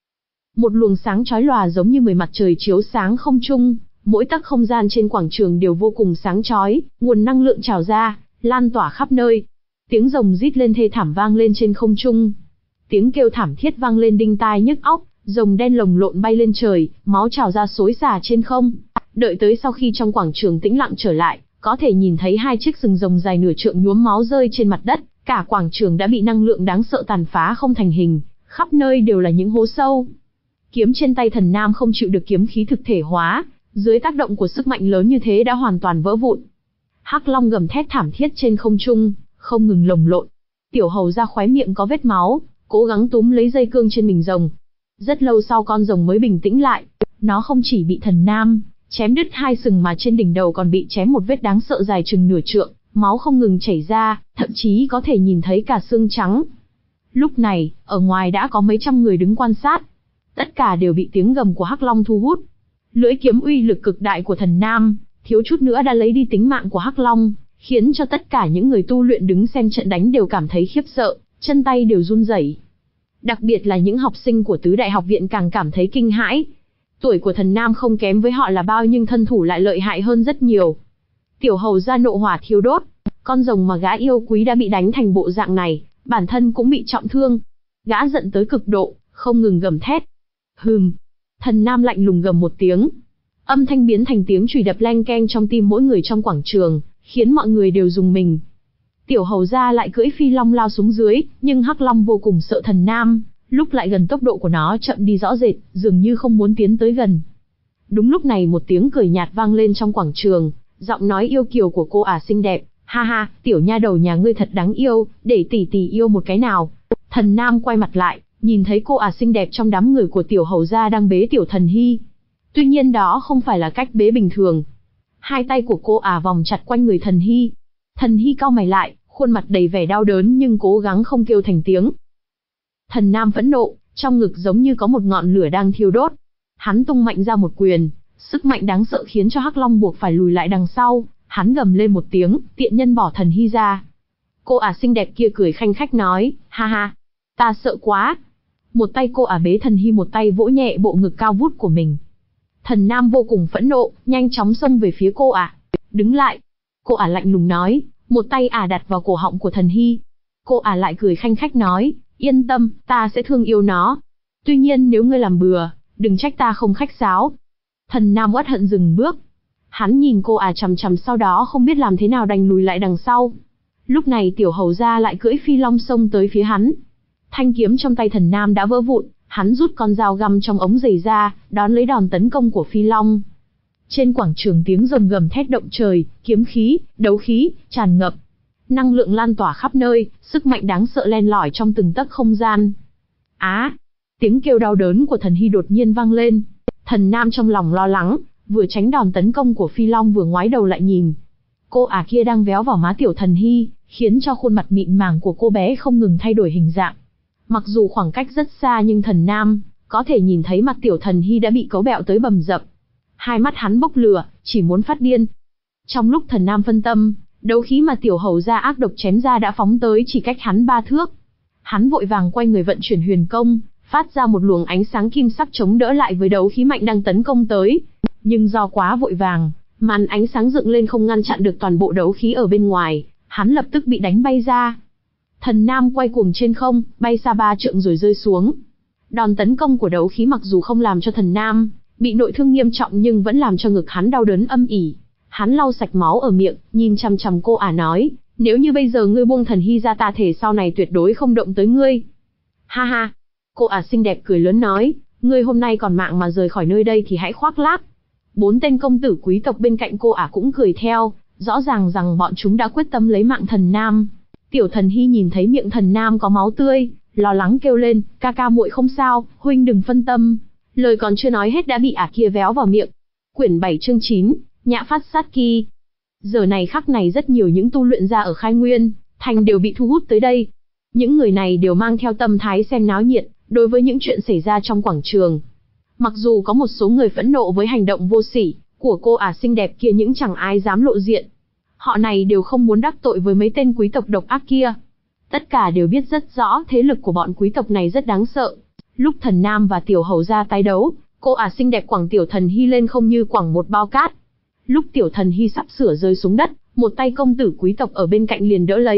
Một luồng sáng chói lòa giống như mười mặt trời chiếu sáng không trung, mỗi tấc không gian trên quảng trường đều vô cùng sáng chói, nguồn năng lượng trào ra, lan tỏa khắp nơi. Tiếng rồng rít lên thê thảm vang lên trên không trung. Tiếng kêu thảm thiết vang lên đinh tai nhức óc, rồng đen lồng lộn bay lên trời, máu trào ra xối xả trên không. Đợi tới sau khi trong quảng trường tĩnh lặng trở lại, có thể nhìn thấy hai chiếc sừng rồng dài nửa trượng nhuốm máu rơi trên mặt đất, cả quảng trường đã bị năng lượng đáng sợ tàn phá không thành hình, khắp nơi đều là những hố sâu. Kiếm trên tay Thần Nam không chịu được kiếm khí thực thể hóa, dưới tác động của sức mạnh lớn như thế đã hoàn toàn vỡ vụn. Hắc Long gầm thét thảm thiết trên không trung, không ngừng lồng lộn. Tiểu Hầu ra khóe miệng có vết máu, cố gắng túm lấy dây cương trên mình rồng. Rất lâu sau con rồng mới bình tĩnh lại, nó không chỉ bị Thần Nam chém đứt hai sừng mà trên đỉnh đầu còn bị chém một vết đáng sợ dài chừng nửa trượng, máu không ngừng chảy ra, thậm chí có thể nhìn thấy cả xương trắng. Lúc này, ở ngoài đã có mấy trăm người đứng quan sát. Tất cả đều bị tiếng gầm của Hắc Long thu hút. Lưỡi kiếm uy lực cực đại của Thần Nam, thiếu chút nữa đã lấy đi tính mạng của Hắc Long, khiến cho tất cả những người tu luyện đứng xem trận đánh đều cảm thấy khiếp sợ, chân tay đều run rẩy. Đặc biệt là những học sinh của tứ đại học viện càng cảm thấy kinh hãi. Tuổi của Thần Nam không kém với họ là bao nhưng thân thủ lại lợi hại hơn rất nhiều. Tiểu Hầu ra nộ hỏa thiêu đốt, con rồng mà gã yêu quý đã bị đánh thành bộ dạng này, bản thân cũng bị trọng thương. Gã giận tới cực độ, không ngừng gầm thét. Hừm. Thần Nam lạnh lùng gầm một tiếng. Âm thanh biến thành tiếng chùy đập leng keng trong tim mỗi người trong quảng trường, khiến mọi người đều rùng mình. Tiểu Hầu ra lại cưỡi phi long lao xuống dưới, nhưng Hắc Long vô cùng sợ Thần Nam, lúc lại gần tốc độ của nó chậm đi rõ rệt, dường như không muốn tiến tới gần. Đúng lúc này một tiếng cười nhạt vang lên trong quảng trường, giọng nói yêu kiều của cô ả xinh đẹp. Ha ha, tiểu nha đầu nhà ngươi thật đáng yêu, để tỷ tỷ yêu một cái nào. Thần Nam quay mặt lại, nhìn thấy cô ả xinh đẹp trong đám người của Tiểu Hầu gia đang bế Tiểu Thần Hy. Tuy nhiên đó không phải là cách bế bình thường. Hai tay của cô ả vòng chặt quanh người Thần Hy. Thần Hy cau mày lại, khuôn mặt đầy vẻ đau đớn nhưng cố gắng không kêu thành tiếng. Thần Nam phẫn nộ, trong ngực giống như có một ngọn lửa đang thiêu đốt. Hắn tung mạnh ra một quyền, sức mạnh đáng sợ khiến cho Hắc Long buộc phải lùi lại đằng sau. Hắn gầm lên một tiếng, tiện nhân bỏ Thần Hy ra. Cô ả xinh đẹp kia cười khanh khách nói, ha ha, ta sợ quá. Một tay cô ả bế Thần Hy, một tay vỗ nhẹ bộ ngực cao vút của mình. Thần Nam vô cùng phẫn nộ, nhanh chóng xông về phía cô ả. Đứng lại. Cô ả lạnh lùng nói, một tay ả đặt vào cổ họng của Thần Hy. Cô ả lại cười khanh khách nói, yên tâm, ta sẽ thương yêu nó. Tuy nhiên nếu ngươi làm bừa, đừng trách ta không khách sáo. Thần Nam uất hận dừng bước. Hắn nhìn cô ả chằm chằm, sau đó không biết làm thế nào đành lùi lại đằng sau. Lúc này Tiểu Hầu gia lại cưỡi phi long xông tới phía hắn. Thanh kiếm trong tay Thần Nam đã vỡ vụn, hắn rút con dao găm trong ống giày ra, đón lấy đòn tấn công của phi long. Trên quảng trường tiếng rồng gầm thét động trời, kiếm khí, đấu khí, tràn ngập. Năng lượng lan tỏa khắp nơi, sức mạnh đáng sợ len lỏi trong từng tấc không gian. Á! Tiếng kêu đau đớn của Thần Hy đột nhiên vang lên. Thần Nam trong lòng lo lắng, vừa tránh đòn tấn công của phi long vừa ngoái đầu lại nhìn. Cô ả kia đang véo vào má Tiểu Thần Hy, khiến cho khuôn mặt mịn màng của cô bé không ngừng thay đổi hình dạng. Mặc dù khoảng cách rất xa nhưng Thần Nam có thể nhìn thấy mặt Tiểu Thần Hy đã bị cấu bẹo tới bầm dập. Hai mắt hắn bốc lửa, chỉ muốn phát điên. Trong lúc Thần Nam phân tâm, đấu khí mà Tiểu Hầu gia ác độc chém ra đã phóng tới chỉ cách hắn ba thước. Hắn vội vàng quay người vận chuyển huyền công, phát ra một luồng ánh sáng kim sắc chống đỡ lại với đấu khí mạnh đang tấn công tới. Nhưng do quá vội vàng, màn ánh sáng dựng lên không ngăn chặn được toàn bộ đấu khí ở bên ngoài, hắn lập tức bị đánh bay ra. Thần Nam quay cuồng trên không, bay xa ba trượng rồi rơi xuống. Đòn tấn công của đấu khí mặc dù không làm cho Thần Nam bị nội thương nghiêm trọng nhưng vẫn làm cho ngực hắn đau đớn âm ỉ. Hắn lau sạch máu ở miệng, nhìn chằm chằm cô ả nói, nếu như bây giờ ngươi buông Thần Hy ra ta thể sau này tuyệt đối không động tới ngươi. Ha ha. Cô ả xinh đẹp cười lớn nói, ngươi hôm nay còn mạng mà rời khỏi nơi đây thì hãy khoác lác. Bốn tên công tử quý tộc bên cạnh cô ả cũng cười theo, rõ ràng rằng bọn chúng đã quyết tâm lấy mạng Thần Nam. Tiểu Thần Hy nhìn thấy miệng Thần Nam có máu tươi, lo lắng kêu lên, ca ca muội không sao, huynh đừng phân tâm. Lời còn chưa nói hết đã bị ả kia véo vào miệng. Quyển bảy chương chín, Nhã Phát Sát Kỳ. Giờ này khắc này rất nhiều những tu luyện gia ở Khai Nguyên Thành đều bị thu hút tới đây. Những người này đều mang theo tâm thái xem náo nhiệt, đối với những chuyện xảy ra trong quảng trường. Mặc dù có một số người phẫn nộ với hành động vô sỉ của cô ả xinh đẹp kia nhưng chẳng ai dám lộ diện. Họ này đều không muốn đắc tội với mấy tên quý tộc độc ác kia. Tất cả đều biết rất rõ thế lực của bọn quý tộc này rất đáng sợ. Lúc Thần Nam và Tiểu Hầu gia tái đấu, cô ả xinh đẹp quẳng Tiểu Thần Hy lên không như quẳng một bao cát. Lúc Tiểu Thần Hy sắp sửa rơi xuống đất, một tay công tử quý tộc ở bên cạnh liền đỡ lấy,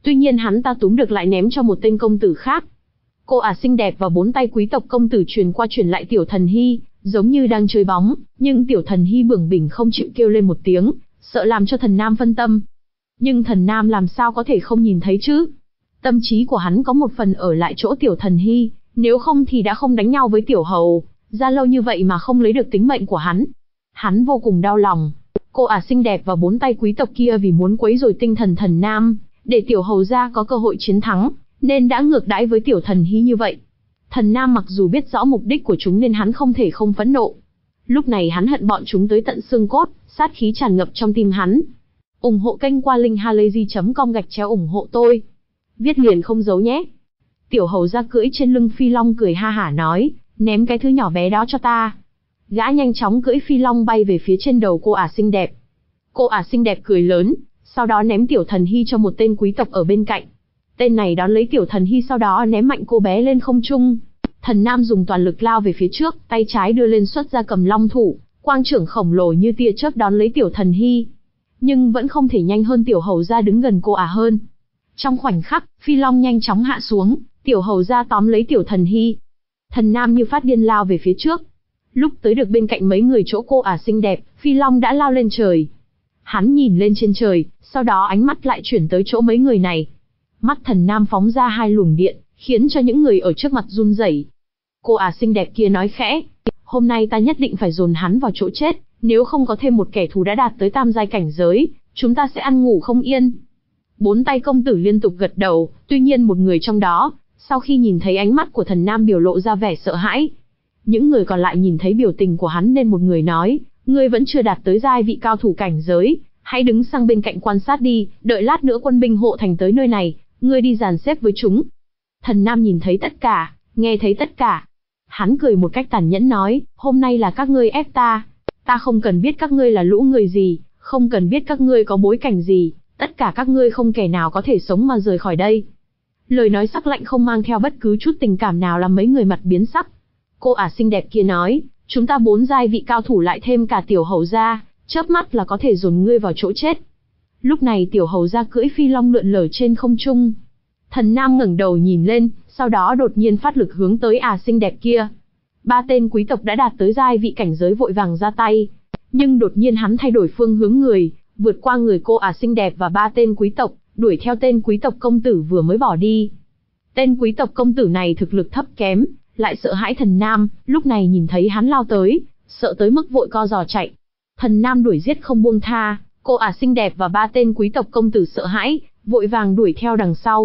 Tuy nhiên hắn ta túm được lại ném cho một tên công tử khác. Cô ả xinh đẹp và bốn tay quý tộc công tử truyền qua truyền lại Tiểu Thần Hy, giống như đang chơi bóng, nhưng Tiểu Thần Hy bướng bỉnh không chịu kêu lên một tiếng, sợ làm cho Thần Nam phân tâm. Nhưng Thần Nam làm sao có thể không nhìn thấy chứ? Tâm trí của hắn có một phần ở lại chỗ Tiểu Thần Hy, nếu không thì đã không đánh nhau với Tiểu Hầu, ra lâu như vậy mà không lấy được tính mệnh của hắn. Hắn vô cùng đau lòng. Cô ả xinh đẹp và bốn tay quý tộc kia vì muốn quấy rối tinh thần Thần Nam, để Tiểu Hầu gia có cơ hội chiến thắng, nên đã ngược đãi với Tiểu Thần Hy như vậy. Thần Nam mặc dù biết rõ mục đích của chúng nên hắn không thể không phẫn nộ. Lúc này hắn hận bọn chúng tới tận xương cốt, sát khí tràn ngập trong tim hắn. Ủng hộ kênh qua linkhalazy chấm com gạch chéo ủng hộ tôi. Viết liền không giấu nhé. Tiểu Hầu gia cưỡi trên lưng phi long cười ha hả nói, ném cái thứ nhỏ bé đó cho ta. Gã nhanh chóng cưỡi phi long bay về phía trên đầu cô ả xinh đẹp. Cô ả xinh đẹp cười lớn, sau đó ném Tiểu Thần Hy cho một tên quý tộc ở bên cạnh. Tên này đón lấy Tiểu Thần Hy sau đó ném mạnh cô bé lên không trung. Thần Nam dùng toàn lực lao về phía trước, tay trái đưa lên xuất ra cầm long thủ, quang trưởng khổng lồ như tia chớp đón lấy Tiểu Thần Hy. Nhưng vẫn không thể nhanh hơn Tiểu Hầu gia đứng gần cô ả hơn. Trong khoảnh khắc, phi long nhanh chóng hạ xuống, Tiểu Hầu gia tóm lấy Tiểu Thần Hy. Thần Nam như phát điên lao về phía trước. Lúc tới được bên cạnh mấy người chỗ cô ả xinh đẹp, phi long đã lao lên trời. Hắn nhìn lên trên trời, sau đó ánh mắt lại chuyển tới chỗ mấy người này. Mắt Thần Nam phóng ra hai luồng điện, khiến cho những người ở trước mặt run rẩy. Cô ả xinh đẹp kia nói khẽ, hôm nay ta nhất định phải dồn hắn vào chỗ chết, nếu không có thêm một kẻ thù đã đạt tới tam giai cảnh giới, chúng ta sẽ ăn ngủ không yên. Bốn tay công tử liên tục gật đầu, tuy nhiên một người trong đó, sau khi nhìn thấy ánh mắt của Thần Nam biểu lộ ra vẻ sợ hãi. Những người còn lại nhìn thấy biểu tình của hắn nên một người nói, ngươi vẫn chưa đạt tới giai vị cao thủ cảnh giới, hãy đứng sang bên cạnh quan sát đi, đợi lát nữa quân binh hộ thành tới nơi này, ngươi đi dàn xếp với chúng. Thần Nam nhìn thấy tất cả, nghe thấy tất cả. Hắn cười một cách tàn nhẫn nói, hôm nay là các ngươi ép ta. Ta không cần biết các ngươi là lũ người gì, không cần biết các ngươi có bối cảnh gì, tất cả các ngươi không kẻ nào có thể sống mà rời khỏi đây. Lời nói sắc lạnh không mang theo bất cứ chút tình cảm nào làm mấy người mặt biến sắc. Cô ả xinh đẹp kia nói, chúng ta bốn giai vị cao thủ lại thêm cả Tiểu Hầu gia, chớp mắt là có thể dồn ngươi vào chỗ chết. Lúc này Tiểu Hầu gia cưỡi phi long lượn lờ trên không trung. Thần Nam ngẩng đầu nhìn lên, sau đó đột nhiên phát lực hướng tới ả xinh đẹp kia. Ba tên quý tộc đã đạt tới giai vị cảnh giới vội vàng ra tay, nhưng đột nhiên hắn thay đổi phương hướng người, vượt qua người cô ả xinh đẹp và ba tên quý tộc, đuổi theo tên quý tộc công tử vừa mới bỏ đi. Tên quý tộc công tử này thực lực thấp kém, lại sợ hãi Thần Nam, lúc này nhìn thấy hắn lao tới, sợ tới mức vội co giò chạy. Thần Nam đuổi giết không buông tha, cô ả xinh đẹp và ba tên quý tộc công tử sợ hãi, vội vàng đuổi theo đằng sau.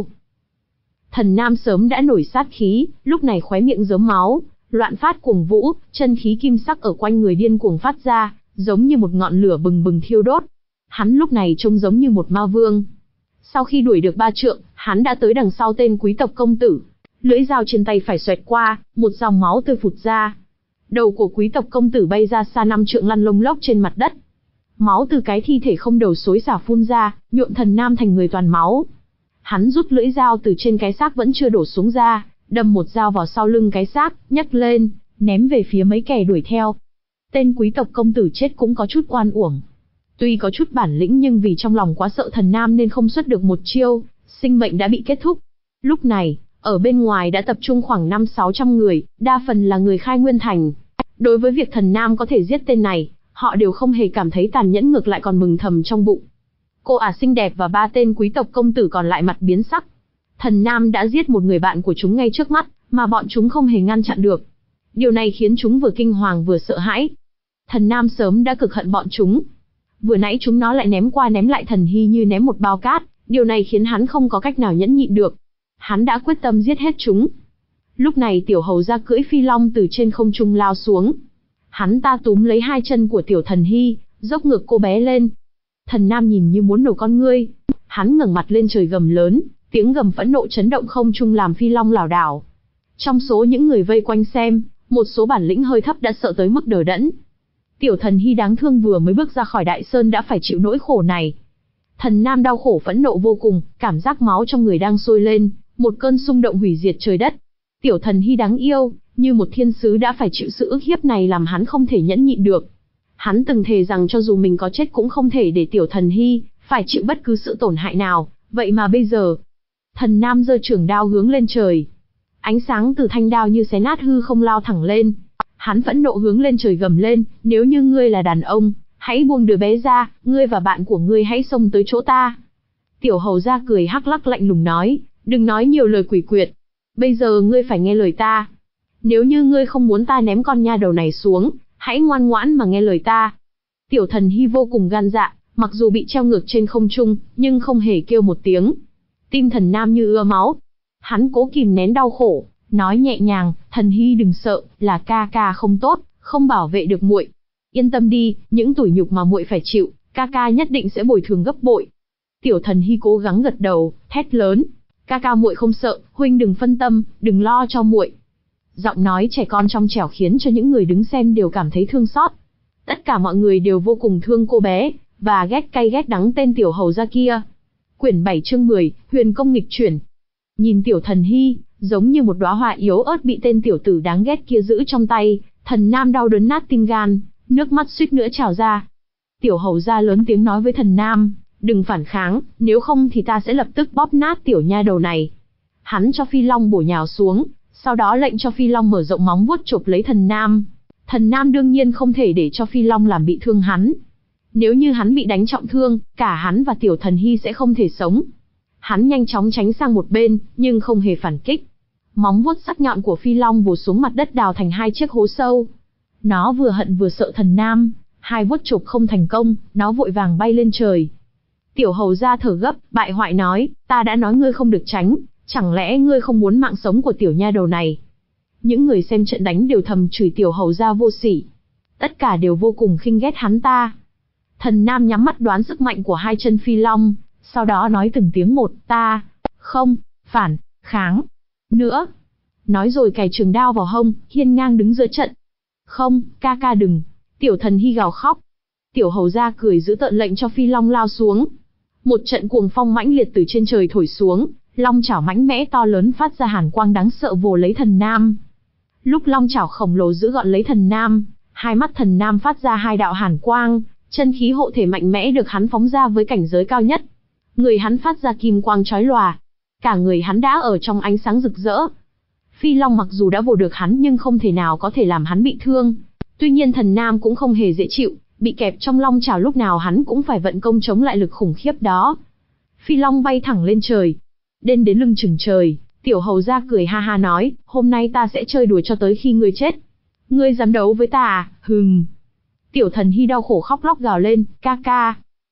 Thần Nam sớm đã nổi sát khí, lúc này khóe miệng rớm máu, loạn phát cuồng vũ, chân khí kim sắc ở quanh người điên cuồng phát ra, giống như một ngọn lửa bừng bừng thiêu đốt. Hắn lúc này trông giống như một ma vương. Sau khi đuổi được ba trượng, hắn đã tới đằng sau tên quý tộc công tử. Lưỡi dao trên tay phải xoẹt qua, một dòng máu tươi phụt ra. Đầu của quý tộc công tử bay ra xa năm trượng lăn lông lốc trên mặt đất. Máu từ cái thi thể không đầu xối xả phun ra, nhuộm Thần Nam thành người toàn máu. Hắn rút lưỡi dao từ trên cái xác vẫn chưa đổ xuống ra, đâm một dao vào sau lưng cái xác, nhấc lên, ném về phía mấy kẻ đuổi theo. Tên quý tộc công tử chết cũng có chút oan uổng. Tuy có chút bản lĩnh nhưng vì trong lòng quá sợ Thần Nam nên không xuất được một chiêu, sinh mệnh đã bị kết thúc. Lúc này, ở bên ngoài đã tập trung khoảng năm sáu trăm người, đa phần là người Khai Nguyên Thành. Đối với việc Thần Nam có thể giết tên này, họ đều không hề cảm thấy tàn nhẫn, ngược lại còn mừng thầm trong bụng. Cô ả xinh đẹp và ba tên quý tộc công tử còn lại mặt biến sắc. Thần Nam đã giết một người bạn của chúng ngay trước mắt, mà bọn chúng không hề ngăn chặn được. Điều này khiến chúng vừa kinh hoàng vừa sợ hãi. Thần Nam sớm đã cực hận bọn chúng. Vừa nãy chúng nó lại ném qua ném lại Thần Hy như ném một bao cát, điều này khiến hắn không có cách nào nhẫn nhịn được. Hắn đã quyết tâm giết hết chúng. Lúc này Tiểu Hầu gia cưỡi phi long từ trên không trung lao xuống. Hắn ta túm lấy hai chân của Tiểu Thần Hy, dốc ngược cô bé lên. Thần Nam nhìn như muốn nổ con ngươi. Hắn ngẩng mặt lên trời gầm lớn, tiếng gầm phẫn nộ chấn động không trung làm phi long lảo đảo. Trong số những người vây quanh xem, một số bản lĩnh hơi thấp đã sợ tới mức đờ đẫn. Tiểu Thần Hy đáng thương vừa mới bước ra khỏi Đại Sơn đã phải chịu nỗi khổ này. Thần Nam đau khổ phẫn nộ vô cùng, cảm giác máu trong người đang sôi lên, một cơn xung động hủy diệt trời đất. Tiểu Thần Hy đáng yêu, như một thiên sứ đã phải chịu sự ức hiếp này làm hắn không thể nhẫn nhịn được. Hắn từng thề rằng cho dù mình có chết cũng không thể để Tiểu Thần Hy phải chịu bất cứ sự tổn hại nào, vậy mà bây giờ, Thần Nam giơ trường đao hướng lên trời. Ánh sáng từ thanh đao như xé nát hư không lao thẳng lên. Hắn phẫn nộ hướng lên trời gầm lên, nếu như ngươi là đàn ông, hãy buông đứa bé ra, ngươi và bạn của ngươi hãy xông tới chỗ ta. Tiểu hầu gia cười hắc lắc lạnh lùng nói, đừng nói nhiều lời quỷ quyệt. Bây giờ ngươi phải nghe lời ta. Nếu như ngươi không muốn ta ném con nha đầu này xuống, hãy ngoan ngoãn mà nghe lời ta. Tiểu thần hy vô cùng gan dạ, mặc dù bị treo ngược trên không trung, nhưng không hề kêu một tiếng. Tim thần nam như ưa máu. Hắn cố kìm nén đau khổ, nói nhẹ nhàng, thần hy đừng sợ, là ca ca không tốt, không bảo vệ được muội. Yên tâm đi, những tủi nhục mà muội phải chịu, ca ca nhất định sẽ bồi thường gấp bội. Tiểu thần hy cố gắng gật đầu, thét lớn, ca ca muội không sợ, huynh đừng phân tâm, đừng lo cho muội. Giọng nói trẻ con trong trẻo khiến cho những người đứng xem đều cảm thấy thương xót. Tất cả mọi người đều vô cùng thương cô bé, và ghét cay ghét đắng tên tiểu hầu gia kia. Quyển bảy chương mười, Huyền công nghịch chuyển. Nhìn tiểu thần hy, giống như một đóa hoa yếu ớt bị tên tiểu tử đáng ghét kia giữ trong tay, thần nam đau đớn nát tim gan, nước mắt suýt nữa trào ra. Tiểu hầu gia lớn tiếng nói với thần nam, đừng phản kháng, nếu không thì ta sẽ lập tức bóp nát tiểu nha đầu này. Hắn cho phi long bổ nhào xuống, sau đó lệnh cho phi long mở rộng móng vuốt chộp lấy thần nam. Thần nam đương nhiên không thể để cho phi long làm bị thương hắn. Nếu như hắn bị đánh trọng thương, cả hắn và tiểu thần hy sẽ không thể sống. Hắn nhanh chóng tránh sang một bên, nhưng không hề phản kích. Móng vuốt sắc nhọn của phi long vồ xuống mặt đất đào thành hai chiếc hố sâu. Nó vừa hận vừa sợ thần nam, hai vuốt chộp không thành công, nó vội vàng bay lên trời. Tiểu hầu gia thở gấp, bại hoại nói, ta đã nói ngươi không được tránh, chẳng lẽ ngươi không muốn mạng sống của tiểu nha đầu này? Những người xem trận đánh đều thầm chửi tiểu hầu gia vô sỉ. Tất cả đều vô cùng khinh ghét hắn ta. Thần nam nhắm mắt đoán sức mạnh của hai chân phi long, sau đó nói từng tiếng một, ta, không, phản, kháng, nữa. Nói rồi cài trường đao vào hông, hiên ngang đứng giữa trận. Không, ca ca đừng, tiểu thần hy gào khóc. Tiểu hầu gia cười giữ tợn lệnh cho phi long lao xuống. Một trận cuồng phong mãnh liệt từ trên trời thổi xuống, long chảo mãnh mẽ to lớn phát ra hàn quang đáng sợ vồ lấy thần nam. Lúc long chảo khổng lồ giữ gọn lấy thần nam, hai mắt thần nam phát ra hai đạo hàn quang, chân khí hộ thể mạnh mẽ được hắn phóng ra với cảnh giới cao nhất. Người hắn phát ra kim quang chói lòa, cả người hắn đã ở trong ánh sáng rực rỡ. Phi long mặc dù đã vồ được hắn nhưng không thể nào có thể làm hắn bị thương. Tuy nhiên thần nam cũng không hề dễ chịu, bị kẹp trong long chảo lúc nào hắn cũng phải vận công chống lại lực khủng khiếp đó. Phi long bay thẳng lên trời, đến đến lưng chừng trời. Tiểu hầu gia cười ha ha nói, hôm nay ta sẽ chơi đùa cho tới khi ngươi chết. Ngươi dám đấu với ta à, hừm. Tiểu thần hy đau khổ khóc lóc gào lên, ca ca.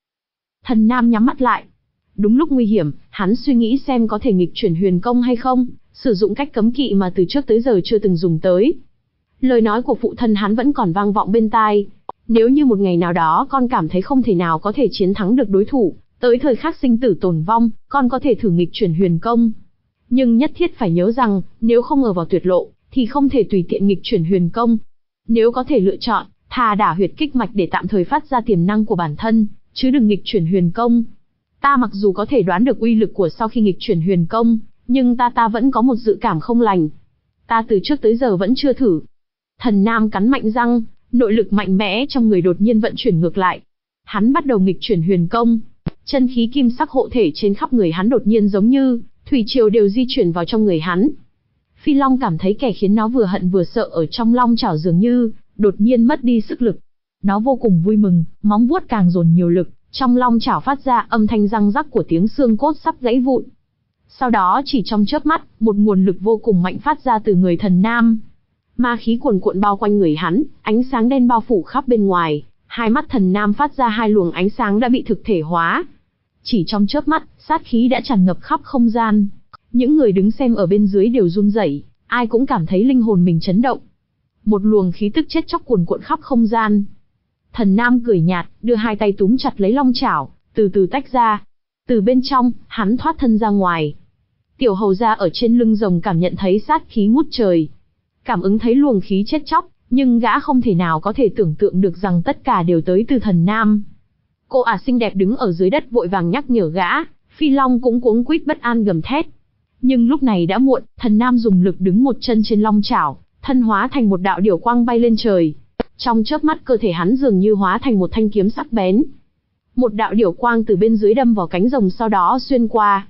Thần nam nhắm mắt lại. Đúng lúc nguy hiểm, hắn suy nghĩ xem có thể nghịch chuyển huyền công hay không, sử dụng cách cấm kỵ mà từ trước tới giờ chưa từng dùng tới. Lời nói của phụ thân hắn vẫn còn vang vọng bên tai. Nếu như một ngày nào đó con cảm thấy không thể nào có thể chiến thắng được đối thủ, tới thời khắc sinh tử tồn vong, con có thể thử nghịch chuyển huyền công. Nhưng nhất thiết phải nhớ rằng, nếu không ở vào tuyệt lộ, thì không thể tùy tiện nghịch chuyển huyền công. Nếu có thể lựa chọn, thà đả huyệt kích mạch để tạm thời phát ra tiềm năng của bản thân, chứ đừng nghịch chuyển huyền công. Ta mặc dù có thể đoán được uy lực của sau khi nghịch chuyển huyền công, nhưng ta ta vẫn có một dự cảm không lành. Ta từ trước tới giờ vẫn chưa thử. Thần nam cắn mạnh răng, nội lực mạnh mẽ trong người đột nhiên vận chuyển ngược lại. Hắn bắt đầu nghịch chuyển huyền công. Chân khí kim sắc hộ thể trên khắp người hắn đột nhiên giống như thủy triều đều di chuyển vào trong người hắn. Phi long cảm thấy kẻ khiến nó vừa hận vừa sợ ở trong long chảo dường như đột nhiên mất đi sức lực. Nó vô cùng vui mừng, móng vuốt càng dồn nhiều lực, trong long chảo phát ra âm thanh răng rắc của tiếng xương cốt sắp gãy vụn. Sau đó chỉ trong chớp mắt, một nguồn lực vô cùng mạnh phát ra từ người thần nam. Ma khí cuồn cuộn bao quanh người hắn, ánh sáng đen bao phủ khắp bên ngoài, hai mắt thần nam phát ra hai luồng ánh sáng đã bị thực thể hóa. Chỉ trong chớp mắt, sát khí đã tràn ngập khắp không gian. Những người đứng xem ở bên dưới đều run rẩy, ai cũng cảm thấy linh hồn mình chấn động. Một luồng khí tức chết chóc cuồn cuộn khắp không gian. Thần nam cười nhạt, đưa hai tay túm chặt lấy long chảo, từ từ tách ra. Từ bên trong, hắn thoát thân ra ngoài. Tiểu hầu gia ở trên lưng rồng cảm nhận thấy sát khí ngút trời. Cảm ứng thấy luồng khí chết chóc, nhưng gã không thể nào có thể tưởng tượng được rằng tất cả đều tới từ thần nam. Cô ả xinh đẹp đứng ở dưới đất vội vàng nhắc nhở gã, phi long cũng cuống quýt bất an gầm thét. Nhưng lúc này đã muộn, thần nam dùng lực đứng một chân trên long chảo, thân hóa thành một đạo điểu quang bay lên trời. Trong chớp mắt cơ thể hắn dường như hóa thành một thanh kiếm sắc bén. Một đạo điểu quang từ bên dưới đâm vào cánh rồng sau đó xuyên qua.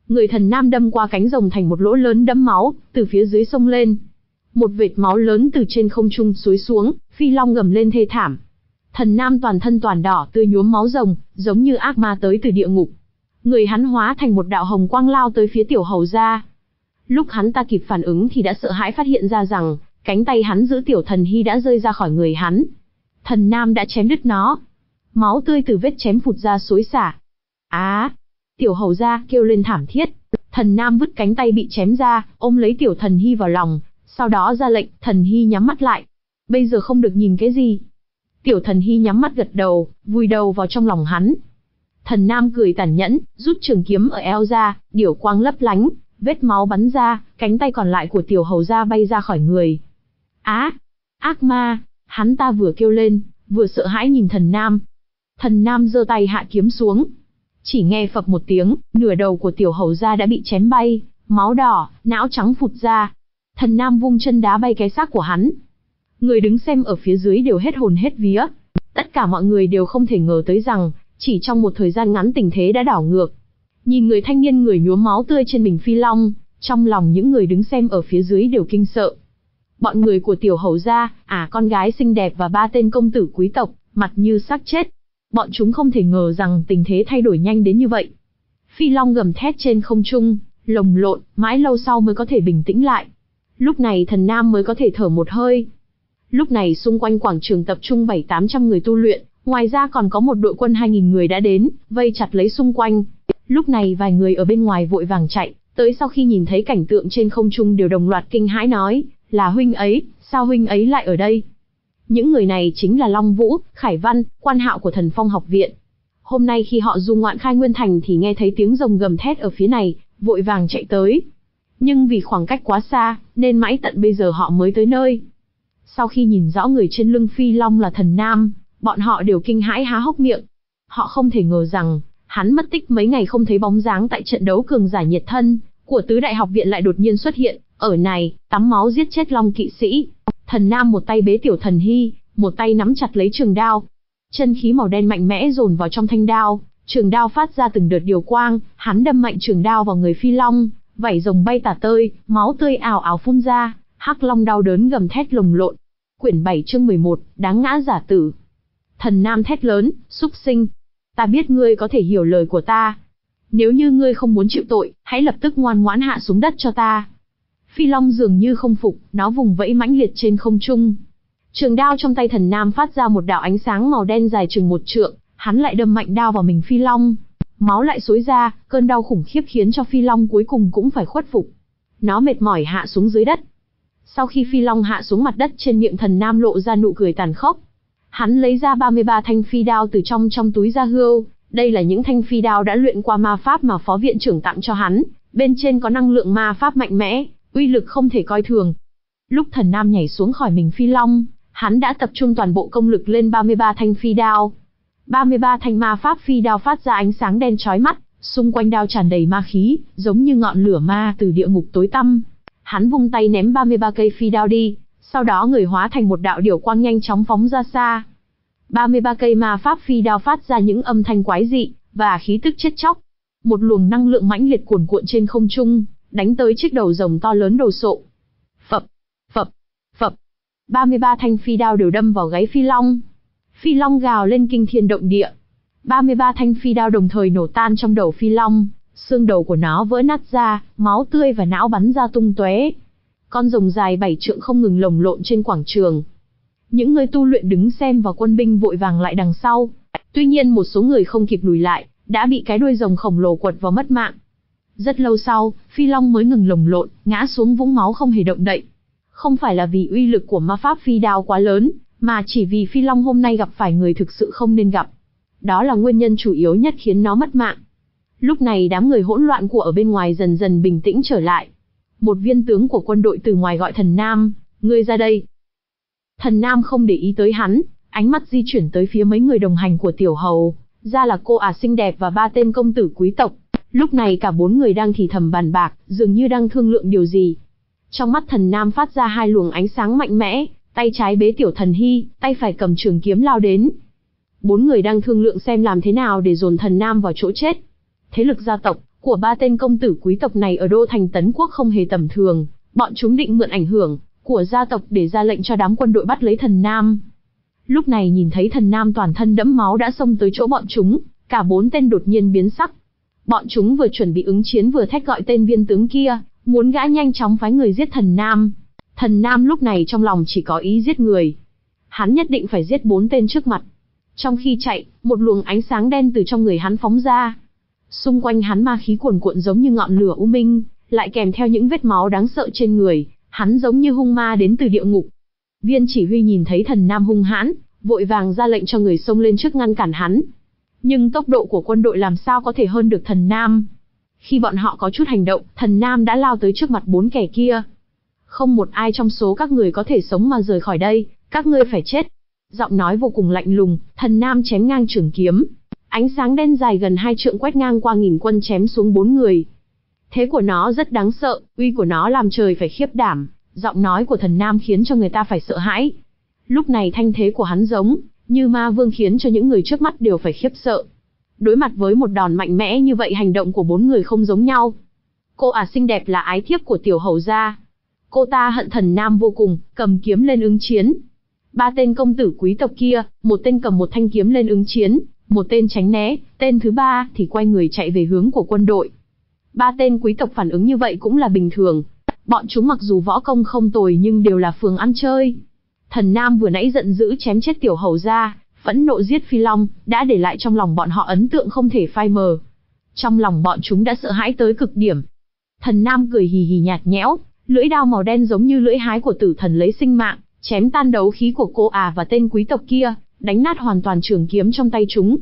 Người thần nam đâm qua cánh rồng thành một lỗ lớn đẫm máu, từ phía dưới xông lên. Một vệt máu lớn từ trên không trung xối xuống, phi long gầm lên thê thảm. Thần nam toàn thân toàn đỏ tươi nhuốm máu rồng, giống như ác ma tới từ địa ngục. Người hắn hóa thành một đạo hồng quang lao tới phía tiểu hầu gia. Lúc hắn ta kịp phản ứng thì đã sợ hãi phát hiện ra rằng, cánh tay hắn giữ tiểu thần hy đã rơi ra khỏi người hắn. Thần nam đã chém đứt nó. Máu tươi từ vết chém phụt ra xối xả. Á! Tiểu hầu gia kêu lên thảm thiết. Thần nam vứt cánh tay bị chém ra, ôm lấy tiểu thần hy vào lòng, sau đó ra lệnh, thần hy nhắm mắt lại. Bây giờ không được nhìn cái gì. Tiểu thần hy nhắm mắt gật đầu, vùi đầu vào trong lòng hắn. Thần nam cười tàn nhẫn, rút trường kiếm ở eo ra, điểu quang lấp lánh, vết máu bắn ra, cánh tay còn lại của tiểu hầu gia bay ra khỏi người. Á! Ác ma! Hắn ta vừa kêu lên, vừa sợ hãi nhìn thần nam. Thần nam giơ tay hạ kiếm xuống. Chỉ nghe phập một tiếng, nửa đầu của tiểu hầu gia đã bị chém bay, máu đỏ, não trắng phụt ra. Thần nam vung chân đá bay cái xác của hắn. Người đứng xem ở phía dưới đều hết hồn hết vía. Tất cả mọi người đều không thể ngờ tới rằng, chỉ trong một thời gian ngắn tình thế đã đảo ngược. Nhìn người thanh niên người nhuốm máu tươi trên mình phi long, trong lòng những người đứng xem ở phía dưới đều kinh sợ. Bọn người của tiểu hầu gia, à con gái xinh đẹp và ba tên công tử quý tộc, mặt như xác chết. Bọn chúng không thể ngờ rằng tình thế thay đổi nhanh đến như vậy. Phi long gầm thét trên không trung, lồng lộn, mãi lâu sau mới có thể bình tĩnh lại. Lúc này thần nam mới có thể thở một hơi. Lúc này xung quanh quảng trường tập trung bảy tám trăm người tu luyện, ngoài ra còn có một đội quân hai nghìn người đã đến, vây chặt lấy xung quanh. Lúc này vài người ở bên ngoài vội vàng chạy, tới sau khi nhìn thấy cảnh tượng trên không trung đều đồng loạt kinh hãi nói, là huynh ấy, sao huynh ấy lại ở đây? Những người này chính là Long Vũ, Khải Văn, quan hạo của Thần Phong học viện. Hôm nay khi họ du ngoạn Khai Nguyên Thành thì nghe thấy tiếng rồng gầm thét ở phía này, vội vàng chạy tới. Nhưng vì khoảng cách quá xa, nên mãi tận bây giờ họ mới tới nơi. Sau khi nhìn rõ người trên lưng phi long là thần nam, bọn họ đều kinh hãi há hốc miệng. Họ không thể ngờ rằng, hắn mất tích mấy ngày không thấy bóng dáng tại trận đấu cường giả nhiệt thân của tứ đại học viện lại đột nhiên xuất hiện, ở này, tắm máu giết chết long kỵ sĩ. Thần nam một tay bế tiểu thần hy, một tay nắm chặt lấy trường đao. Chân khí màu đen mạnh mẽ dồn vào trong thanh đao, trường đao phát ra từng đợt điều quang, hắn đâm mạnh trường đao vào người phi long, vảy rồng bay tả tơi, máu tươi ào ào phun ra, hắc long đau đớn gầm thét lồng lộn. Quyển bảy chương mười một, đáng ngã giả tử. Thần nam thét lớn, súc sinh. Ta biết ngươi có thể hiểu lời của ta. Nếu như ngươi không muốn chịu tội, hãy lập tức ngoan ngoãn hạ xuống đất cho ta. Phi long dường như không phục, nó vùng vẫy mãnh liệt trên không trung. Trường đao trong tay thần nam phát ra một đạo ánh sáng màu đen dài chừng một trượng, hắn lại đâm mạnh đao vào mình phi long. Máu lại xối ra, cơn đau khủng khiếp khiến cho phi long cuối cùng cũng phải khuất phục. Nó mệt mỏi hạ xuống dưới đất. Sau khi phi long hạ xuống mặt đất, trên miệng thần nam lộ ra nụ cười tàn khốc. Hắn lấy ra ba mươi ba thanh phi đao từ trong trong túi da hươu. Đây là những thanh phi đao đã luyện qua ma pháp mà phó viện trưởng tặng cho hắn, bên trên có năng lượng ma pháp mạnh mẽ, uy lực không thể coi thường. Lúc thần nam nhảy xuống khỏi mình phi long, hắn đã tập trung toàn bộ công lực lên ba mươi ba thanh phi đao. ba mươi ba thanh ma pháp phi đao phát ra ánh sáng đen chói mắt, xung quanh đao tràn đầy ma khí, giống như ngọn lửa ma từ địa ngục tối tăm. Hắn vung tay ném ba mươi ba cây phi đao đi, sau đó người hóa thành một đạo điểu quang nhanh chóng phóng ra xa. ba mươi ba cây ma pháp phi đao phát ra những âm thanh quái dị và khí tức chết chóc. Một luồng năng lượng mãnh liệt cuồn cuộn trên không trung, đánh tới chiếc đầu rồng to lớn đồ sộ. Phập, phập, phập. ba mươi ba thanh phi đao đều đâm vào gáy phi long. Phi long gào lên kinh thiên động địa. ba mươi ba thanh phi đao đồng thời nổ tan trong đầu phi long, xương đầu của nó vỡ nát ra, máu tươi và não bắn ra tung tóe. Con rồng dài bảy trượng không ngừng lồng lộn trên quảng trường. Những người tu luyện đứng xem và quân binh vội vàng lại đằng sau. Tuy nhiên một số người không kịp lùi lại, đã bị cái đuôi rồng khổng lồ quật vào mất mạng. Rất lâu sau, phi long mới ngừng lồng lộn, ngã xuống vũng máu không hề động đậy. Không phải là vì uy lực của ma pháp phi đao quá lớn, mà chỉ vì phi long hôm nay gặp phải người thực sự không nên gặp. Đó là nguyên nhân chủ yếu nhất khiến nó mất mạng. Lúc này đám người hỗn loạn của ở bên ngoài dần dần bình tĩnh trở lại. Một viên tướng của quân đội từ ngoài gọi thần nam, ngươi ra đây. Thần nam không để ý tới hắn, ánh mắt di chuyển tới phía mấy người đồng hành của tiểu hầu, ra là cô ả xinh đẹp và ba tên công tử quý tộc. Lúc này cả bốn người đang thì thầm bàn bạc, dường như đang thương lượng điều gì. Trong mắt thần nam phát ra hai luồng ánh sáng mạnh mẽ, tay trái bế tiểu thần hy, tay phải cầm trường kiếm lao đến. Bốn người đang thương lượng xem làm thế nào để dồn thần nam vào chỗ chết. Thế lực gia tộc, của ba tên công tử quý tộc này ở đô thành Tấn Quốc không hề tầm thường, bọn chúng định mượn ảnh hưởng của gia tộc để ra lệnh cho đám quân đội bắt lấy Thần Nam. Lúc này nhìn thấy Thần Nam toàn thân đẫm máu đã xông tới chỗ bọn chúng, cả bốn tên đột nhiên biến sắc. Bọn chúng vừa chuẩn bị ứng chiến vừa thét gọi tên viên tướng kia, muốn gã nhanh chóng phái người giết Thần Nam. Thần Nam lúc này trong lòng chỉ có ý giết người. Hắn nhất định phải giết bốn tên trước mặt. Trong khi chạy, một luồng ánh sáng đen từ trong người hắn phóng ra. Xung quanh hắn ma khí cuồn cuộn giống như ngọn lửa u minh, lại kèm theo những vết máu đáng sợ trên người, hắn giống như hung ma đến từ địa ngục. Viên chỉ huy nhìn thấy Thần Nam hung hãn, vội vàng ra lệnh cho người xông lên trước ngăn cản hắn. Nhưng tốc độ của quân đội làm sao có thể hơn được Thần Nam. Khi bọn họ có chút hành động, Thần Nam đã lao tới trước mặt bốn kẻ kia. Không một ai trong số các người có thể sống mà rời khỏi đây, các ngươi phải chết. Giọng nói vô cùng lạnh lùng, Thần Nam chém ngang trường kiếm. Ánh sáng đen dài gần hai trượng quét ngang qua nghìn quân chém xuống bốn người. Thế của nó rất đáng sợ, uy của nó làm trời phải khiếp đảm. Giọng nói của Thần Nam khiến cho người ta phải sợ hãi. Lúc này thanh thế của hắn giống như ma vương khiến cho những người trước mắt đều phải khiếp sợ. Đối mặt với một đòn mạnh mẽ như vậy hành động của bốn người không giống nhau. Cô ả xinh đẹp là ái thiếp của tiểu hầu gia. Cô ta hận Thần Nam vô cùng, cầm kiếm lên ứng chiến. Ba tên công tử quý tộc kia, một tên cầm một thanh kiếm lên ứng chiến, một tên tránh né, tên thứ ba thì quay người chạy về hướng của quân đội. Ba tên quý tộc phản ứng như vậy cũng là bình thường. Bọn chúng mặc dù võ công không tồi nhưng đều là phường ăn chơi. Thần Nam vừa nãy giận dữ chém chết tiểu hầu gia, phẫn nộ giết Phi Long, đã để lại trong lòng bọn họ ấn tượng không thể phai mờ. Trong lòng bọn chúng đã sợ hãi tới cực điểm. Thần Nam cười hì hì nhạt nhẽo, lưỡi đao màu đen giống như lưỡi hái của tử thần lấy sinh mạng, chém tan đấu khí của cô ả và tên quý tộc kia, đánh nát hoàn toàn trường kiếm trong tay chúng.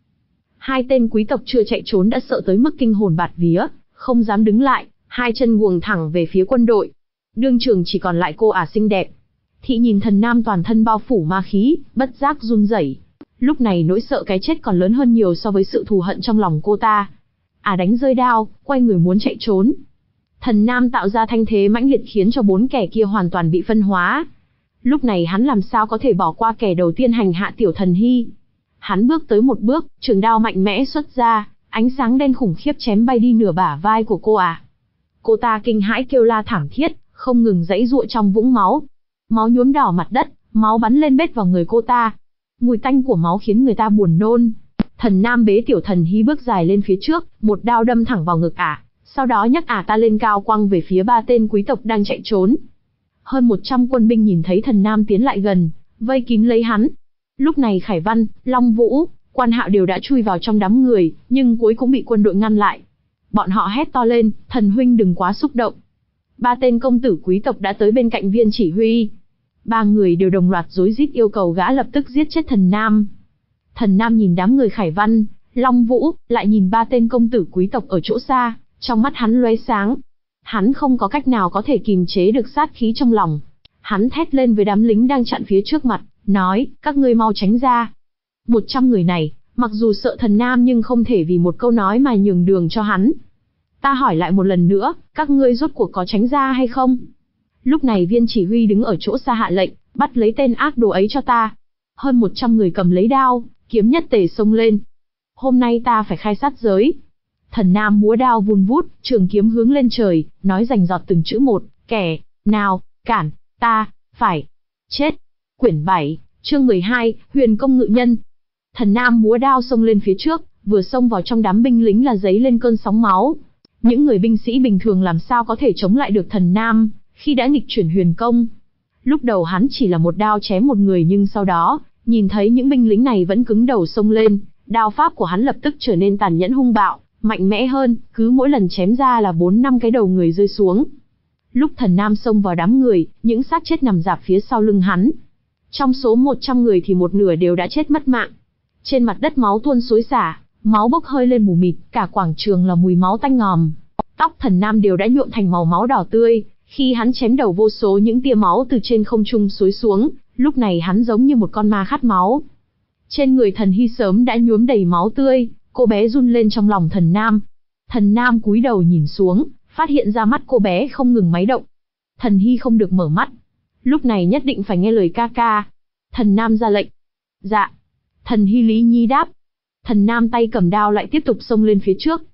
Hai tên quý tộc chưa chạy trốn đã sợ tới mức kinh hồn bạt vía, không dám đứng lại, hai chân guồng thẳng về phía quân đội. Đương trường chỉ còn lại cô ả xinh đẹp. Thị nhìn Thần Nam toàn thân bao phủ ma khí, bất giác run rẩy. Lúc này nỗi sợ cái chết còn lớn hơn nhiều so với sự thù hận trong lòng cô ta. Ả đánh rơi đao, quay người muốn chạy trốn. Thần Nam tạo ra thanh thế mãnh liệt khiến cho bốn kẻ kia hoàn toàn bị phân hóa. Lúc này hắn làm sao có thể bỏ qua kẻ đầu tiên hành hạ tiểu thần hy. Hắn bước tới một bước, trường đao mạnh mẽ xuất ra, ánh sáng đen khủng khiếp chém bay đi nửa bả vai của cô ả. Cô ta kinh hãi kêu la thảm thiết, không ngừng giãy giụa trong vũng máu. Máu nhuốm đỏ mặt đất, máu bắn lên bết vào người cô ta. Mùi tanh của máu khiến người ta buồn nôn. Thần Nam bế tiểu thần hy bước dài lên phía trước, một đao đâm thẳng vào ngực ả, sau đó nhấc ả ta lên cao quăng về phía ba tên quý tộc đang chạy trốn. Hơn một trăm quân binh nhìn thấy Thần Nam tiến lại gần, vây kín lấy hắn. Lúc này Khải Văn, Long Vũ, Quan Hạo đều đã chui vào trong đám người, nhưng cuối cũng bị quân đội ngăn lại. Bọn họ hét to lên, thần huynh đừng quá xúc động. Ba tên công tử quý tộc đã tới bên cạnh viên chỉ huy. Ba người đều đồng loạt rối rít yêu cầu gã lập tức giết chết Thần Nam. Thần Nam nhìn đám người Khải Văn, Long Vũ, lại nhìn ba tên công tử quý tộc ở chỗ xa, trong mắt hắn lóe sáng. Hắn không có cách nào có thể kìm chế được sát khí trong lòng. Hắn thét lên với đám lính đang chặn phía trước mặt, nói, các ngươi mau tránh ra. Một trăm người này, mặc dù sợ Thần Nam nhưng không thể vì một câu nói mà nhường đường cho hắn. Ta hỏi lại một lần nữa, các ngươi rốt cuộc có tránh ra hay không? Lúc này viên chỉ huy đứng ở chỗ xa hạ lệnh, bắt lấy tên ác đồ ấy cho ta. Hơn một trăm người cầm lấy đao, kiếm nhất tề xông lên. Hôm nay ta phải khai sát giới. Thần Nam múa đao vun vút, trường kiếm hướng lên trời, nói rành rọt từng chữ một, kẻ nào cản ta phải chết. Quyển bảy, chương mười hai, Huyền Công Ngự Nhân. Thần Nam múa đao xông lên phía trước, vừa xông vào trong đám binh lính là giấy lên cơn sóng máu. Những người binh sĩ bình thường làm sao có thể chống lại được Thần Nam, khi đã nghịch chuyển huyền công. Lúc đầu hắn chỉ là một đao chém một người nhưng sau đó, nhìn thấy những binh lính này vẫn cứng đầu xông lên, đao pháp của hắn lập tức trở nên tàn nhẫn hung bạo, mạnh mẽ hơn, cứ mỗi lần chém ra là bốn năm cái đầu người rơi xuống. Lúc Thần Nam xông vào đám người, những xác chết nằm rạp phía sau lưng hắn. Trong số một trăm người thì một nửa đều đã chết mất mạng. Trên mặt đất máu tuôn xối xả, máu bốc hơi lên mù mịt, cả quảng trường là mùi máu tanh ngòm. Tóc Thần Nam đều đã nhuộm thành màu máu đỏ tươi, khi hắn chém đầu vô số những tia máu từ trên không trung xối xuống, lúc này hắn giống như một con ma khát máu. Trên người Thần Hy sớm đã nhuốm đầy máu tươi, cô bé run lên trong lòng Thần Nam. Thần Nam cúi đầu nhìn xuống, phát hiện ra mắt cô bé không ngừng máy động. Thần Hy không được mở mắt. Lúc này nhất định phải nghe lời ca ca. Thần Nam ra lệnh. Dạ. Thần Hy lý nhi đáp. Thần Nam tay cầm đao lại tiếp tục xông lên phía trước.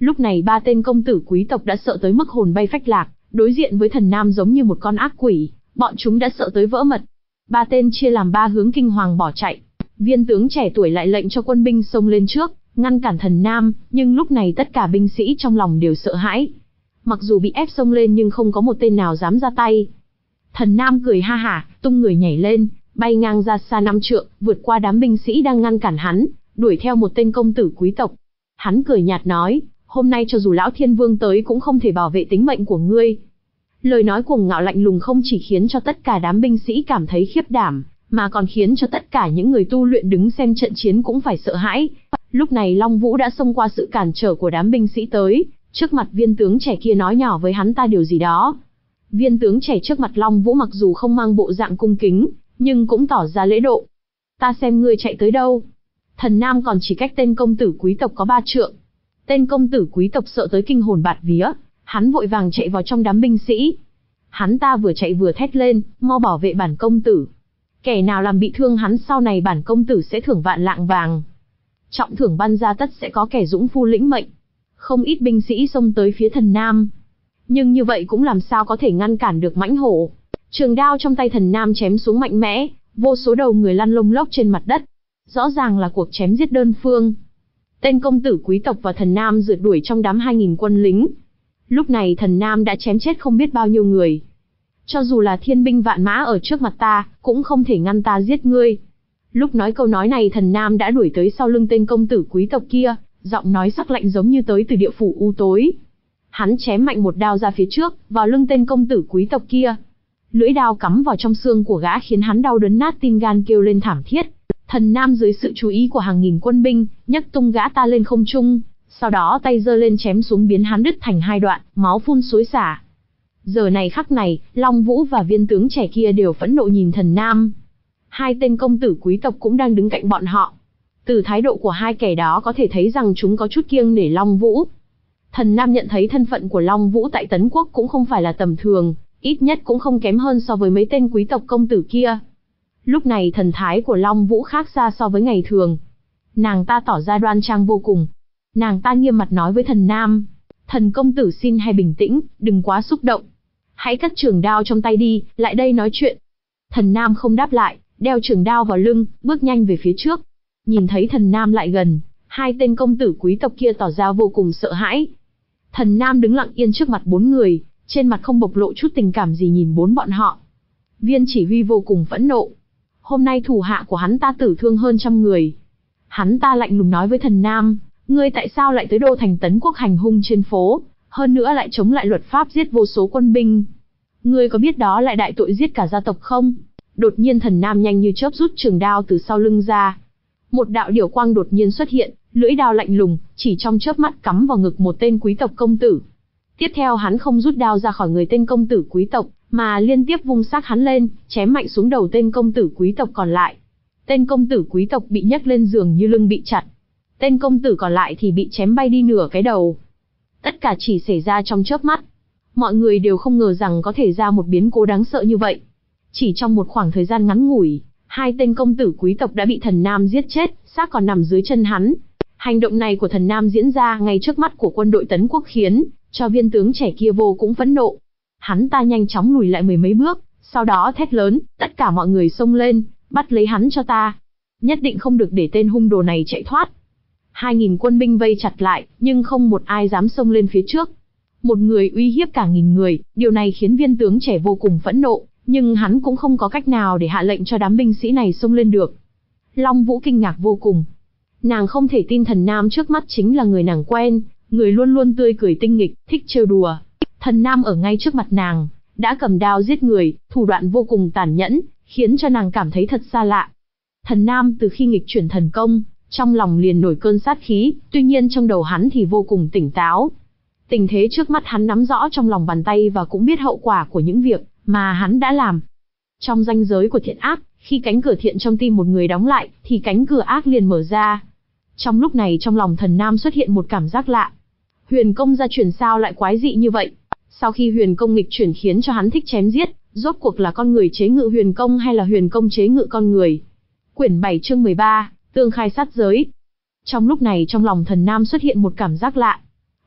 Lúc này ba tên công tử quý tộc đã sợ tới mức hồn bay phách lạc, đối diện với thần nam giống như một con ác quỷ, bọn chúng đã sợ tới vỡ mật. Ba tên chia làm ba hướng kinh hoàng bỏ chạy. Viên tướng trẻ tuổi lại lệnh cho quân binh xông lên trước, ngăn cản thần nam, nhưng lúc này tất cả binh sĩ trong lòng đều sợ hãi. Mặc dù bị ép xông lên nhưng không có một tên nào dám ra tay. Thần nam cười ha hả, tung người nhảy lên, bay ngang ra xa năm trượng, vượt qua đám binh sĩ đang ngăn cản hắn, đuổi theo một tên công tử quý tộc. Hắn cười nhạt nói, hôm nay cho dù lão thiên vương tới cũng không thể bảo vệ tính mệnh của ngươi. Lời nói cuồng ngạo lạnh lùng không chỉ khiến cho tất cả đám binh sĩ cảm thấy khiếp đảm, mà còn khiến cho tất cả những người tu luyện đứng xem trận chiến cũng phải sợ hãi. Lúc này Long Vũ đã xông qua sự cản trở của đám binh sĩ tới, trước mặt viên tướng trẻ kia nói nhỏ với hắn ta điều gì đó. Viên tướng trẻ trước mặt Long Vũ mặc dù không mang bộ dạng cung kính, nhưng cũng tỏ ra lễ độ. Ta xem ngươi chạy tới đâu. Thần nam còn chỉ cách tên công tử quý tộc có ba trượng. Tên công tử quý tộc sợ tới kinh hồn bạt vía, hắn vội vàng chạy vào trong đám binh sĩ. Hắn ta vừa chạy vừa thét lên, mau bảo vệ bản công tử. Kẻ nào làm bị thương hắn sau này bản công tử sẽ thưởng vạn lạng vàng. Trọng thưởng ban ra tất sẽ có kẻ dũng phu lĩnh mệnh. Không ít binh sĩ xông tới phía thần nam. Nhưng như vậy cũng làm sao có thể ngăn cản được mãnh hổ. Trường đao trong tay thần nam chém xuống mạnh mẽ, vô số đầu người lăn lông lốc trên mặt đất. Rõ ràng là cuộc chém giết đơn phương. Tên công tử quý tộc và thần nam rượt đuổi trong đám hai nghìn quân lính. Lúc này thần nam đã chém chết không biết bao nhiêu người. Cho dù là thiên binh vạn mã ở trước mặt ta, cũng không thể ngăn ta giết ngươi. Lúc nói câu nói này thần nam đã đuổi tới sau lưng tên công tử quý tộc kia, giọng nói sắc lạnh giống như tới từ địa phủ u tối. Hắn chém mạnh một đao ra phía trước, vào lưng tên công tử quý tộc kia. Lưỡi đao cắm vào trong xương của gã khiến hắn đau đớn nát tim gan kêu lên thảm thiết. Thần nam dưới sự chú ý của hàng nghìn quân binh, nhấc tung gã ta lên không trung, sau đó tay giơ lên chém xuống biến hắn đứt thành hai đoạn, máu phun xối xả. Giờ này khắc này, Long Vũ và viên tướng trẻ kia đều phẫn nộ nhìn thần nam. Hai tên công tử quý tộc cũng đang đứng cạnh bọn họ. Từ thái độ của hai kẻ đó có thể thấy rằng chúng có chút kiêng nể Long Vũ. Thần nam nhận thấy thân phận của Long Vũ tại Tấn Quốc cũng không phải là tầm thường, ít nhất cũng không kém hơn so với mấy tên quý tộc công tử kia. Lúc này thần thái của Long Vũ khác xa so với ngày thường. Nàng ta tỏ ra đoan trang vô cùng. Nàng ta nghiêm mặt nói với thần nam, thần công tử xin hãy bình tĩnh, đừng quá xúc động. Hãy cất trường đao trong tay đi, lại đây nói chuyện. Thần nam không đáp lại, đeo trường đao vào lưng, bước nhanh về phía trước. Nhìn thấy thần nam lại gần, hai tên công tử quý tộc kia tỏ ra vô cùng sợ hãi. Thần nam đứng lặng yên trước mặt bốn người, trên mặt không bộc lộ chút tình cảm gì nhìn bốn bọn họ. Viên chỉ huy vô cùng phẫn nộ. Hôm nay thủ hạ của hắn ta tử thương hơn trăm người. Hắn ta lạnh lùng nói với thần nam, ngươi tại sao lại tới đô thành Tấn Quốc hành hung trên phố, hơn nữa lại chống lại luật pháp giết vô số quân binh. Ngươi có biết đó lại đại tội giết cả gia tộc không? Đột nhiên thần nam nhanh như chớp rút trường đao từ sau lưng ra. Một đạo điểu quang đột nhiên xuất hiện, lưỡi đao lạnh lùng, chỉ trong chớp mắt cắm vào ngực một tên quý tộc công tử. Tiếp theo hắn không rút đao ra khỏi người tên công tử quý tộc, mà liên tiếp vung xác hắn lên, chém mạnh xuống đầu tên công tử quý tộc còn lại. Tên công tử quý tộc bị nhấc lên giường như lưng bị chặt. Tên công tử còn lại thì bị chém bay đi nửa cái đầu. Tất cả chỉ xảy ra trong chớp mắt. Mọi người đều không ngờ rằng có thể ra một biến cố đáng sợ như vậy. Chỉ trong một khoảng thời gian ngắn ngủi, hai tên công tử quý tộc đã bị thần nam giết chết, xác còn nằm dưới chân hắn. Hành động này của thần nam diễn ra ngay trước mắt của quân đội Tấn Quốc khiến cho viên tướng trẻ kia vô cùng phẫn nộ. Hắn ta nhanh chóng lùi lại mười mấy bước, sau đó thét lớn, tất cả mọi người xông lên, bắt lấy hắn cho ta. Nhất định không được để tên hung đồ này chạy thoát. Hai nghìn quân binh vây chặt lại, nhưng không một ai dám xông lên phía trước. Một người uy hiếp cả nghìn người, điều này khiến viên tướng trẻ vô cùng phẫn nộ, nhưng hắn cũng không có cách nào để hạ lệnh cho đám binh sĩ này xông lên được. Long Vũ kinh ngạc vô cùng. Nàng không thể tin thần nam trước mắt chính là người nàng quen, người luôn luôn tươi cười tinh nghịch, thích trêu đùa. Thần nam ở ngay trước mặt nàng, đã cầm đao giết người, thủ đoạn vô cùng tàn nhẫn, khiến cho nàng cảm thấy thật xa lạ. Thần nam từ khi nghịch chuyển thần công, trong lòng liền nổi cơn sát khí, tuy nhiên trong đầu hắn thì vô cùng tỉnh táo. Tình thế trước mắt hắn nắm rõ trong lòng bàn tay và cũng biết hậu quả của những việc mà hắn đã làm. Trong ranh giới của thiện ác, khi cánh cửa thiện trong tim một người đóng lại, thì cánh cửa ác liền mở ra. Trong lúc này trong lòng thần nam xuất hiện một cảm giác lạ. Huyền công gia truyền sao lại quái dị như vậy? Sau khi huyền công nghịch chuyển khiến cho hắn thích chém giết, rốt cuộc là con người chế ngự huyền công hay là huyền công chế ngự con người? Quyển bảy chương mười ba, tương khai sát giới. Trong lúc này trong lòng thần nam xuất hiện một cảm giác lạ.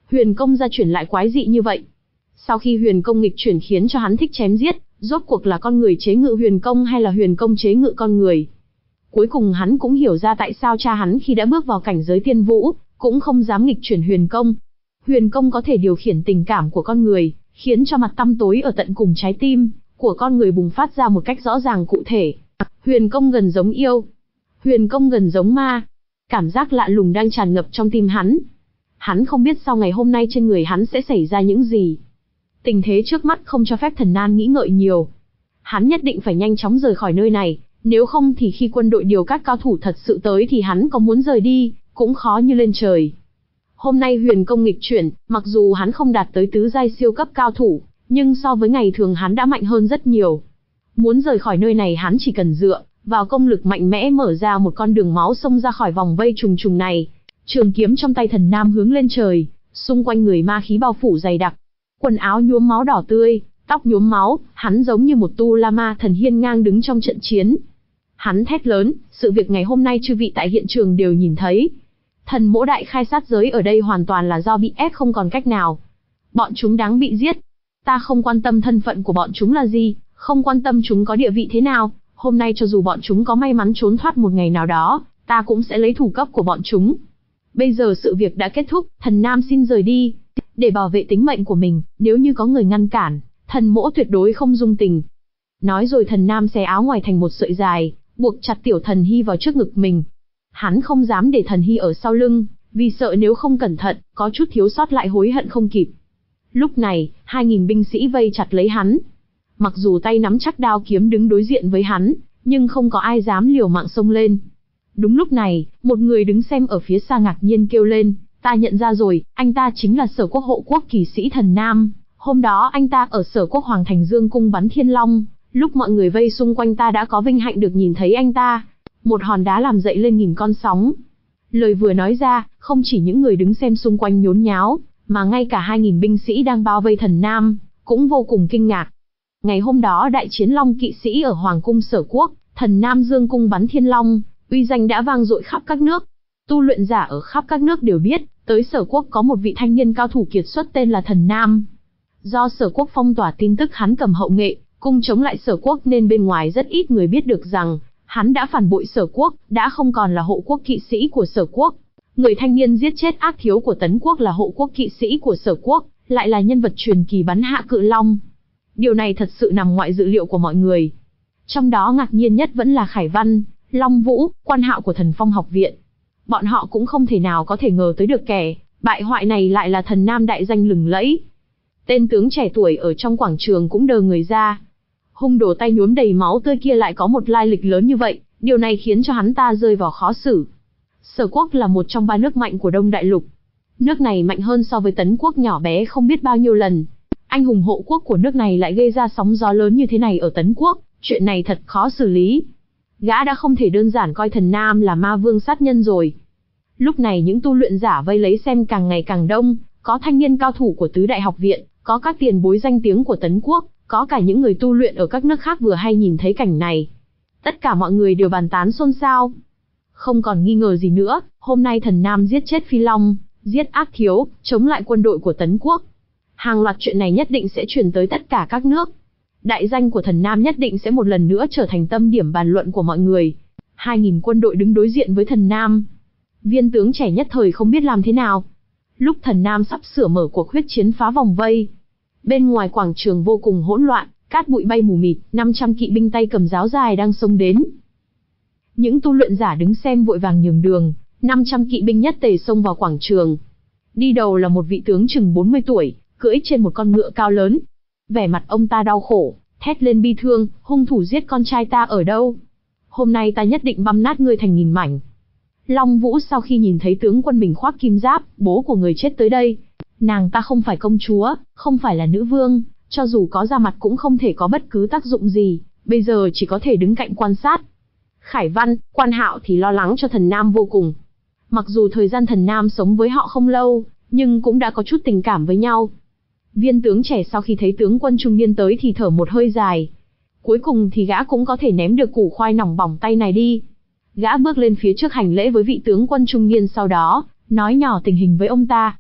Huyền công gia chuyển lại quái dị như vậy. Sau khi huyền công nghịch chuyển khiến cho hắn thích chém giết, rốt cuộc là con người chế ngự huyền công hay là huyền công chế ngự con người? Cuối cùng hắn cũng hiểu ra tại sao cha hắn khi đã bước vào cảnh giới tiên vũ, cũng không dám nghịch chuyển huyền công. Huyền công có thể điều khiển tình cảm của con người, khiến cho mặt tăm tối ở tận cùng trái tim của con người bùng phát ra một cách rõ ràng cụ thể. Huyền công gần giống yêu, huyền công gần giống ma. Cảm giác lạ lùng đang tràn ngập trong tim hắn. Hắn không biết sau ngày hôm nay trên người hắn sẽ xảy ra những gì. Tình thế trước mắt không cho phép Thần Nan nghĩ ngợi nhiều. Hắn nhất định phải nhanh chóng rời khỏi nơi này, nếu không thì khi quân đội điều các cao thủ thật sự tới thì hắn có muốn rời đi, cũng khó như lên trời. Hôm nay huyền công nghịch chuyển, mặc dù hắn không đạt tới tứ giai siêu cấp cao thủ, nhưng so với ngày thường hắn đã mạnh hơn rất nhiều. Muốn rời khỏi nơi này hắn chỉ cần dựa vào công lực mạnh mẽ mở ra một con đường máu xông ra khỏi vòng vây trùng trùng này. Trường kiếm trong tay Thần Nam hướng lên trời, xung quanh người ma khí bao phủ dày đặc. Quần áo nhuốm máu đỏ tươi, tóc nhuốm máu, hắn giống như một tu la ma thần hiên ngang đứng trong trận chiến. Hắn thét lớn, sự việc ngày hôm nay chư vị tại hiện trường đều nhìn thấy. Thần mỗ đại khai sát giới ở đây hoàn toàn là do bị ép không còn cách nào. Bọn chúng đáng bị giết. Ta không quan tâm thân phận của bọn chúng là gì, không quan tâm chúng có địa vị thế nào. Hôm nay cho dù bọn chúng có may mắn trốn thoát một ngày nào đó, ta cũng sẽ lấy thủ cấp của bọn chúng. Bây giờ sự việc đã kết thúc, Thần Nam xin rời đi. Để bảo vệ tính mệnh của mình, nếu như có người ngăn cản, thần mỗ tuyệt đối không dung tình. Nói rồi Thần Nam xé áo ngoài thành một sợi dài, buộc chặt tiểu Thần Hy vào trước ngực mình. Hắn không dám để Thần Hy ở sau lưng, vì sợ nếu không cẩn thận, có chút thiếu sót lại hối hận không kịp. Lúc này, hai nghìn binh sĩ vây chặt lấy hắn. Mặc dù tay nắm chắc đao kiếm đứng đối diện với hắn, nhưng không có ai dám liều mạng xông lên. Đúng lúc này, một người đứng xem ở phía xa ngạc nhiên kêu lên, ta nhận ra rồi, anh ta chính là Sở Quốc hộ quốc kỳ sĩ Thần Nam. Hôm đó anh ta ở Sở Quốc Hoàng Thành Dương cung bắn thiên long, lúc mọi người vây xung quanh ta đã có vinh hạnh được nhìn thấy anh ta. Một hòn đá làm dậy lên nghìn con sóng. Lời vừa nói ra, không chỉ những người đứng xem xung quanh nhốn nháo, mà ngay cả hai nghìn binh sĩ đang bao vây Thần Nam, cũng vô cùng kinh ngạc. Ngày hôm đó đại chiến long kỵ sĩ ở Hoàng cung Sở Quốc, Thần Nam Dương cung bắn thiên long, uy danh đã vang dội khắp các nước. Tu luyện giả ở khắp các nước đều biết, tới Sở Quốc có một vị thanh niên cao thủ kiệt xuất tên là Thần Nam. Do Sở Quốc phong tỏa tin tức hắn cầm hậu nghệ, cung chống lại Sở Quốc nên bên ngoài rất ít người biết được rằng, hắn đã phản bội Sở Quốc, đã không còn là hộ quốc kỵ sĩ của Sở Quốc. Người thanh niên giết chết ác thiếu của Tấn Quốc là hộ quốc kỵ sĩ của Sở Quốc, lại là nhân vật truyền kỳ bắn hạ cự long. Điều này thật sự nằm ngoại dự liệu của mọi người. Trong đó ngạc nhiên nhất vẫn là Khải Văn, Long Vũ, quan hạo của Thần Phong học viện. Bọn họ cũng không thể nào có thể ngờ tới được kẻ bại hoại này lại là Thần Nam đại danh lừng lẫy. Tên tướng trẻ tuổi ở trong quảng trường cũng đờ người ra. Hung đồ tay nhuốm đầy máu tươi kia lại có một lai lịch lớn như vậy, điều này khiến cho hắn ta rơi vào khó xử. Sở Quốc là một trong ba nước mạnh của Đông Đại Lục. Nước này mạnh hơn so với Tấn Quốc nhỏ bé không biết bao nhiêu lần. Anh hùng hộ quốc của nước này lại gây ra sóng gió lớn như thế này ở Tấn Quốc, chuyện này thật khó xử lý. Gã đã không thể đơn giản coi Thần Nam là ma vương sát nhân rồi. Lúc này những tu luyện giả vây lấy xem càng ngày càng đông, có thanh niên cao thủ của tứ đại học viện, có các tiền bối danh tiếng của Tấn Quốc, có cả những người tu luyện ở các nước khác vừa hay nhìn thấy cảnh này. Tất cả mọi người đều bàn tán xôn xao. Không còn nghi ngờ gì nữa, hôm nay Thần Nam giết chết Phi Long, giết ác thiếu, chống lại quân đội của Tấn Quốc. Hàng loạt chuyện này nhất định sẽ truyền tới tất cả các nước. Đại danh của Thần Nam nhất định sẽ một lần nữa trở thành tâm điểm bàn luận của mọi người. Hai nghìn quân đội đứng đối diện với Thần Nam. Viên tướng trẻ nhất thời không biết làm thế nào. Lúc Thần Nam sắp sửa mở cuộc huyết chiến phá vòng vây, bên ngoài quảng trường vô cùng hỗn loạn, cát bụi bay mù mịt, năm trăm kỵ binh tay cầm giáo dài đang xông đến. Những tu luyện giả đứng xem vội vàng nhường đường, năm trăm kỵ binh nhất tề xông vào quảng trường. Đi đầu là một vị tướng chừng bốn mươi tuổi, cưỡi trên một con ngựa cao lớn. Vẻ mặt ông ta đau khổ, thét lên bi thương, hung thủ giết con trai ta ở đâu? Hôm nay ta nhất định băm nát ngươi thành nghìn mảnh. Long Vũ sau khi nhìn thấy tướng quân mình khoác kim giáp, bố của người chết tới đây. Nàng ta không phải công chúa, không phải là nữ vương, cho dù có ra mặt cũng không thể có bất cứ tác dụng gì, bây giờ chỉ có thể đứng cạnh quan sát. Khải Văn, quan hạo thì lo lắng cho Thần Nam vô cùng. Mặc dù thời gian Thần Nam sống với họ không lâu, nhưng cũng đã có chút tình cảm với nhau. Viên tướng trẻ sau khi thấy tướng quân trung niên tới thì thở một hơi dài. Cuối cùng thì gã cũng có thể ném được củ khoai nòng bỏng tay này đi. Gã bước lên phía trước hành lễ với vị tướng quân trung niên, sau đó nói nhỏ tình hình với ông ta.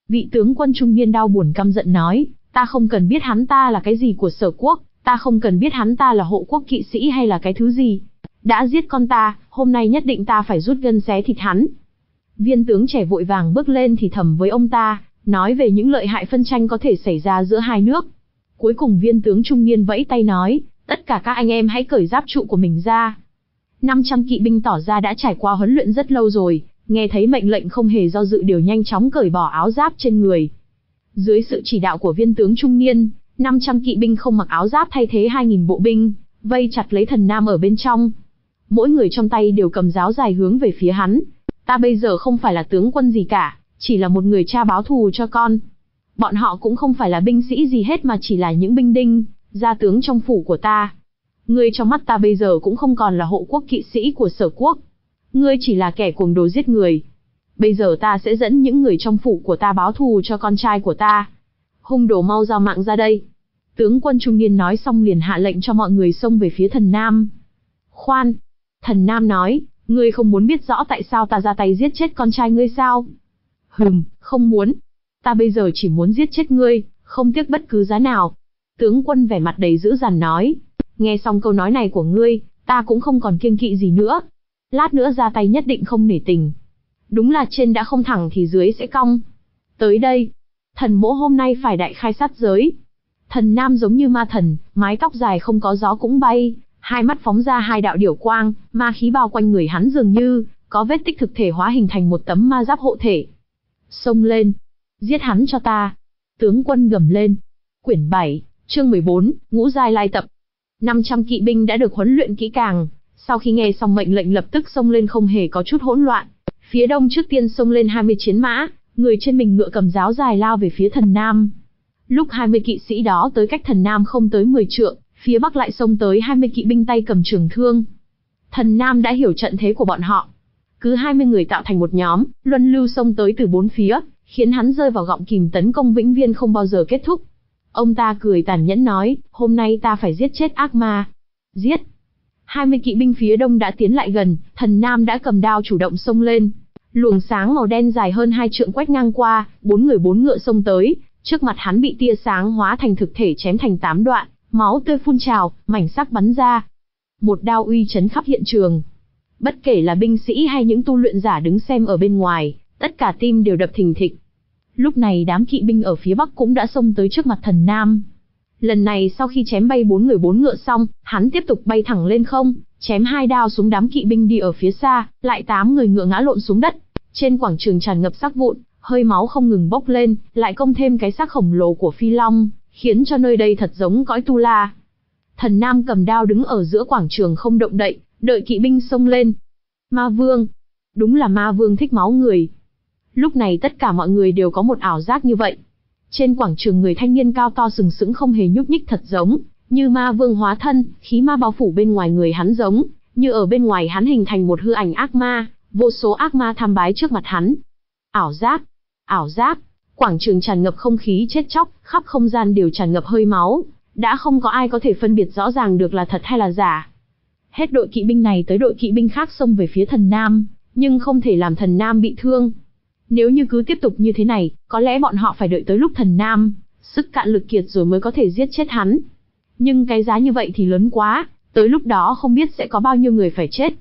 Vị tướng quân trung niên đau buồn căm giận nói, ta không cần biết hắn ta là cái gì của Sở quốc, ta không cần biết hắn ta là hộ quốc kỵ sĩ hay là cái thứ gì. Đã giết con ta, hôm nay nhất định ta phải rút gân xé thịt hắn. Viên tướng trẻ vội vàng bước lên thì thầm với ông ta, nói về những lợi hại phân tranh có thể xảy ra giữa hai nước. Cuối cùng viên tướng trung niên vẫy tay nói, tất cả các anh em hãy cởi giáp trụ của mình ra. năm trăm kỵ binh tỏ ra đã trải qua huấn luyện rất lâu rồi, nghe thấy mệnh lệnh không hề do dự đều nhanh chóng cởi bỏ áo giáp trên người. Dưới sự chỉ đạo của viên tướng trung niên, năm trăm kỵ binh không mặc áo giáp thay thế hai nghìn bộ binh, vây chặt lấy Thần Nam ở bên trong. Mỗi người trong tay đều cầm giáo dài hướng về phía hắn. Ta bây giờ không phải là tướng quân gì cả, chỉ là một người cha báo thù cho con. Bọn họ cũng không phải là binh sĩ gì hết mà chỉ là những binh đinh, gia tướng trong phủ của ta. Ngươi trong mắt ta bây giờ cũng không còn là hộ quốc kỵ sĩ của Sở quốc. Ngươi chỉ là kẻ cuồng đồ giết người. Bây giờ ta sẽ dẫn những người trong phủ của ta báo thù cho con trai của ta. Hung đồ mau giao mạng ra đây. Tướng quân trung niên nói xong liền hạ lệnh cho mọi người xông về phía Thần Nam. Khoan! Thần Nam nói, ngươi không muốn biết rõ tại sao ta ra tay giết chết con trai ngươi sao? Hừm, không muốn. Ta bây giờ chỉ muốn giết chết ngươi, không tiếc bất cứ giá nào. Tướng quân vẻ mặt đầy dữ dằn nói. Nghe xong câu nói này của ngươi, ta cũng không còn kiêng kỵ gì nữa. Lát nữa ra tay nhất định không nể tình. Đúng là trên đã không thẳng thì dưới sẽ cong. Tới đây, thần mỗ hôm nay phải đại khai sát giới. Thần Nam giống như ma thần, mái tóc dài không có gió cũng bay, hai mắt phóng ra hai đạo điểu quang, ma khí bao quanh người hắn dường như có vết tích thực thể hóa hình thành một tấm ma giáp hộ thể. Xông lên, giết hắn cho ta. Tướng quân gầm lên. Quyển bảy, chương mười bốn, Ngũ giai lai tập. năm trăm kỵ binh đã được huấn luyện kỹ càng, sau khi nghe xong mệnh lệnh lập tức xông lên không hề có chút hỗn loạn. Phía đông trước tiên xông lên hai mươi chiến mã, người trên mình ngựa cầm giáo dài lao về phía Thần Nam. Lúc hai mươi kỵ sĩ đó tới cách Thần Nam không tới mười trượng, phía bắc lại xông tới hai mươi kỵ binh tay cầm trường thương. Thần Nam đã hiểu trận thế của bọn họ. Cứ hai mươi người tạo thành một nhóm, luân lưu xông tới từ bốn phía, khiến hắn rơi vào gọng kìm tấn công vĩnh viễn không bao giờ kết thúc. Ông ta cười tàn nhẫn nói, hôm nay ta phải giết chết ác ma. Giết! hai mươi kỵ binh phía đông đã tiến lại gần, Thần Nam đã cầm đao chủ động xông lên. Luồng sáng màu đen dài hơn hai trượng quét ngang qua, bốn người bốn ngựa xông tới, trước mặt hắn bị tia sáng hóa thành thực thể chém thành tám đoạn, máu tươi phun trào, mảnh sắc bắn ra. Một đao uy chấn khắp hiện trường. Bất kể là binh sĩ hay những tu luyện giả đứng xem ở bên ngoài, tất cả tim đều đập thình thịch. Lúc này đám kỵ binh ở phía bắc cũng đã xông tới trước mặt Thần Nam. Lần này sau khi chém bay bốn người bốn ngựa xong, hắn tiếp tục bay thẳng lên không, chém hai đao xuống đám kỵ binh đi ở phía xa, lại tám người ngựa ngã lộn xuống đất. Trên quảng trường tràn ngập xác vụn, hơi máu không ngừng bốc lên, lại công thêm cái xác khổng lồ của phi long, khiến cho nơi đây thật giống cõi tu la. Thần Nam cầm đao đứng ở giữa quảng trường không động đậy, đợi kỵ binh xông lên. Ma Vương! Đúng là Ma Vương thích máu người. Lúc này tất cả mọi người đều có một ảo giác như vậy. Trên quảng trường người thanh niên cao to sừng sững không hề nhúc nhích thật giống như Ma Vương hóa thân, khí ma bao phủ bên ngoài người hắn giống như ở bên ngoài hắn hình thành một hư ảnh ác ma, vô số ác ma tham bái trước mặt hắn. Ảo giác! Ảo giác! Quảng trường tràn ngập không khí chết chóc, khắp không gian đều tràn ngập hơi máu, đã không có ai có thể phân biệt rõ ràng được là thật hay là giả. Hết đội kỵ binh này tới đội kỵ binh khác xông về phía Thần Nam, nhưng không thể làm Thần Nam bị thương. Nếu như cứ tiếp tục như thế này, có lẽ bọn họ phải đợi tới lúc Thần Nam sức cạn lực kiệt rồi mới có thể giết chết hắn. Nhưng cái giá như vậy thì lớn quá, tới lúc đó không biết sẽ có bao nhiêu người phải chết.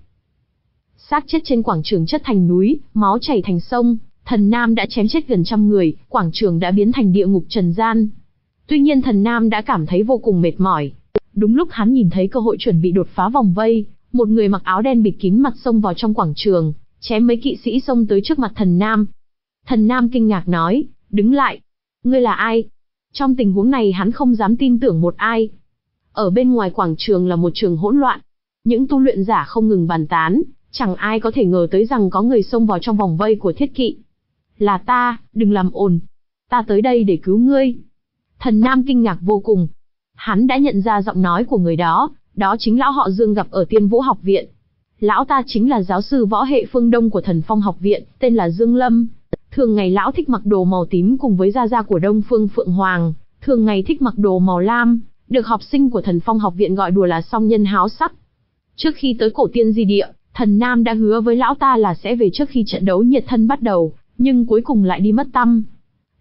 Xác chết trên quảng trường chất thành núi, máu chảy thành sông, Thần Nam đã chém chết gần trăm người, quảng trường đã biến thành địa ngục trần gian. Tuy nhiên Thần Nam đã cảm thấy vô cùng mệt mỏi. Đúng lúc hắn nhìn thấy cơ hội chuẩn bị đột phá vòng vây, một người mặc áo đen bịt kín mặt xông vào trong quảng trường, chém mấy kỵ sĩ xông tới trước mặt Thần Nam. Thần Nam kinh ngạc nói, đứng lại. Ngươi là ai? Trong tình huống này hắn không dám tin tưởng một ai. Ở bên ngoài quảng trường là một trường hỗn loạn. Những tu luyện giả không ngừng bàn tán, chẳng ai có thể ngờ tới rằng có người xông vào trong vòng vây của thiết kỵ. Là ta, đừng làm ồn. Ta tới đây để cứu ngươi. Thần Nam kinh ngạc vô cùng. Hắn đã nhận ra giọng nói của người đó, đó chính lão họ Dương gặp ở Tiên Vũ học viện. Lão ta chính là giáo sư võ hệ phương Đông của Thần Phong học viện, tên là Dương Lâm. Thường ngày lão thích mặc đồ màu tím cùng với gia gia của Đông Phương Phượng Hoàng, thường ngày thích mặc đồ màu lam, được học sinh của Thần Phong học viện gọi đùa là song nhân háo sắc. Trước khi tới cổ tiên di địa, Thần Nam đã hứa với lão ta là sẽ về trước khi trận đấu nhiệt thân bắt đầu, nhưng cuối cùng lại đi mất tăm.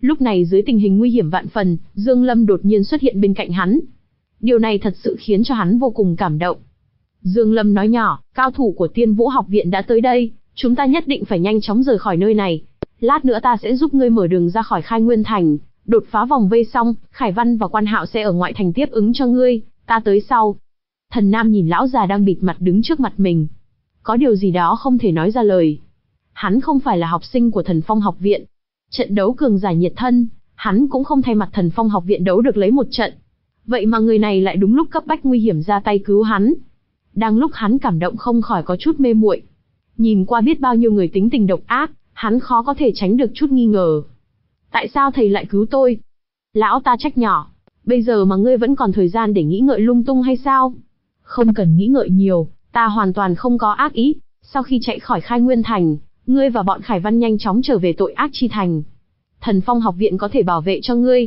Lúc này dưới tình hình nguy hiểm vạn phần, Dương Lâm đột nhiên xuất hiện bên cạnh hắn. Điều này thật sự khiến cho hắn vô cùng cảm động. Dương Lâm nói nhỏ, cao thủ của Tiên Vũ học viện đã tới đây, chúng ta nhất định phải nhanh chóng rời khỏi nơi này. Lát nữa ta sẽ giúp ngươi mở đường ra khỏi Khai Nguyên Thành, đột phá vòng vây xong, Khải Văn và Quan Hạo sẽ ở ngoại thành tiếp ứng cho ngươi, ta tới sau. Thần Nam nhìn lão già đang bịt mặt đứng trước mặt mình. Có điều gì đó không thể nói ra lời. Hắn không phải là học sinh của Thần Phong học viện. Trận đấu cường giả nhiệt thân, hắn cũng không thay mặt Thần Phong học viện đấu được lấy một trận. Vậy mà người này lại đúng lúc cấp bách nguy hiểm ra tay cứu hắn. Đang lúc hắn cảm động không khỏi có chút mê muội. Nhìn qua biết bao nhiêu người tính tình độc ác, hắn khó có thể tránh được chút nghi ngờ. Tại sao thầy lại cứu tôi? Lão ta trách nhỏ. Bây giờ mà ngươi vẫn còn thời gian để nghĩ ngợi lung tung hay sao? Không cần nghĩ ngợi nhiều, ta hoàn toàn không có ác ý. Sau khi chạy khỏi Khai Nguyên Thành, ngươi và bọn Khải Văn nhanh chóng trở về tội ác chi thành. Thần Phong học viện có thể bảo vệ cho ngươi.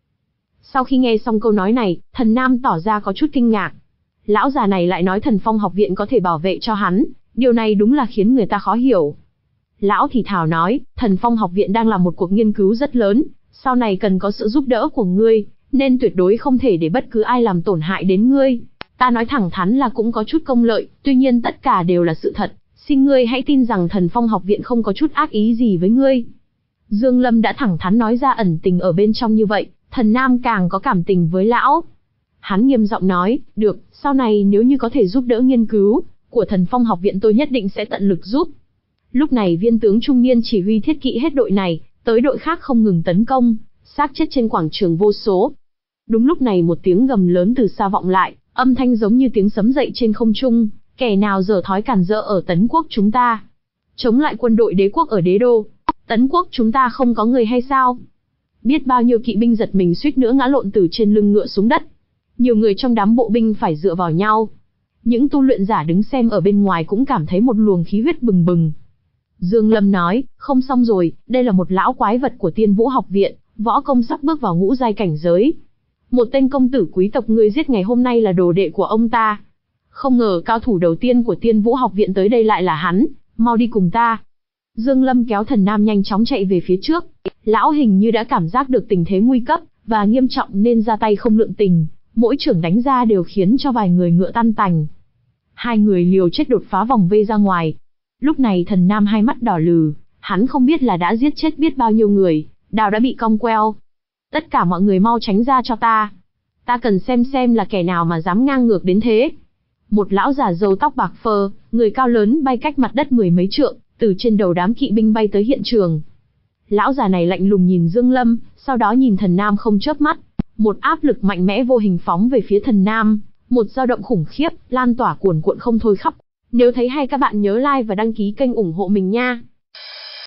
Sau khi nghe xong câu nói này, Thần Nam tỏ ra có chút kinh ngạc. Lão già này lại nói Thần Phong học viện có thể bảo vệ cho hắn, điều này đúng là khiến người ta khó hiểu. Lão thì thào nói, Thần Phong học viện đang làm một cuộc nghiên cứu rất lớn, sau này cần có sự giúp đỡ của ngươi, nên tuyệt đối không thể để bất cứ ai làm tổn hại đến ngươi. Ta nói thẳng thắn là cũng có chút công lợi, tuy nhiên tất cả đều là sự thật, xin ngươi hãy tin rằng Thần Phong học viện không có chút ác ý gì với ngươi. Dương Lâm đã thẳng thắn nói ra ẩn tình ở bên trong như vậy, Thần Nam càng có cảm tình với lão. Hắn nghiêm giọng nói, được, sau này nếu như có thể giúp đỡ nghiên cứu của Thần Phong học viện tôi nhất định sẽ tận lực giúp. Lúc này viên tướng trung niên chỉ huy thiết kỵ hết đội này, tới đội khác không ngừng tấn công, xác chết trên quảng trường vô số. Đúng lúc này một tiếng gầm lớn từ xa vọng lại, âm thanh giống như tiếng sấm dậy trên không trung, kẻ nào dở thói cản rỡ ở Tấn Quốc chúng ta? Chống lại quân đội đế quốc ở đế đô, Tấn Quốc chúng ta không có người hay sao? Biết bao nhiêu kỵ binh giật mình suýt nữa ngã lộn từ trên lưng ngựa xuống đất. Nhiều người trong đám bộ binh phải dựa vào nhau. Những tu luyện giả đứng xem ở bên ngoài cũng cảm thấy một luồng khí huyết bừng bừng. Dương Lâm nói, không xong rồi, đây là một lão quái vật của Tiên Vũ học viện, võ công sắp bước vào ngũ giai cảnh giới. Một tên công tử quý tộc ngươi giết ngày hôm nay là đồ đệ của ông ta. Không ngờ cao thủ đầu tiên của Tiên Vũ học viện tới đây lại là hắn, mau đi cùng ta. Dương Lâm kéo Thần Nam nhanh chóng chạy về phía trước. Lão hình như đã cảm giác được tình thế nguy cấp và nghiêm trọng nên ra tay không lượng tình, mỗi chưởng đánh ra đều khiến cho vài người ngựa tan tành. Hai người liều chết đột phá vòng vây ra ngoài. Lúc này Thần Nam hai mắt đỏ lừ, hắn không biết là đã giết chết biết bao nhiêu người, đào đã bị cong queo. Tất cả mọi người mau tránh ra cho ta. Ta cần xem xem là kẻ nào mà dám ngang ngược đến thế. Một lão già râu tóc bạc phơ, người cao lớn bay cách mặt đất mười mấy trượng, từ trên đầu đám kỵ binh bay tới hiện trường. Lão già này lạnh lùng nhìn Dương Lâm, sau đó nhìn Thần Nam không chớp mắt. Một áp lực mạnh mẽ vô hình phóng về phía Thần Nam, một dao động khủng khiếp, lan tỏa cuồn cuộn không thôi khắp. Nếu thấy hay các bạn nhớ like và đăng ký kênh ủng hộ mình nha.